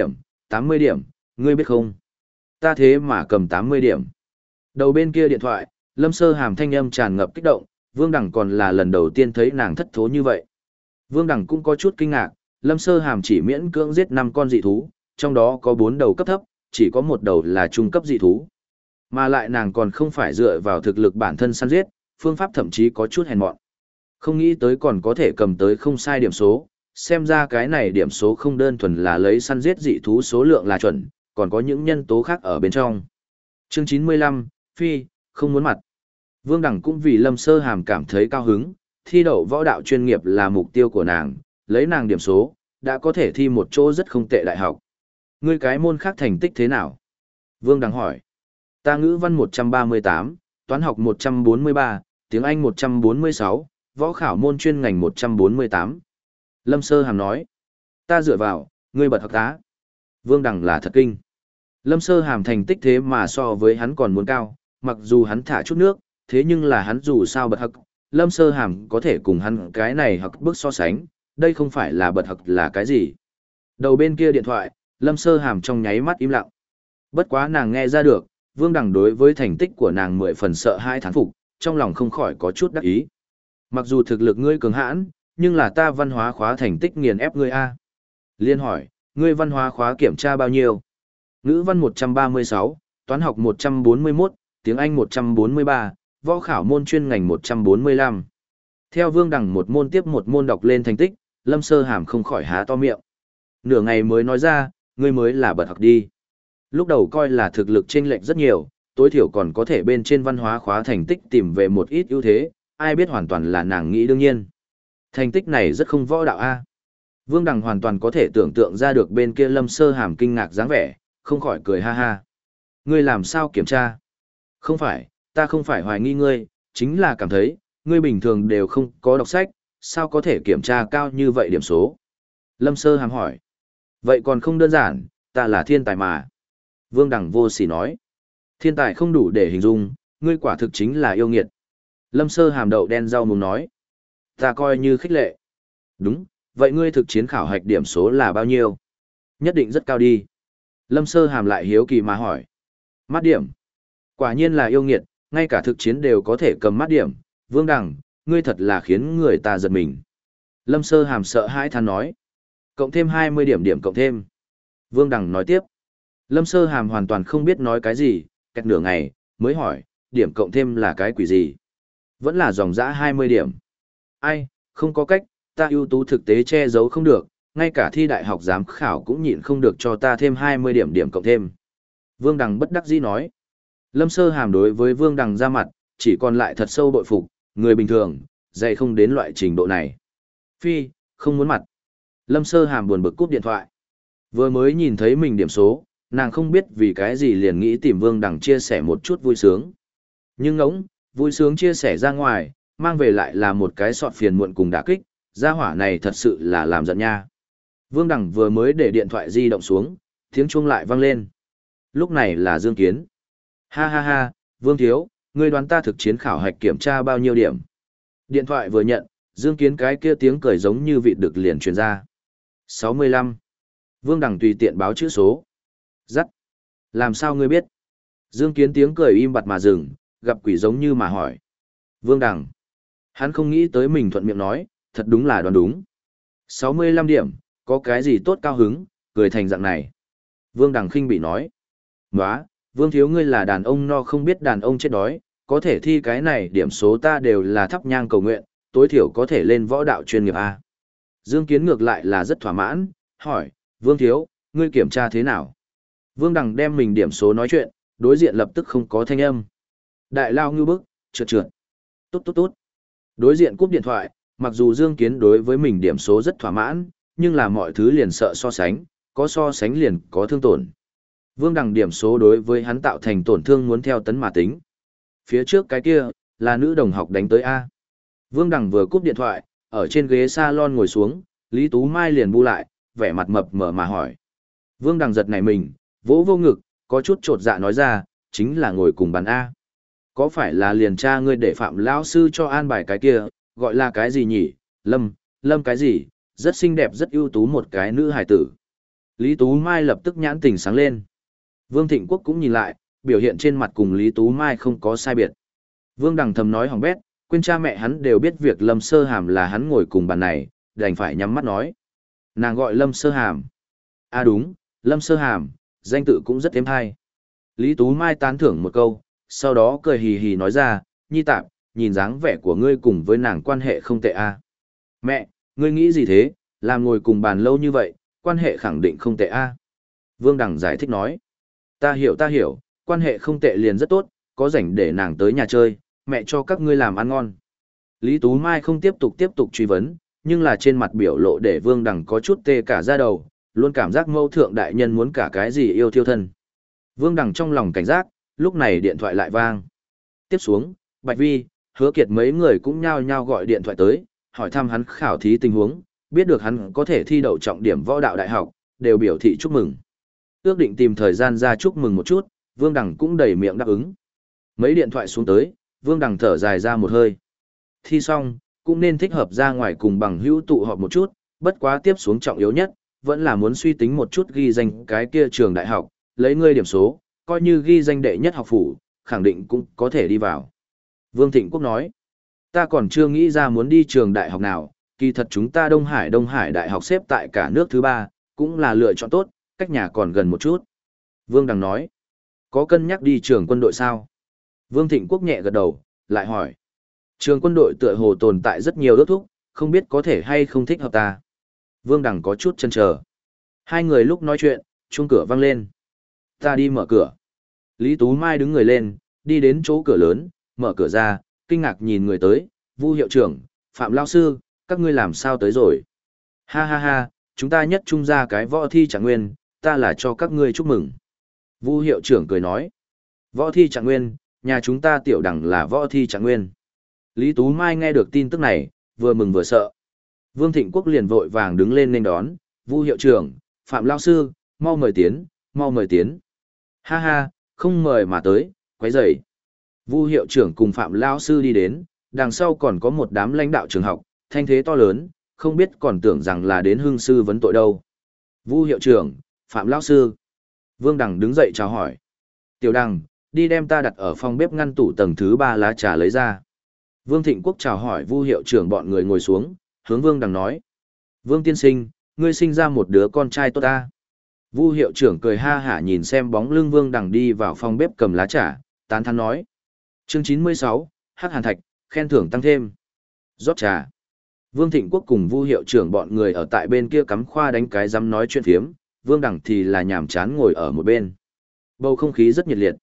[SPEAKER 1] 80 điểm, ngươi biết không? Ta thế mà cầm 80 điểm. Đầu bên kia điện thoại, Lâm Sơ Hàm thanh âm tràn ngập kích động, Vương Đằng còn là lần đầu tiên thấy nàng thất thố như vậy. Vương Đằng cũng có chút kinh ngạc, Lâm Sơ Hàm chỉ miễn cưỡng giết 5 con dị thú, trong đó có 4 đầu cấp thấp, chỉ có một đầu là trung cấp dị thú. Mà lại nàng còn không phải dựa vào thực lực bản thân săn giết, phương pháp thậm chí có chút hèn mọn. Không nghĩ tới còn có thể cầm tới không sai điểm số, xem ra cái này điểm số không đơn thuần là lấy săn giết dị thú số lượng là chuẩn, còn có những nhân tố khác ở bên trong. Chương 95, Phi, không muốn mặt. Vương Đằng cũng vì Lâm Sơ Hàm cảm thấy cao hứng, thi đậu võ đạo chuyên nghiệp là mục tiêu của nàng, lấy nàng điểm số, đã có thể thi một chỗ rất không tệ đại học. Ngươi cái môn khác thành tích thế nào? Vương Đằng hỏi. Ta ngữ văn 138, toán học 143, tiếng Anh 146, võ khảo môn chuyên ngành 148. Lâm Sơ Hàm nói. Ta dựa vào, ngươi bật học tá. Vương Đằng là thật kinh. Lâm Sơ Hàm thành tích thế mà so với hắn còn muốn cao, mặc dù hắn thả chút nước, thế nhưng là hắn dù sao bật học, Lâm Sơ Hàm có thể cùng hắn cái này học bước so sánh, đây không phải là bật học là cái gì. Đầu bên kia điện thoại, Lâm Sơ Hàm trong nháy mắt im lặng. Bất quá nàng nghe ra được, Vương Đằng đối với thành tích của nàng 10 phần sợ hai thán phục, trong lòng không khỏi có chút đắc ý. Mặc dù thực lực ngươi cường hãn, nhưng là ta văn hóa khóa thành tích nghiền ép ngươi a. Liên hỏi, ngươi văn hóa khóa kiểm tra bao nhiêu? Ngữ văn 136, toán học 141, tiếng Anh 143, võ khảo môn chuyên ngành 145. Theo Vương Đằng một môn tiếp một môn đọc lên thành tích, Lâm Sơ Hàm không khỏi há to miệng. Nửa ngày mới nói ra, ngươi mới là bật học đi. Lúc đầu coi là thực lực chênh lệch rất nhiều, tối thiểu còn có thể bên trên văn hóa khóa thành tích tìm về một ít ưu thế, ai biết hoàn toàn là nàng nghĩ đương nhiên. Thành tích này rất không võ đạo a. Vương Đằng hoàn toàn có thể tưởng tượng ra được bên kia Lâm Sơ Hàm kinh ngạc dáng vẻ, không khỏi cười ha ha. Ngươi làm sao kiểm tra? Không phải, ta không phải hoài nghi ngươi, chính là cảm thấy, ngươi bình thường đều không có đọc sách, sao có thể kiểm tra cao như vậy điểm số? Lâm Sơ Hàm hỏi. Vậy còn không đơn giản, ta là thiên tài mà. Vương Đằng vô sỉ nói. Thiên tài không đủ để hình dung, ngươi quả thực chính là yêu nghiệt. Lâm Sơ Hàm đậu đen rau muống nói. Ta coi như khích lệ. Đúng, vậy ngươi thực chiến khảo hạch điểm số là bao nhiêu? Nhất định rất cao đi. Lâm Sơ Hàm lại hiếu kỳ mà hỏi. Mát điểm. Quả nhiên là yêu nghiệt, ngay cả thực chiến đều có thể cầm mát điểm. Vương Đằng, ngươi thật là khiến người ta giật mình. Lâm Sơ Hàm sợ hãi than nói. Cộng thêm 20 điểm điểm cộng thêm. Vương Đằng nói tiếp. Lâm Sơ Hàm hoàn toàn không biết nói cái gì, cách nửa ngày, mới hỏi, điểm cộng thêm là cái quỷ gì? Vẫn là dòng dã 20 điểm. Ai, không có cách, ta ưu tú thực tế che giấu không được, ngay cả thi đại học giám khảo cũng nhịn không được cho ta thêm 20 điểm điểm cộng thêm. Vương Đằng bất đắc dĩ nói. Lâm Sơ Hàm đối với Vương Đằng ra mặt, chỉ còn lại thật sâu bội phục, người bình thường, dạy không đến loại trình độ này. Phi, không muốn mặt. Lâm Sơ Hàm buồn bực cúp điện thoại. Vừa mới nhìn thấy mình điểm số, nàng không biết vì cái gì liền nghĩ tìm Vương Đằng chia sẻ một chút vui sướng. Nhưng ngỗng, vui sướng chia sẻ ra ngoài, mang về lại là một cái sọt phiền muộn cùng đả kích, gia hỏa này thật sự là làm giận nha. Vương Đằng vừa mới để điện thoại di động xuống, tiếng chuông lại vang lên. Lúc này là Dương Kiến. Ha ha ha, Vương Thiếu, ngươi đoán ta thực chiến khảo hạch kiểm tra bao nhiêu điểm. Điện thoại vừa nhận, Dương Kiến cái kia tiếng cười giống như vịt đực liền truyền ra. 65. Vương Đằng tùy tiện báo chữ số. Dắt. Làm sao ngươi biết? Dương Kiến tiếng cười im bặt mà dừng, gặp quỷ giống như mà hỏi. Vương Đằng. Hắn không nghĩ tới mình thuận miệng nói, thật đúng là đoán đúng. 65 điểm, có cái gì tốt cao hứng, cười thành dạng này. Vương Đằng khinh bị nói. Nóa, Vương Thiếu ngươi là đàn ông no không biết đàn ông chết đói, có thể thi cái này điểm số ta đều là thắp nhang cầu nguyện, tối thiểu có thể lên võ đạo chuyên nghiệp A. Dương Kiến ngược lại là rất thỏa mãn, hỏi, Vương Thiếu, ngươi kiểm tra thế nào? Vương Đằng đem mình điểm số nói chuyện, đối diện lập tức không có thanh âm. Đại lao ngư bức, trượt trượt. Tốt tốt tốt. Đối diện cúp điện thoại, mặc dù Dương Kiến đối với mình điểm số rất thỏa mãn, nhưng là mọi thứ liền sợ so sánh, có so sánh liền có thương tổn. Vương Đằng điểm số đối với hắn tạo thành tổn thương muốn theo tấn mà tính. Phía trước cái kia, là nữ đồng học đánh tới A. Vương Đằng vừa cúp điện thoại, ở trên ghế salon ngồi xuống, Lý Tú Mai liền bu lại, vẻ mặt mập mờ mà hỏi. Vương Đằng giật nảy mình, vỗ vô ngực, có chút trột dạ nói ra, chính là ngồi cùng bàn A. Có phải là liền cha ngươi để phạm lão sư cho an bài cái kia, gọi là cái gì nhỉ? Lâm cái gì, rất xinh đẹp rất ưu tú một cái nữ hài tử. Lý Tú Mai lập tức nhãn tình sáng lên. Vương Thịnh Quốc cũng nhìn lại, biểu hiện trên mặt cùng Lý Tú Mai không có sai biệt. Vương Đằng thầm nói hỏng bét, quên cha mẹ hắn đều biết việc Lâm Sơ Hàm là hắn ngồi cùng bàn này, đành phải nhắm mắt nói. Nàng gọi Lâm Sơ Hàm. À đúng, Lâm Sơ Hàm, danh tự cũng rất êm hay. Lý Tú Mai tán thưởng một câu, sau đó cười hì hì nói ra, Nhi Tạp, nhìn dáng vẻ của ngươi cùng với nàng quan hệ không tệ à. Mẹ, ngươi nghĩ gì thế, làm ngồi cùng bàn lâu như vậy, quan hệ khẳng định không tệ à. Vương Đằng giải thích nói. Ta hiểu, quan hệ không tệ liền rất tốt, có rảnh để nàng tới nhà chơi, mẹ cho các ngươi làm ăn ngon. Lý Tú Mai không tiếp tục truy vấn, nhưng là trên mặt biểu lộ để Vương Đằng có chút tê cả da đầu, luôn cảm giác mâu thượng đại nhân muốn cả cái gì yêu thiêu thân. Vương Đằng trong lòng cảnh giác, lúc này điện thoại lại vang. Tiếp xuống, Bạch Vi, Hứa Kiệt mấy người cũng nhao nhao gọi điện thoại tới, hỏi thăm hắn khảo thí tình huống, biết được hắn có thể thi đậu trọng điểm võ đạo đại học, đều biểu thị chúc mừng. Ước định tìm thời gian ra chúc mừng một chút, Vương Đằng cũng đầy miệng đáp ứng. Mấy điện thoại xuống tới, Vương Đằng thở dài ra một hơi. Thi xong, cũng nên thích hợp ra ngoài cùng bằng hữu tụ họp một chút, bất quá tiếp xuống trọng yếu nhất, vẫn là muốn suy tính một chút ghi danh cái kia trường đại học, lấy ngươi điểm số, coi như ghi danh đệ nhất học phủ, khẳng định cũng có thể đi vào. Vương Thịnh Quốc nói, ta còn chưa nghĩ ra muốn đi trường đại học nào, kỳ thật chúng ta Đông Hải đại học xếp tại cả nước thứ 3, cũng là lựa chọn tốt, cách nhà còn gần một chút. Vương Đằng nói, có cân nhắc đi trường quân đội sao? Vương Thịnh Quốc nhẹ gật đầu, lại hỏi, trường quân đội tựa hồ tồn tại rất nhiều ước thúc, không biết có thể hay không thích hợp ta. Vương Đằng có chút chần chờ. Hai người lúc nói chuyện, chuông cửa vang lên. Ta đi mở cửa. Lý Tú Mai đứng người lên, đi đến chỗ cửa lớn, mở cửa ra, kinh ngạc nhìn người tới, Vu hiệu trưởng, Phạm Lao Sư, các ngươi làm sao tới rồi? Ha ha ha, chúng ta nhất trung ra cái võ thi trạng nguyên, ta là cho các ngươi chúc mừng. Vu hiệu trưởng cười nói, võ thi trạng nguyên, nhà chúng ta Tiểu Đằng là võ thi trạng nguyên. Lý Tú Mai nghe được tin tức này, vừa mừng vừa sợ. Vương Thịnh Quốc liền vội vàng đứng lên nên đón, Vu hiệu trưởng, Phạm Lao Sư, mau mời tiến, mau mời tiến. Ha ha, không mời mà tới, quấy rầy. Vu hiệu trưởng cùng Phạm Lao Sư đi đến, đằng sau còn có một đám lãnh đạo trường học, thanh thế to lớn, không biết còn tưởng rằng là đến hương sư vấn tội đâu. Vu hiệu trưởng, Phạm Lao Sư. Vương Đằng đứng dậy chào hỏi. Tiểu Đằng, đi đem ta đặt ở phòng bếp ngăn tủ tầng thứ 3 lá trà lấy ra. Vương Thịnh Quốc chào hỏi Vu hiệu trưởng bọn người ngồi xuống, hướng Vương Đằng nói. Vương tiên sinh, ngươi sinh ra một đứa con trai tốt ta. Vu hiệu trưởng cười ha hả nhìn xem bóng lưng Vương Đằng đi vào phòng bếp cầm lá trà, tán thán nói. Chương 96, Hắc Hàn Thạch, khen thưởng tăng thêm. Rót trà. Vương Thịnh Quốc cùng Vu hiệu trưởng bọn người ở tại bên kia cắm khoa đánh cái rắm nói chuyện phiếm, Vương Đằng thì là nhàm chán ngồi ở một bên. Bầu không khí rất nhiệt liệt.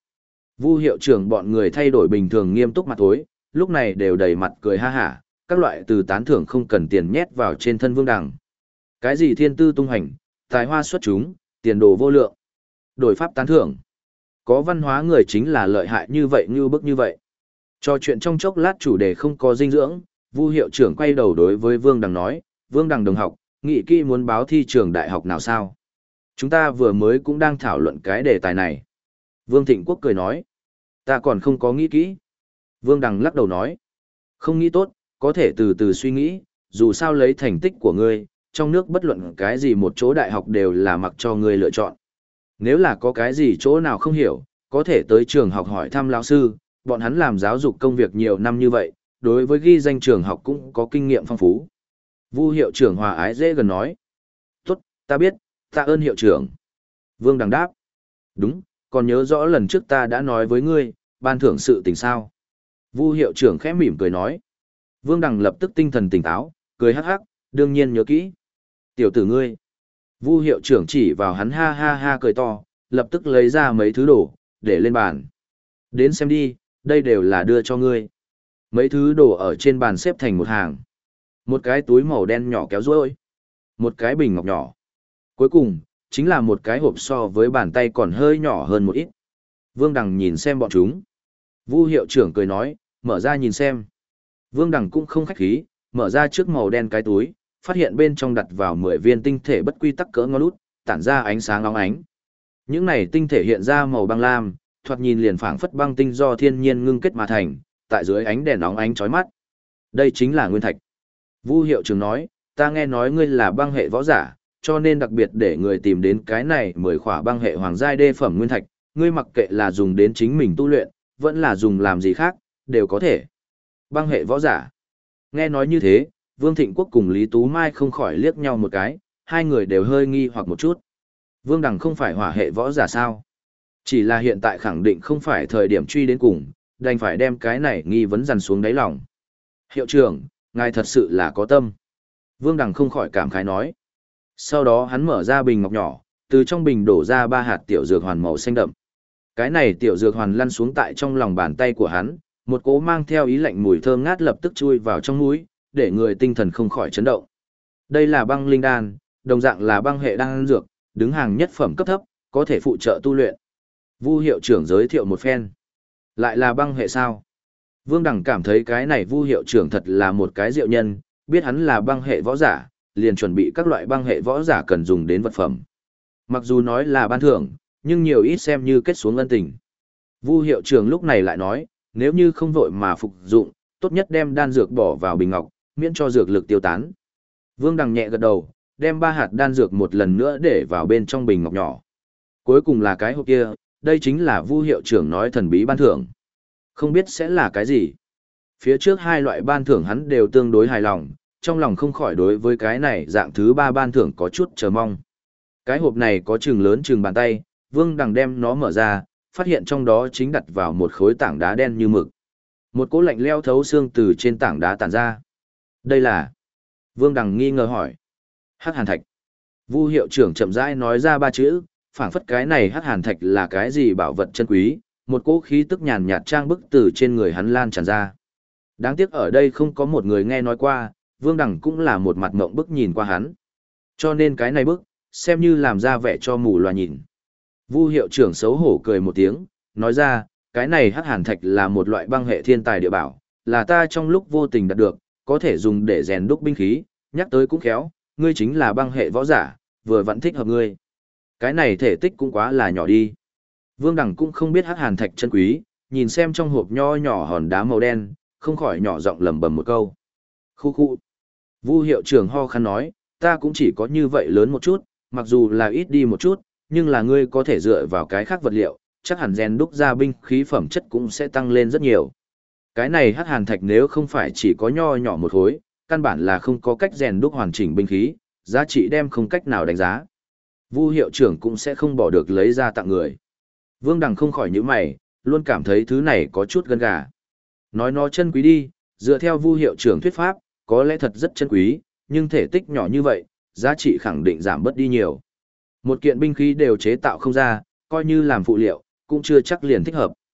[SPEAKER 1] Vu hiệu trưởng bọn người thay đổi bình thường nghiêm túc mặt tối, lúc này đều đầy mặt cười ha hả, các loại từ tán thưởng không cần tiền nhét vào trên thân Vương Đằng. Cái gì thiên tư tung hành, tài hoa xuất chúng, tiền đồ vô lượng. Đổi pháp tán thưởng. Có văn hóa người chính là lợi hại như vậy như bức như vậy. Trò chuyện trong chốc lát chủ đề không có dinh dưỡng, Vu hiệu trưởng quay đầu đối với Vương Đằng nói, Vương Đằng đồng học, nghị kỹ muốn báo thi trường đại học nào sao? Chúng ta vừa mới cũng đang thảo luận cái đề tài này. Vương Thịnh Quốc cười nói, ta còn không có nghĩ kỹ. Vương Đằng lắc đầu nói, không nghĩ tốt, có thể từ từ suy nghĩ, dù sao lấy thành tích của ngươi, trong nước bất luận cái gì một chỗ đại học đều là mặc cho ngươi lựa chọn. Nếu là có cái gì chỗ nào không hiểu, có thể tới trường học hỏi thăm lão sư, bọn hắn làm giáo dục công việc nhiều năm như vậy, đối với ghi danh trường học cũng có kinh nghiệm phong phú. Vu hiệu trưởng hòa ái dễ gần nói. Tốt, ta biết, tạ ơn hiệu trưởng. Vương Đằng đáp. Đúng, còn nhớ rõ lần trước ta đã nói với ngươi, ban thưởng sự tình sao. Vu hiệu trưởng khẽ mỉm cười nói. Vương Đằng lập tức tinh thần tỉnh táo, cười hắc hắc, đương nhiên nhớ kỹ. Tiểu tử ngươi. Vu hiệu trưởng chỉ vào hắn ha ha ha cười to, lập tức lấy ra mấy thứ đồ, để lên bàn. Đến xem đi, đây đều là đưa cho ngươi. Mấy thứ đồ ở trên bàn xếp thành một hàng. Một cái túi màu đen nhỏ kéo rối, một cái bình ngọc nhỏ. Cuối cùng, chính là một cái hộp so với bàn tay còn hơi nhỏ hơn một ít. Vương Đằng nhìn xem bọn chúng. Vu hiệu trưởng cười nói, mở ra nhìn xem. Vương Đằng cũng không khách khí, mở ra trước màu đen cái túi, phát hiện bên trong đặt vào 10 viên tinh thể bất quy tắc cỡ ngón út, tản ra ánh sáng óng ánh. Những này tinh thể hiện ra màu băng lam, thoạt nhìn liền phảng phất băng tinh do thiên nhiên ngưng kết mà thành, tại dưới ánh đèn óng ánh chói mắt. Đây chính là nguyên thạch. Vu hiệu trưởng nói, ta nghe nói ngươi là băng hệ võ giả, cho nên đặc biệt để người tìm đến cái này 10 khỏa băng hệ hoàng giai đê phẩm nguyên thạch, ngươi mặc kệ là dùng đến chính mình tu luyện, vẫn là dùng làm gì khác, đều có thể. Băng hệ võ giả. Nghe nói như thế, Vương Thịnh Quốc cùng Lý Tú Mai không khỏi liếc nhau một cái, hai người đều hơi nghi hoặc một chút. Vương Đằng không phải hỏa hệ võ giả sao? Chỉ là hiện tại khẳng định không phải thời điểm truy đến cùng, đành phải đem cái này nghi vấn dằn xuống đáy lòng. Hiệu trưởng, ngài thật sự là có tâm. Vương Đằng không khỏi cảm khái nói. Sau đó hắn mở ra bình ngọc nhỏ, từ trong bình đổ ra 3 hạt tiểu dược hoàn màu xanh đậm. Cái này tiểu dược hoàn lăn xuống tại trong lòng bàn tay của hắn, một cỗ mang theo ý lạnh mùi thơm ngát lập tức chui vào trong mũi, để người tinh thần không khỏi chấn động. Đây là băng linh đan, đồng dạng là băng hệ đan dược, đứng hàng nhất phẩm cấp thấp, có thể phụ trợ tu luyện. Vu hiệu trưởng giới thiệu một phen. Lại là băng hệ sao? Vương Đằng cảm thấy cái này Vu hiệu trưởng thật là một cái diệu nhân, biết hắn là băng hệ võ giả, liền chuẩn bị các loại băng hệ võ giả cần dùng đến vật phẩm. Mặc dù nói là ban thưởng, nhưng nhiều ít xem như kết xuống ân tình. Vu hiệu trưởng lúc này lại nói, nếu như không vội mà phục dụng, tốt nhất đem đan dược bỏ vào bình ngọc, miễn cho dược lực tiêu tán. Vương Đằng nhẹ gật đầu, đem 3 hạt đan dược một lần nữa để vào bên trong bình ngọc nhỏ. Cuối cùng là cái hộp kia, đây chính là Vu hiệu trưởng nói thần bí ban thưởng. Không biết sẽ là cái gì. Phía trước 2 loại ban thưởng hắn đều tương đối hài lòng, trong lòng không khỏi đối với cái này dạng thứ 3 ban thưởng có chút chờ mong. Cái hộp này có chừng lớn chừng bàn tay, Vương Đằng đem nó mở ra, phát hiện trong đó chính đặt vào một khối tảng đá đen như mực. Một cỗ lạnh leo thấu xương từ trên tảng đá tản ra. Đây là... Vương Đằng nghi ngờ hỏi. Hắc hàn thạch. Vu hiệu trưởng chậm rãi nói ra 3 chữ, phảng phất cái này hắc hàn thạch là cái gì bảo vật chân quý, một cỗ khí tức nhàn nhạt trang bức từ trên người hắn lan tràn ra. Đáng tiếc ở đây không có một người nghe nói qua, Vương Đằng cũng là một mặt ngộng bức nhìn qua hắn. Cho nên cái này bức, xem như làm ra vẻ cho mù loà nhìn. Vu hiệu trưởng xấu hổ cười một tiếng, nói ra, cái này hắc hàn thạch là một loại băng hệ thiên tài địa bảo, là ta trong lúc vô tình đạt được, có thể dùng để rèn đúc binh khí, nhắc tới cũng khéo, ngươi chính là băng hệ võ giả, vừa vẫn thích hợp ngươi. Cái này thể tích cũng quá là nhỏ đi. Vương Đằng cũng không biết hắc hàn thạch chân quý, nhìn xem trong hộp nho nhỏ hòn đá màu đen, không khỏi nhỏ giọng lẩm bẩm một câu. Khu khu. Vu hiệu trưởng ho khan nói, ta cũng chỉ có như vậy lớn một chút, mặc dù là ít đi một chút, nhưng là ngươi có thể dựa vào cái khác vật liệu, chắc hẳn rèn đúc ra binh khí phẩm chất cũng sẽ tăng lên rất nhiều. Cái này hắc hàn thạch nếu không phải chỉ có nho nhỏ một khối, căn bản là không có cách rèn đúc hoàn chỉnh binh khí, giá trị đem không cách nào đánh giá. Vu hiệu trưởng cũng sẽ không bỏ được lấy ra tặng người. Vương Đằng không khỏi nhíu mày, luôn cảm thấy thứ này có chút gân gà. Nói nó chân quý đi, dựa theo Vu hiệu trưởng thuyết pháp, có lẽ thật rất chân quý, nhưng thể tích nhỏ như vậy, giá trị khẳng định giảm bớt đi nhiều. Một kiện binh khí đều chế tạo không ra, coi như làm phụ liệu, cũng chưa chắc liền thích hợp.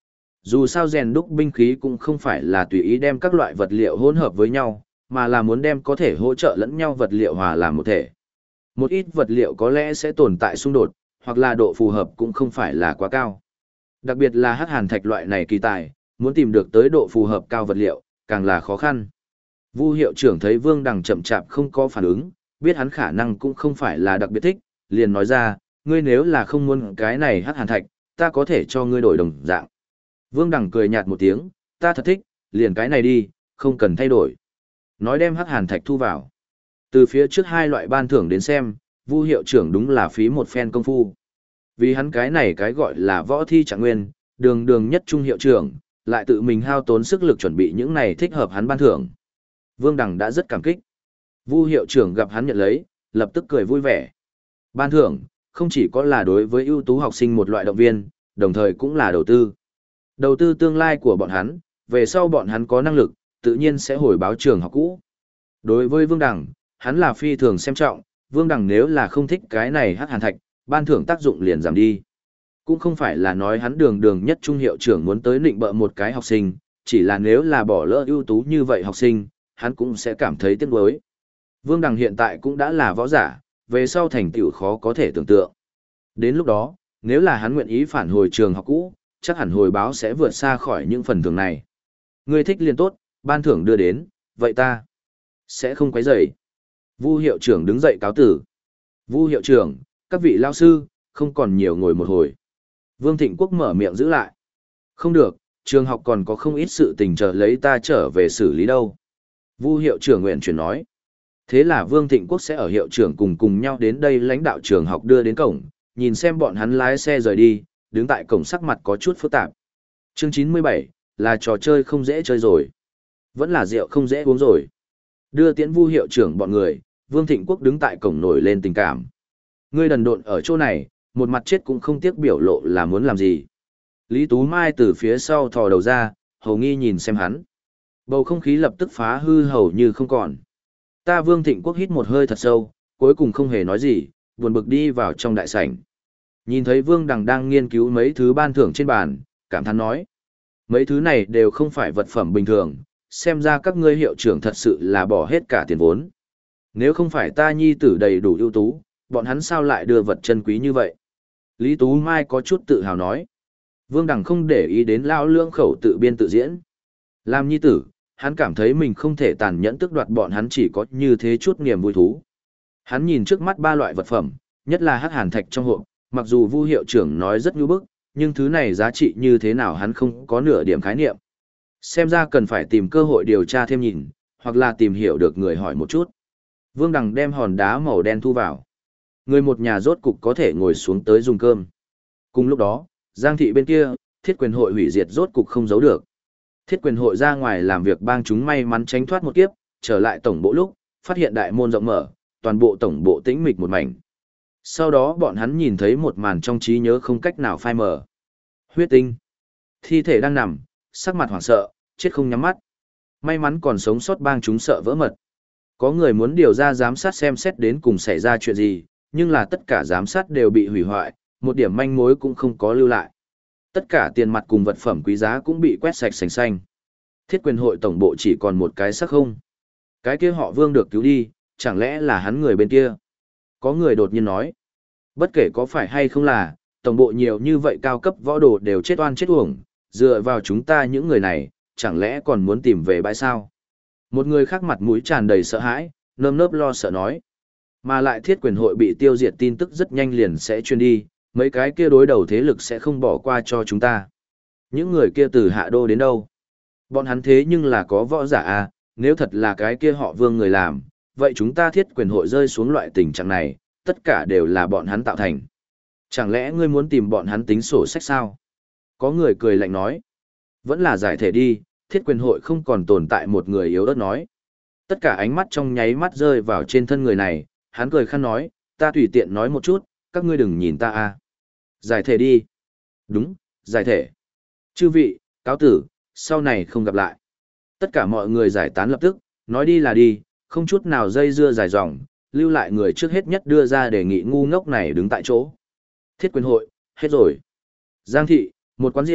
[SPEAKER 1] Dù sao rèn đúc binh khí cũng không phải là tùy ý đem các loại vật liệu hỗn hợp với nhau, mà là muốn đem có thể hỗ trợ lẫn nhau vật liệu hòa làm một thể. Một ít vật liệu có lẽ sẽ tồn tại xung đột, hoặc là độ phù hợp cũng không phải là quá cao. Đặc biệt là hắc hàn thạch loại này kỳ tài, muốn tìm được tới độ phù hợp cao vật liệu, càng là khó khăn. Vu hiệu trưởng thấy Vương Đằng chậm chạp không có phản ứng, biết hắn khả năng cũng không phải là đặc biệt thích, liền nói ra, ngươi nếu là không muốn cái này hắc hàn thạch, ta có thể cho ngươi đổi đồng dạng. Vương Đằng cười nhạt một tiếng, ta thật thích, liền cái này đi, không cần thay đổi. Nói đem hắc hàn thạch thu vào. Từ phía trước hai loại ban thưởng đến xem, Vu hiệu trưởng đúng là phí một phen công phu. Vì hắn cái này cái gọi là võ thi trạng nguyên, đường đường nhất trung hiệu trưởng, lại tự mình hao tốn sức lực chuẩn bị những này thích hợp hắn ban thưởng. Vương Đằng đã rất cảm kích. Vu hiệu trưởng gặp hắn nhận lấy, lập tức cười vui vẻ. Ban thưởng, không chỉ có là đối với ưu tú học sinh một loại động viên, đồng thời cũng là đầu tư. Đầu tư tương lai của bọn hắn, về sau bọn hắn có năng lực, tự nhiên sẽ hồi báo trường học cũ. Đối với Vương Đằng, hắn là phi thường xem trọng, Vương Đằng nếu là không thích cái này hắc hàn thạch, ban thưởng tác dụng liền giảm đi. Cũng không phải là nói hắn đường đường nhất trung hiệu trưởng muốn tới nịnh bợ một cái học sinh, chỉ là nếu là bỏ lỡ ưu tú như vậy học sinh, hắn cũng sẽ cảm thấy tiếc nuối. Vương Đằng hiện tại cũng đã là võ giả, về sau thành tựu khó có thể tưởng tượng. Đến lúc đó, nếu là hắn nguyện ý phản hồi trường học cũ, chắc hẳn hồi báo sẽ vượt xa khỏi những phần thưởng này. Ngươi thích liền tốt, ban thưởng đưa đến, vậy ta sẽ không quấy rầy. Vu hiệu trưởng đứng dậy cáo tử. Vu hiệu trưởng, các vị lao sư, không còn nhiều ngồi một hồi. Vương Thịnh Quốc mở miệng giữ lại. Không được, trường học còn có không ít sự tình chờ lấy ta trở về xử lý đâu. Vu hiệu trưởng nguyện chuyển nói. Thế là Vương Thịnh Quốc sẽ ở hiệu trưởng cùng nhau đến đây lãnh đạo trường học đưa đến cổng, nhìn xem bọn hắn lái xe rời đi, đứng tại cổng sắc mặt có chút phức tạp. Chương 97, là trò chơi không dễ chơi rồi. Vẫn là rượu không dễ uống rồi. Đưa tiễn Vu hiệu trưởng bọn người, Vương Thịnh Quốc đứng tại cổng nổi lên tình cảm. Ngươi đần độn ở chỗ này, một mặt chết cũng không tiếc biểu lộ là muốn làm gì. Lý Tú Mai từ phía sau thò đầu ra, hầu nghi nhìn xem hắn. Bầu không khí lập tức phá hư hầu như không còn. Ta Vương Thịnh Quốc hít một hơi thật sâu, cuối cùng không hề nói gì, buồn bực đi vào trong đại sảnh. Nhìn thấy Vương Đằng đang nghiên cứu mấy thứ ban thưởng trên bàn, cảm thán nói. Mấy thứ này đều không phải vật phẩm bình thường, xem ra các ngươi hiệu trưởng thật sự là bỏ hết cả tiền vốn. Nếu không phải ta nhi tử đầy đủ ưu tú, bọn hắn sao lại đưa vật chân quý như vậy? Lý Tú Mai có chút tự hào nói. Vương Đằng không để ý đến lao lưỡng khẩu tự biên tự diễn. Làm nhi tử, hắn cảm thấy mình không thể tàn nhẫn tước đoạt bọn hắn chỉ có như thế chút niềm vui thú. Hắn nhìn trước mắt ba loại vật phẩm, nhất là hắc hàn thạch trong hộp, mặc dù Vu hiệu trưởng nói rất nhu bức, nhưng thứ này giá trị như thế nào hắn không có nửa điểm khái niệm. Xem ra cần phải tìm cơ hội điều tra thêm nhìn, hoặc là tìm hiểu được người hỏi một chút. Vương Đằng đem hòn đá màu đen thu vào. Người một nhà rốt cục có thể ngồi xuống tới dùng cơm. Cùng lúc đó, Giang thị bên kia, thiết quyền hội hủy diệt rốt cục không giấu được. Thiết quyền hội ra ngoài làm việc bang chúng may mắn tránh thoát một kiếp, trở lại tổng bộ lúc, phát hiện đại môn rộng mở, toàn bộ tổng bộ tĩnh mịch một mảnh. Sau đó bọn hắn nhìn thấy một màn trong trí nhớ không cách nào phai mờ. Huyết tinh. Thi thể đang nằm, sắc mặt hoảng sợ, chết không nhắm mắt. May mắn còn sống sót bang chúng sợ vỡ mật. Có người muốn điều ra giám sát xem xét đến cùng xảy ra chuyện gì, nhưng là tất cả giám sát đều bị hủy hoại, một điểm manh mối cũng không có lưu lại. Tất cả tiền mặt cùng vật phẩm quý giá cũng bị quét sạch sành xanh. Thiết quyền hội tổng bộ chỉ còn một cái xác không. Cái kia họ Vương được cứu đi, chẳng lẽ là hắn người bên kia? Có người đột nhiên nói. Bất kể có phải hay không là, tổng bộ nhiều như vậy cao cấp võ đồ đều chết oan chết uổng, dựa vào chúng ta những người này, chẳng lẽ còn muốn tìm về bãi sao? Một người khác mặt mũi tràn đầy sợ hãi, nơm nớp lo sợ nói. Mà lại thiết quyền hội bị tiêu diệt tin tức rất nhanh liền sẽ truyền đi, mấy cái kia đối đầu thế lực sẽ không bỏ qua cho chúng ta. Những người kia từ hạ đô đến đâu? Bọn hắn thế nhưng là có võ giả à, nếu thật là cái kia họ Vương người làm, vậy chúng ta thiết quyền hội rơi xuống loại tình trạng này, tất cả đều là bọn hắn tạo thành. Chẳng lẽ ngươi muốn tìm bọn hắn tính sổ sách sao? Có người cười lạnh nói. Vẫn là giải thể đi, thiết quyền hội không còn tồn tại một người yếu ớt nói. Tất cả ánh mắt trong nháy mắt rơi vào trên thân người này, hắn cười khăn nói, ta tùy tiện nói một chút, các ngươi đừng nhìn ta a. Giải thể đi. Đúng, giải thể. Chư vị, cáo tử, sau này không gặp lại. Tất cả mọi người giải tán lập tức, nói đi là đi, không chút nào dây dưa dài dòng, lưu lại người trước hết nhất đưa ra đề nghị ngu ngốc này đứng tại chỗ. Thiết quyền hội, hết rồi. Giang thị, một quán rượu,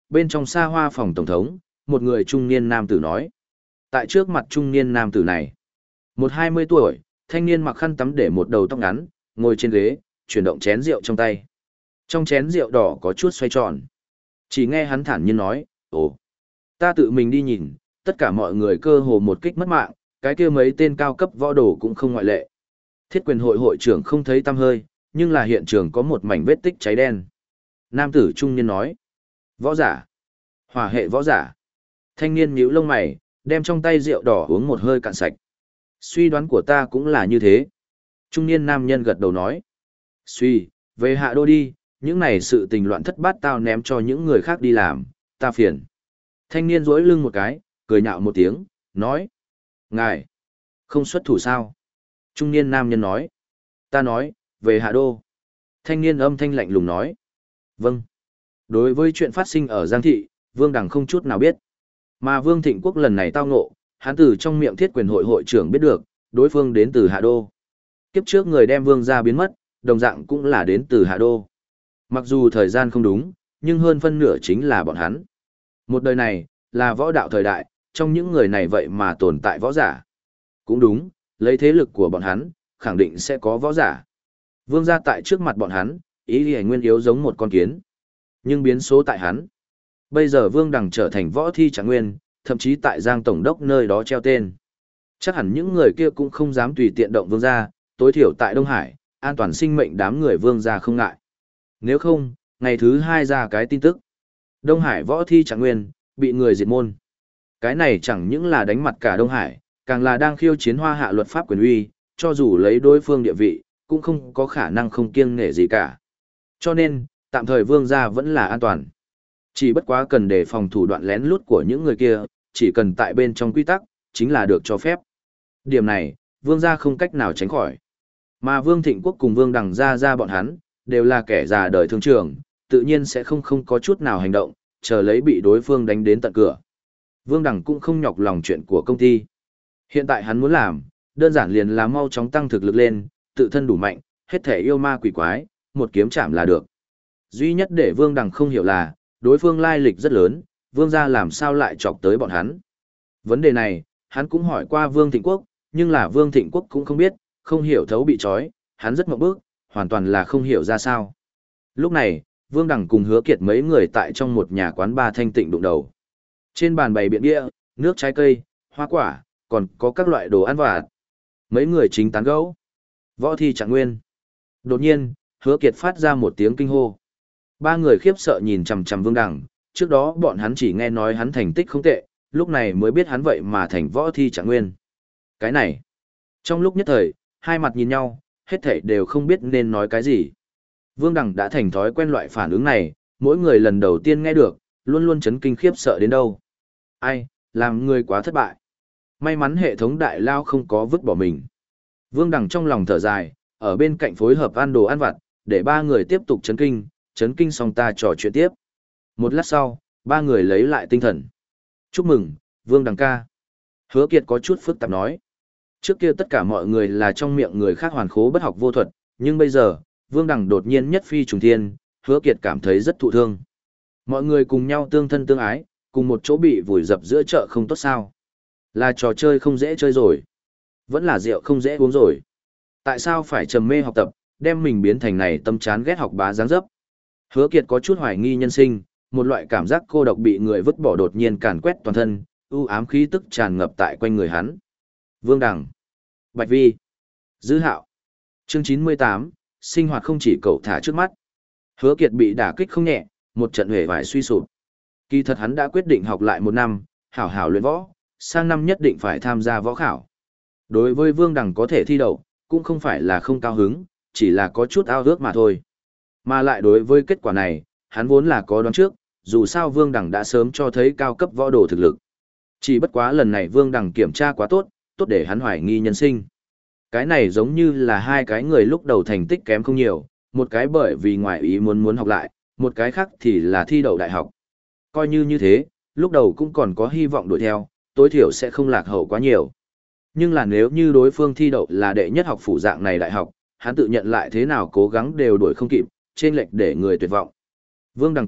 [SPEAKER 1] bên trong xa hoa phòng tổng thống, một người trung niên nam tử nói. Tại trước mặt trung niên nam tử này, một 20 tuổi, thanh niên mặc khăn tắm để một đầu tóc ngắn, ngồi trên ghế, chuyển động chén rượu trong tay. Trong chén rượu đỏ có chút xoay tròn. Chỉ nghe hắn thản nhiên nói, ồ, ta tự mình đi nhìn, tất cả mọi người cơ hồ một kích mất mạng, cái kia mấy tên cao cấp võ đồ cũng không ngoại lệ. Thiết quyền hội hội trưởng không thấy tăm hơi, nhưng là hiện trường có một mảnh vết tích cháy đen. Nam tử trung niên nói, võ giả, hỏa hệ võ giả. Thanh niên nhíu lông mày, đem trong tay rượu đỏ uống một hơi cạn sạch. Suy đoán của ta cũng là như thế. Trung niên nam nhân gật đầu nói, về hạ đô đi, những này sự tình loạn thất bát tao ném cho những người khác đi làm, ta phiền. Thanh niên duỗi lưng một cái, cười nhạo một tiếng, nói, ngài, không xuất thủ sao? Trung niên nam nhân nói, ta nói, về hạ đô. Thanh niên âm thanh lạnh lùng nói, vâng. Đối với chuyện phát sinh ở Giang Thị, Vương Đằng không chút nào biết. Mà Vương Thịnh Quốc lần này tao ngộ, hắn từ trong miệng thiết quyền hội hội trưởng biết được, đối phương đến từ hạ đô. Kiếp trước người đem Vương gia biến mất, đồng dạng cũng là đến từ hạ đô. Mặc dù thời gian không đúng, nhưng hơn phân nửa chính là bọn hắn. Một đời này, là võ đạo thời đại, trong những người này vậy mà tồn tại võ giả. Cũng đúng, lấy thế lực của bọn hắn, khẳng định sẽ có võ giả. Vương gia tại trước mặt bọn hắn, ý lì nguyên yếu giống một con kiến. Nhưng biến số tại hắn. Bây giờ Vương Đằng trở thành võ thi trạng nguyên, thậm chí tại Giang Tổng đốc nơi đó treo tên. Chắc hẳn những người kia cũng không dám tùy tiện động Vương gia, tối thiểu tại Đông Hải, an toàn sinh mệnh đám người Vương gia không ngại. Nếu không, ngày thứ 2 ra cái tin tức. Đông Hải võ thi trạng nguyên, bị người diệt môn. Cái này chẳng những là đánh mặt cả Đông Hải, càng là đang khiêu chiến hoa hạ luật pháp quyền uy, cho dù lấy đối phương địa vị, cũng không có khả năng không kiêng nể gì cả. Cho nên, tạm thời Vương gia vẫn là an toàn. Chỉ bất quá cần đề phòng thủ đoạn lén lút của những người kia, chỉ cần tại bên trong quy tắc, chính là được cho phép. Điểm này, Vương gia không cách nào tránh khỏi. Mà Vương Thịnh Quốc cùng Vương Đằng ra bọn hắn, đều là kẻ già đời thương trường, tự nhiên sẽ không có chút nào hành động, chờ lấy bị đối phương đánh đến tận cửa. Vương Đằng cũng không nhọc lòng chuyện của công ty. Hiện tại hắn muốn làm, đơn giản liền là mau chóng tăng thực lực lên, tự thân đủ mạnh, hết thể yêu ma quỷ quái, một kiếm chạm là được. Duy nhất để Vương Đằng không hiểu là, đối phương lai lịch rất lớn, Vương gia làm sao lại chọc tới bọn hắn. Vấn đề này, hắn cũng hỏi qua Vương Thịnh Quốc, nhưng là Vương Thịnh Quốc cũng không biết, không hiểu thấu bị trói, hắn rất mộng bức, hoàn toàn là không hiểu ra sao. Lúc này, Vương Đằng cùng Hứa Kiệt mấy người tại trong một nhà quán bar thanh tịnh đụng đầu. Trên bàn bày biện bia, nước trái cây, hoa quả, còn có các loại đồ ăn vặt. Mấy người chính tán gẫu. Võ thi trạng nguyên. Đột nhiên, Hứa Kiệt phát ra một tiếng kinh hô. Ba người khiếp sợ nhìn chằm chằm Vương Đằng, trước đó bọn hắn chỉ nghe nói hắn thành tích không tệ, lúc này mới biết hắn vậy mà thành võ thi trạng nguyên. Cái này, trong lúc nhất thời, hai mặt nhìn nhau, hết thảy đều không biết nên nói cái gì. Vương Đằng đã thành thói quen loại phản ứng này, mỗi người lần đầu tiên nghe được, luôn luôn chấn kinh khiếp sợ đến đâu. Ai, làm người quá thất bại. May mắn hệ thống đại lao không có vứt bỏ mình. Vương Đằng trong lòng thở dài, ở bên cạnh phối hợp ăn đồ ăn vặt, để ba người tiếp tục chấn kinh xong ta trò chuyện tiếp. Một lát sau, ba người lấy lại tinh thần. Chúc mừng, Vương Đằng ca. Hứa Kiệt có chút phức tạp nói. Trước kia tất cả mọi người là trong miệng người khác hoàn khố bất học vô thuật, nhưng bây giờ, Vương Đằng đột nhiên nhất phi trùng thiên, Hứa Kiệt cảm thấy rất thụ thương. Mọi người cùng nhau tương thân tương ái, cùng một chỗ bị vùi dập giữa chợ không tốt sao. Là trò chơi không dễ chơi rồi. Vẫn là rượu không dễ uống rồi. Tại sao phải trầm mê học tập, đem mình biến thành này tâm chán ghét học bá dáng dấp. Hứa Kiệt có chút hoài nghi nhân sinh, một loại cảm giác cô độc bị người vứt bỏ đột nhiên càn quét toàn thân, u ám khí tức tràn ngập tại quanh người hắn. Vương Đằng, Bạch Vi, Dư Hạo. Chương 98, sinh hoạt không chỉ cậu thả trước mắt. Hứa Kiệt bị đả kích không nhẹ, một trận huệ vải suy sụp. Kỳ thật hắn đã quyết định học lại một năm, hảo hảo luyện võ, sang năm nhất định phải tham gia võ khảo. Đối với Vương Đằng có thể thi đậu, cũng không phải là không cao hứng, chỉ là có chút ao ước mà thôi. Mà lại đối với kết quả này, hắn vốn là có đoán trước, dù sao Vương Đằng đã sớm cho thấy cao cấp võ đồ thực lực. Chỉ bất quá lần này Vương Đằng kiểm tra quá tốt, tốt để hắn hoài nghi nhân sinh. Cái này giống như là hai cái người lúc đầu thành tích kém không nhiều, một cái bởi vì ngoại ý muốn học lại, một cái khác thì là thi đậu đại học. Coi như thế, lúc đầu cũng còn có hy vọng đuổi theo, tối thiểu sẽ không lạc hậu quá nhiều. Nhưng là nếu như đối phương thi đậu là đệ nhất học phủ dạng này đại học, hắn tự nhận lại thế nào cố gắng đều đuổi không kịp, trên lệch để người tuyệt vọng. Vương Đằng ca,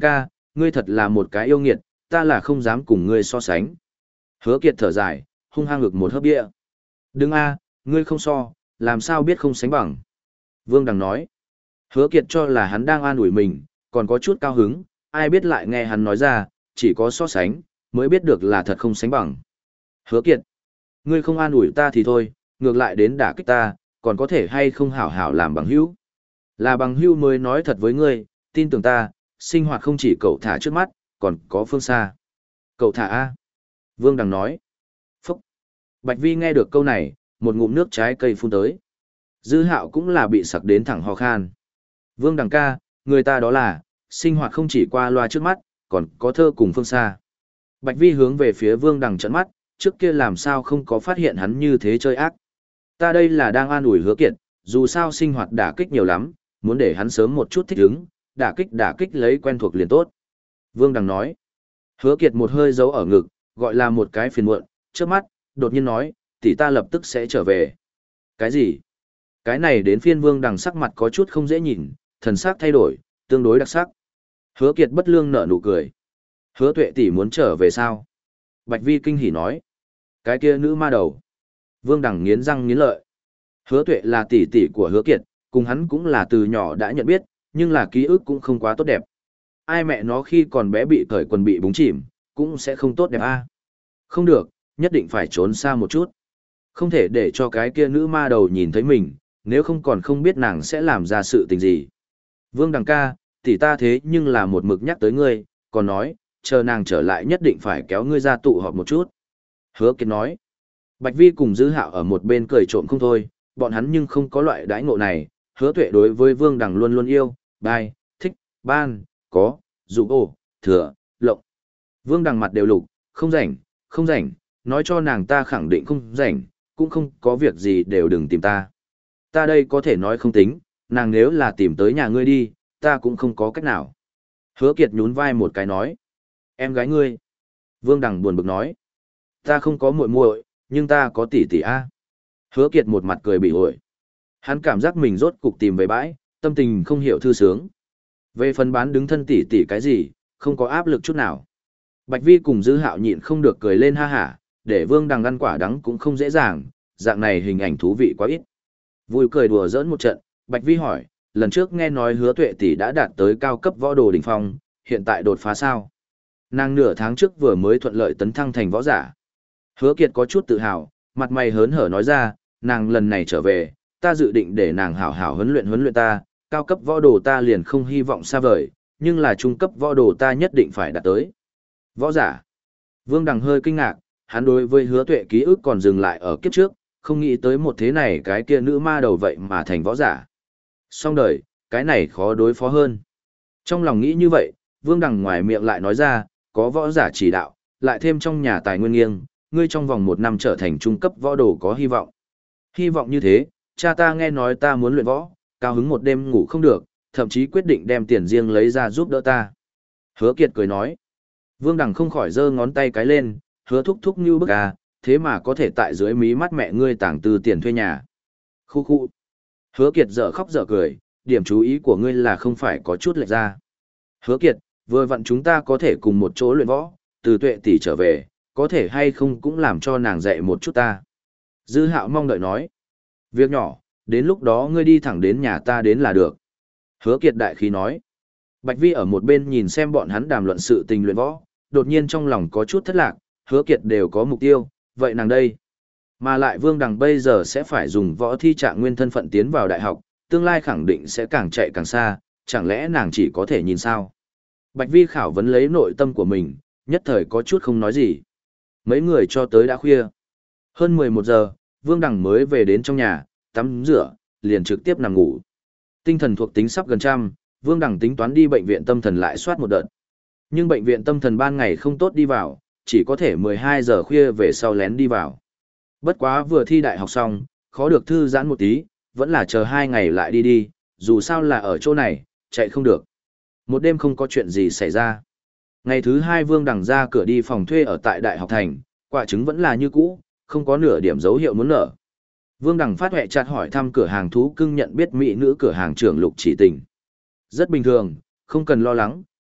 [SPEAKER 1] ngươi thật là một cái yêu nghiệt, ta là không dám cùng ngươi so sánh. Hứa Kiệt thở dài, hung hăng ngực một hớp bia. Đừng a, ngươi không so, làm sao biết không sánh bằng. Vương Đằng nói. Hứa Kiệt cho là hắn đang an ủi mình, còn có chút cao hứng, ai biết lại nghe hắn nói ra, chỉ có so sánh, mới biết được là thật không sánh bằng. Hứa Kiệt, ngươi không an ủi ta thì thôi, ngược lại đến đả kích ta, còn có thể hay không hảo hảo làm bằng hữu. Là bằng hữu mới nói thật với ngươi, tin tưởng ta, sinh hoạt không chỉ cậu thả trước mắt, còn có phương xa. Cậu thả A. Vương Đằng nói. Phúc. Bạch Vi nghe được câu này, một ngụm nước trái cây phun tới. Dư Hạo cũng là bị sặc đến thẳng ho khan. Vương Đằng ca, người ta đó là, sinh hoạt không chỉ qua loa trước mắt, còn có thơ cùng phương xa. Bạch Vi hướng về phía Vương Đằng trợn mắt, trước kia làm sao không có phát hiện hắn như thế chơi ác. Ta đây là đang an ủi Hứa Kiệt, dù sao sinh hoạt đả kích nhiều lắm, muốn để hắn sớm một chút thích ứng, đả kích lấy quen thuộc liền tốt. Vương Đằng nói. Hứa Kiệt một hơi giấu ở ngực, gọi là một cái phiền muộn, trước mắt, đột nhiên nói, tỷ ta lập tức sẽ trở về. Cái gì? Cái này đến phiên Vương Đằng sắc mặt có chút không dễ nhìn, thần sắc thay đổi, tương đối đặc sắc. Hứa Kiệt bất lương nở nụ cười. Hứa Tuệ tỷ muốn trở về sao? Bạch Vi kinh hỉ nói. Cái kia nữ ma đầu. Vương Đằng nghiến răng nghiến lợi. Hứa Tuệ là tỷ tỷ của Hứa Kiệt, cùng hắn cũng là từ nhỏ đã nhận biết, nhưng là ký ức cũng không quá tốt đẹp. Ai mẹ nó khi còn bé bị cởi quần bị búng chìm, cũng sẽ không tốt đẹp a. Không được, nhất định phải trốn xa một chút. Không thể để cho cái kia nữ ma đầu nhìn thấy mình, nếu không còn không biết nàng sẽ làm ra sự tình gì. Vương Đằng ca, tỷ ta thế nhưng là một mực nhắc tới ngươi, còn nói, chờ nàng trở lại nhất định phải kéo ngươi ra tụ họp một chút. Hứa Kiệt nói. Bạch Vi cùng Dư Hạo ở một bên cười trộm không thôi, bọn hắn nhưng không có loại đãi ngộ này. Hứa Tuệ đối với Vương Đằng luôn luôn yêu, bài, thích, ban, có, dụ ổ, thừa, lộng. Vương Đằng mặt đều lục, không rảnh, không rảnh, nói cho nàng ta khẳng định không rảnh, cũng không có việc gì đều đừng tìm ta. Ta đây có thể nói không tính, nàng nếu là tìm tới nhà ngươi đi, ta cũng không có cách nào. Hứa Kiệt nhún vai một cái nói. Em gái ngươi. Vương Đằng buồn bực nói. Ta không có muội muội, nhưng ta có tỷ tỷ a. Hứa Kiệt một mặt cười bị ổi. Hắn cảm giác mình rốt cục tìm về bãi, tâm tình không hiểu thư sướng. Về phần bán đứng thân tỷ tỷ cái gì, không có áp lực chút nào. Bạch Vi cùng Dư Hạo nhịn không được cười lên ha hả, để Vương Đằng ăn quả đắng cũng không dễ dàng, dạng này hình ảnh thú vị quá ít. Vui cười đùa giỡn một trận, Bạch Vi hỏi, lần trước nghe nói Hứa Tuệ tỷ đã đạt tới cao cấp võ đồ đỉnh phong, hiện tại đột phá sao? Nàng nửa tháng trước vừa mới thuận lợi tấn thăng thành võ giả. Hứa Kiệt có chút tự hào, mặt mày hớn hở nói ra, nàng lần này trở về, ta dự định để nàng hảo hảo huấn luyện ta, cao cấp võ đồ ta liền không hy vọng xa vời, nhưng là trung cấp võ đồ ta nhất định phải đạt tới. Võ giả. Vương Đằng hơi kinh ngạc, hắn đối với Hứa Tuệ ký ức còn dừng lại ở kiếp trước, không nghĩ tới một thế này cái kia nữ ma đầu vậy mà thành võ giả. Xong đời, cái này khó đối phó hơn. Trong lòng nghĩ như vậy, Vương Đằng ngoài miệng lại nói ra, có võ giả chỉ đạo, lại thêm trong nhà tài nguyên nghiêng, ngươi trong vòng 1 năm trở thành trung cấp võ đồ có hy vọng. Hy vọng như thế, cha ta nghe nói ta muốn luyện võ, cao hứng một đêm ngủ không được, thậm chí quyết định đem tiền riêng lấy ra giúp đỡ ta. Hứa Kiệt cười nói. Vương Đằng không khỏi giơ ngón tay cái lên, Hứa thúc thúc như bức à, thế mà có thể tại dưới mí mắt mẹ ngươi tàng tư tiền thuê nhà. Khu khu. Hứa Kiệt dở khóc dở cười, điểm chú ý của ngươi là không phải có chút lệch ra. Hứa Kiệt, vừa vặn chúng ta có thể cùng một chỗ luyện võ, từ Tuệ tỷ trở về, có thể hay không cũng làm cho nàng dạy một chút ta. Dư Hạo mong đợi nói. Việc nhỏ, đến lúc đó ngươi đi thẳng đến nhà ta đến là được. Hứa Kiệt đại khí nói. Bạch Vi ở một bên nhìn xem bọn hắn đàm luận sự tình luyện võ, đột nhiên trong lòng có chút thất lạc, Hứa Kiệt đều có mục tiêu, vậy nàng đây. Mà lại Vương Đằng bây giờ sẽ phải dùng võ thi trạng nguyên thân phận tiến vào đại học, tương lai khẳng định sẽ càng chạy càng xa, chẳng lẽ nàng chỉ có thể nhìn sao? Bạch Vi khảo vấn lấy nội tâm của mình, nhất thời có chút không nói gì. Mấy người cho tới đã khuya. Hơn 11 giờ, Vương Đằng mới về đến trong nhà, tắm rửa, liền trực tiếp nằm ngủ. Tinh thần thuộc tính sắp gần trăm, Vương Đằng tính toán đi bệnh viện tâm thần lại soát một đợt. Nhưng bệnh viện tâm thần ban ngày không tốt đi vào, chỉ có thể 12 giờ khuya về sau lén đi vào. Bất quá vừa thi đại học xong, khó được thư giãn một tí, vẫn là chờ 2 ngày lại đi, dù sao là ở chỗ này, chạy không được. Một đêm không có chuyện gì xảy ra. Ngày thứ 2 Vương Đằng ra cửa đi phòng thuê ở tại Đại học Thành, quả trứng vẫn là như cũ, không có nửa điểm dấu hiệu muốn nở. Vương Đằng phát huệ chặt hỏi thăm cửa hàng thú cưng nhận biết mỹ nữ cửa hàng trưởng Lục Chỉ Tình. Rất bình thường, không cần lo lắng,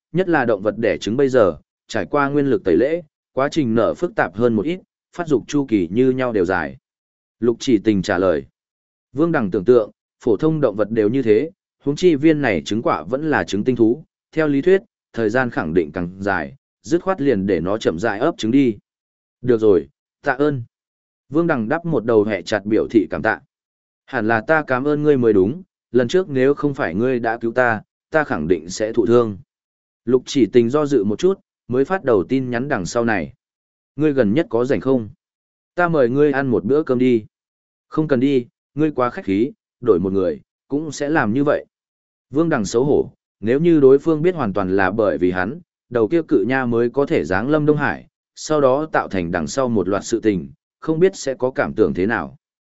[SPEAKER 1] nhất là động vật đẻ trứng bây giờ, trải qua nguyên lực tẩy lễ, quá trình nở phức tạp hơn một ít, phát dục chu kỳ như nhau đều dài. Lục Chỉ Tình trả lời. Vương Đằng tưởng tượng, phổ thông động vật đều như thế, huống chi viên này trứng quả vẫn là trứng tinh thú, theo lý thuyết, thời gian khẳng định càng dài, dứt khoát liền để nó chậm rãi ấp trứng đi. Được rồi, tạ ơn. Vương Đằng đắp một đầu hẹ chặt biểu thị cảm tạ. Hẳn là ta cảm ơn ngươi mới đúng, lần trước nếu không phải ngươi đã cứu ta, ta khẳng định sẽ thụ thương. Lục Chỉ Tình do dự một chút, mới phát đầu tin nhắn đằng sau này. Ngươi gần nhất có rảnh không? Ta mời ngươi ăn một bữa cơm đi. Không cần đi, ngươi quá khách khí, đổi một người, cũng sẽ làm như vậy. Vương Đằng xấu hổ, nếu như đối phương biết hoàn toàn là bởi vì hắn, đầu kia cự nha mới có thể giáng lâm Đông Hải, sau đó tạo thành đằng sau một loạt sự tình, không biết sẽ có cảm tưởng thế nào.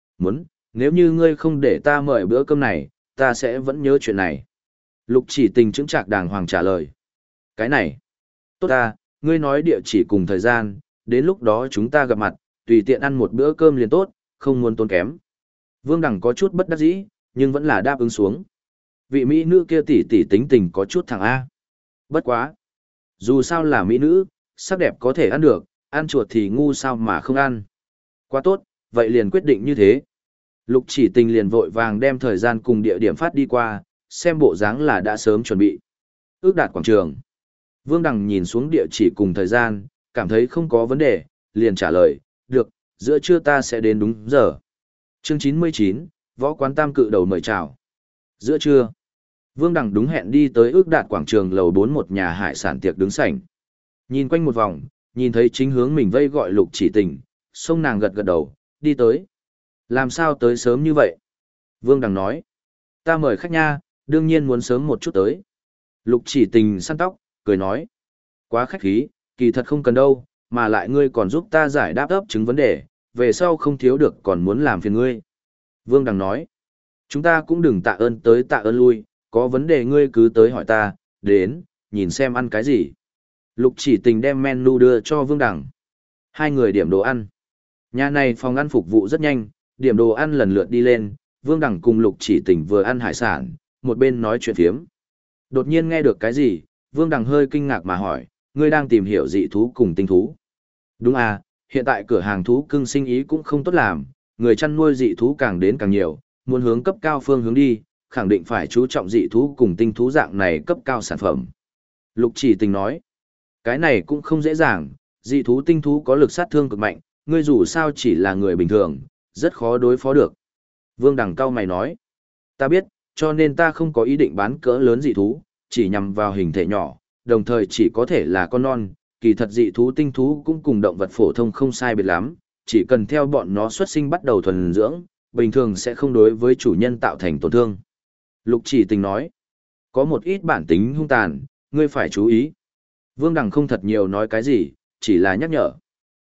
[SPEAKER 1] Nếu như ngươi không để ta mời bữa cơm này, ta sẽ vẫn nhớ chuyện này. Lục Chỉ Tình chững chạc đàng hoàng trả lời. Cái này, tốt ta, ngươi nói địa chỉ cùng thời gian, đến lúc đó chúng ta gặp mặt, tùy tiện ăn một bữa cơm liền tốt, không muốn tốn kém. Vương Đằng có chút bất đắc dĩ, nhưng vẫn là đáp ứng xuống. Vị mỹ nữ kia tỷ tỷ tính tình có chút thằng A. Bất quá. Dù sao là mỹ nữ, sắc đẹp có thể ăn được, ăn chuột thì ngu sao mà không ăn. Quá tốt, vậy liền quyết định như thế. Lục Chỉ Tình liền vội vàng đem thời gian cùng địa điểm phát đi qua, xem bộ dáng là đã sớm chuẩn bị. Ước đạt quảng trường. Vương Đằng nhìn xuống địa chỉ cùng thời gian, cảm thấy không có vấn đề, liền trả lời, được, giữa trưa ta sẽ đến đúng giờ. Chương 99, Võ Quán Tam Cự Đầu mời chào. Giữa trưa, Vương Đằng đúng hẹn đi tới ước đạt quảng trường lầu 4 một nhà hải sản tiệc đứng sảnh. Nhìn quanh một vòng, nhìn thấy chính hướng mình vây gọi Lục Chỉ Tình, xông nàng gật gật đầu, đi tới. Làm sao tới sớm như vậy? Vương Đằng nói, ta mời khách nha, đương nhiên muốn sớm một chút tới. Lục Chỉ Tình săn tóc, cười nói, quá khách khí, kỳ thật không cần đâu, mà lại ngươi còn giúp ta giải đáp ấp chứng vấn đề, về sau không thiếu được còn muốn làm phiền ngươi. Vương Đằng nói, chúng ta cũng đừng tạ ơn tới tạ ơn lui, có vấn đề ngươi cứ tới hỏi ta, đến, nhìn xem ăn cái gì. Lục Chỉ Tình đem menu đưa cho Vương Đằng. Hai người điểm đồ ăn. Nhà này phòng ăn phục vụ rất nhanh, điểm đồ ăn lần lượt đi lên, Vương Đằng cùng Lục Chỉ Tình vừa ăn hải sản, một bên nói chuyện phiếm. Đột nhiên nghe được cái gì, Vương Đằng hơi kinh ngạc mà hỏi, ngươi đang tìm hiểu dị thú cùng tinh thú. Đúng à, hiện tại cửa hàng thú cưng sinh ý cũng không tốt làm, người chăn nuôi dị thú càng đến càng nhiều, muốn hướng cấp cao phương hướng đi, khẳng định phải chú trọng dị thú cùng tinh thú dạng này cấp cao sản phẩm. Lục Chỉ Tình nói, cái này cũng không dễ dàng, dị thú tinh thú có lực sát thương cực mạnh, ngươi dù sao chỉ là người bình thường, rất khó đối phó được. Vương Đằng cau mày nói, ta biết, cho nên ta không có ý định bán cỡ lớn dị thú, chỉ nhằm vào hình thể nhỏ, đồng thời chỉ có thể là con non, kỳ thật dị thú tinh thú cũng cùng động vật phổ thông không sai biệt lắm, chỉ cần theo bọn nó xuất sinh bắt đầu thuần dưỡng, bình thường sẽ không đối với chủ nhân tạo thành tổn thương. Lục Chỉ Tình nói, có một ít bản tính hung tàn, ngươi phải chú ý. Vương Đằng không thật nhiều nói cái gì, chỉ là nhắc nhở.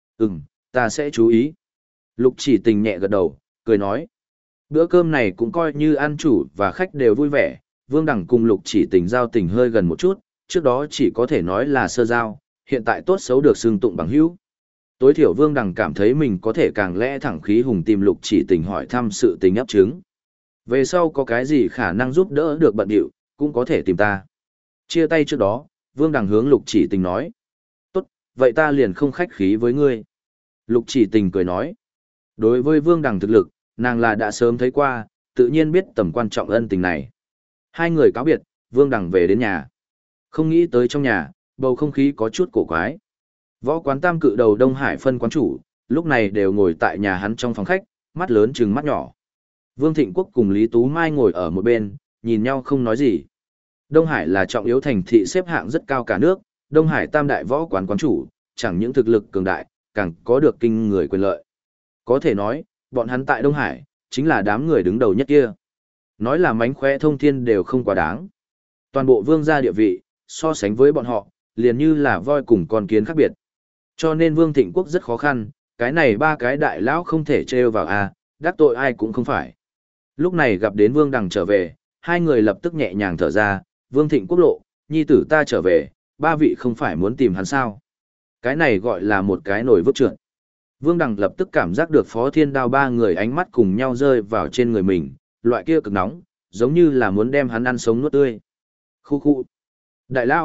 [SPEAKER 1] Ta sẽ chú ý. Lục Chỉ Tình nhẹ gật đầu, cười nói. Bữa cơm này cũng coi như ăn chủ và khách đều vui vẻ, Vương Đằng cùng Lục Chỉ Tình giao tình hơi gần một chút, trước đó chỉ có thể nói là sơ giao, hiện tại tốt xấu được xưng tụng bằng hữu. Tối thiểu Vương Đằng cảm thấy mình có thể càng lẽ thẳng khí hùng tìm Lục Chỉ Tình hỏi thăm sự tình ấp chứng. Về sau có cái gì khả năng giúp đỡ được bận điệu, cũng có thể tìm ta. Chia tay trước đó, Vương Đằng hướng Lục Chỉ Tình nói. Tốt, vậy ta liền không khách khí với ngươi. Lục Chỉ Tình cười nói. Đối với Vương Đằng thực lực, nàng là đã sớm thấy qua, tự nhiên biết tầm quan trọng ân tình này. Hai người cáo biệt, Vương Đằng về đến nhà. Không nghĩ tới trong nhà, bầu không khí có chút cổ quái. Võ Quán Tam Cự Đầu Đông Hải phân quán chủ, lúc này đều ngồi tại nhà hắn trong phòng khách, mắt lớn trừng mắt nhỏ. Vương Thịnh Quốc cùng Lý Tú Mai ngồi ở một bên, nhìn nhau không nói gì. Đông Hải là trọng yếu thành thị xếp hạng rất cao cả nước, Đông Hải Tam Đại Võ Quán quán chủ, chẳng những thực lực cường đại, càng có được kinh người quyền lợi. Có thể nói, bọn hắn tại Đông Hải, chính là đám người đứng đầu nhất kia. Nói là mánh khóe thông thiên đều không quá đáng. Toàn bộ vương gia địa vị, so sánh với bọn họ, liền như là voi cùng con kiến khác biệt. Cho nên Vương Thịnh Quốc rất khó khăn, cái này ba cái đại lão không thể trêu vào đắc tội ai cũng không phải. Lúc này gặp đến Vương Đằng trở về, hai người lập tức nhẹ nhàng thở ra, Vương Thịnh Quốc lộ, nhi tử ta trở về, ba vị không phải muốn tìm hắn sao. Cái này gọi là một cái nồi vứt trượt. Vương Đằng lập tức cảm giác được Phó Thiên Đao ba người ánh mắt cùng nhau rơi vào trên người mình, loại kia cực nóng, giống như là muốn đem hắn ăn sống nuốt tươi. Khu khu. Đại lão,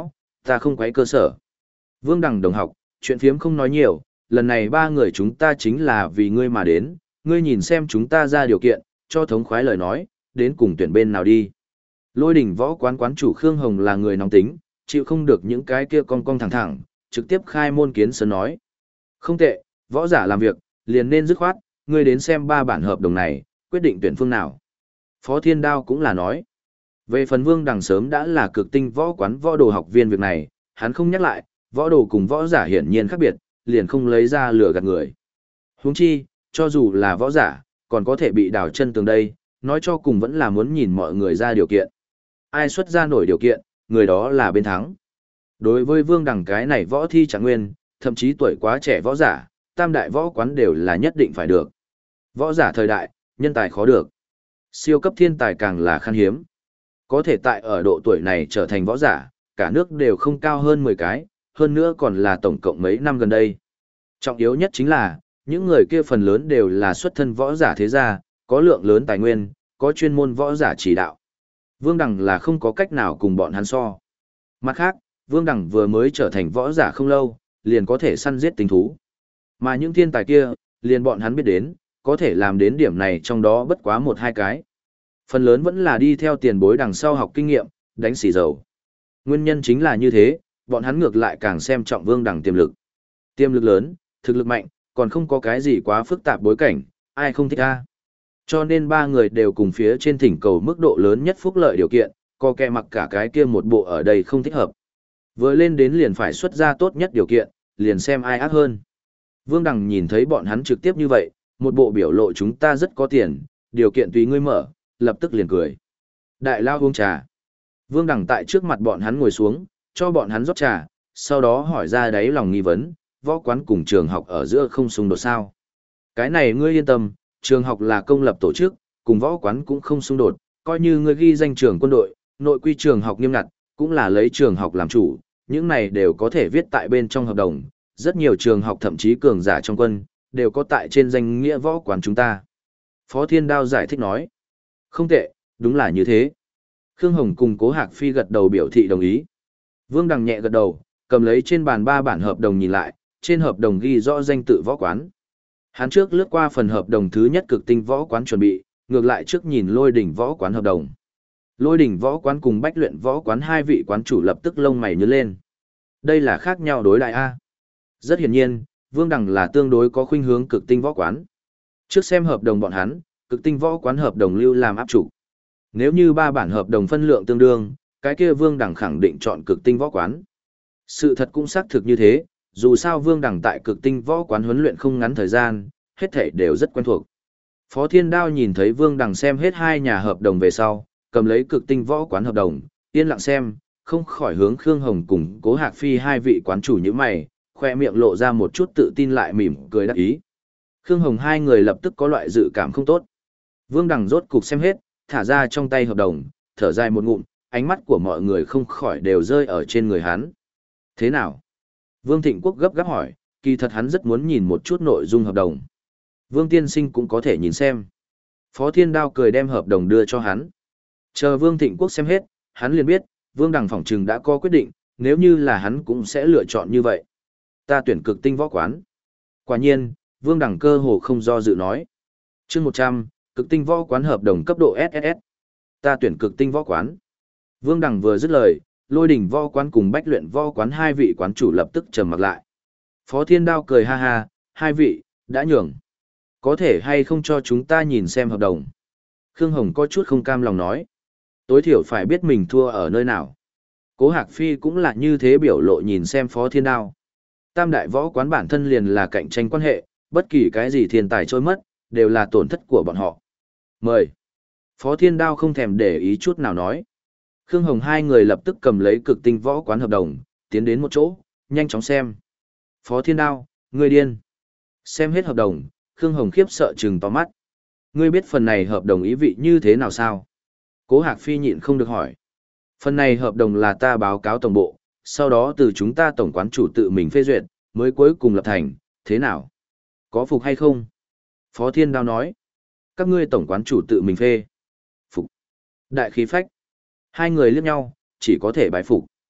[SPEAKER 1] Ta không quấy cơ sở. Vương Đằng đồng học, chuyện phiếm không nói nhiều, lần này ba người chúng ta chính là vì ngươi mà đến, ngươi nhìn xem chúng ta ra điều kiện, cho thống khoái lời nói, đến cùng tuyển bên nào đi. Lôi đỉnh võ quán quán chủ Khương Hồng là người nóng tính, chịu không được những cái kia cong cong thẳng thẳng, trực tiếp khai môn kiến sơn nói. Không tệ, võ giả làm việc, liền nên dứt khoát, ngươi đến xem ba bản hợp đồng này, quyết định tuyển phương nào. Phó Thiên Đao cũng là nói. Về phần Vương Đằng sớm đã là cực tinh võ quán võ đồ học viên việc này, hắn không nhắc lại, võ đồ cùng võ giả hiển nhiên khác biệt, liền không lấy ra lừa gạt người. Huống chi, cho dù là võ giả, còn có thể bị đào chân tường đây, nói cho cùng vẫn là muốn nhìn mọi người ra điều kiện. Ai xuất ra nổi điều kiện, người đó là bên thắng. Đối với Vương Đằng cái này võ thi trạng nguyên, thậm chí tuổi quá trẻ võ giả, tam đại võ quán đều là nhất định phải được. Võ giả thời đại, nhân tài khó được. Siêu cấp thiên tài càng là khan hiếm. Có thể tại ở độ tuổi này trở thành võ giả, cả nước đều không cao hơn 10 cái, hơn nữa còn là tổng cộng mấy năm gần đây. Trọng yếu nhất chính là, những người kia phần lớn đều là xuất thân võ giả thế gia, có lượng lớn tài nguyên, có chuyên môn võ giả chỉ đạo. Vương Đằng là không có cách nào cùng bọn hắn so. Mặt khác, Vương Đằng vừa mới trở thành võ giả không lâu, liền có thể săn giết tinh thú. Mà những thiên tài kia, liền bọn hắn biết đến, có thể làm đến điểm này trong đó bất quá một hai cái. Phần lớn vẫn là đi theo tiền bối đằng sau học kinh nghiệm, đánh xì dầu. Nguyên nhân chính là như thế, bọn hắn ngược lại càng xem trọng Vương Đằng tiềm lực. Tiềm lực lớn, thực lực mạnh, còn không có cái gì quá phức tạp bối cảnh, ai không thích a. Cho nên ba người đều cùng phía trên thỉnh cầu mức độ lớn nhất phúc lợi điều kiện, có kẻ mặc cả cái kia một bộ ở đây không thích hợp. Vừa lên đến liền phải xuất ra tốt nhất điều kiện, liền xem ai ác hơn. Vương Đằng nhìn thấy bọn hắn trực tiếp như vậy, một bộ biểu lộ chúng ta rất có tiền, điều kiện tùy ngươi mở, lập tức liền cười. Đại lao uống trà. Vương Đằng tại trước mặt bọn hắn ngồi xuống, cho bọn hắn rót trà, sau đó hỏi ra đáy lòng nghi vấn, võ quán cùng trường học ở giữa không xung đột sao. Cái này ngươi yên tâm, trường học là công lập tổ chức, cùng võ quán cũng không xung đột, coi như ngươi ghi danh trường quân đội, nội quy trường học nghiêm ngặt, cũng là lấy trường học làm chủ, những này đều có thể viết tại bên trong hợp đồng, rất nhiều trường học thậm chí cường giả trong quân, đều có tại trên danh nghĩa võ quán chúng ta. Phó Thiên Đao giải thích nói, không tệ, đúng là như thế. Khương Hồng cùng Cố Hạc Phi gật đầu biểu thị đồng ý. Vương Đằng nhẹ gật đầu, cầm lấy trên bàn ba bản hợp đồng nhìn lại, trên hợp đồng ghi rõ danh tự võ quán. Hắn trước lướt qua phần hợp đồng thứ nhất cực tinh võ quán chuẩn bị, ngược lại trước nhìn Lôi Đỉnh võ quán hợp đồng. Lôi Đỉnh võ quán cùng Bách Luyện võ quán hai vị quán chủ lập tức lông mày nhướng lên. Đây là khác nhau đối đại a. Rất hiển nhiên, Vương Đằng là tương đối có khuynh hướng cực tinh võ quán. Trước xem hợp đồng bọn hắn, cực tinh võ quán hợp đồng lưu làm áp chủ. Nếu như ba bản hợp đồng phân lượng tương đương, cái kia Vương Đằng khẳng định chọn cực tinh võ quán. Sự thật cũng xác thực như thế, dù sao Vương Đằng tại cực tinh võ quán huấn luyện không ngắn thời gian, hết thảy đều rất quen thuộc. Phó Thiên Đao nhìn thấy Vương Đằng xem hết hai nhà hợp đồng về sau, cầm lấy cực tinh võ quán hợp đồng, yên lặng xem, không khỏi hướng Khương Hồng cùng Cố Hạc Phi hai vị quán chủ như mày, khoe miệng lộ ra một chút tự tin lại mỉm cười đắc ý. Khương Hồng hai người lập tức có loại dự cảm không tốt. Vương Đằng rốt cục xem hết, thả ra trong tay hợp đồng, thở dài một ngụm, ánh mắt của mọi người không khỏi đều rơi ở trên người hắn. Thế nào? Vương Thịnh Quốc gấp gáp hỏi, kỳ thật hắn rất muốn nhìn một chút nội dung hợp đồng. Vương Tiên Sinh cũng có thể nhìn xem. Phó Thiên Đao cười đem hợp đồng đưa cho hắn. Chờ Vương Thịnh Quốc xem hết, hắn liền biết, Vương Đằng phỏng chừng đã có quyết định, nếu như là hắn cũng sẽ lựa chọn như vậy. Ta tuyển cực tinh võ quán. Quả nhiên, Vương Đằng cơ hồ không do dự nói. Chương 100, cực tinh võ quán hợp đồng cấp độ SSS. Ta tuyển cực tinh võ quán. Vương Đằng vừa dứt lời, Lôi Đỉnh võ quán cùng Bách Luyện võ quán hai vị quán chủ lập tức trầm mặc lại. Phó Thiên Đao cười ha ha, hai vị, đã nhường. Có thể hay không cho chúng ta nhìn xem hợp đồng. Khương Hồng có chút không cam lòng nói. Tối thiểu phải biết mình thua ở nơi nào. Cố Hạc Phi cũng là như thế biểu lộ nhìn xem Phó Thiên Đao. Tam đại võ quán bản thân liền là cạnh tranh quan hệ, bất kỳ cái gì thiên tài trôi mất, đều là tổn thất của bọn họ. Mời. Phó Thiên Đao không thèm để ý chút nào nói. Khương Hồng hai người lập tức cầm lấy cực tinh võ quán hợp đồng, tiến đến một chỗ, nhanh chóng xem. Phó Thiên Đao, ngươi điên. Xem hết hợp đồng, Khương Hồng khiếp sợ trừng to mắt. Ngươi biết phần này hợp đồng ý vị như thế nào sao? Cố Hạc Phi nhịn không được hỏi. Phần này hợp đồng là ta báo cáo tổng bộ, sau đó từ chúng ta tổng quán chủ tự mình phê duyệt, mới cuối cùng lập thành, thế nào? Có phục hay không? Phó Thiên Đao nói. Các ngươi tổng quán chủ tự mình phê. Phục. Đại khí phách. Hai người liếc nhau, chỉ có thể bái phục.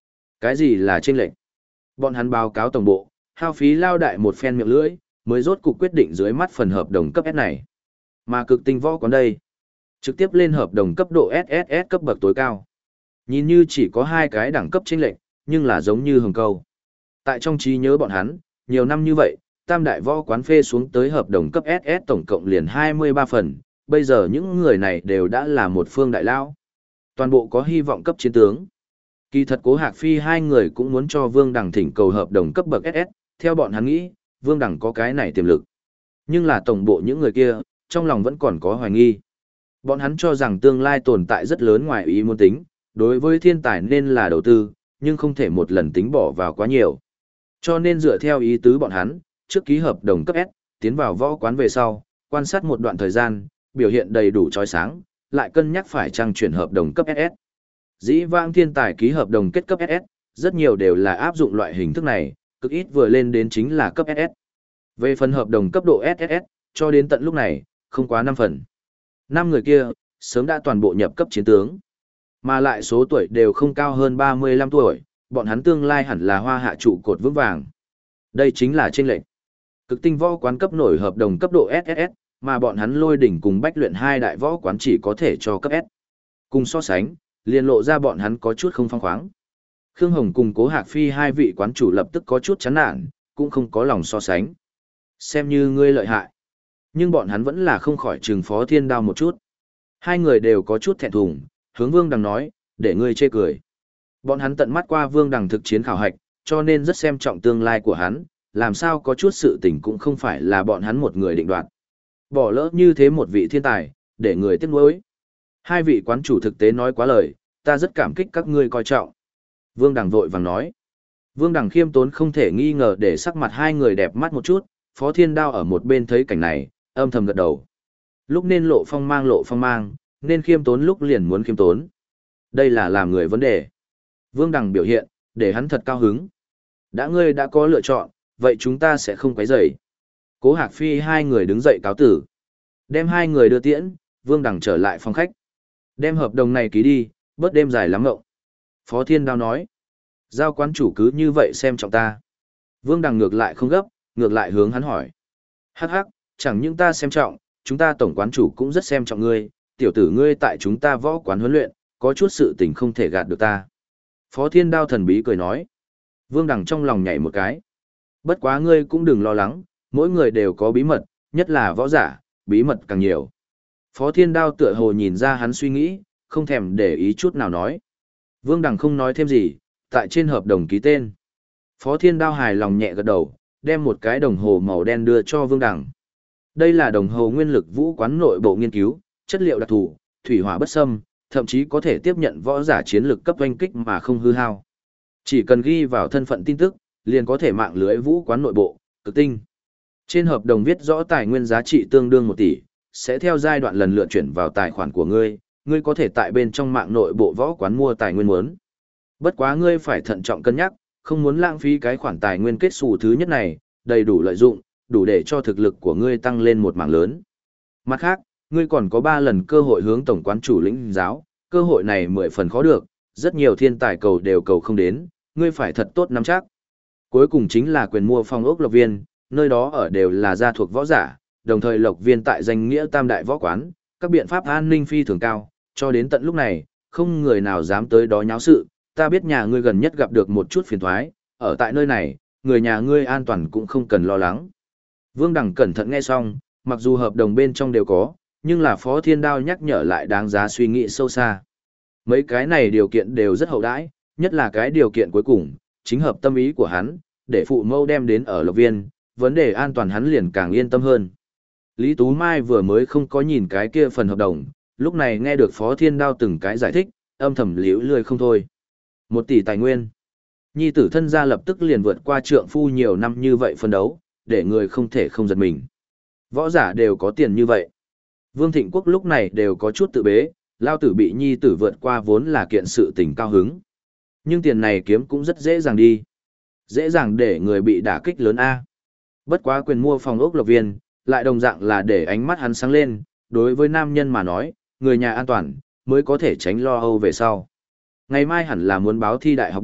[SPEAKER 1] Cái gì là chênh lệch? Bọn hắn báo cáo tổng bộ, hao phí lao đại một phen miệng lưỡi, mới rốt cuộc quyết định dưới mắt phần hợp đồng cấp S này. Mà cực tinh võ quán đây, trực tiếp lên hợp đồng cấp độ SSS cấp bậc tối cao. Nhìn như chỉ có hai cái đẳng cấp chênh lệch, nhưng là giống như hồng câu. Tại trong trí nhớ bọn hắn, nhiều năm như vậy, tam đại võ quán phê xuống tới hợp đồng cấp SS tổng cộng liền 23 phần, bây giờ những người này đều đã là một phương đại lao. Toàn bộ có hy vọng cấp chiến tướng. Kỳ thật Cố Hạc Phi hai người cũng muốn cho Vương Đằng thỉnh cầu hợp đồng cấp bậc SS, theo bọn hắn nghĩ, Vương Đằng có cái này tiềm lực. Nhưng là tổng bộ những người kia, trong lòng vẫn còn có hoài nghi. Bọn hắn cho rằng tương lai tồn tại rất lớn ngoài ý muốn tính, đối với thiên tài nên là đầu tư, nhưng không thể một lần tính bỏ vào quá nhiều. Cho nên dựa theo ý tứ bọn hắn, trước ký hợp đồng cấp S, tiến vào võ quán về sau, quan sát một đoạn thời gian, biểu hiện đầy đủ chói sáng, lại cân nhắc phải trang chuyển hợp đồng cấp SS. Dĩ vãng thiên tài ký hợp đồng kết cấp SS, rất nhiều đều là áp dụng loại hình thức này, cực ít vừa lên đến chính là cấp SS. Về phần hợp đồng cấp độ SSS, cho đến tận lúc này, không quá 5 phần. 5 người kia, sớm đã toàn bộ nhập cấp chiến tướng. Mà lại số tuổi đều không cao hơn 35 tuổi, bọn hắn tương lai hẳn là hoa hạ trụ cột vững vàng. Đây chính là chênh lệch. Cực tinh võ quán cấp nổi hợp đồng cấp độ SSS, mà bọn hắn Lôi Đỉnh cùng Bách Luyện hai đại võ quán chỉ có thể cho cấp S. Cùng so sánh, liền lộ ra bọn hắn có chút không phong khoáng. Khương Hồng cùng Cố Hạc Phi hai vị quán chủ lập tức có chút chán nản, cũng không có lòng so sánh. Xem như ngươi lợi hại. Nhưng bọn hắn vẫn là không khỏi trừng Phó Thiên Đao một chút. Hai người đều có chút thẹn thùng, hướng Vương Đằng nói, để ngươi chê cười. Bọn hắn tận mắt qua Vương Đằng thực chiến khảo hạch, cho nên rất xem trọng tương lai của hắn, làm sao có chút sự tình cũng không phải là bọn hắn một người định đoạt. Bỏ lỡ như thế một vị thiên tài, để người tiếc nuối. Hai vị quán chủ thực tế nói quá lời, ta rất cảm kích các ngươi coi trọng. Vương Đằng vội vàng nói. Vương Đằng khiêm tốn không thể nghi ngờ để sắc mặt hai người đẹp mắt một chút, Phó Thiên Đao ở một bên thấy cảnh này, âm thầm gật đầu. Lúc nên lộ phong mang, nên khiêm tốn lúc liền muốn khiêm tốn. Đây là làm người vấn đề. Vương Đằng biểu hiện, để hắn thật cao hứng. Đã ngươi đã có lựa chọn, vậy chúng ta sẽ không quấy rầy. Cố Hạc Phi hai người đứng dậy cáo tử. Đem hai người đưa tiễn, Vương Đằng trở lại phòng khách. Đem hợp đồng này ký đi, bớt đêm dài lắm ngộng. Phó Thiên Đao nói. Giao quán chủ cứ như vậy xem trọng ta. Vương Đằng ngược lại không gấp, ngược lại hướng hắn hỏi. Hắc hắc, chẳng những ta xem trọng, chúng ta tổng quán chủ cũng rất xem trọng ngươi, tiểu tử ngươi tại chúng ta võ quán huấn luyện, có chút sự tình không thể gạt được ta. Phó Thiên Đao thần bí cười nói. Vương Đằng trong lòng nhảy một cái. Bất quá ngươi cũng đừng lo lắng, mỗi người đều có bí mật, nhất là võ giả, bí mật càng nhiều. Phó Thiên Đao tựa hồ nhìn ra hắn suy nghĩ, không thèm để ý chút nào nói. Vương Đằng không nói thêm gì, tại trên hợp đồng ký tên. Phó Thiên Đao hài lòng nhẹ gật đầu, đem một cái đồng hồ màu đen đưa cho Vương Đằng. Đây là đồng hồ nguyên lực vũ quán nội bộ nghiên cứu, chất liệu đặc thù, thủy hỏa bất xâm, thậm chí có thể tiếp nhận võ giả chiến lực cấp oanh kích mà không hư hao. Chỉ cần ghi vào thân phận tin tức, liền có thể mạng lưới vũ quán nội bộ, cực tinh. Trên hợp đồng viết rõ tài nguyên giá trị tương đương 1 tỷ, sẽ theo giai đoạn lần lượt chuyển vào tài khoản của ngươi, ngươi có thể tại bên trong mạng nội bộ võ quán mua tài nguyên muốn. Bất quá ngươi phải thận trọng cân nhắc, không muốn lãng phí cái khoản tài nguyên kết xù thứ nhất này, đầy đủ lợi dụng, đủ để cho thực lực của ngươi tăng lên một mảng lớn. Mặt khác, ngươi còn có 3 lần cơ hội hướng tổng quán chủ lĩnh giáo, cơ hội này 10 phần khó được, rất nhiều thiên tài cầu đều cầu không đến, ngươi phải thật tốt nắm chắc. Cuối cùng chính là quyền mua phong ốc Lộc Viên, nơi đó ở đều là gia thuộc võ giả, đồng thời Lộc Viên tại danh nghĩa tam đại võ quán, các biện pháp an ninh phi thường cao, cho đến tận lúc này, không người nào dám tới đó nháo sự, ta biết nhà ngươi gần nhất gặp được một chút phiền toái, ở tại nơi này, người nhà ngươi an toàn cũng không cần lo lắng. Vương Đằng cẩn thận nghe xong, mặc dù hợp đồng bên trong đều có, nhưng là Phó Thiên Đao nhắc nhở lại đáng giá suy nghĩ sâu xa. Mấy cái này điều kiện đều rất hậu đãi, nhất là cái điều kiện cuối cùng, chính hợp tâm ý của hắn, để phụ mẫu đem đến ở Lộc Viên, vấn đề an toàn hắn liền càng yên tâm hơn. Lý Tú Mai vừa mới không có nhìn cái kia phần hợp đồng, lúc này nghe được Phó Thiên Đao từng cái giải thích, âm thầm liễu lười không thôi. 1 tỷ tài nguyên. Nhi tử thân gia lập tức liền vượt qua trượng phu nhiều năm như vậy phân đấu, để người không thể không giật mình. Võ giả đều có tiền như vậy. Vương Thịnh Quốc lúc này đều có chút tự bế, lao tử bị nhi tử vượt qua vốn là kiện sự tình cao hứng. Nhưng tiền này kiếm cũng rất dễ dàng đi. Dễ dàng để người bị đả kích lớn A. Bất quá quyền mua phòng ốc Lộc Viên, lại đồng dạng là để ánh mắt hắn sáng lên, đối với nam nhân mà nói, người nhà an toàn, mới có thể tránh lo âu về sau. Ngày mai hẳn là muốn báo thi đại học đi,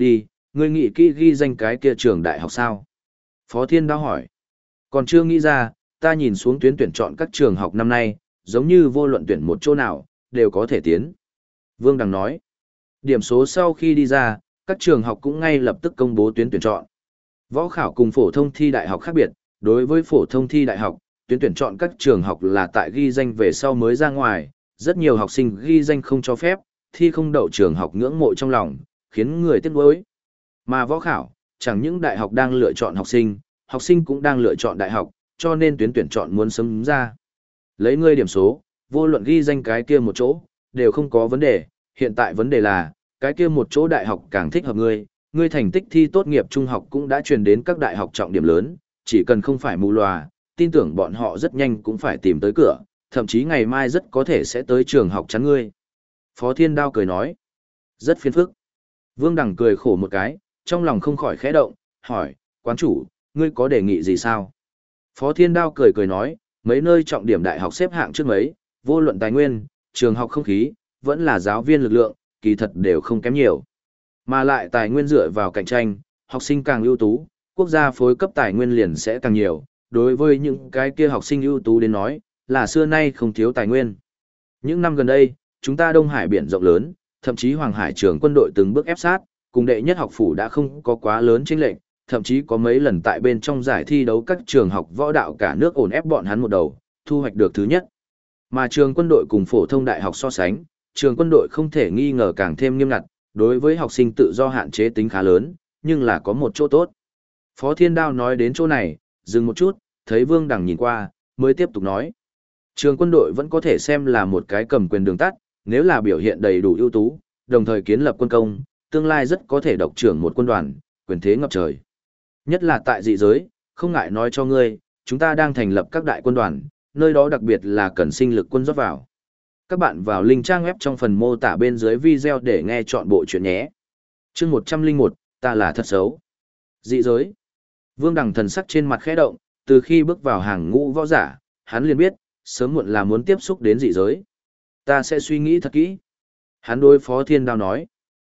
[SPEAKER 1] ngươi nghĩ kỹ ghi danh cái kia trường đại học sao? Phó Thiên Đao hỏi. Còn chưa nghĩ ra, ta nhìn xuống tuyển chọn các trường học năm nay, giống như vô luận tuyển một chỗ nào, đều có thể tiến. Vương Đằng nói. Điểm số sau khi đi ra, các trường học cũng ngay lập tức công bố tuyển chọn. Võ khảo cùng phổ thông thi đại học khác biệt, đối với phổ thông thi đại học, tuyển chọn các trường học là tại ghi danh về sau mới ra ngoài, rất nhiều học sinh ghi danh không cho phép, thi không đậu trường học ngưỡng mộ trong lòng, khiến người tiếc nuối. Mà võ khảo, chẳng những đại học đang lựa chọn học sinh cũng đang lựa chọn đại học, cho nên tuyển chọn muốn sớm ra. Lấy ngươi điểm số, vô luận ghi danh cái kia một chỗ, đều không có vấn đề, hiện tại vấn đề là, cái kia một chỗ đại học càng thích hợp ngươi thành tích thi tốt nghiệp trung học cũng đã truyền đến các đại học trọng điểm lớn, chỉ cần không phải mù lòa, tin tưởng bọn họ rất nhanh cũng phải tìm tới cửa, thậm chí ngày mai rất có thể sẽ tới trường học chắn ngươi. Phó Thiên Đao cười nói, rất phiền phức. Vương Đằng cười khổ một cái, trong lòng không khỏi khẽ động, hỏi, quán chủ, ngươi có đề nghị gì sao? Phó Thiên Đao cười nói, mấy nơi trọng điểm đại học xếp hạng trước mấy, vô luận tài nguyên, trường học không khí, vẫn là giáo viên lực lượng, kỳ thật đều không kém nhiều. Mà lại tài nguyên dựa vào cạnh tranh, học sinh càng ưu tú, quốc gia phối cấp tài nguyên liền sẽ càng nhiều, đối với những cái kia học sinh ưu tú đến nói, là xưa nay không thiếu tài nguyên. Những năm gần đây, chúng ta Đông Hải biển rộng lớn, thậm chí Hoàng Hải trường quân đội từng bước ép sát, cùng đệ nhất học phủ đã không có quá lớn chênh lệch, thậm chí có mấy lần tại bên trong giải thi đấu các trường học võ đạo cả nước ổn ép bọn hắn một đầu, thu hoạch được thứ nhất. Mà trường quân đội cùng phổ thông đại học so sánh, trường quân đội không thể nghi ngờ càng thêm nghiêm ngặt, đối với học sinh tự do hạn chế tính khá lớn, nhưng là có một chỗ tốt. Phó Thiên Đao nói đến chỗ này, dừng một chút, thấy Vương Đằng nhìn qua, mới tiếp tục nói. Trường quân đội vẫn có thể xem là một cái cầm quyền đường tắt, nếu là biểu hiện đầy đủ ưu tú, đồng thời kiến lập quân công, tương lai rất có thể độc trưởng một quân đoàn, quyền thế ngập trời. Nhất là tại dị giới, không ngại nói cho ngươi, chúng ta đang thành lập các đại quân đoàn, nơi đó đặc biệt là cần sinh lực quân rót vào. Các bạn vào link trang web trong phần mô tả bên dưới video để nghe chọn bộ chuyện nhé. Chương 101, ta là thật xấu. Dị giới. Vương Đằng thần sắc trên mặt khẽ động, từ khi bước vào hàng ngũ võ giả, hắn liền biết, sớm muộn là muốn tiếp xúc đến dị giới. Ta sẽ suy nghĩ thật kỹ. Hắn đối Phó Thiên Đao nói.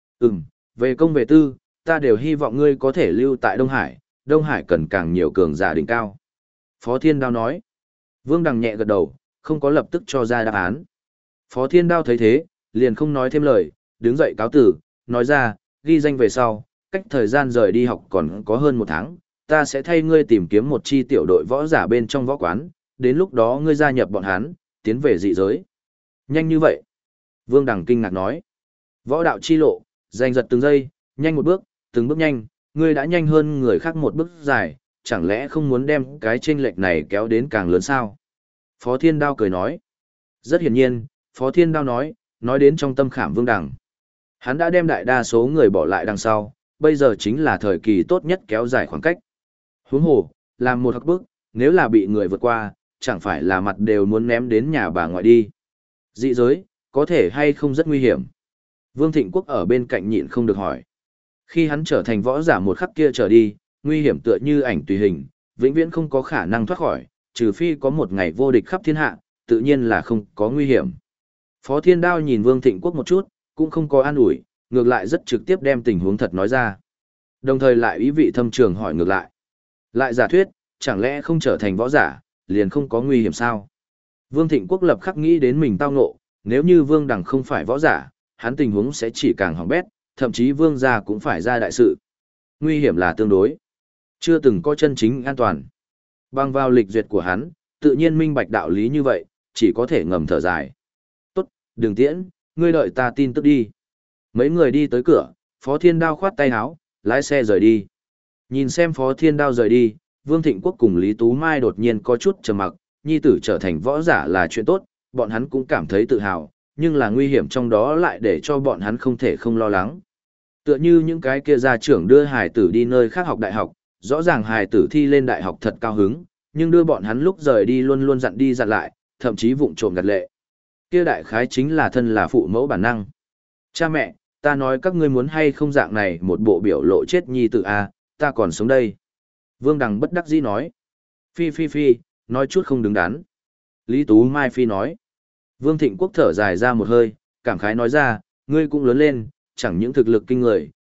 [SPEAKER 1] Về công về tư, ta đều hy vọng ngươi có thể lưu tại Đông Hải cần càng nhiều cường giả đỉnh cao. Phó Thiên Đao nói. Vương Đằng nhẹ gật đầu, không có lập tức cho ra đáp án. Phó Thiên Đao thấy thế, liền không nói thêm lời, đứng dậy cáo tử, nói ra, ghi danh về sau, cách thời gian rời đi học còn có hơn 1 tháng, ta sẽ thay ngươi tìm kiếm một chi tiểu đội võ giả bên trong võ quán, đến lúc đó ngươi gia nhập bọn hắn, tiến về dị giới. Nhanh như vậy. Vương Đằng kinh ngạc nói. Võ đạo chi lộ, giành giật từng giây, nhanh một bước, từng bước nhanh, ngươi đã nhanh hơn người khác một bước dài, chẳng lẽ không muốn đem cái chênh lệch này kéo đến càng lớn sao? Phó Thiên Đao cười nói. Rất hiển nhiên, Phó Thiên Đao nói đến trong tâm khảm Vương Đằng. Hắn đã đem đại đa số người bỏ lại đằng sau, bây giờ chính là thời kỳ tốt nhất kéo dài khoảng cách. Huống hồ, làm một hắc bước, nếu là bị người vượt qua, chẳng phải là mặt đều muốn ném đến nhà bà ngoại đi. Dị giới, có thể hay không rất nguy hiểm. Vương Thịnh Quốc ở bên cạnh nhịn không được hỏi. Khi hắn trở thành võ giả một khắc kia trở đi, nguy hiểm tựa như ảnh tùy hình, vĩnh viễn không có khả năng thoát khỏi, trừ phi có một ngày vô địch khắp thiên hạ, tự nhiên là không có nguy hiểm. Phó Thiên Đao nhìn Vương Thịnh Quốc một chút, cũng không có an ủi, ngược lại rất trực tiếp đem tình huống thật nói ra. Đồng thời lại ý vị thâm trường hỏi ngược lại. Lại giả thuyết, chẳng lẽ không trở thành võ giả, liền không có nguy hiểm sao? Vương Thịnh Quốc lập khắc nghĩ đến mình tao ngộ, nếu như Vương Đằng không phải võ giả, hắn tình huống sẽ chỉ càng hỏng bét, thậm chí Vương gia cũng phải ra đại sự. Nguy hiểm là tương đối, chưa từng có chân chính an toàn. Bằng vào lịch duyệt của hắn, tự nhiên minh bạch đạo lý như vậy, chỉ có thể ngầm thở dài. Tốt, đừng tiễn, ngươi đợi ta tin tức đi. Mấy người đi tới cửa, Phó Thiên Đao khoát tay áo, lái xe rời đi. Nhìn xem Phó Thiên Đao rời đi, Vương Thịnh Quốc cùng Lý Tú Mai đột nhiên có chút trầm mặc, nhi tử trở thành võ giả là chuyện tốt, bọn hắn cũng cảm thấy tự hào, nhưng là nguy hiểm trong đó lại để cho bọn hắn không thể không lo lắng. Tựa như những cái kia gia trưởng đưa hài tử đi nơi khác học đại học, rõ ràng hài tử thi lên đại học thật cao hứng, nhưng đưa bọn hắn lúc rời đi luôn luôn dặn đi dặn lại, thậm chí vụng trộm gạt lệ. Kia đại khái chính là thân là phụ mẫu bản năng. Cha mẹ, ta nói các ngươi muốn hay không dạng này một bộ biểu lộ chết nhi tử a, ta còn sống đây. Vương Đằng bất đắc dĩ nói. Phi, nói chút không đứng đắn. Lý Tú Mai Phi nói. Vương Thịnh Quốc thở dài ra một hơi, cảm khái nói ra, ngươi cũng lớn lên, chẳng những thực lực kinh người,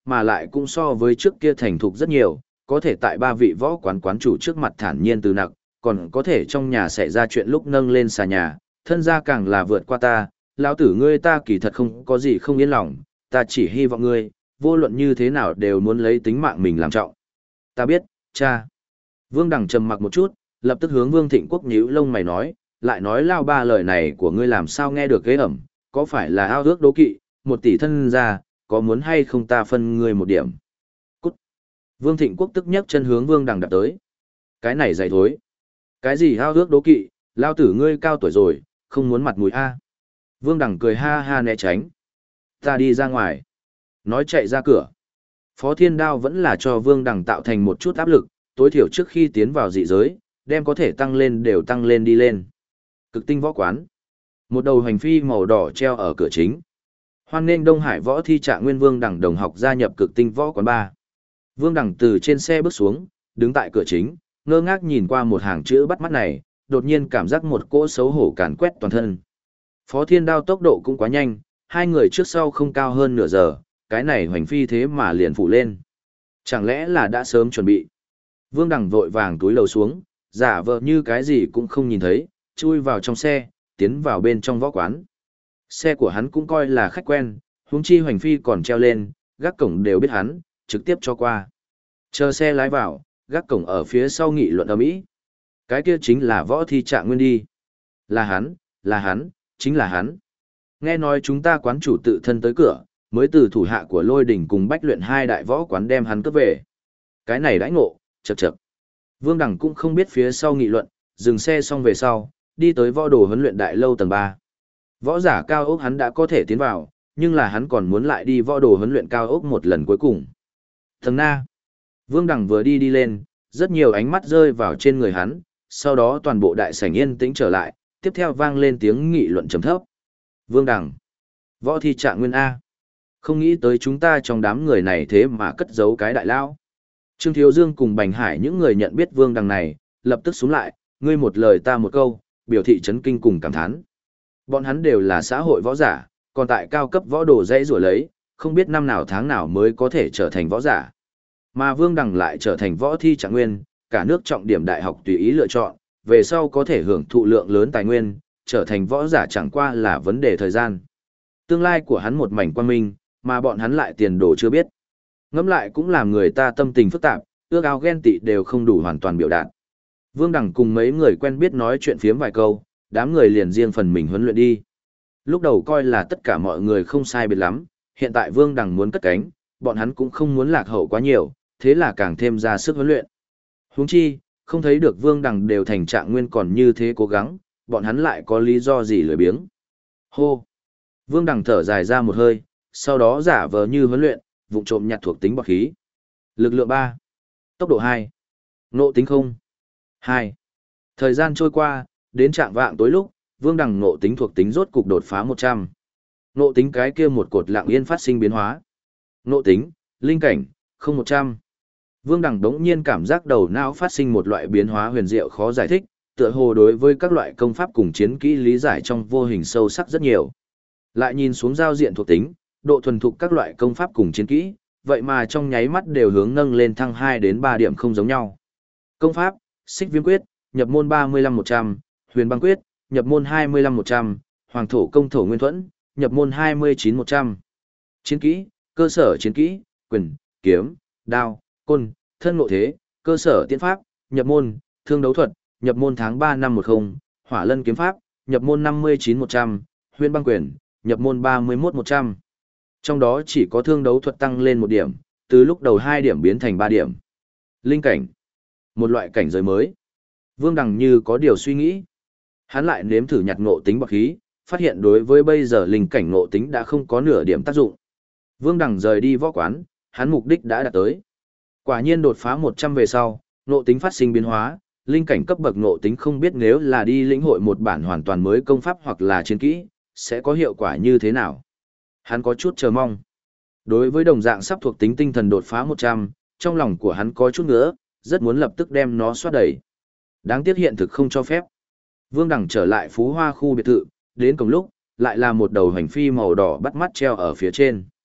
[SPEAKER 1] mà lại cũng so với trước kia thành thục rất nhiều, có thể tại ba vị võ quán quán chủ trước mặt thản nhiên từ nặc, còn có thể trong nhà xảy ra chuyện lúc nâng lên xà nhà, thân gia càng là vượt qua ta, lão tử ngươi ta kỳ thật không có gì không yên lòng, ta chỉ hy vọng ngươi, vô luận như thế nào đều muốn lấy tính mạng mình làm trọng. Ta biết, cha. Vương Đằng trầm mặc một chút, lập tức hướng Vương Thịnh Quốc nhíu lông mày nói, lại nói lao ba lời này của ngươi làm sao nghe được ghế ẩm, có phải là ao ước đố kỵ, 1 tỷ thân gia, có muốn hay không ta phân ngươi một điểm. Cút. Vương Thịnh Quốc tức nhấc chân hướng Vương Đằng đạp tới. Cái này dày thối. Cái gì ao ước đố kỵ, lao tử ngươi cao tuổi rồi, không muốn mặt mũi a. Vương Đằng cười ha ha né tránh. Ta đi ra ngoài. Nói chạy ra cửa. Phó Thiên Đao vẫn là cho Vương Đằng tạo thành một chút áp lực, tối thiểu trước khi tiến vào dị giới, đem có thể tăng lên đều tăng lên đi lên. Cực tinh võ quán. Một đầu hành phi màu đỏ treo ở cửa chính. Hoan nghênh Đông Hải võ thi trạng nguyên Vương Đằng đồng học gia nhập cực tinh võ quán 3. Vương Đằng từ trên xe bước xuống, đứng tại cửa chính, ngơ ngác nhìn qua một hàng chữ bắt mắt này, đột nhiên cảm giác một cỗ xấu hổ càn quét toàn thân. Phó Thiên Đao tốc độ cũng quá nhanh, hai người trước sau không cao hơn nửa giờ, cái này hoành phi thế mà liền phụ lên. Chẳng lẽ là đã sớm chuẩn bị? Vương Đằng vội vàng túi lầu xuống, giả vờ như cái gì cũng không nhìn thấy, chui vào trong xe, tiến vào bên trong võ quán. Xe của hắn cũng coi là khách quen, huống chi hoành phi còn treo lên, gác cổng đều biết hắn, trực tiếp cho qua. Chờ xe lái vào, gác cổng ở phía sau nghị luận ầm ĩ. Cái kia chính là võ thi trạng nguyên đi. Là hắn, chính là hắn. Nghe nói chúng ta quán chủ tự thân tới cửa, mới từ thủ hạ của Lôi Đỉnh cùng Bách Luyện hai đại võ quán đem hắn cướp về. Cái này đãi ngộ, chậc chậc. Vương Đằng cũng không biết phía sau nghị luận, dừng xe xong về sau, đi tới võ đồ huấn luyện đại lâu tầng 3. Võ giả cao ốc hắn đã có thể tiến vào, nhưng là hắn còn muốn lại đi võ đồ huấn luyện cao ốc một lần cuối cùng. Tầng Na. Vương Đằng vừa đi lên, rất nhiều ánh mắt rơi vào trên người hắn, sau đó toàn bộ đại sảnh yên tĩnh trở lại, tiếp theo vang lên tiếng nghị luận trầm thấp. Vương Đằng. Võ thi trạng nguyên A. Không nghĩ tới chúng ta trong đám người này thế mà cất giấu cái đại lao. Trương Thiếu Dương cùng Bành Hải những người nhận biết Vương Đằng này, lập tức xuống lại, ngươi một lời ta một câu, biểu thị chấn kinh cùng cảm thán. Bọn hắn đều là xã hội võ giả, còn tại cao cấp võ đồ dãy rủa lấy, không biết năm nào tháng nào mới có thể trở thành võ giả. Mà Vương Đằng lại trở thành võ thi trạng nguyên, cả nước trọng điểm đại học tùy ý lựa chọn, về sau có thể hưởng thụ lượng lớn tài nguyên, trở thành võ giả chẳng qua là vấn đề thời gian. Tương lai của hắn một mảnh quang minh, mà bọn hắn lại tiền đồ chưa biết. Ngẫm lại cũng làm người ta tâm tình phức tạp, ước ao ghen tị đều không đủ hoàn toàn biểu đạt. Vương Đằng cùng mấy người quen biết nói chuyện phiếm vài câu, đám người liền riêng phần mình huấn luyện đi. Lúc đầu coi là tất cả mọi người không sai biệt lắm, hiện tại Vương Đằng muốn cất cánh, bọn hắn cũng không muốn lạc hậu quá nhiều, thế là càng thêm ra sức huấn luyện. Huống chi, không thấy được Vương Đằng đều thành trạng nguyên còn như thế cố gắng, bọn hắn lại có lý do gì lười biếng. Hô! Vương Đằng thở dài ra một hơi, sau đó giả vờ như huấn luyện, vụng trộm nhặt thuộc tính bọc khí. Lực lượng 3. Tốc độ 2. Ngộ tính 0. 2. Thời gian trôi qua, đến trạng vạng tối lúc, Vương Đằng ngộ tính thuộc tính rốt cục đột phá 100. Ngộ tính cái kia một cột lặng yên phát sinh biến hóa. Ngộ tính, linh cảnh, 0100. Vương Đằng đống nhiên cảm giác đầu não phát sinh một loại biến hóa huyền diệu khó giải thích, tựa hồ đối với các loại công pháp cùng chiến kỹ lý giải trong vô hình sâu sắc rất nhiều. Lại nhìn xuống giao diện thuộc tính, độ thuần thục các loại công pháp cùng chiến kỹ, vậy mà trong nháy mắt đều hướng nâng lên thăng 2 đến 3 điểm không giống nhau. Công pháp, Xích Viêm Quyết, nhập môn 35-100, Huyền Băng Quyết, nhập môn 25-100, Hoàng Thổ Công Thổ Nguyên Thuẫn, nhập môn 29-100. Chiến kỹ, cơ sở chiến kỹ, quyền, kiếm, đao, côn, thân ngộ thế, cơ sở tiễn pháp, nhập môn, thương đấu thuật, nhập môn tháng 3 năm 10, Hỏa Lân kiếm pháp, nhập môn 59-100, Huyền Băng Quyền, nhập môn 31-100. Trong đó chỉ có thương đấu thuật tăng lên 1 điểm, từ lúc đầu 2 điểm biến thành 3 điểm. Linh cảnh, một loại cảnh giới mới. Vương Đằng như có điều suy nghĩ. Hắn lại nếm thử nhặt ngộ tính bậc khí, phát hiện đối với bây giờ linh cảnh ngộ tính đã không có nửa điểm tác dụng. Vương Đằng rời đi võ quán, hắn mục đích đã đạt tới. Quả nhiên đột phá 100 về sau, ngộ tính phát sinh biến hóa, linh cảnh cấp bậc ngộ tính không biết nếu là đi lĩnh hội một bản hoàn toàn mới công pháp hoặc là chiến kỹ, sẽ có hiệu quả như thế nào. Hắn có chút chờ mong. Đối với đồng dạng sắp thuộc tính tinh thần đột phá 100, trong lòng của hắn có chút nữa, rất muốn lập tức đem nó xoát đẩy. Đáng tiếc hiện thực không cho phép. Vương Đằng trở lại Phú Hoa khu biệt thự, đến cùng lúc, lại là một đầu hành phi màu đỏ bắt mắt treo ở phía trên.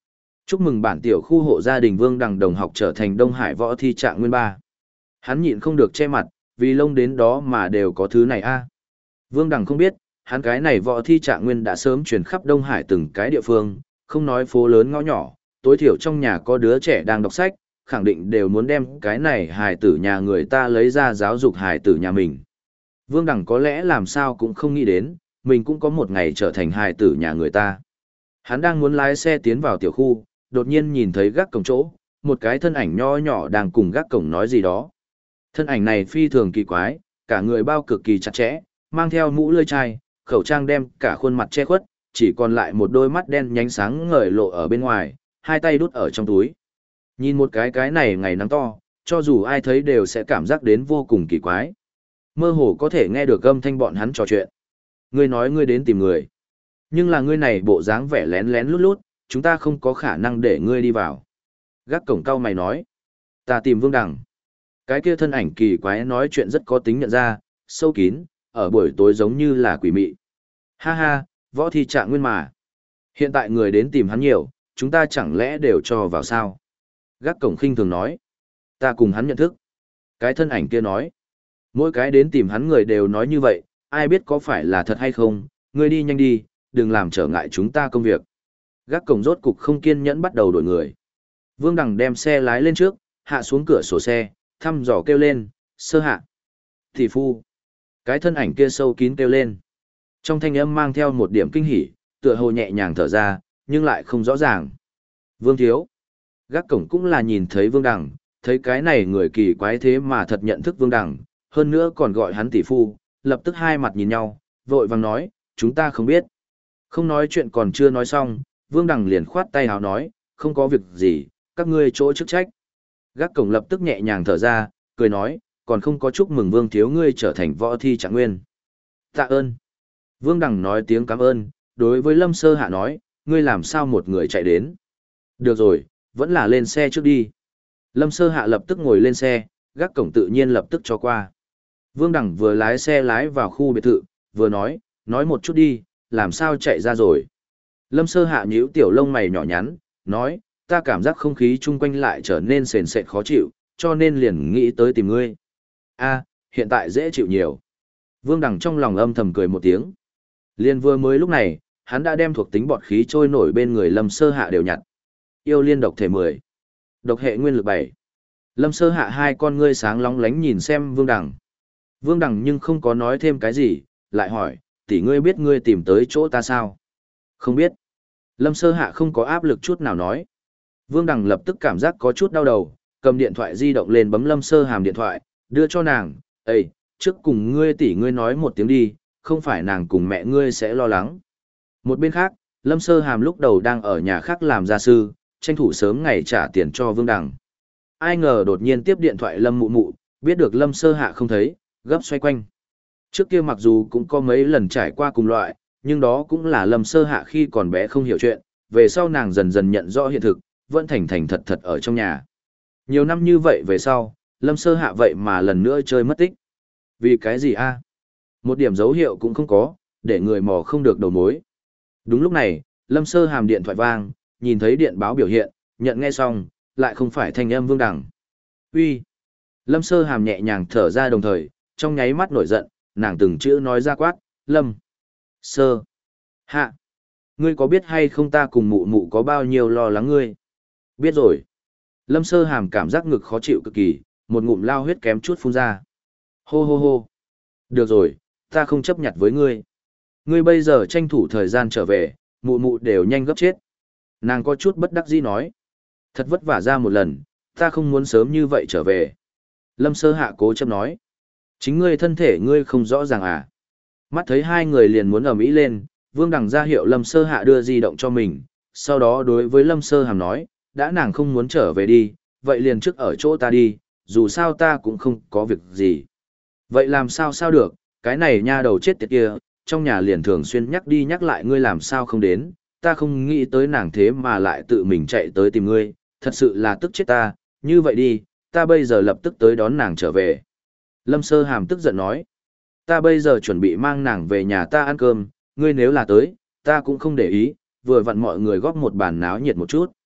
[SPEAKER 1] Chúc mừng bản tiểu khu hộ gia đình Vương Đằng đồng học trở thành Đông Hải võ thi trạng nguyên ba. Hắn nhịn không được che mặt, vì lông đến đó mà đều có thứ này a. Vương Đằng không biết, hắn cái này võ thi trạng nguyên đã sớm truyền khắp Đông Hải từng cái địa phương, không nói phố lớn ngõ nhỏ, tối thiểu trong nhà có đứa trẻ đang đọc sách, khẳng định đều muốn đem cái này hài tử nhà người ta lấy ra giáo dục hài tử nhà mình. Vương Đằng có lẽ làm sao cũng không nghĩ đến, mình cũng có một ngày trở thành hài tử nhà người ta. Hắn đang muốn lái xe tiến vào tiểu khu, đột nhiên nhìn thấy gác cổng chỗ, một cái thân ảnh nho nhỏ đang cùng gác cổng nói gì đó. Thân ảnh này phi thường kỳ quái, cả người bao cực kỳ chặt chẽ, mang theo mũ lưỡi chai, khẩu trang đem cả khuôn mặt che khuất, chỉ còn lại một đôi mắt đen nhánh sáng ngời lộ ở bên ngoài, hai tay đút ở trong túi. Nhìn một cái này ngày nắng to, cho dù ai thấy đều sẽ cảm giác đến vô cùng kỳ quái. Mơ hồ có thể nghe được âm thanh bọn hắn trò chuyện. Ngươi nói ngươi đến tìm người. Nhưng là ngươi này bộ dáng vẻ lén lén lút lút, chúng ta không có khả năng để ngươi đi vào. Gác cổng cao mày nói. Ta tìm Vương Đằng. Cái kia thân ảnh kỳ quái nói chuyện rất có tính nhận ra, sâu kín, ở buổi tối giống như là quỷ mị. Ha ha, võ thi trạng nguyên mà. Hiện tại người đến tìm hắn nhiều, chúng ta chẳng lẽ đều cho vào sao? Gác cổng khinh thường nói. Ta cùng hắn nhận thức. Cái thân ảnh kia nói. Mỗi cái đến tìm hắn người đều nói như vậy, ai biết có phải là thật hay không, ngươi đi nhanh đi, đừng làm trở ngại chúng ta công việc. Gác cổng rốt cục không kiên nhẫn bắt đầu đổi người. Vương Đằng đem xe lái lên trước, hạ xuống cửa sổ xe, thăm dò kêu lên, sơ hạ. Thị phu. Cái thân ảnh kia sâu kín kêu lên. Trong thanh âm mang theo một điểm kinh hỉ, tựa hồ nhẹ nhàng thở ra, nhưng lại không rõ ràng. Vương thiếu. Gác cổng cũng là nhìn thấy Vương Đằng, thấy cái này người kỳ quái thế mà thật nhận thức Vương Đằng, hơn nữa còn gọi hắn tỷ phu, lập tức hai mặt nhìn nhau, vội vàng nói, chúng ta không biết. Không nói chuyện còn chưa nói xong, Vương Đằng liền khoát tay hào nói, không có việc gì, các ngươi chỗ chức trách. Gác cổng lập tức nhẹ nhàng thở ra, cười nói, còn không có chúc mừng Vương thiếu ngươi trở thành võ thi trạng nguyên. Tạ ơn. Vương Đằng nói tiếng cảm ơn, đối với Lâm Sơ Hạ nói, ngươi làm sao một người chạy đến. Được rồi, vẫn là lên xe trước đi. Lâm Sơ Hạ lập tức ngồi lên xe, gác cổng tự nhiên lập tức cho qua. Vương Đằng vừa lái xe lái vào khu biệt thự, vừa nói một chút đi, làm sao chạy ra rồi. Lâm Sơ Hạ nhíu tiểu lông mày nhỏ nhắn, nói, ta cảm giác không khí chung quanh lại trở nên sền sệt khó chịu, cho nên liền nghĩ tới tìm ngươi. A, hiện tại dễ chịu nhiều. Vương Đằng trong lòng âm thầm cười một tiếng. Liên vừa mới lúc này, hắn đã đem thuộc tính bọt khí trôi nổi bên người Lâm Sơ Hạ đều nhặt. Yêu liên độc thể 10. Độc hệ nguyên lực 7. Lâm Sơ Hạ hai con ngươi sáng lóng lánh nhìn xem Vương Đằng. Vương Đằng nhưng không có nói thêm cái gì, lại hỏi, tỷ ngươi biết ngươi tìm tới chỗ ta sao? Không biết. Lâm Sơ Hạ không có áp lực chút nào nói. Vương Đằng lập tức cảm giác có chút đau đầu, cầm điện thoại di động lên bấm Lâm Sơ Hàm điện thoại, đưa cho nàng, "Ê, trước cùng ngươi tỷ ngươi nói một tiếng đi, không phải nàng cùng mẹ ngươi sẽ lo lắng." Một bên khác, Lâm Sơ Hàm lúc đầu đang ở nhà khác làm gia sư, tranh thủ sớm ngày trả tiền cho Vương Đằng. Ai ngờ đột nhiên tiếp điện thoại Lâm Mụ Mụ, biết được Lâm Sơ Hạ không thấy, gấp xoay quanh. Trước kia mặc dù cũng có mấy lần trải qua cùng loại, nhưng đó cũng là Lâm Sơ Hạ khi còn bé không hiểu chuyện, về sau nàng dần dần nhận rõ hiện thực, vẫn thành thành thật thật ở trong nhà. Nhiều năm như vậy về sau, Lâm Sơ Hạ vậy mà lần nữa chơi mất tích. Vì cái gì a? Một điểm dấu hiệu cũng không có, để người mò không được đầu mối. Đúng lúc này, Lâm Sơ Hàm điện thoại vang, nhìn thấy điện báo biểu hiện, nhận nghe xong, lại không phải thanh âm Vương Đằng. Uy. Lâm Sơ Hàm nhẹ nhàng thở ra đồng thời, trong nháy mắt nổi giận, nàng từng chữ nói ra quát, Lâm. Sơ. Hạ. Ngươi có biết hay không ta cùng mụ mụ có bao nhiêu lo lắng ngươi? Biết rồi. Lâm Sơ Hàm cảm giác ngực khó chịu cực kỳ, một ngụm lao huyết kém chút phun ra. Hô hô hô. Được rồi, ta không chấp nhận với ngươi. Ngươi bây giờ tranh thủ thời gian trở về, mụ mụ đều nhanh gấp chết. Nàng có chút bất đắc dĩ nói. Thật vất vả ra một lần, ta không muốn sớm như vậy trở về. Lâm Sơ Hạ cố chấp nói. Chính ngươi thân thể ngươi không rõ ràng à? Mắt thấy hai người liền muốn ầm ĩ lên, Vương Đằng ra hiệu Lâm Sơ Hạ đưa di động cho mình, sau đó đối với Lâm Sơ Hàm nói, đã nàng không muốn trở về đi, vậy liền trước ở chỗ ta đi, dù sao ta cũng không có việc gì. Vậy làm sao sao được, cái này nha đầu chết tiệt kia, trong nhà liền thường xuyên nhắc đi nhắc lại ngươi làm sao không đến, ta không nghĩ tới nàng thế mà lại tự mình chạy tới tìm ngươi, thật sự là tức chết ta, như vậy đi, ta bây giờ lập tức tới đón nàng trở về. Lâm Sơ Hàm tức giận nói, ta bây giờ chuẩn bị mang nàng về nhà ta ăn cơm, ngươi nếu là tới, ta cũng không để ý, vừa vặn mọi người góp một bàn náo nhiệt một chút.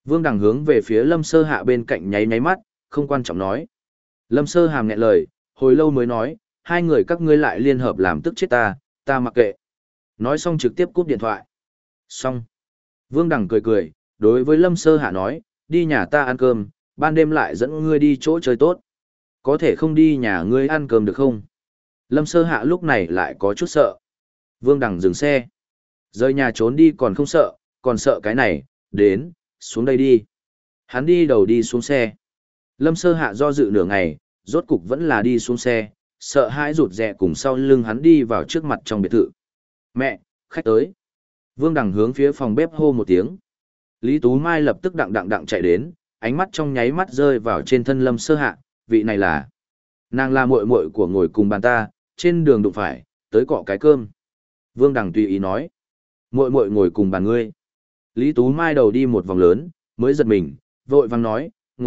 [SPEAKER 1] Vương Đằng hướng về phía Lâm Sơ Hạ bên cạnh nháy nháy mắt, không quan trọng nói. Lâm Sơ Hàm nghẹn lời, hồi lâu mới nói, hai người các ngươi lại liên hợp làm tức chết ta mặc kệ. Nói xong trực tiếp cúp điện thoại. Xong. Vương Đằng cười cười, đối với Lâm Sơ Hạ nói, đi nhà ta ăn cơm, ban đêm lại dẫn ngươi đi chỗ chơi tốt. Có thể không đi nhà ngươi ăn cơm được không? Lâm Sơ Hạ lúc này lại có chút sợ. Vương Đằng dừng xe. Rời nhà trốn đi còn không sợ, còn sợ cái này, đến, xuống đây đi. Hắn đi đầu đi xuống xe. Lâm Sơ Hạ do dự nửa ngày, rốt cục vẫn là đi xuống xe, sợ hãi rụt rè cùng sau lưng hắn đi vào trước mặt trong biệt thự. Mẹ, khách tới. Vương Đằng hướng phía phòng bếp hô một tiếng. Lý Tú Mai lập tức đặng chạy đến, ánh mắt trong nháy mắt rơi vào trên thân Lâm Sơ Hạ, vị này là. Nàng là muội muội của ngồi cùng bàn ta, trên đường đụng phải, tới cọ cái cơm. Vương Đằng tùy ý nói. Muội muội ngồi cùng bàn ngươi. Lý Tú Mai đầu đi một vòng lớn, mới giật mình, vội vàng nói,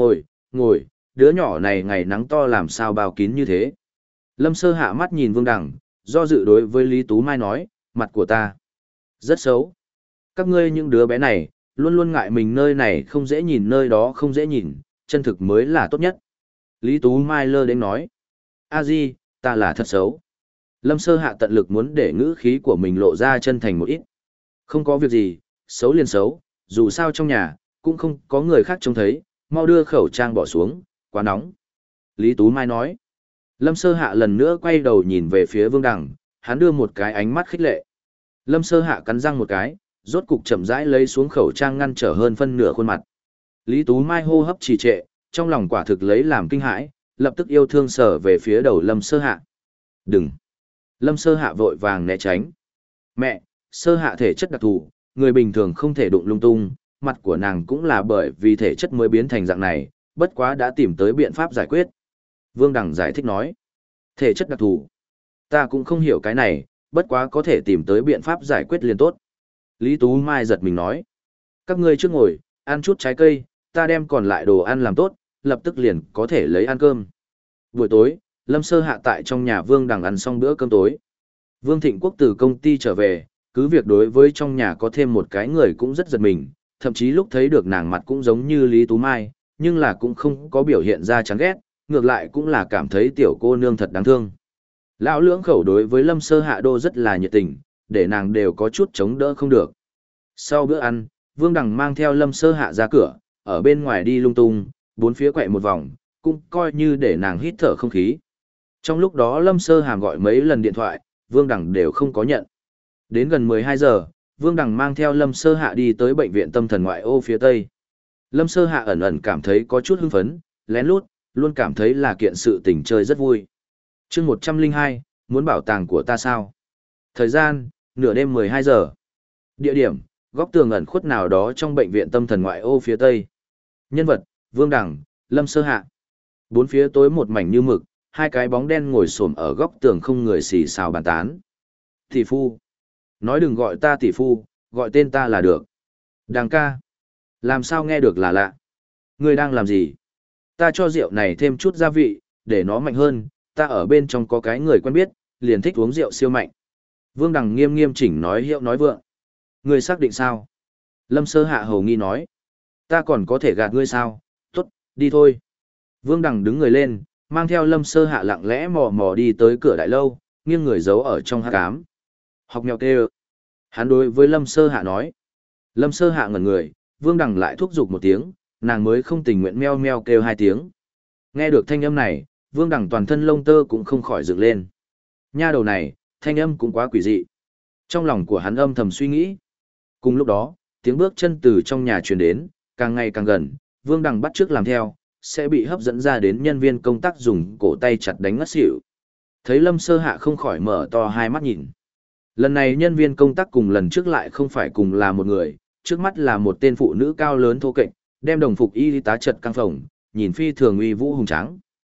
[SPEAKER 1] ngồi, đứa nhỏ này ngày nắng to làm sao bao kín như thế. Lâm Sơ Hạ mắt nhìn Vương Đằng, do dự đối với Lý Tú Mai nói, mặt của ta rất xấu. Các ngươi những đứa bé này, luôn luôn ngại mình nơi này không dễ nhìn nơi đó không dễ nhìn, chân thực mới là tốt nhất. Lý Tú Mai lơ đến nói, a di, ta là thật xấu. Lâm Sơ Hạ tận lực muốn để ngữ khí của mình lộ ra chân thành một ít. Không có việc gì, xấu liền xấu, dù sao trong nhà, cũng không có người khác trông thấy, mau đưa khẩu trang bỏ xuống, quá nóng. Lý Tú Mai nói. Lâm Sơ Hạ lần nữa quay đầu nhìn về phía Vương Đằng, hắn đưa một cái ánh mắt khích lệ. Lâm Sơ Hạ cắn răng một cái, rốt cục chậm rãi lấy xuống khẩu trang ngăn trở hơn phân nửa khuôn mặt. Lý Tú Mai hô hấp trì trệ, trong lòng quả thực lấy làm kinh hãi, lập tức yêu thương sở về phía đầu Lâm Sơ Hạ. Đừng! Lâm Sơ Hạ vội vàng né tránh. Mẹ, Sơ Hạ thể chất đặc thù, người bình thường không thể đụng lung tung, mặt của nàng cũng là bởi vì thể chất mới biến thành dạng này, bất quá đã tìm tới biện pháp giải quyết. Vương Đằng giải thích nói. Thể chất đặc thù. Ta cũng không hiểu cái này, bất quá có thể tìm tới biện pháp giải quyết liền tốt. Lý Tú Mai giật mình nói. Các ngươi trước ngồi, ăn chút trái cây, ta đem còn lại đồ ăn làm tốt, lập tức liền có thể lấy ăn cơm. Buổi tối, Lâm Sơ Hạ tại trong nhà Vương Đằng ăn xong bữa cơm tối. Vương Thịnh Quốc từ công ty trở về, cứ việc đối với trong nhà có thêm một cái người cũng rất giật mình, thậm chí lúc thấy được nàng mặt cũng giống như Lý Tú Mai, nhưng là cũng không có biểu hiện ra chán ghét, ngược lại cũng là cảm thấy tiểu cô nương thật đáng thương. Lão lưỡng khẩu đối với Lâm Sơ Hạ đô rất là nhiệt tình, để nàng đều có chút chống đỡ không được. Sau bữa ăn, Vương Đằng mang theo Lâm Sơ Hạ ra cửa, ở bên ngoài đi lung tung, bốn phía quậy một vòng, cũng coi như để nàng hít thở không khí. Trong lúc đó Lâm Sơ Hàm gọi mấy lần điện thoại, Vương Đằng đều không có nhận. Đến gần 12 giờ, Vương Đằng mang theo Lâm Sơ Hạ đi tới bệnh viện tâm thần ngoại ô phía Tây. Lâm Sơ Hạ ẩn ẩn cảm thấy có chút hưng phấn, lén lút, luôn cảm thấy là kiện sự tình chơi rất vui. chương 102, muốn bảo tàng của ta sao? Thời gian, nửa đêm 12 giờ. Địa điểm, góc tường ẩn khuất nào đó trong bệnh viện tâm thần ngoại ô phía Tây. Nhân vật, Vương Đằng, Lâm Sơ Hạ. Bốn phía tối một mảnh như mực, hai cái bóng đen ngồi xổm ở góc tường không người xì xào bàn tán. Tỷ phu. Nói đừng gọi ta tỷ phu, gọi tên ta là được. Đằng ca. Làm sao nghe được là lạ. Ngươi đang làm gì? Ta cho rượu này thêm chút gia vị, để nó mạnh hơn, ta ở bên trong có cái người quen biết, liền thích uống rượu siêu mạnh. Vương Đằng nghiêm nghiêm chỉnh nói hiệu nói vượng. Ngươi xác định sao? Lâm Sơ Hạ hầu nghi nói. Ta còn có thể gạt ngươi sao? Tốt, đi thôi. Vương Đằng đứng người lên, mang theo Lâm Sơ Hạ lặng lẽ mò mò đi tới cửa đại lâu, nghiêng người giấu ở trong hắc ám. Học mèo kêu. Hắn đối với Lâm Sơ Hạ nói. Lâm Sơ Hạ ngẩn người, Vương Đằng lại thúc giục một tiếng, nàng mới không tình nguyện meo meo kêu hai tiếng. Nghe được thanh âm này, Vương Đằng toàn thân lông tơ cũng không khỏi dựng lên. Nha đầu này, thanh âm cũng quá quỷ dị. Trong lòng của hắn âm thầm suy nghĩ. Cùng lúc đó, tiếng bước chân từ trong nhà truyền đến, càng ngày càng gần, Vương Đằng bắt chước làm theo, sẽ bị hấp dẫn ra đến nhân viên công tác dùng cổ tay chặt đánh ngất xỉu. Thấy Lâm Sơ Hạ không khỏi mở to hai mắt nhìn. Lần này nhân viên công tác cùng lần trước lại không phải cùng là một người, trước mắt là một tên phụ nữ cao lớn thô kệch, đem đồng phục y tá chật căng phòng, nhìn phi thường uy vũ hùng tráng.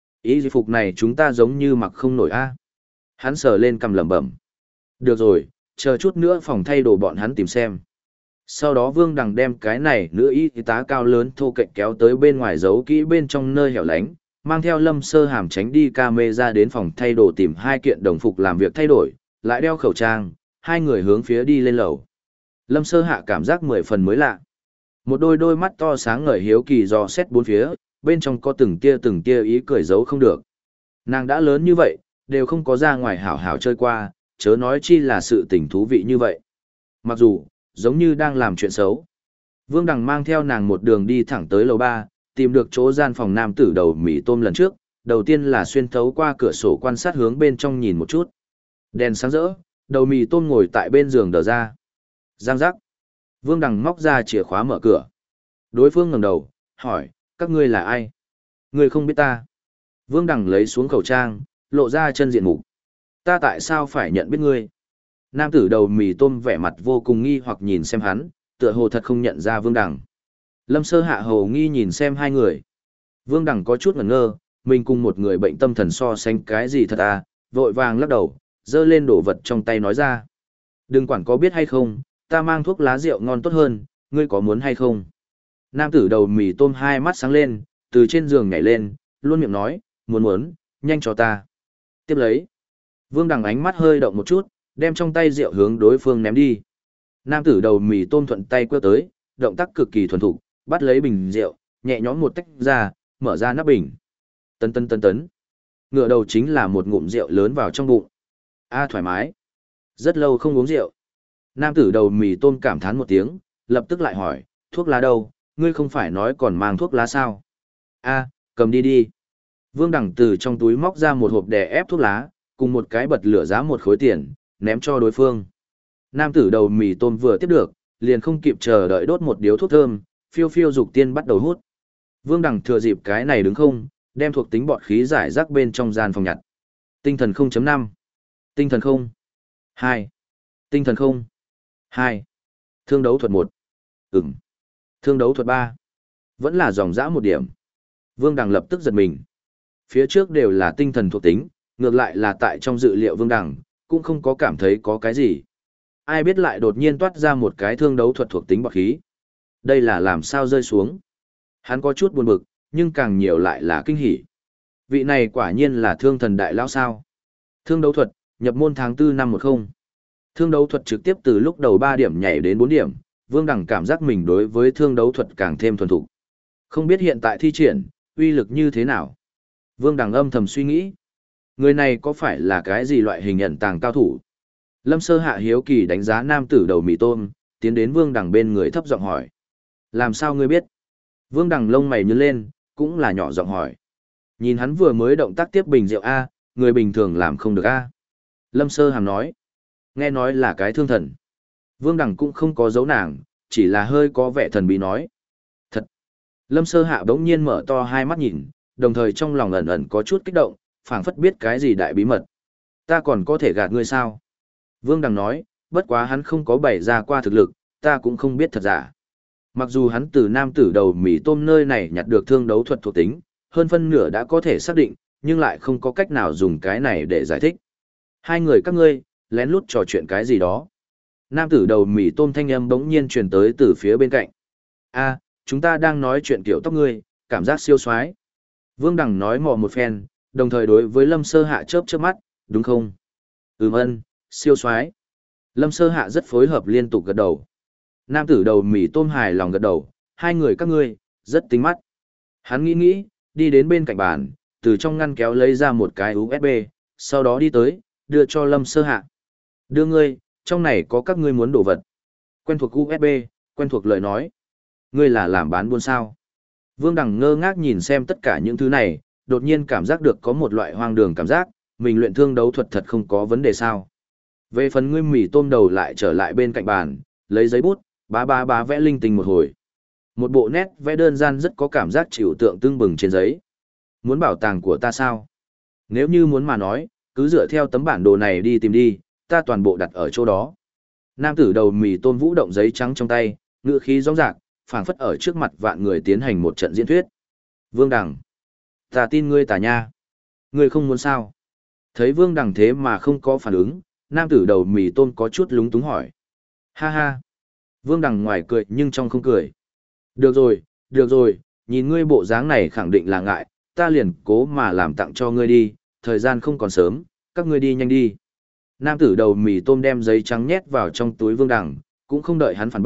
[SPEAKER 1] Y phục này chúng ta giống như mặc không nổi a. Hắn sờ lên cằm lẩm bẩm. Được rồi, chờ chút nữa phòng thay đồ bọn hắn tìm xem. Sau đó Vương Đằng đem cái này nữ y tá cao lớn thô kệch kéo tới bên ngoài giấu kỹ bên trong nơi hẻo lánh, mang theo Lâm Sơ Hàm tránh đi camera đến phòng thay đồ tìm hai kiện đồng phục làm việc thay đổi, lại đeo khẩu trang, hai người hướng phía đi lên lầu. Lâm Sơ Hạ cảm giác 10 phần mới lạ. Một đôi đôi mắt to sáng ngời hiếu kỳ dò xét bốn phía, bên trong có từng tia ý cười giấu không được. Nàng đã lớn như vậy, đều không có ra ngoài hảo hảo chơi qua, chớ nói chi là sự tình thú vị như vậy. Mặc dù, giống như đang làm chuyện xấu. Vương Đằng mang theo nàng một đường đi thẳng tới lầu 3, tìm được chỗ gian phòng nam tử đầu mì tôm lần trước, đầu tiên là xuyên thấu qua cửa sổ quan sát hướng bên trong nhìn một chút. Đèn sáng rỡ, đầu mì tôm ngồi tại bên giường đờ ra. Giang giác. Vương Đằng móc ra chìa khóa mở cửa. Đối phương ngẩng đầu, hỏi, các ngươi là ai? Ngươi không biết ta. Vương Đằng lấy xuống khẩu trang, lộ ra chân diện mục. Ta tại sao phải nhận biết ngươi? Nam tử đầu mì tôm vẻ mặt vô cùng nghi hoặc nhìn xem hắn, tựa hồ thật không nhận ra Vương Đằng. Lâm Sơ Hạ hồ nghi nhìn xem hai người. Vương Đằng có chút ngẩn ngơ, mình cùng một người bệnh tâm thần so sánh cái gì thật à, vội vàng lắc đầu, giơ lên đổ vật trong tay nói ra. Đừng quản có biết hay không, ta mang thuốc lá rượu ngon tốt hơn, ngươi có muốn hay không? Nam tử đầu mì tôm hai mắt sáng lên, từ trên giường nhảy lên, luôn miệng nói, muốn, nhanh cho ta. Tiếp lấy. Vương Đằng ánh mắt hơi động một chút, đem trong tay rượu hướng đối phương ném đi. Nam tử đầu mì tôm thuận tay quơ tới, động tác cực kỳ thuần thục, bắt lấy bình rượu, nhẹ nhõm một tách ra, mở ra nắp bình. Tấn. Ngựa đầu chính là một ngụm rượu lớn vào trong bụng. Thoải mái. Rất lâu không uống rượu. Nam tử đầu mì tôm cảm thán một tiếng, lập tức lại hỏi, thuốc lá đâu, ngươi không phải nói còn mang thuốc lá sao? Cầm đi. Vương Đằng từ trong túi móc ra một hộp đè ép thuốc lá, cùng một cái bật lửa giá một khối tiền, ném cho đối phương. Nam tử đầu mì tôm vừa tiếp được, liền không kịp chờ đợi đốt một điếu thuốc thơm, phiêu dục tiên bắt đầu hút. Vương Đằng thừa dịp cái này đứng không, đem thuộc tính bọt khí giải rác bên trong gian phòng nhặt. Tinh thần 0.5. Tinh thần 0. 2. Tinh thần 0. 2. Thương đấu thuật 1. Thương đấu thuật 3. Vẫn là dòng dã một điểm. Vương Đằng lập tức giật mình. Phía trước đều là tinh thần thuộc tính, ngược lại là tại trong dự liệu Vương Đằng, cũng không có cảm thấy có cái gì. Ai biết lại đột nhiên toát ra một cái thương đấu thuật thuộc tính bọt khí. Đây là làm sao rơi xuống. Hắn có chút buồn bực, nhưng càng nhiều lại là kinh hỉ. Vị này quả nhiên là thương thần đại lão sao. Thương đấu thuật, nhập môn tháng 4 năm 10. Thương đấu thuật trực tiếp từ lúc đầu 3 điểm nhảy đến 4 điểm, Vương Đằng cảm giác mình đối với thương đấu thuật càng thêm thuần thục. Không biết hiện tại thi triển, uy lực như thế nào. Vương Đằng âm thầm suy nghĩ. Người này có phải là cái gì loại hình ẩn tàng cao thủ? Lâm Sơ Hạ hiếu kỳ đánh giá nam tử đầu mì tôm, tiến đến Vương Đằng bên người thấp giọng hỏi. Làm sao ngươi biết? Vương Đằng lông mày nhướng lên, cũng là nhỏ giọng hỏi. Nhìn hắn vừa mới động tác tiếp bình rượu A, người bình thường làm không được A. Lâm Sơ Hàm nói. Nghe nói là cái thương thần. Vương Đằng cũng không có giấu nàng, chỉ là hơi có vẻ thần bí nói. Thật. Lâm Sơ Hạ bỗng nhiên mở to hai mắt nhìn, đồng thời trong lòng ẩn ẩn có chút kích động, phảng phất biết cái gì đại bí mật. Ta còn có thể gạt ngươi sao? Vương Đằng nói, bất quá hắn không có bày ra qua thực lực, ta cũng không biết thật giả. Mặc dù hắn từ nam tử đầu mì tôm nơi này nhặt được thương đấu thuật thuộc tính, hơn phân nửa đã có thể xác định, nhưng lại không có cách nào dùng cái này để giải thích. Hai người các ngươi, lén lút trò chuyện cái gì đó. Nam tử đầu mì tôm thanh âm bỗng nhiên truyền tới từ phía bên cạnh. Chúng ta đang nói chuyện kiểu tóc ngươi, cảm giác siêu xoái. Vương Đằng nói mò một phen, đồng thời đối với Lâm Sơ Hạ chớp mắt, đúng không? Siêu xoái. Lâm Sơ Hạ rất phối hợp liên tục gật đầu. Nam tử đầu mì tôm hài lòng gật đầu, hai người các ngươi, rất tinh mắt. Hắn nghĩ, đi đến bên cạnh bàn, từ trong ngăn kéo lấy ra một cái USB, sau đó đi tới, đưa cho Lâm Sơ Hạ. Đưa ngươi, trong này có các ngươi muốn đồ vật. Quen thuộc USB, quen thuộc lời nói. Ngươi là làm bán buôn sao? Vương Đằng ngơ ngác nhìn xem tất cả những thứ này, đột nhiên cảm giác được có một loại hoang đường cảm giác, mình luyện thương đấu thuật thật không có vấn đề sao. Về phần ngươi mì tôm đầu lại trở lại bên cạnh bàn, lấy giấy bút, bá vẽ linh tinh một hồi. Một bộ nét vẽ đơn giản rất có cảm giác chịu tượng tương bừng trên giấy. Muốn bảo tàng của ta sao? Nếu như muốn mà nói, cứ dựa theo tấm bản đồ này đi tìm đi, ta toàn bộ đặt ở chỗ đó. Nam tử đầu mì tôm vũ động giấy trắng trong tay, ngữ khí rõ rạc, phảng phất ở trước mặt vạn người tiến hành một trận diễn thuyết. Vương Đằng, ta tin ngươi tà nha. Ngươi không muốn sao? Thấy Vương Đằng thế mà không có phản ứng, nam tử đầu mì tôm có chút lúng túng hỏi. Ha ha. Vương Đằng ngoài cười nhưng trong không cười. Được rồi, nhìn ngươi bộ dáng này khẳng định là ngại, ta liền cố mà làm tặng cho ngươi đi, thời gian không còn sớm, các ngươi đi nhanh đi. Nam tử đầu mì tôm đem giấy trắng nhét vào trong túi Vương Đằng, cũng không đợi hắn phản bác,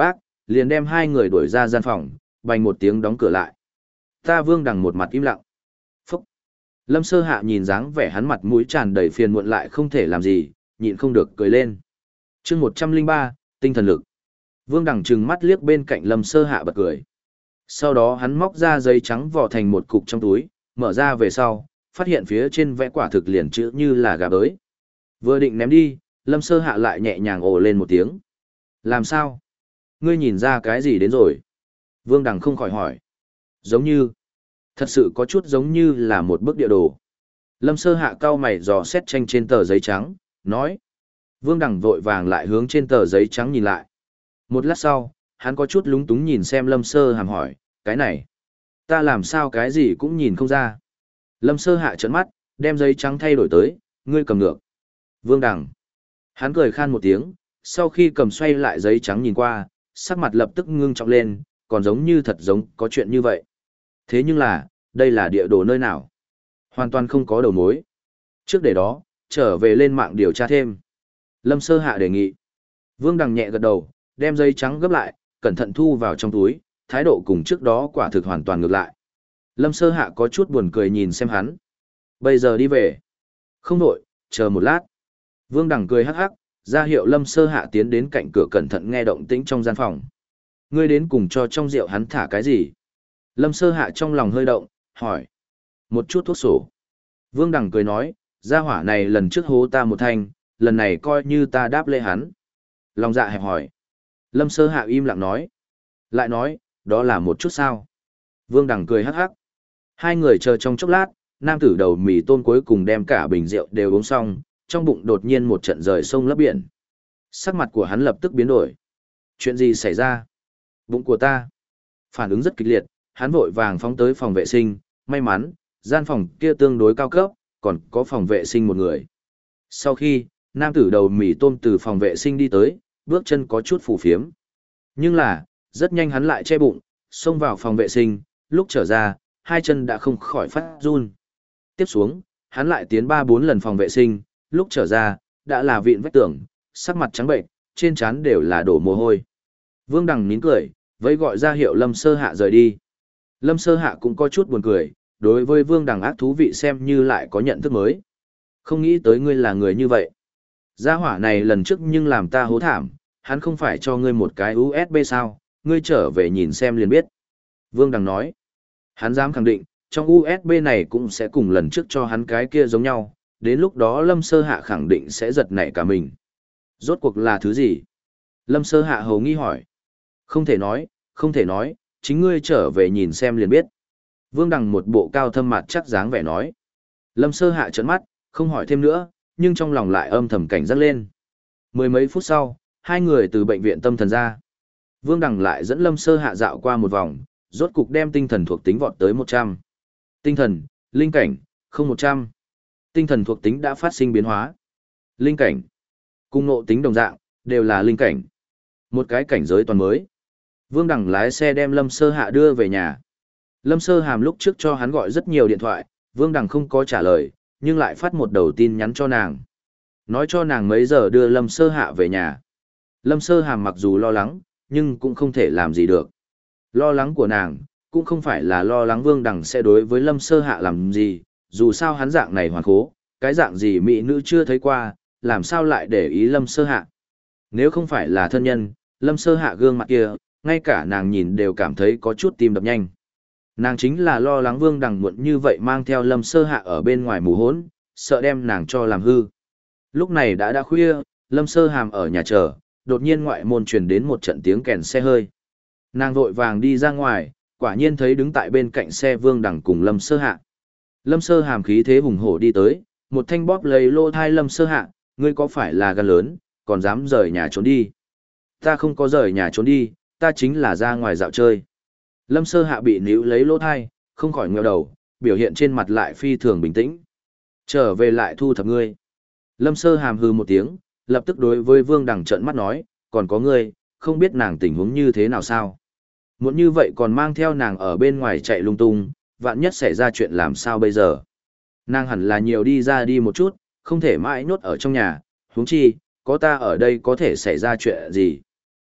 [SPEAKER 1] liền đem hai người đuổi ra gian phòng, bành một tiếng đóng cửa lại. Ta Vương Đằng một mặt im lặng. Phúc! Lâm Sơ Hạ nhìn dáng vẻ hắn mặt mũi tràn đầy phiền muộn lại không thể làm gì, nhịn không được cười lên. chương 103, tinh thần lực. Vương Đằng trừng mắt liếc bên cạnh Lâm Sơ Hạ bật cười. Sau đó hắn móc ra giấy trắng vỏ thành một cục trong túi, mở ra về sau, phát hiện phía trên vẽ quả thực liền chữ như là gà bới. Vừa định ném đi, Lâm Sơ Hạ lại nhẹ nhàng ồ lên một tiếng. Làm sao? Ngươi nhìn ra cái gì đến rồi? Vương Đằng không khỏi hỏi. Giống như, thật sự có chút giống như là một bức địa đồ. Lâm Sơ Hạ cau mày dò xét tranh trên tờ giấy trắng, nói. Vương Đằng vội vàng lại hướng trên tờ giấy trắng nhìn lại. Một lát sau, hắn có chút lúng túng nhìn xem Lâm Sơ Hàm hỏi, cái này, ta làm sao cái gì cũng nhìn không ra. Lâm Sơ Hạ trợn mắt, đem giấy trắng thay đổi tới, ngươi cầm ngược. Vương Đằng. Hắn cười khan một tiếng, sau khi cầm xoay lại giấy trắng nhìn qua, sắc mặt lập tức ngưng trọng lên, còn giống như thật giống có chuyện như vậy. Thế nhưng là, đây là địa đồ nơi nào? Hoàn toàn không có đầu mối. Trước để đó, trở về lên mạng điều tra thêm. Lâm Sơ Hạ đề nghị. Vương Đằng nhẹ gật đầu, đem giấy trắng gấp lại, cẩn thận thu vào trong túi, thái độ cùng trước đó quả thực hoàn toàn ngược lại. Lâm Sơ Hạ có chút buồn cười nhìn xem hắn. Bây giờ đi về. Không đổi, chờ một lát. Vương Đằng cười hắc hắc, ra hiệu Lâm Sơ Hạ tiến đến cạnh cửa cẩn thận nghe động tĩnh trong gian phòng. Ngươi đến cùng cho trong rượu hắn thả cái gì? Lâm Sơ Hạ trong lòng hơi động, hỏi. Một chút thuốc sổ. Vương Đằng cười nói, gia hỏa này lần trước hố ta một thanh, lần này coi như ta đáp lễ hắn. Lòng dạ hẹp hỏi. Lâm Sơ Hạ im lặng nói. Lại nói, đó là một chút sao. Vương Đằng cười hắc hắc. Hai người chờ trong chốc lát, nam tử đầu mì tôm cuối cùng đem cả bình rượu đều uống xong, trong bụng đột nhiên một trận rời sông lấp biển. Sắc mặt của hắn lập tức biến đổi. Chuyện gì xảy ra? Bụng của ta. Phản ứng rất kịch liệt, hắn vội vàng phóng tới phòng vệ sinh, may mắn, gian phòng kia tương đối cao cấp, còn có phòng vệ sinh một người. Sau khi, nam tử đầu mì tôm từ phòng vệ sinh đi tới, bước chân có chút phù phiếm. Nhưng là, rất nhanh hắn lại che bụng, xông vào phòng vệ sinh, lúc trở ra, hai chân đã không khỏi phát run. Tiếp xuống, hắn lại tiến 3-4 lần phòng vệ sinh, lúc trở ra, đã là vịn vách tường, sắc mặt trắng bệnh, trên trán đều là đổ mồ hôi. Vương Đằng nín cười, vẫy gọi ra hiệu Lâm Sơ Hạ rời đi. Lâm Sơ Hạ cũng có chút buồn cười, đối với Vương Đằng ác thú vị xem như lại có nhận thức mới. Không nghĩ tới ngươi là người như vậy. Gia hỏa này lần trước nhưng làm ta hố thảm, hắn không phải cho ngươi một cái USB sao, ngươi trở về nhìn xem liền biết. Vương Đằng nói, hắn dám khẳng định, trong USB này cũng sẽ cùng lần trước cho hắn cái kia giống nhau, đến lúc đó Lâm Sơ Hạ khẳng định sẽ giật nảy cả mình. Rốt cuộc là thứ gì? Lâm Sơ Hạ hầu nghi hỏi. Không thể nói, không thể nói, chính ngươi trở về nhìn xem liền biết. Vương Đằng một bộ cao thâm mặt chắc dáng vẻ nói. Lâm Sơ Hạ trợn mắt, không hỏi thêm nữa, nhưng trong lòng lại âm thầm cảnh giác lên. Mười mấy phút sau, hai người từ bệnh viện tâm thần ra. Vương Đằng lại dẫn Lâm Sơ Hạ dạo qua một vòng, rốt cục đem tinh thần thuộc tính vọt tới 100. Tinh thần, linh cảnh, không 100. Tinh thần thuộc tính đã phát sinh biến hóa. Linh cảnh, cùng ngộ tính đồng dạng, đều là linh cảnh. Một cái cảnh giới toàn mới. Vương Đằng lái xe đem Lâm Sơ Hạ đưa về nhà. Lâm Sơ Hàm lúc trước cho hắn gọi rất nhiều điện thoại, Vương Đằng không có trả lời, nhưng lại phát một đầu tin nhắn cho nàng. Nói cho nàng mấy giờ đưa Lâm Sơ Hạ về nhà. Lâm Sơ Hàm mặc dù lo lắng, nhưng cũng không thể làm gì được. Lo lắng của nàng, cũng không phải là lo lắng Vương Đằng sẽ đối với Lâm Sơ Hạ làm gì, dù sao hắn dạng này hoàn khố, cái dạng gì mỹ nữ chưa thấy qua, làm sao lại để ý Lâm Sơ Hạ. Nếu không phải là thân nhân, Lâm Sơ Hạ gương mặt kia, ngay cả nàng nhìn đều cảm thấy có chút tim đập nhanh. Nàng chính là lo lắng Vương Đằng muộn như vậy mang theo Lâm Sơ Hạ ở bên ngoài mù hốn, sợ đem nàng cho làm hư. Lúc này đã khuya, Lâm Sơ Hàm ở nhà chờ, đột nhiên ngoại môn truyền đến một trận tiếng kèn xe hơi. Nàng vội vàng đi ra ngoài, quả nhiên thấy đứng tại bên cạnh xe Vương Đằng cùng Lâm Sơ Hạ. Lâm Sơ Hàm khí thế hùng hổ đi tới, một thanh bóp lấy lô thai Lâm Sơ Hạ, ngươi có phải là gan lớn, còn dám rời nhà trốn đi. Ta không có rời nhà trốn đi, ta chính là ra ngoài dạo chơi. Lâm Sơ Hạ bị níu lấy lỗ thai, không khỏi ngẹo đầu, biểu hiện trên mặt lại phi thường bình tĩnh. Trở về lại thu thập ngươi. Lâm Sơ Hàm hừ một tiếng, lập tức đối với Vương Đằng trợn mắt nói, còn có ngươi, không biết nàng tình huống như thế nào sao. Muốn như vậy còn mang theo nàng ở bên ngoài chạy lung tung, vạn nhất xảy ra chuyện làm sao bây giờ. Nàng hẳn là nhiều đi ra đi một chút, không thể mãi nhốt ở trong nhà, huống chi, có ta ở đây có thể xảy ra chuyện gì.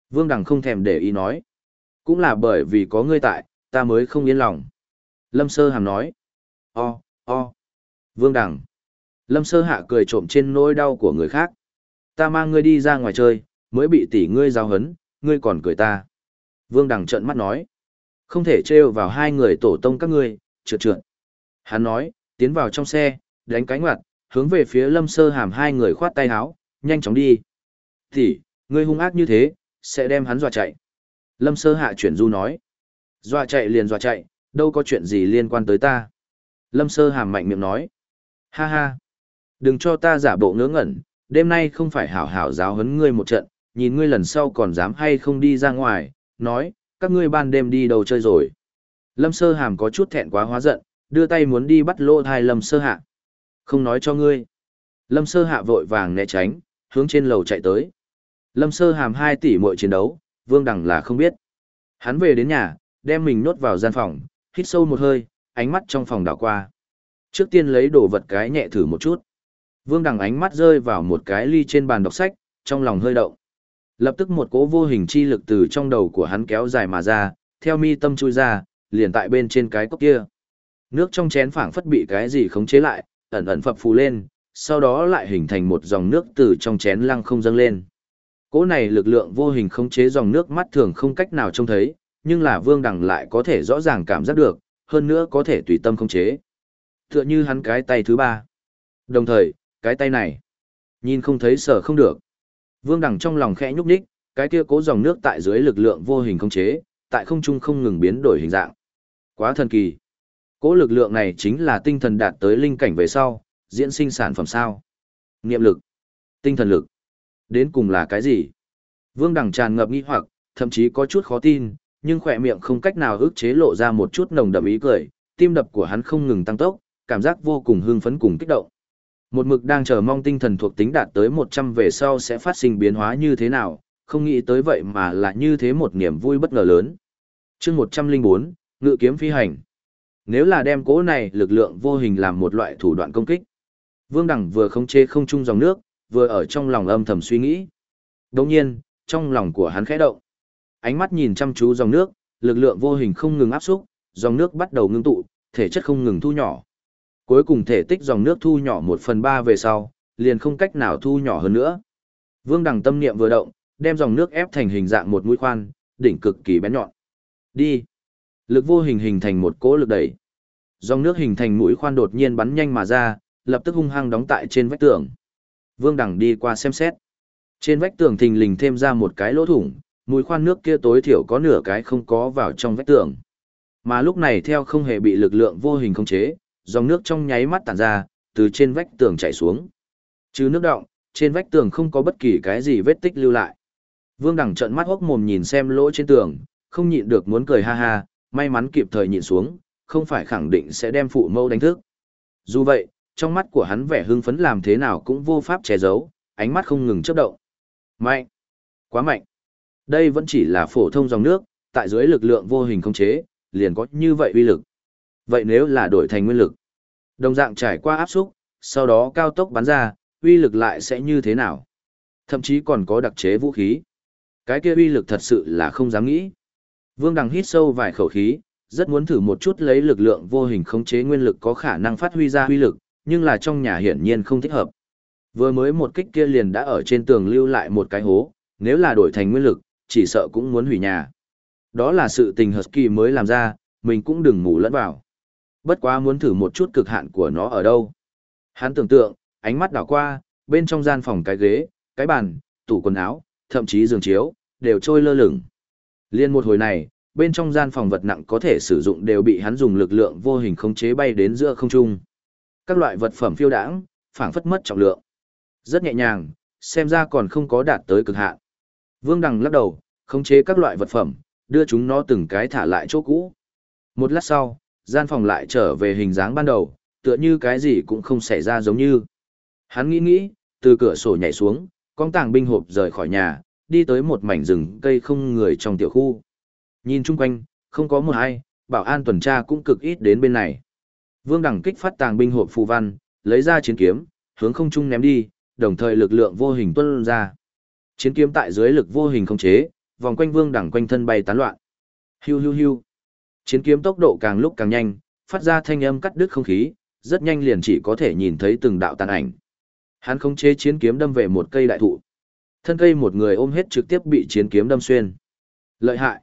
[SPEAKER 1] Vương Đằng không thèm để ý nói. Cũng là bởi vì có ngươi tại, ta mới không yên lòng. Lâm Sơ Hàm nói. O. Vương Đằng. Lâm Sơ Hạ cười trộm trên nỗi đau của người khác. Ta mang ngươi đi ra ngoài chơi, mới bị tỷ ngươi giao hấn, ngươi còn cười ta. Vương Đằng trợn mắt nói. Không thể trêu vào hai người tổ tông các ngươi, trượt trượt. Hắn nói, tiến vào trong xe, đánh cánh ngoặt, hướng về phía Lâm Sơ Hàm hai người khoát tay áo, nhanh chóng đi. Tỷ, ngươi hung ác như thế, sẽ đem hắn dọa chạy. Lâm Sơ Hạ chuyển du nói. Dọa chạy liền dọa chạy, đâu có chuyện gì liên quan tới ta. Lâm Sơ Hàm mạnh miệng nói. Ha ha. Đừng cho ta giả bộ ngớ ngẩn, đêm nay không phải hảo hảo giáo huấn ngươi một trận, nhìn ngươi lần sau còn dám hay không đi ra ngoài, nói, các ngươi ban đêm đi đâu chơi rồi. Lâm Sơ Hàm có chút thẹn quá hóa giận, đưa tay muốn đi bắt lỗ thai Lâm Sơ Hạ. Không nói cho ngươi. Lâm Sơ Hạ vội vàng né tránh, hướng trên lầu chạy tới. Lâm Sơ Hàm 2 tỷ muội chiến đấu, Vương Đằng là không biết. Hắn về đến nhà, đem mình nhốt vào gian phòng, hít sâu một hơi, ánh mắt trong phòng đảo qua. Trước tiên lấy đồ vật cái nhẹ thử một chút. Vương Đằng ánh mắt rơi vào một cái ly trên bàn đọc sách, trong lòng hơi động. Lập tức một cỗ vô hình chi lực từ trong đầu của hắn kéo dài mà ra, theo mi tâm chui ra, liền tại bên trên cái cốc kia. Nước trong chén phảng phất bị cái gì khống chế lại, ẩn ẩn phập phù lên, sau đó lại hình thành một dòng nước từ trong chén lăng không dâng lên. Cỗ này lực lượng vô hình khống chế dòng nước mắt thường không cách nào trông thấy, nhưng là Vương Đằng lại có thể rõ ràng cảm giác được, hơn nữa có thể tùy tâm khống chế. Tựa như hắn cái tay thứ ba. Đồng thời, cái tay này, nhìn không thấy sở không được. Vương Đằng trong lòng khẽ nhúc nhích, cái kia cố dòng nước tại dưới lực lượng vô hình khống chế, tại không trung không ngừng biến đổi hình dạng. Quá thần kỳ. Cố lực lượng này chính là tinh thần đạt tới linh cảnh về sau, diễn sinh sản phẩm sao? Niệm lực, tinh thần lực. Đến cùng là cái gì? Vương Đằng tràn ngập nghi hoặc, thậm chí có chút khó tin, nhưng khỏe miệng không cách nào ức chế lộ ra một chút nồng đậm ý cười, tim đập của hắn không ngừng tăng tốc, cảm giác vô cùng hưng phấn cùng kích động. Một mực đang chờ mong tinh thần thuộc tính đạt tới 100 về sau sẽ phát sinh biến hóa như thế nào, không nghĩ tới vậy mà là như thế một niềm vui bất ngờ lớn. Chương 104, Ngự kiếm phi hành. Nếu là đem cỗ này lực lượng vô hình làm một loại thủ đoạn công kích. Vương Đằng vừa khống chế không trung dòng nước, vừa ở trong lòng âm thầm suy nghĩ. Đồng nhiên, trong lòng của hắn khẽ động. Ánh mắt nhìn chăm chú dòng nước, lực lượng vô hình không ngừng áp xúc, dòng nước bắt đầu ngưng tụ, thể chất không ngừng thu nhỏ. Cuối cùng thể tích dòng nước thu nhỏ 1/3 về sau, liền không cách nào thu nhỏ hơn nữa. Vương Đằng tâm niệm vừa động, đem dòng nước ép thành hình dạng một mũi khoan, đỉnh cực kỳ bén nhọn. Đi. Lực vô hình hình thành một cỗ lực đẩy. Dòng nước hình thành mũi khoan đột nhiên bắn nhanh mà ra, lập tức hung hăng đóng tại trên vách tường. Vương Đằng đi qua xem xét. Trên vách tường thình lình thêm ra một cái lỗ thủng, mũi khoan nước kia tối thiểu có nửa cái không có vào trong vách tường. Mà lúc này theo không hề bị lực lượng vô hình khống chế, dòng nước trong nháy mắt tản ra, từ trên vách tường chảy xuống. Chứ nước đọng, trên vách tường không có bất kỳ cái gì vết tích lưu lại. Vương Đằng trợn mắt hốc mồm nhìn xem lỗ trên tường, không nhịn được muốn cười ha ha, may mắn kịp thời nhịn xuống, không phải khẳng định sẽ đem phụ mâu đánh thức. Dù vậy, trong mắt của hắn vẻ hưng phấn làm thế nào cũng vô pháp che giấu, ánh mắt không ngừng chớp động. Mạnh! Quá mạnh! Đây vẫn chỉ là phổ thông dòng nước, tại dưới lực lượng vô hình khống chế, liền có như vậy uy lực. Vậy nếu là đổi thành nguyên lực, đồng dạng trải qua áp xúc, sau đó cao tốc bắn ra, uy lực lại sẽ như thế nào? Thậm chí còn có đặc chế vũ khí. Cái kia uy lực thật sự là không dám nghĩ. Vương Đằng hít sâu vài khẩu khí, rất muốn thử một chút lấy lực lượng vô hình khống chế nguyên lực có khả năng phát huy ra uy lực, nhưng là trong nhà hiển nhiên không thích hợp. Vừa mới một kích kia liền đã ở trên tường lưu lại một cái hố, nếu là đổi thành nguyên lực, chỉ sợ cũng muốn hủy nhà. Đó là sự tình Husky mới làm ra, mình cũng đừng ngủ lẫn vào. Bất quá muốn thử một chút cực hạn của nó ở đâu. Hắn tưởng tượng, ánh mắt đảo qua, bên trong gian phòng cái ghế, cái bàn, tủ quần áo, thậm chí giường chiếu, đều trôi lơ lửng. Liên một hồi này, bên trong gian phòng vật nặng có thể sử dụng đều bị hắn dùng lực lượng vô hình khống chế bay đến giữa không trung. Các loại vật phẩm phiêu đãng, phảng phất mất trọng lượng. Rất nhẹ nhàng, xem ra còn không có đạt tới cực hạn. Vương Đằng lắc đầu, khống chế các loại vật phẩm, đưa chúng nó từng cái thả lại chỗ cũ. Một lát sau, gian phòng lại trở về hình dáng ban đầu, tựa như cái gì cũng không xảy ra giống như. Hắn nghĩ, từ cửa sổ nhảy xuống, con tàng binh hộp rời khỏi nhà, đi tới một mảnh rừng cây không người trong tiểu khu. Nhìn chung quanh, không có một ai, bảo an tuần tra cũng cực ít đến bên này. Vương Đằng kích phát tàng binh hộp phù văn, lấy ra chiến kiếm, hướng không trung ném đi, đồng thời lực lượng vô hình tuôn ra. Chiến kiếm tại dưới lực vô hình khống chế, vòng quanh Vương Đằng quanh thân bay tán loạn. Hiu hiu hiu. Chiến kiếm tốc độ càng lúc càng nhanh, phát ra thanh âm cắt đứt không khí, rất nhanh liền chỉ có thể nhìn thấy từng đạo tàn ảnh. Hắn khống chế chiến kiếm đâm về một cây đại thụ. Thân cây một người ôm hết trực tiếp bị chiến kiếm đâm xuyên. Lợi hại.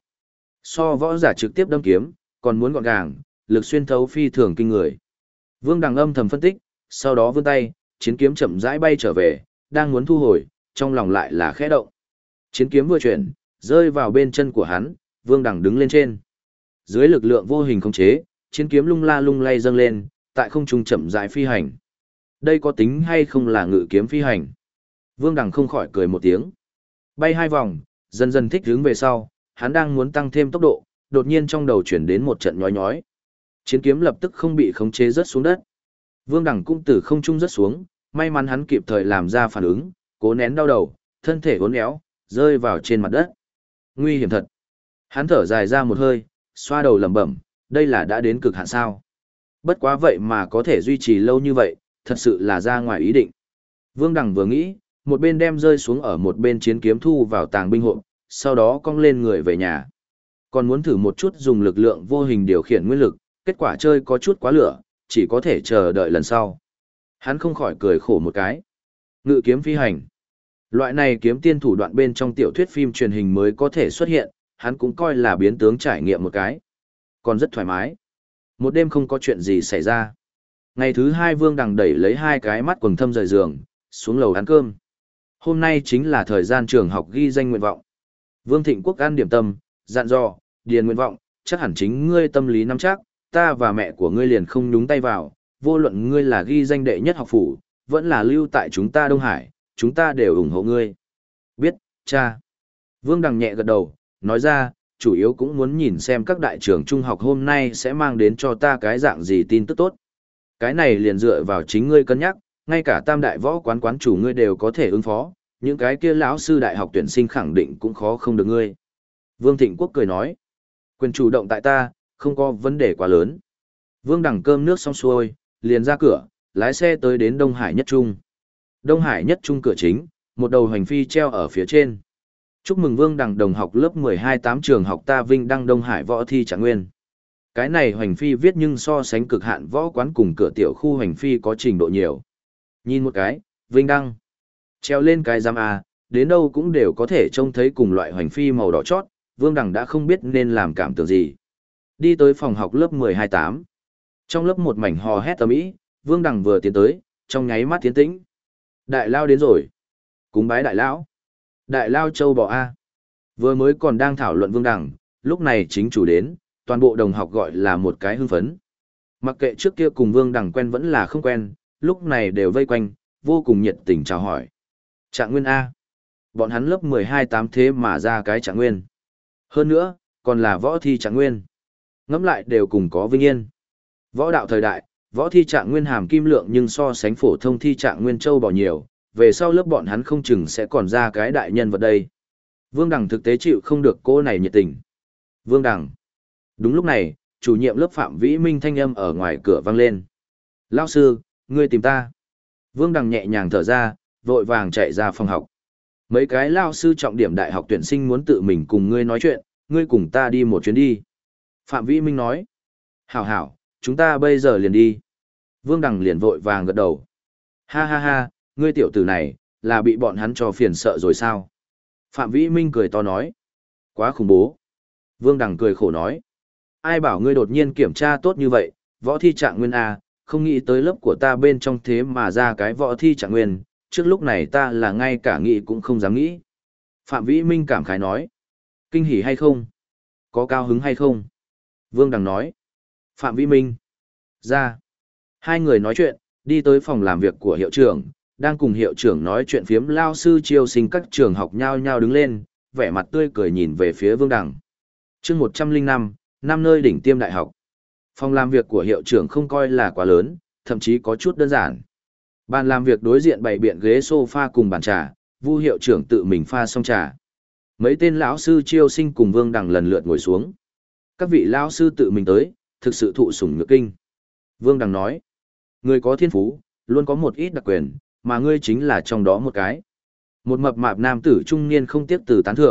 [SPEAKER 1] So võ giả trực tiếp đâm kiếm, còn muốn gọn gàng, lực xuyên thấu phi thường kinh người. Vương Đằng âm thầm phân tích, sau đó vươn tay, chiến kiếm chậm rãi bay trở về, đang muốn thu hồi, trong lòng lại là khẽ động. Chiến kiếm vừa chuyển, rơi vào bên chân của hắn, Vương Đằng đứng lên trên. Dưới lực lượng vô hình khống chế, chiến kiếm lung la lung lay dâng lên, tại không trung chậm rãi phi hành. Đây có tính hay không là ngự kiếm phi hành? Vương Đằng không khỏi cười một tiếng. Bay 2 vòng, dần dần thích hướng về sau, hắn đang muốn tăng thêm tốc độ, đột nhiên trong đầu chuyển đến một trận nhói nhói. Chiến kiếm lập tức không bị khống chế rớt xuống đất. Vương Đằng cũng từ không trung rớt xuống, may mắn hắn kịp thời làm ra phản ứng, cố nén đau đầu, thân thể uốn éo, rơi vào trên mặt đất. Nguy hiểm thật. Hắn thở dài ra một hơi, xoa đầu lẩm bẩm, đây là đã đến cực hạn sao? Bất quá vậy mà có thể duy trì lâu như vậy, thật sự là ra ngoài ý định. Vương Đằng vừa nghĩ, một bên đem rơi xuống ở một bên chiến kiếm thu vào tàng binh hộp, sau đó cong lên người về nhà. Còn muốn thử một chút dùng lực lượng vô hình điều khiển nguyên lực, kết quả chơi có chút quá lửa, chỉ có thể chờ đợi lần sau. Hắn không khỏi cười khổ một cái. Ngự kiếm phi hành. Loại này kiếm tiên thủ đoạn bên trong tiểu thuyết phim truyền hình mới có thể xuất hiện, hắn cũng coi là biến tướng trải nghiệm một cái. Còn rất thoải mái. Một đêm không có chuyện gì xảy ra. Ngày thứ 2 Vương Đằng đẩy lấy 2 cái mắt quầng thâm rời giường, xuống lầu ăn cơm. Hôm nay chính là thời gian trường học ghi danh nguyện vọng. Vương Thịnh Quốc ăn điểm tâm, dặn dò, điền nguyện vọng, chắc hẳn chính ngươi tâm lý nắm chắc, ta và mẹ của ngươi liền không nhúng tay vào, vô luận ngươi là ghi danh đệ nhất học phủ, vẫn là lưu tại chúng ta Đông Hải, chúng ta đều ủng hộ ngươi. Biết, cha. Vương Đằng nhẹ gật đầu, nói ra, chủ yếu cũng muốn nhìn xem các đại trường trung học hôm nay sẽ mang đến cho ta cái dạng gì tin tức tốt. Cái này liền dựa vào chính ngươi cân nhắc, ngay cả tam đại võ quán quán chủ ngươi đều có thể ứng phó, những cái kia lão sư đại học tuyển sinh khẳng định cũng khó không được ngươi. Vương Thịnh Quốc cười nói, quyền chủ động tại ta, không có vấn đề quá lớn. Vương Đằng cơm nước xong xuôi, liền ra cửa, lái xe tới đến Đông Hải Nhất Trung. Đông Hải Nhất Trung cửa chính, một đầu hành phi treo ở phía trên. Chúc mừng Vương Đằng đồng học lớp 12 8 trường học ta Vinh Đăng Đông Hải võ thi trạng nguyên. Cái này hành phi viết nhưng so sánh cực hạn võ quán cùng cửa tiểu khu hành phi có trình độ nhiều. Nhìn một cái, Vinh Đăng. Treo lên cái giam A, đến đâu cũng đều có thể trông thấy cùng loại hành phi màu đỏ chót, Vương Đằng đã không biết nên làm cảm tưởng gì. Đi tới phòng học lớp 12 8. Trong lớp một mảnh hò hét ầm ĩ, Vương Đằng vừa tiến tới, trong nháy mắt tiến tĩnh. Đại lao đến rồi. Cúng bái đại lão. Đại lao châu bò A. Vừa mới còn đang thảo luận Vương Đằng, lúc này chính chủ đến, toàn bộ đồng học gọi là một cái hưng phấn. Mặc kệ trước kia cùng Vương Đằng quen vẫn là không quen, lúc này đều vây quanh, vô cùng nhiệt tình chào hỏi. Trạng nguyên A. Bọn hắn lớp 12 8 thế mà ra cái trạng nguyên. Hơn nữa, còn là võ thi trạng nguyên. Ngẫm lại đều cùng có vinh yên. Võ đạo thời đại, võ thi trạng nguyên hàm kim lượng nhưng so sánh phổ thông thi trạng nguyên châu bò nhiều, về sau lớp bọn hắn không chừng sẽ còn ra cái đại nhân vật đây. Vương Đằng thực tế chịu không được cô này nhiệt tình. Vương Đằng. Đúng lúc này, chủ nhiệm lớp Phạm Vĩ Minh thanh âm ở ngoài cửa vang lên. Lão sư, ngươi tìm ta. Vương Đằng nhẹ nhàng thở ra, vội vàng chạy ra phòng học. Mấy cái lao sư trọng điểm đại học tuyển sinh muốn tự mình cùng ngươi nói chuyện, ngươi cùng ta đi một chuyến đi. Phạm Vĩ Minh nói. Hảo hảo, chúng ta bây giờ liền đi. Vương Đằng liền vội vàng gật đầu. Ha ha ha, ngươi tiểu tử này, là bị bọn hắn cho phiền sợ rồi sao? Phạm Vĩ Minh cười to nói. Quá khủng bố. Vương Đằng cười khổ nói. Ai bảo ngươi đột nhiên kiểm tra tốt như vậy, võ thi trạng nguyên A, không nghĩ tới lớp của ta bên trong thế mà ra cái võ thi trạng nguyên, trước lúc này ta là ngay cả nghĩ cũng không dám nghĩ. Phạm Vĩ Minh cảm khái nói. Kinh hỉ hay không? Có cao hứng hay không? Vương Đằng nói. Phạm Vĩ Minh. Ra. Hai người nói chuyện, đi tới phòng làm việc của hiệu trưởng, đang cùng hiệu trưởng nói chuyện phiếm lao sư chiêu sinh các trường học nhao nhao đứng lên, vẻ mặt tươi cười nhìn về phía Vương Đằng. Chương 105, năm nơi đỉnh tiêm đại học. Phòng làm việc của hiệu trưởng không coi là quá lớn, thậm chí có chút đơn giản. Bàn làm việc đối diện bày biện ghế sofa cùng bàn trà, Vu hiệu trưởng tự mình pha xong trà. Mấy tên lão sư chiêu sinh cùng Vương Đằng lần lượt ngồi xuống. Các vị lão sư tự mình tới, thực sự thụ sủng nhược kinh. Vương Đằng nói, người có thiên phú, luôn có một ít đặc quyền, mà ngươi chính là trong đó một cái. Một mập mạp nam tử trung niên không tiếc từ tán thưởng,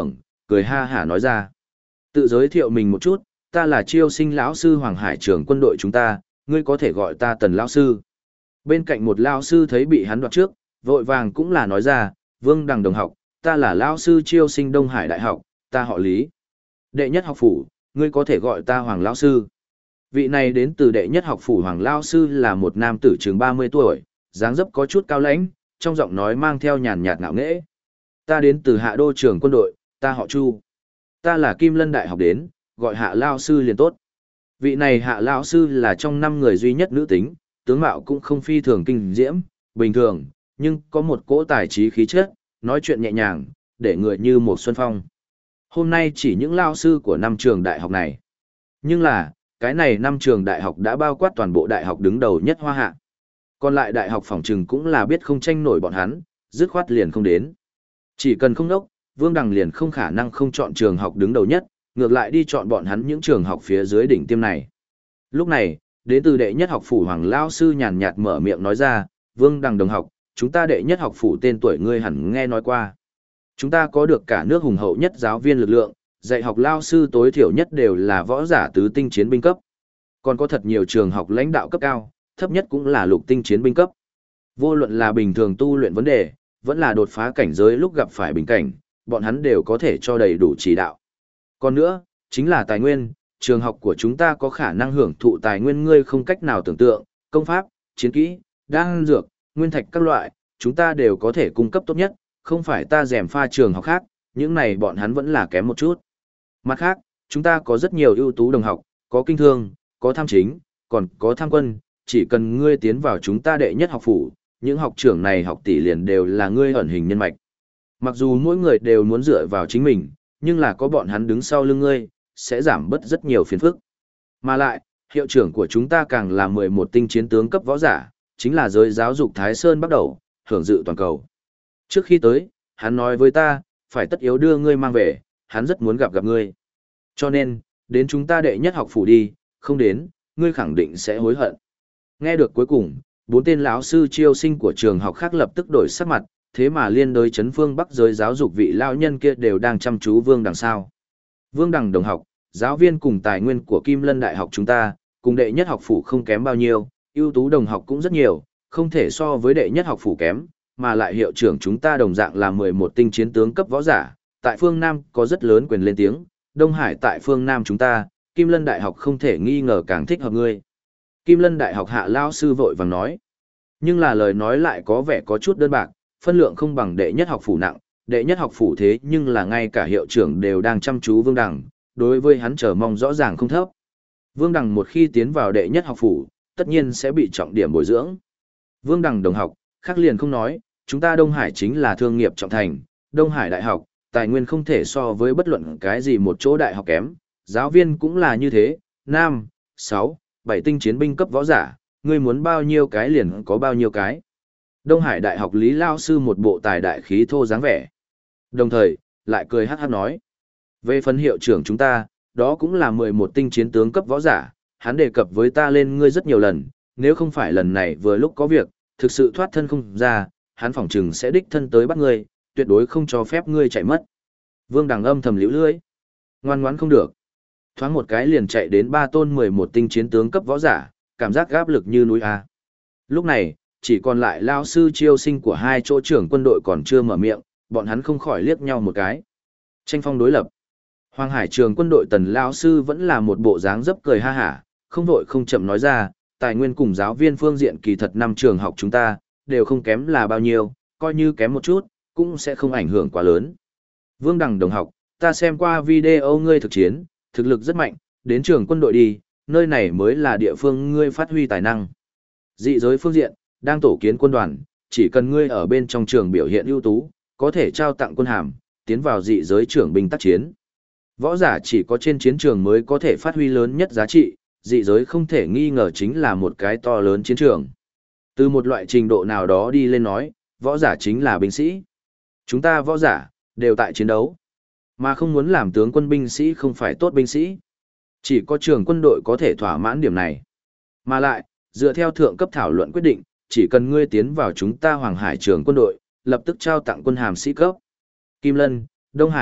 [SPEAKER 1] cười ha hả nói ra. Tự giới thiệu mình một chút, ta là Chiêu Sinh lão sư Hoàng Hải trưởng quân đội chúng ta, ngươi có thể gọi ta Tần lão sư. Bên cạnh một lão sư thấy bị hắn đoạt trước, vội vàng cũng là nói ra, Vương Đằng đồng học, ta là lão sư Chiêu Sinh Đông Hải Đại học, ta họ Lý. Đệ nhất học phủ, ngươi có thể gọi ta Hoàng lão sư. Vị này đến từ đệ nhất học phủ Hoàng lão sư là một nam tử chừng 30 tuổi, dáng dấp có chút cao lãnh, trong giọng nói mang theo nhàn nhạt ngạo nghễ. Ta đến từ Hạ Đô trưởng quân đội, ta họ Chu. Ta là Kim Lân Đại học đến, gọi Hạ lão sư liền tốt. Vị này Hạ lão sư là trong 5 người duy nhất nữ tính, tướng mạo cũng không phi thường kinh diễm, bình thường, nhưng có một cỗ tài trí khí chất, nói chuyện nhẹ nhàng, để người như một xuân phong. Hôm nay chỉ những lao sư của 5 trường đại học này. Nhưng là, cái này 5 trường đại học đã bao quát toàn bộ đại học đứng đầu nhất Hoa Hạ. Còn lại đại học phỏng trừng cũng là biết không tranh nổi bọn hắn, dứt khoát liền không đến. Chỉ cần không đốc, Vương Đằng liền không khả năng không chọn trường học đứng đầu nhất, ngược lại đi chọn bọn hắn những trường học phía dưới đỉnh tiêm này. Lúc này, đến từ đệ nhất học phủ Hoàng lao sư nhàn nhạt mở miệng nói ra, Vương Đằng đồng học, chúng ta đệ nhất học phủ tên tuổi ngươi hẳn nghe nói qua. Chúng ta có được cả nước hùng hậu nhất giáo viên lực lượng, dạy học lao sư tối thiểu nhất đều là võ giả tứ tinh chiến binh cấp. Còn có thật nhiều trường học lãnh đạo cấp cao, thấp nhất cũng là lục tinh chiến binh cấp. Vô luận là bình thường tu luyện vấn đề, vẫn là đột phá cảnh giới lúc gặp phải bình cảnh, bọn hắn đều có thể cho đầy đủ chỉ đạo. Còn nữa, chính là tài nguyên, trường học của chúng ta có khả năng hưởng thụ tài nguyên ngươi không cách nào tưởng tượng, công pháp, chiến kỹ, đan dược, nguyên thạch các loại, chúng ta đều có thể cung cấp tốt nhất, không phải ta rèm pha trường học khác, những này bọn hắn vẫn là kém một chút. Mặt khác, chúng ta có rất nhiều ưu tú đồng học, có kinh thương, có tham chính, còn có tham quân, chỉ cần ngươi tiến vào chúng ta đệ nhất học phủ, những học trưởng này học tỷ liền đều là ngươi ẩn hình nhân mạch. Mặc dù mỗi người đều muốn dựa vào chính mình, nhưng là có bọn hắn đứng sau lưng ngươi, sẽ giảm bớt rất nhiều phiền phức. Mà lại, hiệu trưởng của chúng ta càng là 11 tinh chiến tướng cấp võ giả, chính là giới giáo dục Thái Sơn bắt đầu, hưởng dự toàn cầu. Trước khi tới, hắn nói với ta, phải tất yếu đưa ngươi mang về, hắn rất muốn gặp ngươi. Cho nên, đến chúng ta đệ nhất học phủ đi, không đến, ngươi khẳng định sẽ hối hận. Nghe được cuối cùng, 4 tên lão sư chiêu sinh của trường học khác lập tức đổi sắc mặt, thế mà liên đối chấn phương Bắc giới giáo dục vị lão nhân kia đều đang chăm chú Vương Đằng sau. Vương Đằng đồng học, giáo viên cùng tài nguyên của Kim Lân Đại học chúng ta, cùng đệ nhất học phủ không kém bao nhiêu, ưu tú đồng học cũng rất nhiều, không thể so với đệ nhất học phủ kém, mà lại hiệu trưởng chúng ta đồng dạng là 11 tinh chiến tướng cấp võ giả, tại phương Nam có rất lớn quyền lên tiếng, Đông Hải tại phương Nam chúng ta, Kim Lân Đại học không thể nghi ngờ càng thích hợp ngươi. Kim Lân Đại học Hạ lao sư vội vàng nói, nhưng là lời nói lại có vẻ có chút đơn bạc, phân lượng không bằng đệ nhất học phủ nặng, đệ nhất học phủ thế nhưng là ngay cả hiệu trưởng đều đang chăm chú Vương Đằng, đối với hắn chờ mong rõ ràng không thấp. Vương Đằng một khi tiến vào đệ nhất học phủ, tất nhiên sẽ bị trọng điểm bồi dưỡng. Vương Đằng đồng học, khác liền không nói, chúng ta Đông Hải chính là thương nghiệp trọng thành, Đông Hải Đại học, tài nguyên không thể so với bất luận cái gì một chỗ đại học kém, giáo viên cũng là như thế, 5, 6, 7 tinh chiến binh cấp võ giả, ngươi muốn bao nhiêu cái liền có bao nhiêu cái. Đông Hải Đại học Lý Lao Sư một bộ tài đại khí thô dáng vẻ. Đồng thời, lại cười hát hát nói. Về phần hiệu trưởng chúng ta, đó cũng là 11 tinh chiến tướng cấp võ giả, hắn đề cập với ta lên ngươi rất nhiều lần, nếu không phải lần này vừa lúc có việc, thực sự thoát thân không ra, hắn phỏng chừng sẽ đích thân tới bắt ngươi, tuyệt đối không cho phép ngươi chạy mất. Vương Đằng âm thầm liễu lưỡi. Ngoan ngoãn không được. Thoáng một cái liền chạy đến 3 tôn 11 tinh chiến tướng cấp võ giả, cảm giác áp lực như núi A. Lúc này, chỉ còn lại lao sư chiêu sinh của 2 chỗ trưởng quân đội còn chưa mở miệng, bọn hắn không khỏi liếc nhau một cái. Tranh phong đối lập. Hoàng Hải trường quân đội Tần lao sư vẫn là một bộ dáng dấp cười ha hả, không vội không chậm nói ra, tài nguyên cùng giáo viên phương diện kỳ thật 5 trường học chúng ta, đều không kém là bao nhiêu, coi như kém một chút, cũng sẽ không ảnh hưởng quá lớn. Vương Đằng đồng học, ta xem qua video ngươi thực chiến, thực lực rất mạnh, đến trường quân đội đi, nơi này mới là địa phương ngươi phát huy tài năng. Dị giới phương diện, đang tổ kiến quân đoàn, chỉ cần ngươi ở bên trong trường biểu hiện ưu tú, có thể trao tặng quân hàm, tiến vào dị giới trưởng binh tác chiến. Võ giả chỉ có trên chiến trường mới có thể phát huy lớn nhất giá trị, dị giới không thể nghi ngờ chính là một cái to lớn chiến trường. Từ một loại trình độ nào đó đi lên nói, võ giả chính là binh sĩ. Chúng ta võ giả, đều tại chiến đấu. Mà không muốn làm tướng quân binh sĩ không phải tốt binh sĩ. Chỉ có trường quân đội có thể thỏa mãn điểm này. Mà lại, dựa theo thượng cấp thảo luận quyết định, chỉ cần ngươi tiến vào chúng ta Hoàng Hải trường quân đội, lập tức trao tặng quân hàm sĩ cấp. Kim Lân, Đông Hải,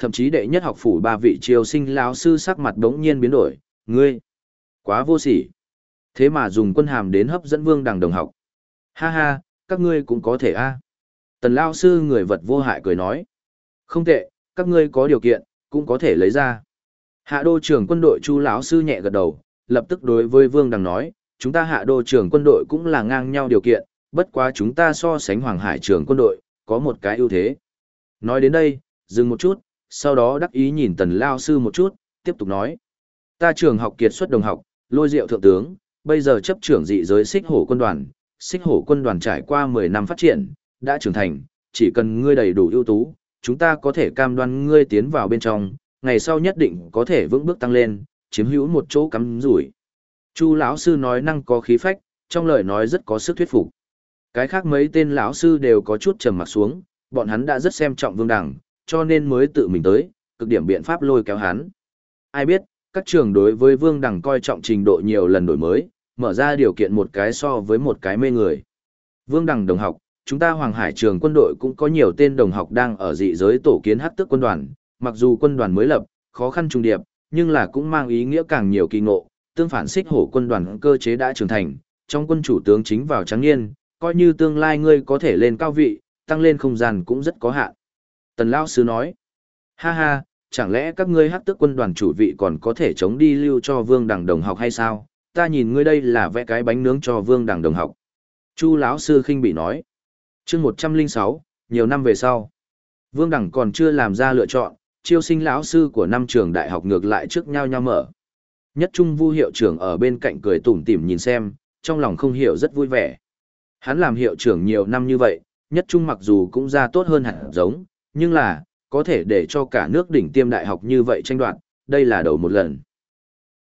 [SPEAKER 1] thậm chí đệ nhất học phủ ba vị triều sinh lão sư sắc mặt đống nhiên biến đổi, ngươi, quá vô sỉ. Thế mà dùng quân hàm đến hấp dẫn Vương Đằng đồng học. Ha ha, các ngươi cũng có thể a. Tần lão sư người vật vô hại cười nói, không tệ, các ngươi có điều kiện, cũng có thể lấy ra. Hạ đô trưởng quân đội Chu lão sư nhẹ gật đầu, lập tức đối với Vương Đằng nói, chúng ta hạ đô trưởng quân đội cũng là ngang nhau điều kiện, bất quá chúng ta so sánh Hoàng Hải trưởng quân đội, có một cái ưu thế. Nói đến đây, dừng một chút, sau đó đắc ý nhìn Tần lão sư một chút, tiếp tục nói. Ta trường học kiệt xuất đồng học, Lôi Diệu thượng tướng, bây giờ chấp trưởng dị giới Xích Hổ quân đoàn. Xích Hổ quân đoàn trải qua 10 năm phát triển, đã trưởng thành, chỉ cần ngươi đầy đủ ưu tú, chúng ta có thể cam đoan ngươi tiến vào bên trong, ngày sau nhất định có thể vững bước tăng lên, chiếm hữu một chỗ cắm rủi. Chu lão sư nói năng có khí phách, trong lời nói rất có sức thuyết phục. Cái khác mấy tên lão sư đều có chút trầm mặt xuống, bọn hắn đã rất xem trọng Vương Đằng, cho nên mới tự mình tới, cực điểm biện pháp lôi kéo hắn. Ai biết, các trường đối với Vương Đằng coi trọng trình độ nhiều lần đổi mới, mở ra điều kiện một cái so với một cái mê người. Vương Đằng đồng học, chúng ta Hoàng Hải trường quân đội cũng có nhiều tên đồng học đang ở dị giới tổ kiến Hắc Tước quân đoàn, mặc dù quân đoàn mới lập, khó khăn trùng điệp, nhưng là cũng mang ý nghĩa càng nhiều kỳ ngộ, tương phản Xích Hổ quân đoàn cơ chế đã trưởng thành, trong quân chủ tướng chính vào trắng niên, coi như tương lai ngươi có thể lên cao vị, tăng lên không gian cũng rất có hạn. Tần lão sư nói, ha ha, chẳng lẽ các ngươi Hắc Tước quân đoàn chủ vị còn có thể chống đi lưu cho Vương Đằng đồng học hay sao? Ta nhìn ngươi đây là vẽ cái bánh nướng cho Vương Đằng đồng học. Chu lão sư khinh bị nói. Chương 106, nhiều năm về sau. Vương Đằng còn chưa làm ra lựa chọn, chiêu sinh lão sư của năm trường đại học ngược lại trước nhau nhau mở. Nhất Trung Vu hiệu trưởng ở bên cạnh cười tủm tỉm nhìn xem, trong lòng không hiểu rất vui vẻ. Hắn làm hiệu trưởng nhiều năm như vậy, Nhất Trung mặc dù cũng ra tốt hơn hẳn giống, nhưng là, có thể để cho cả nước đỉnh tiêm đại học như vậy tranh đoạt, đây là đầu một lần.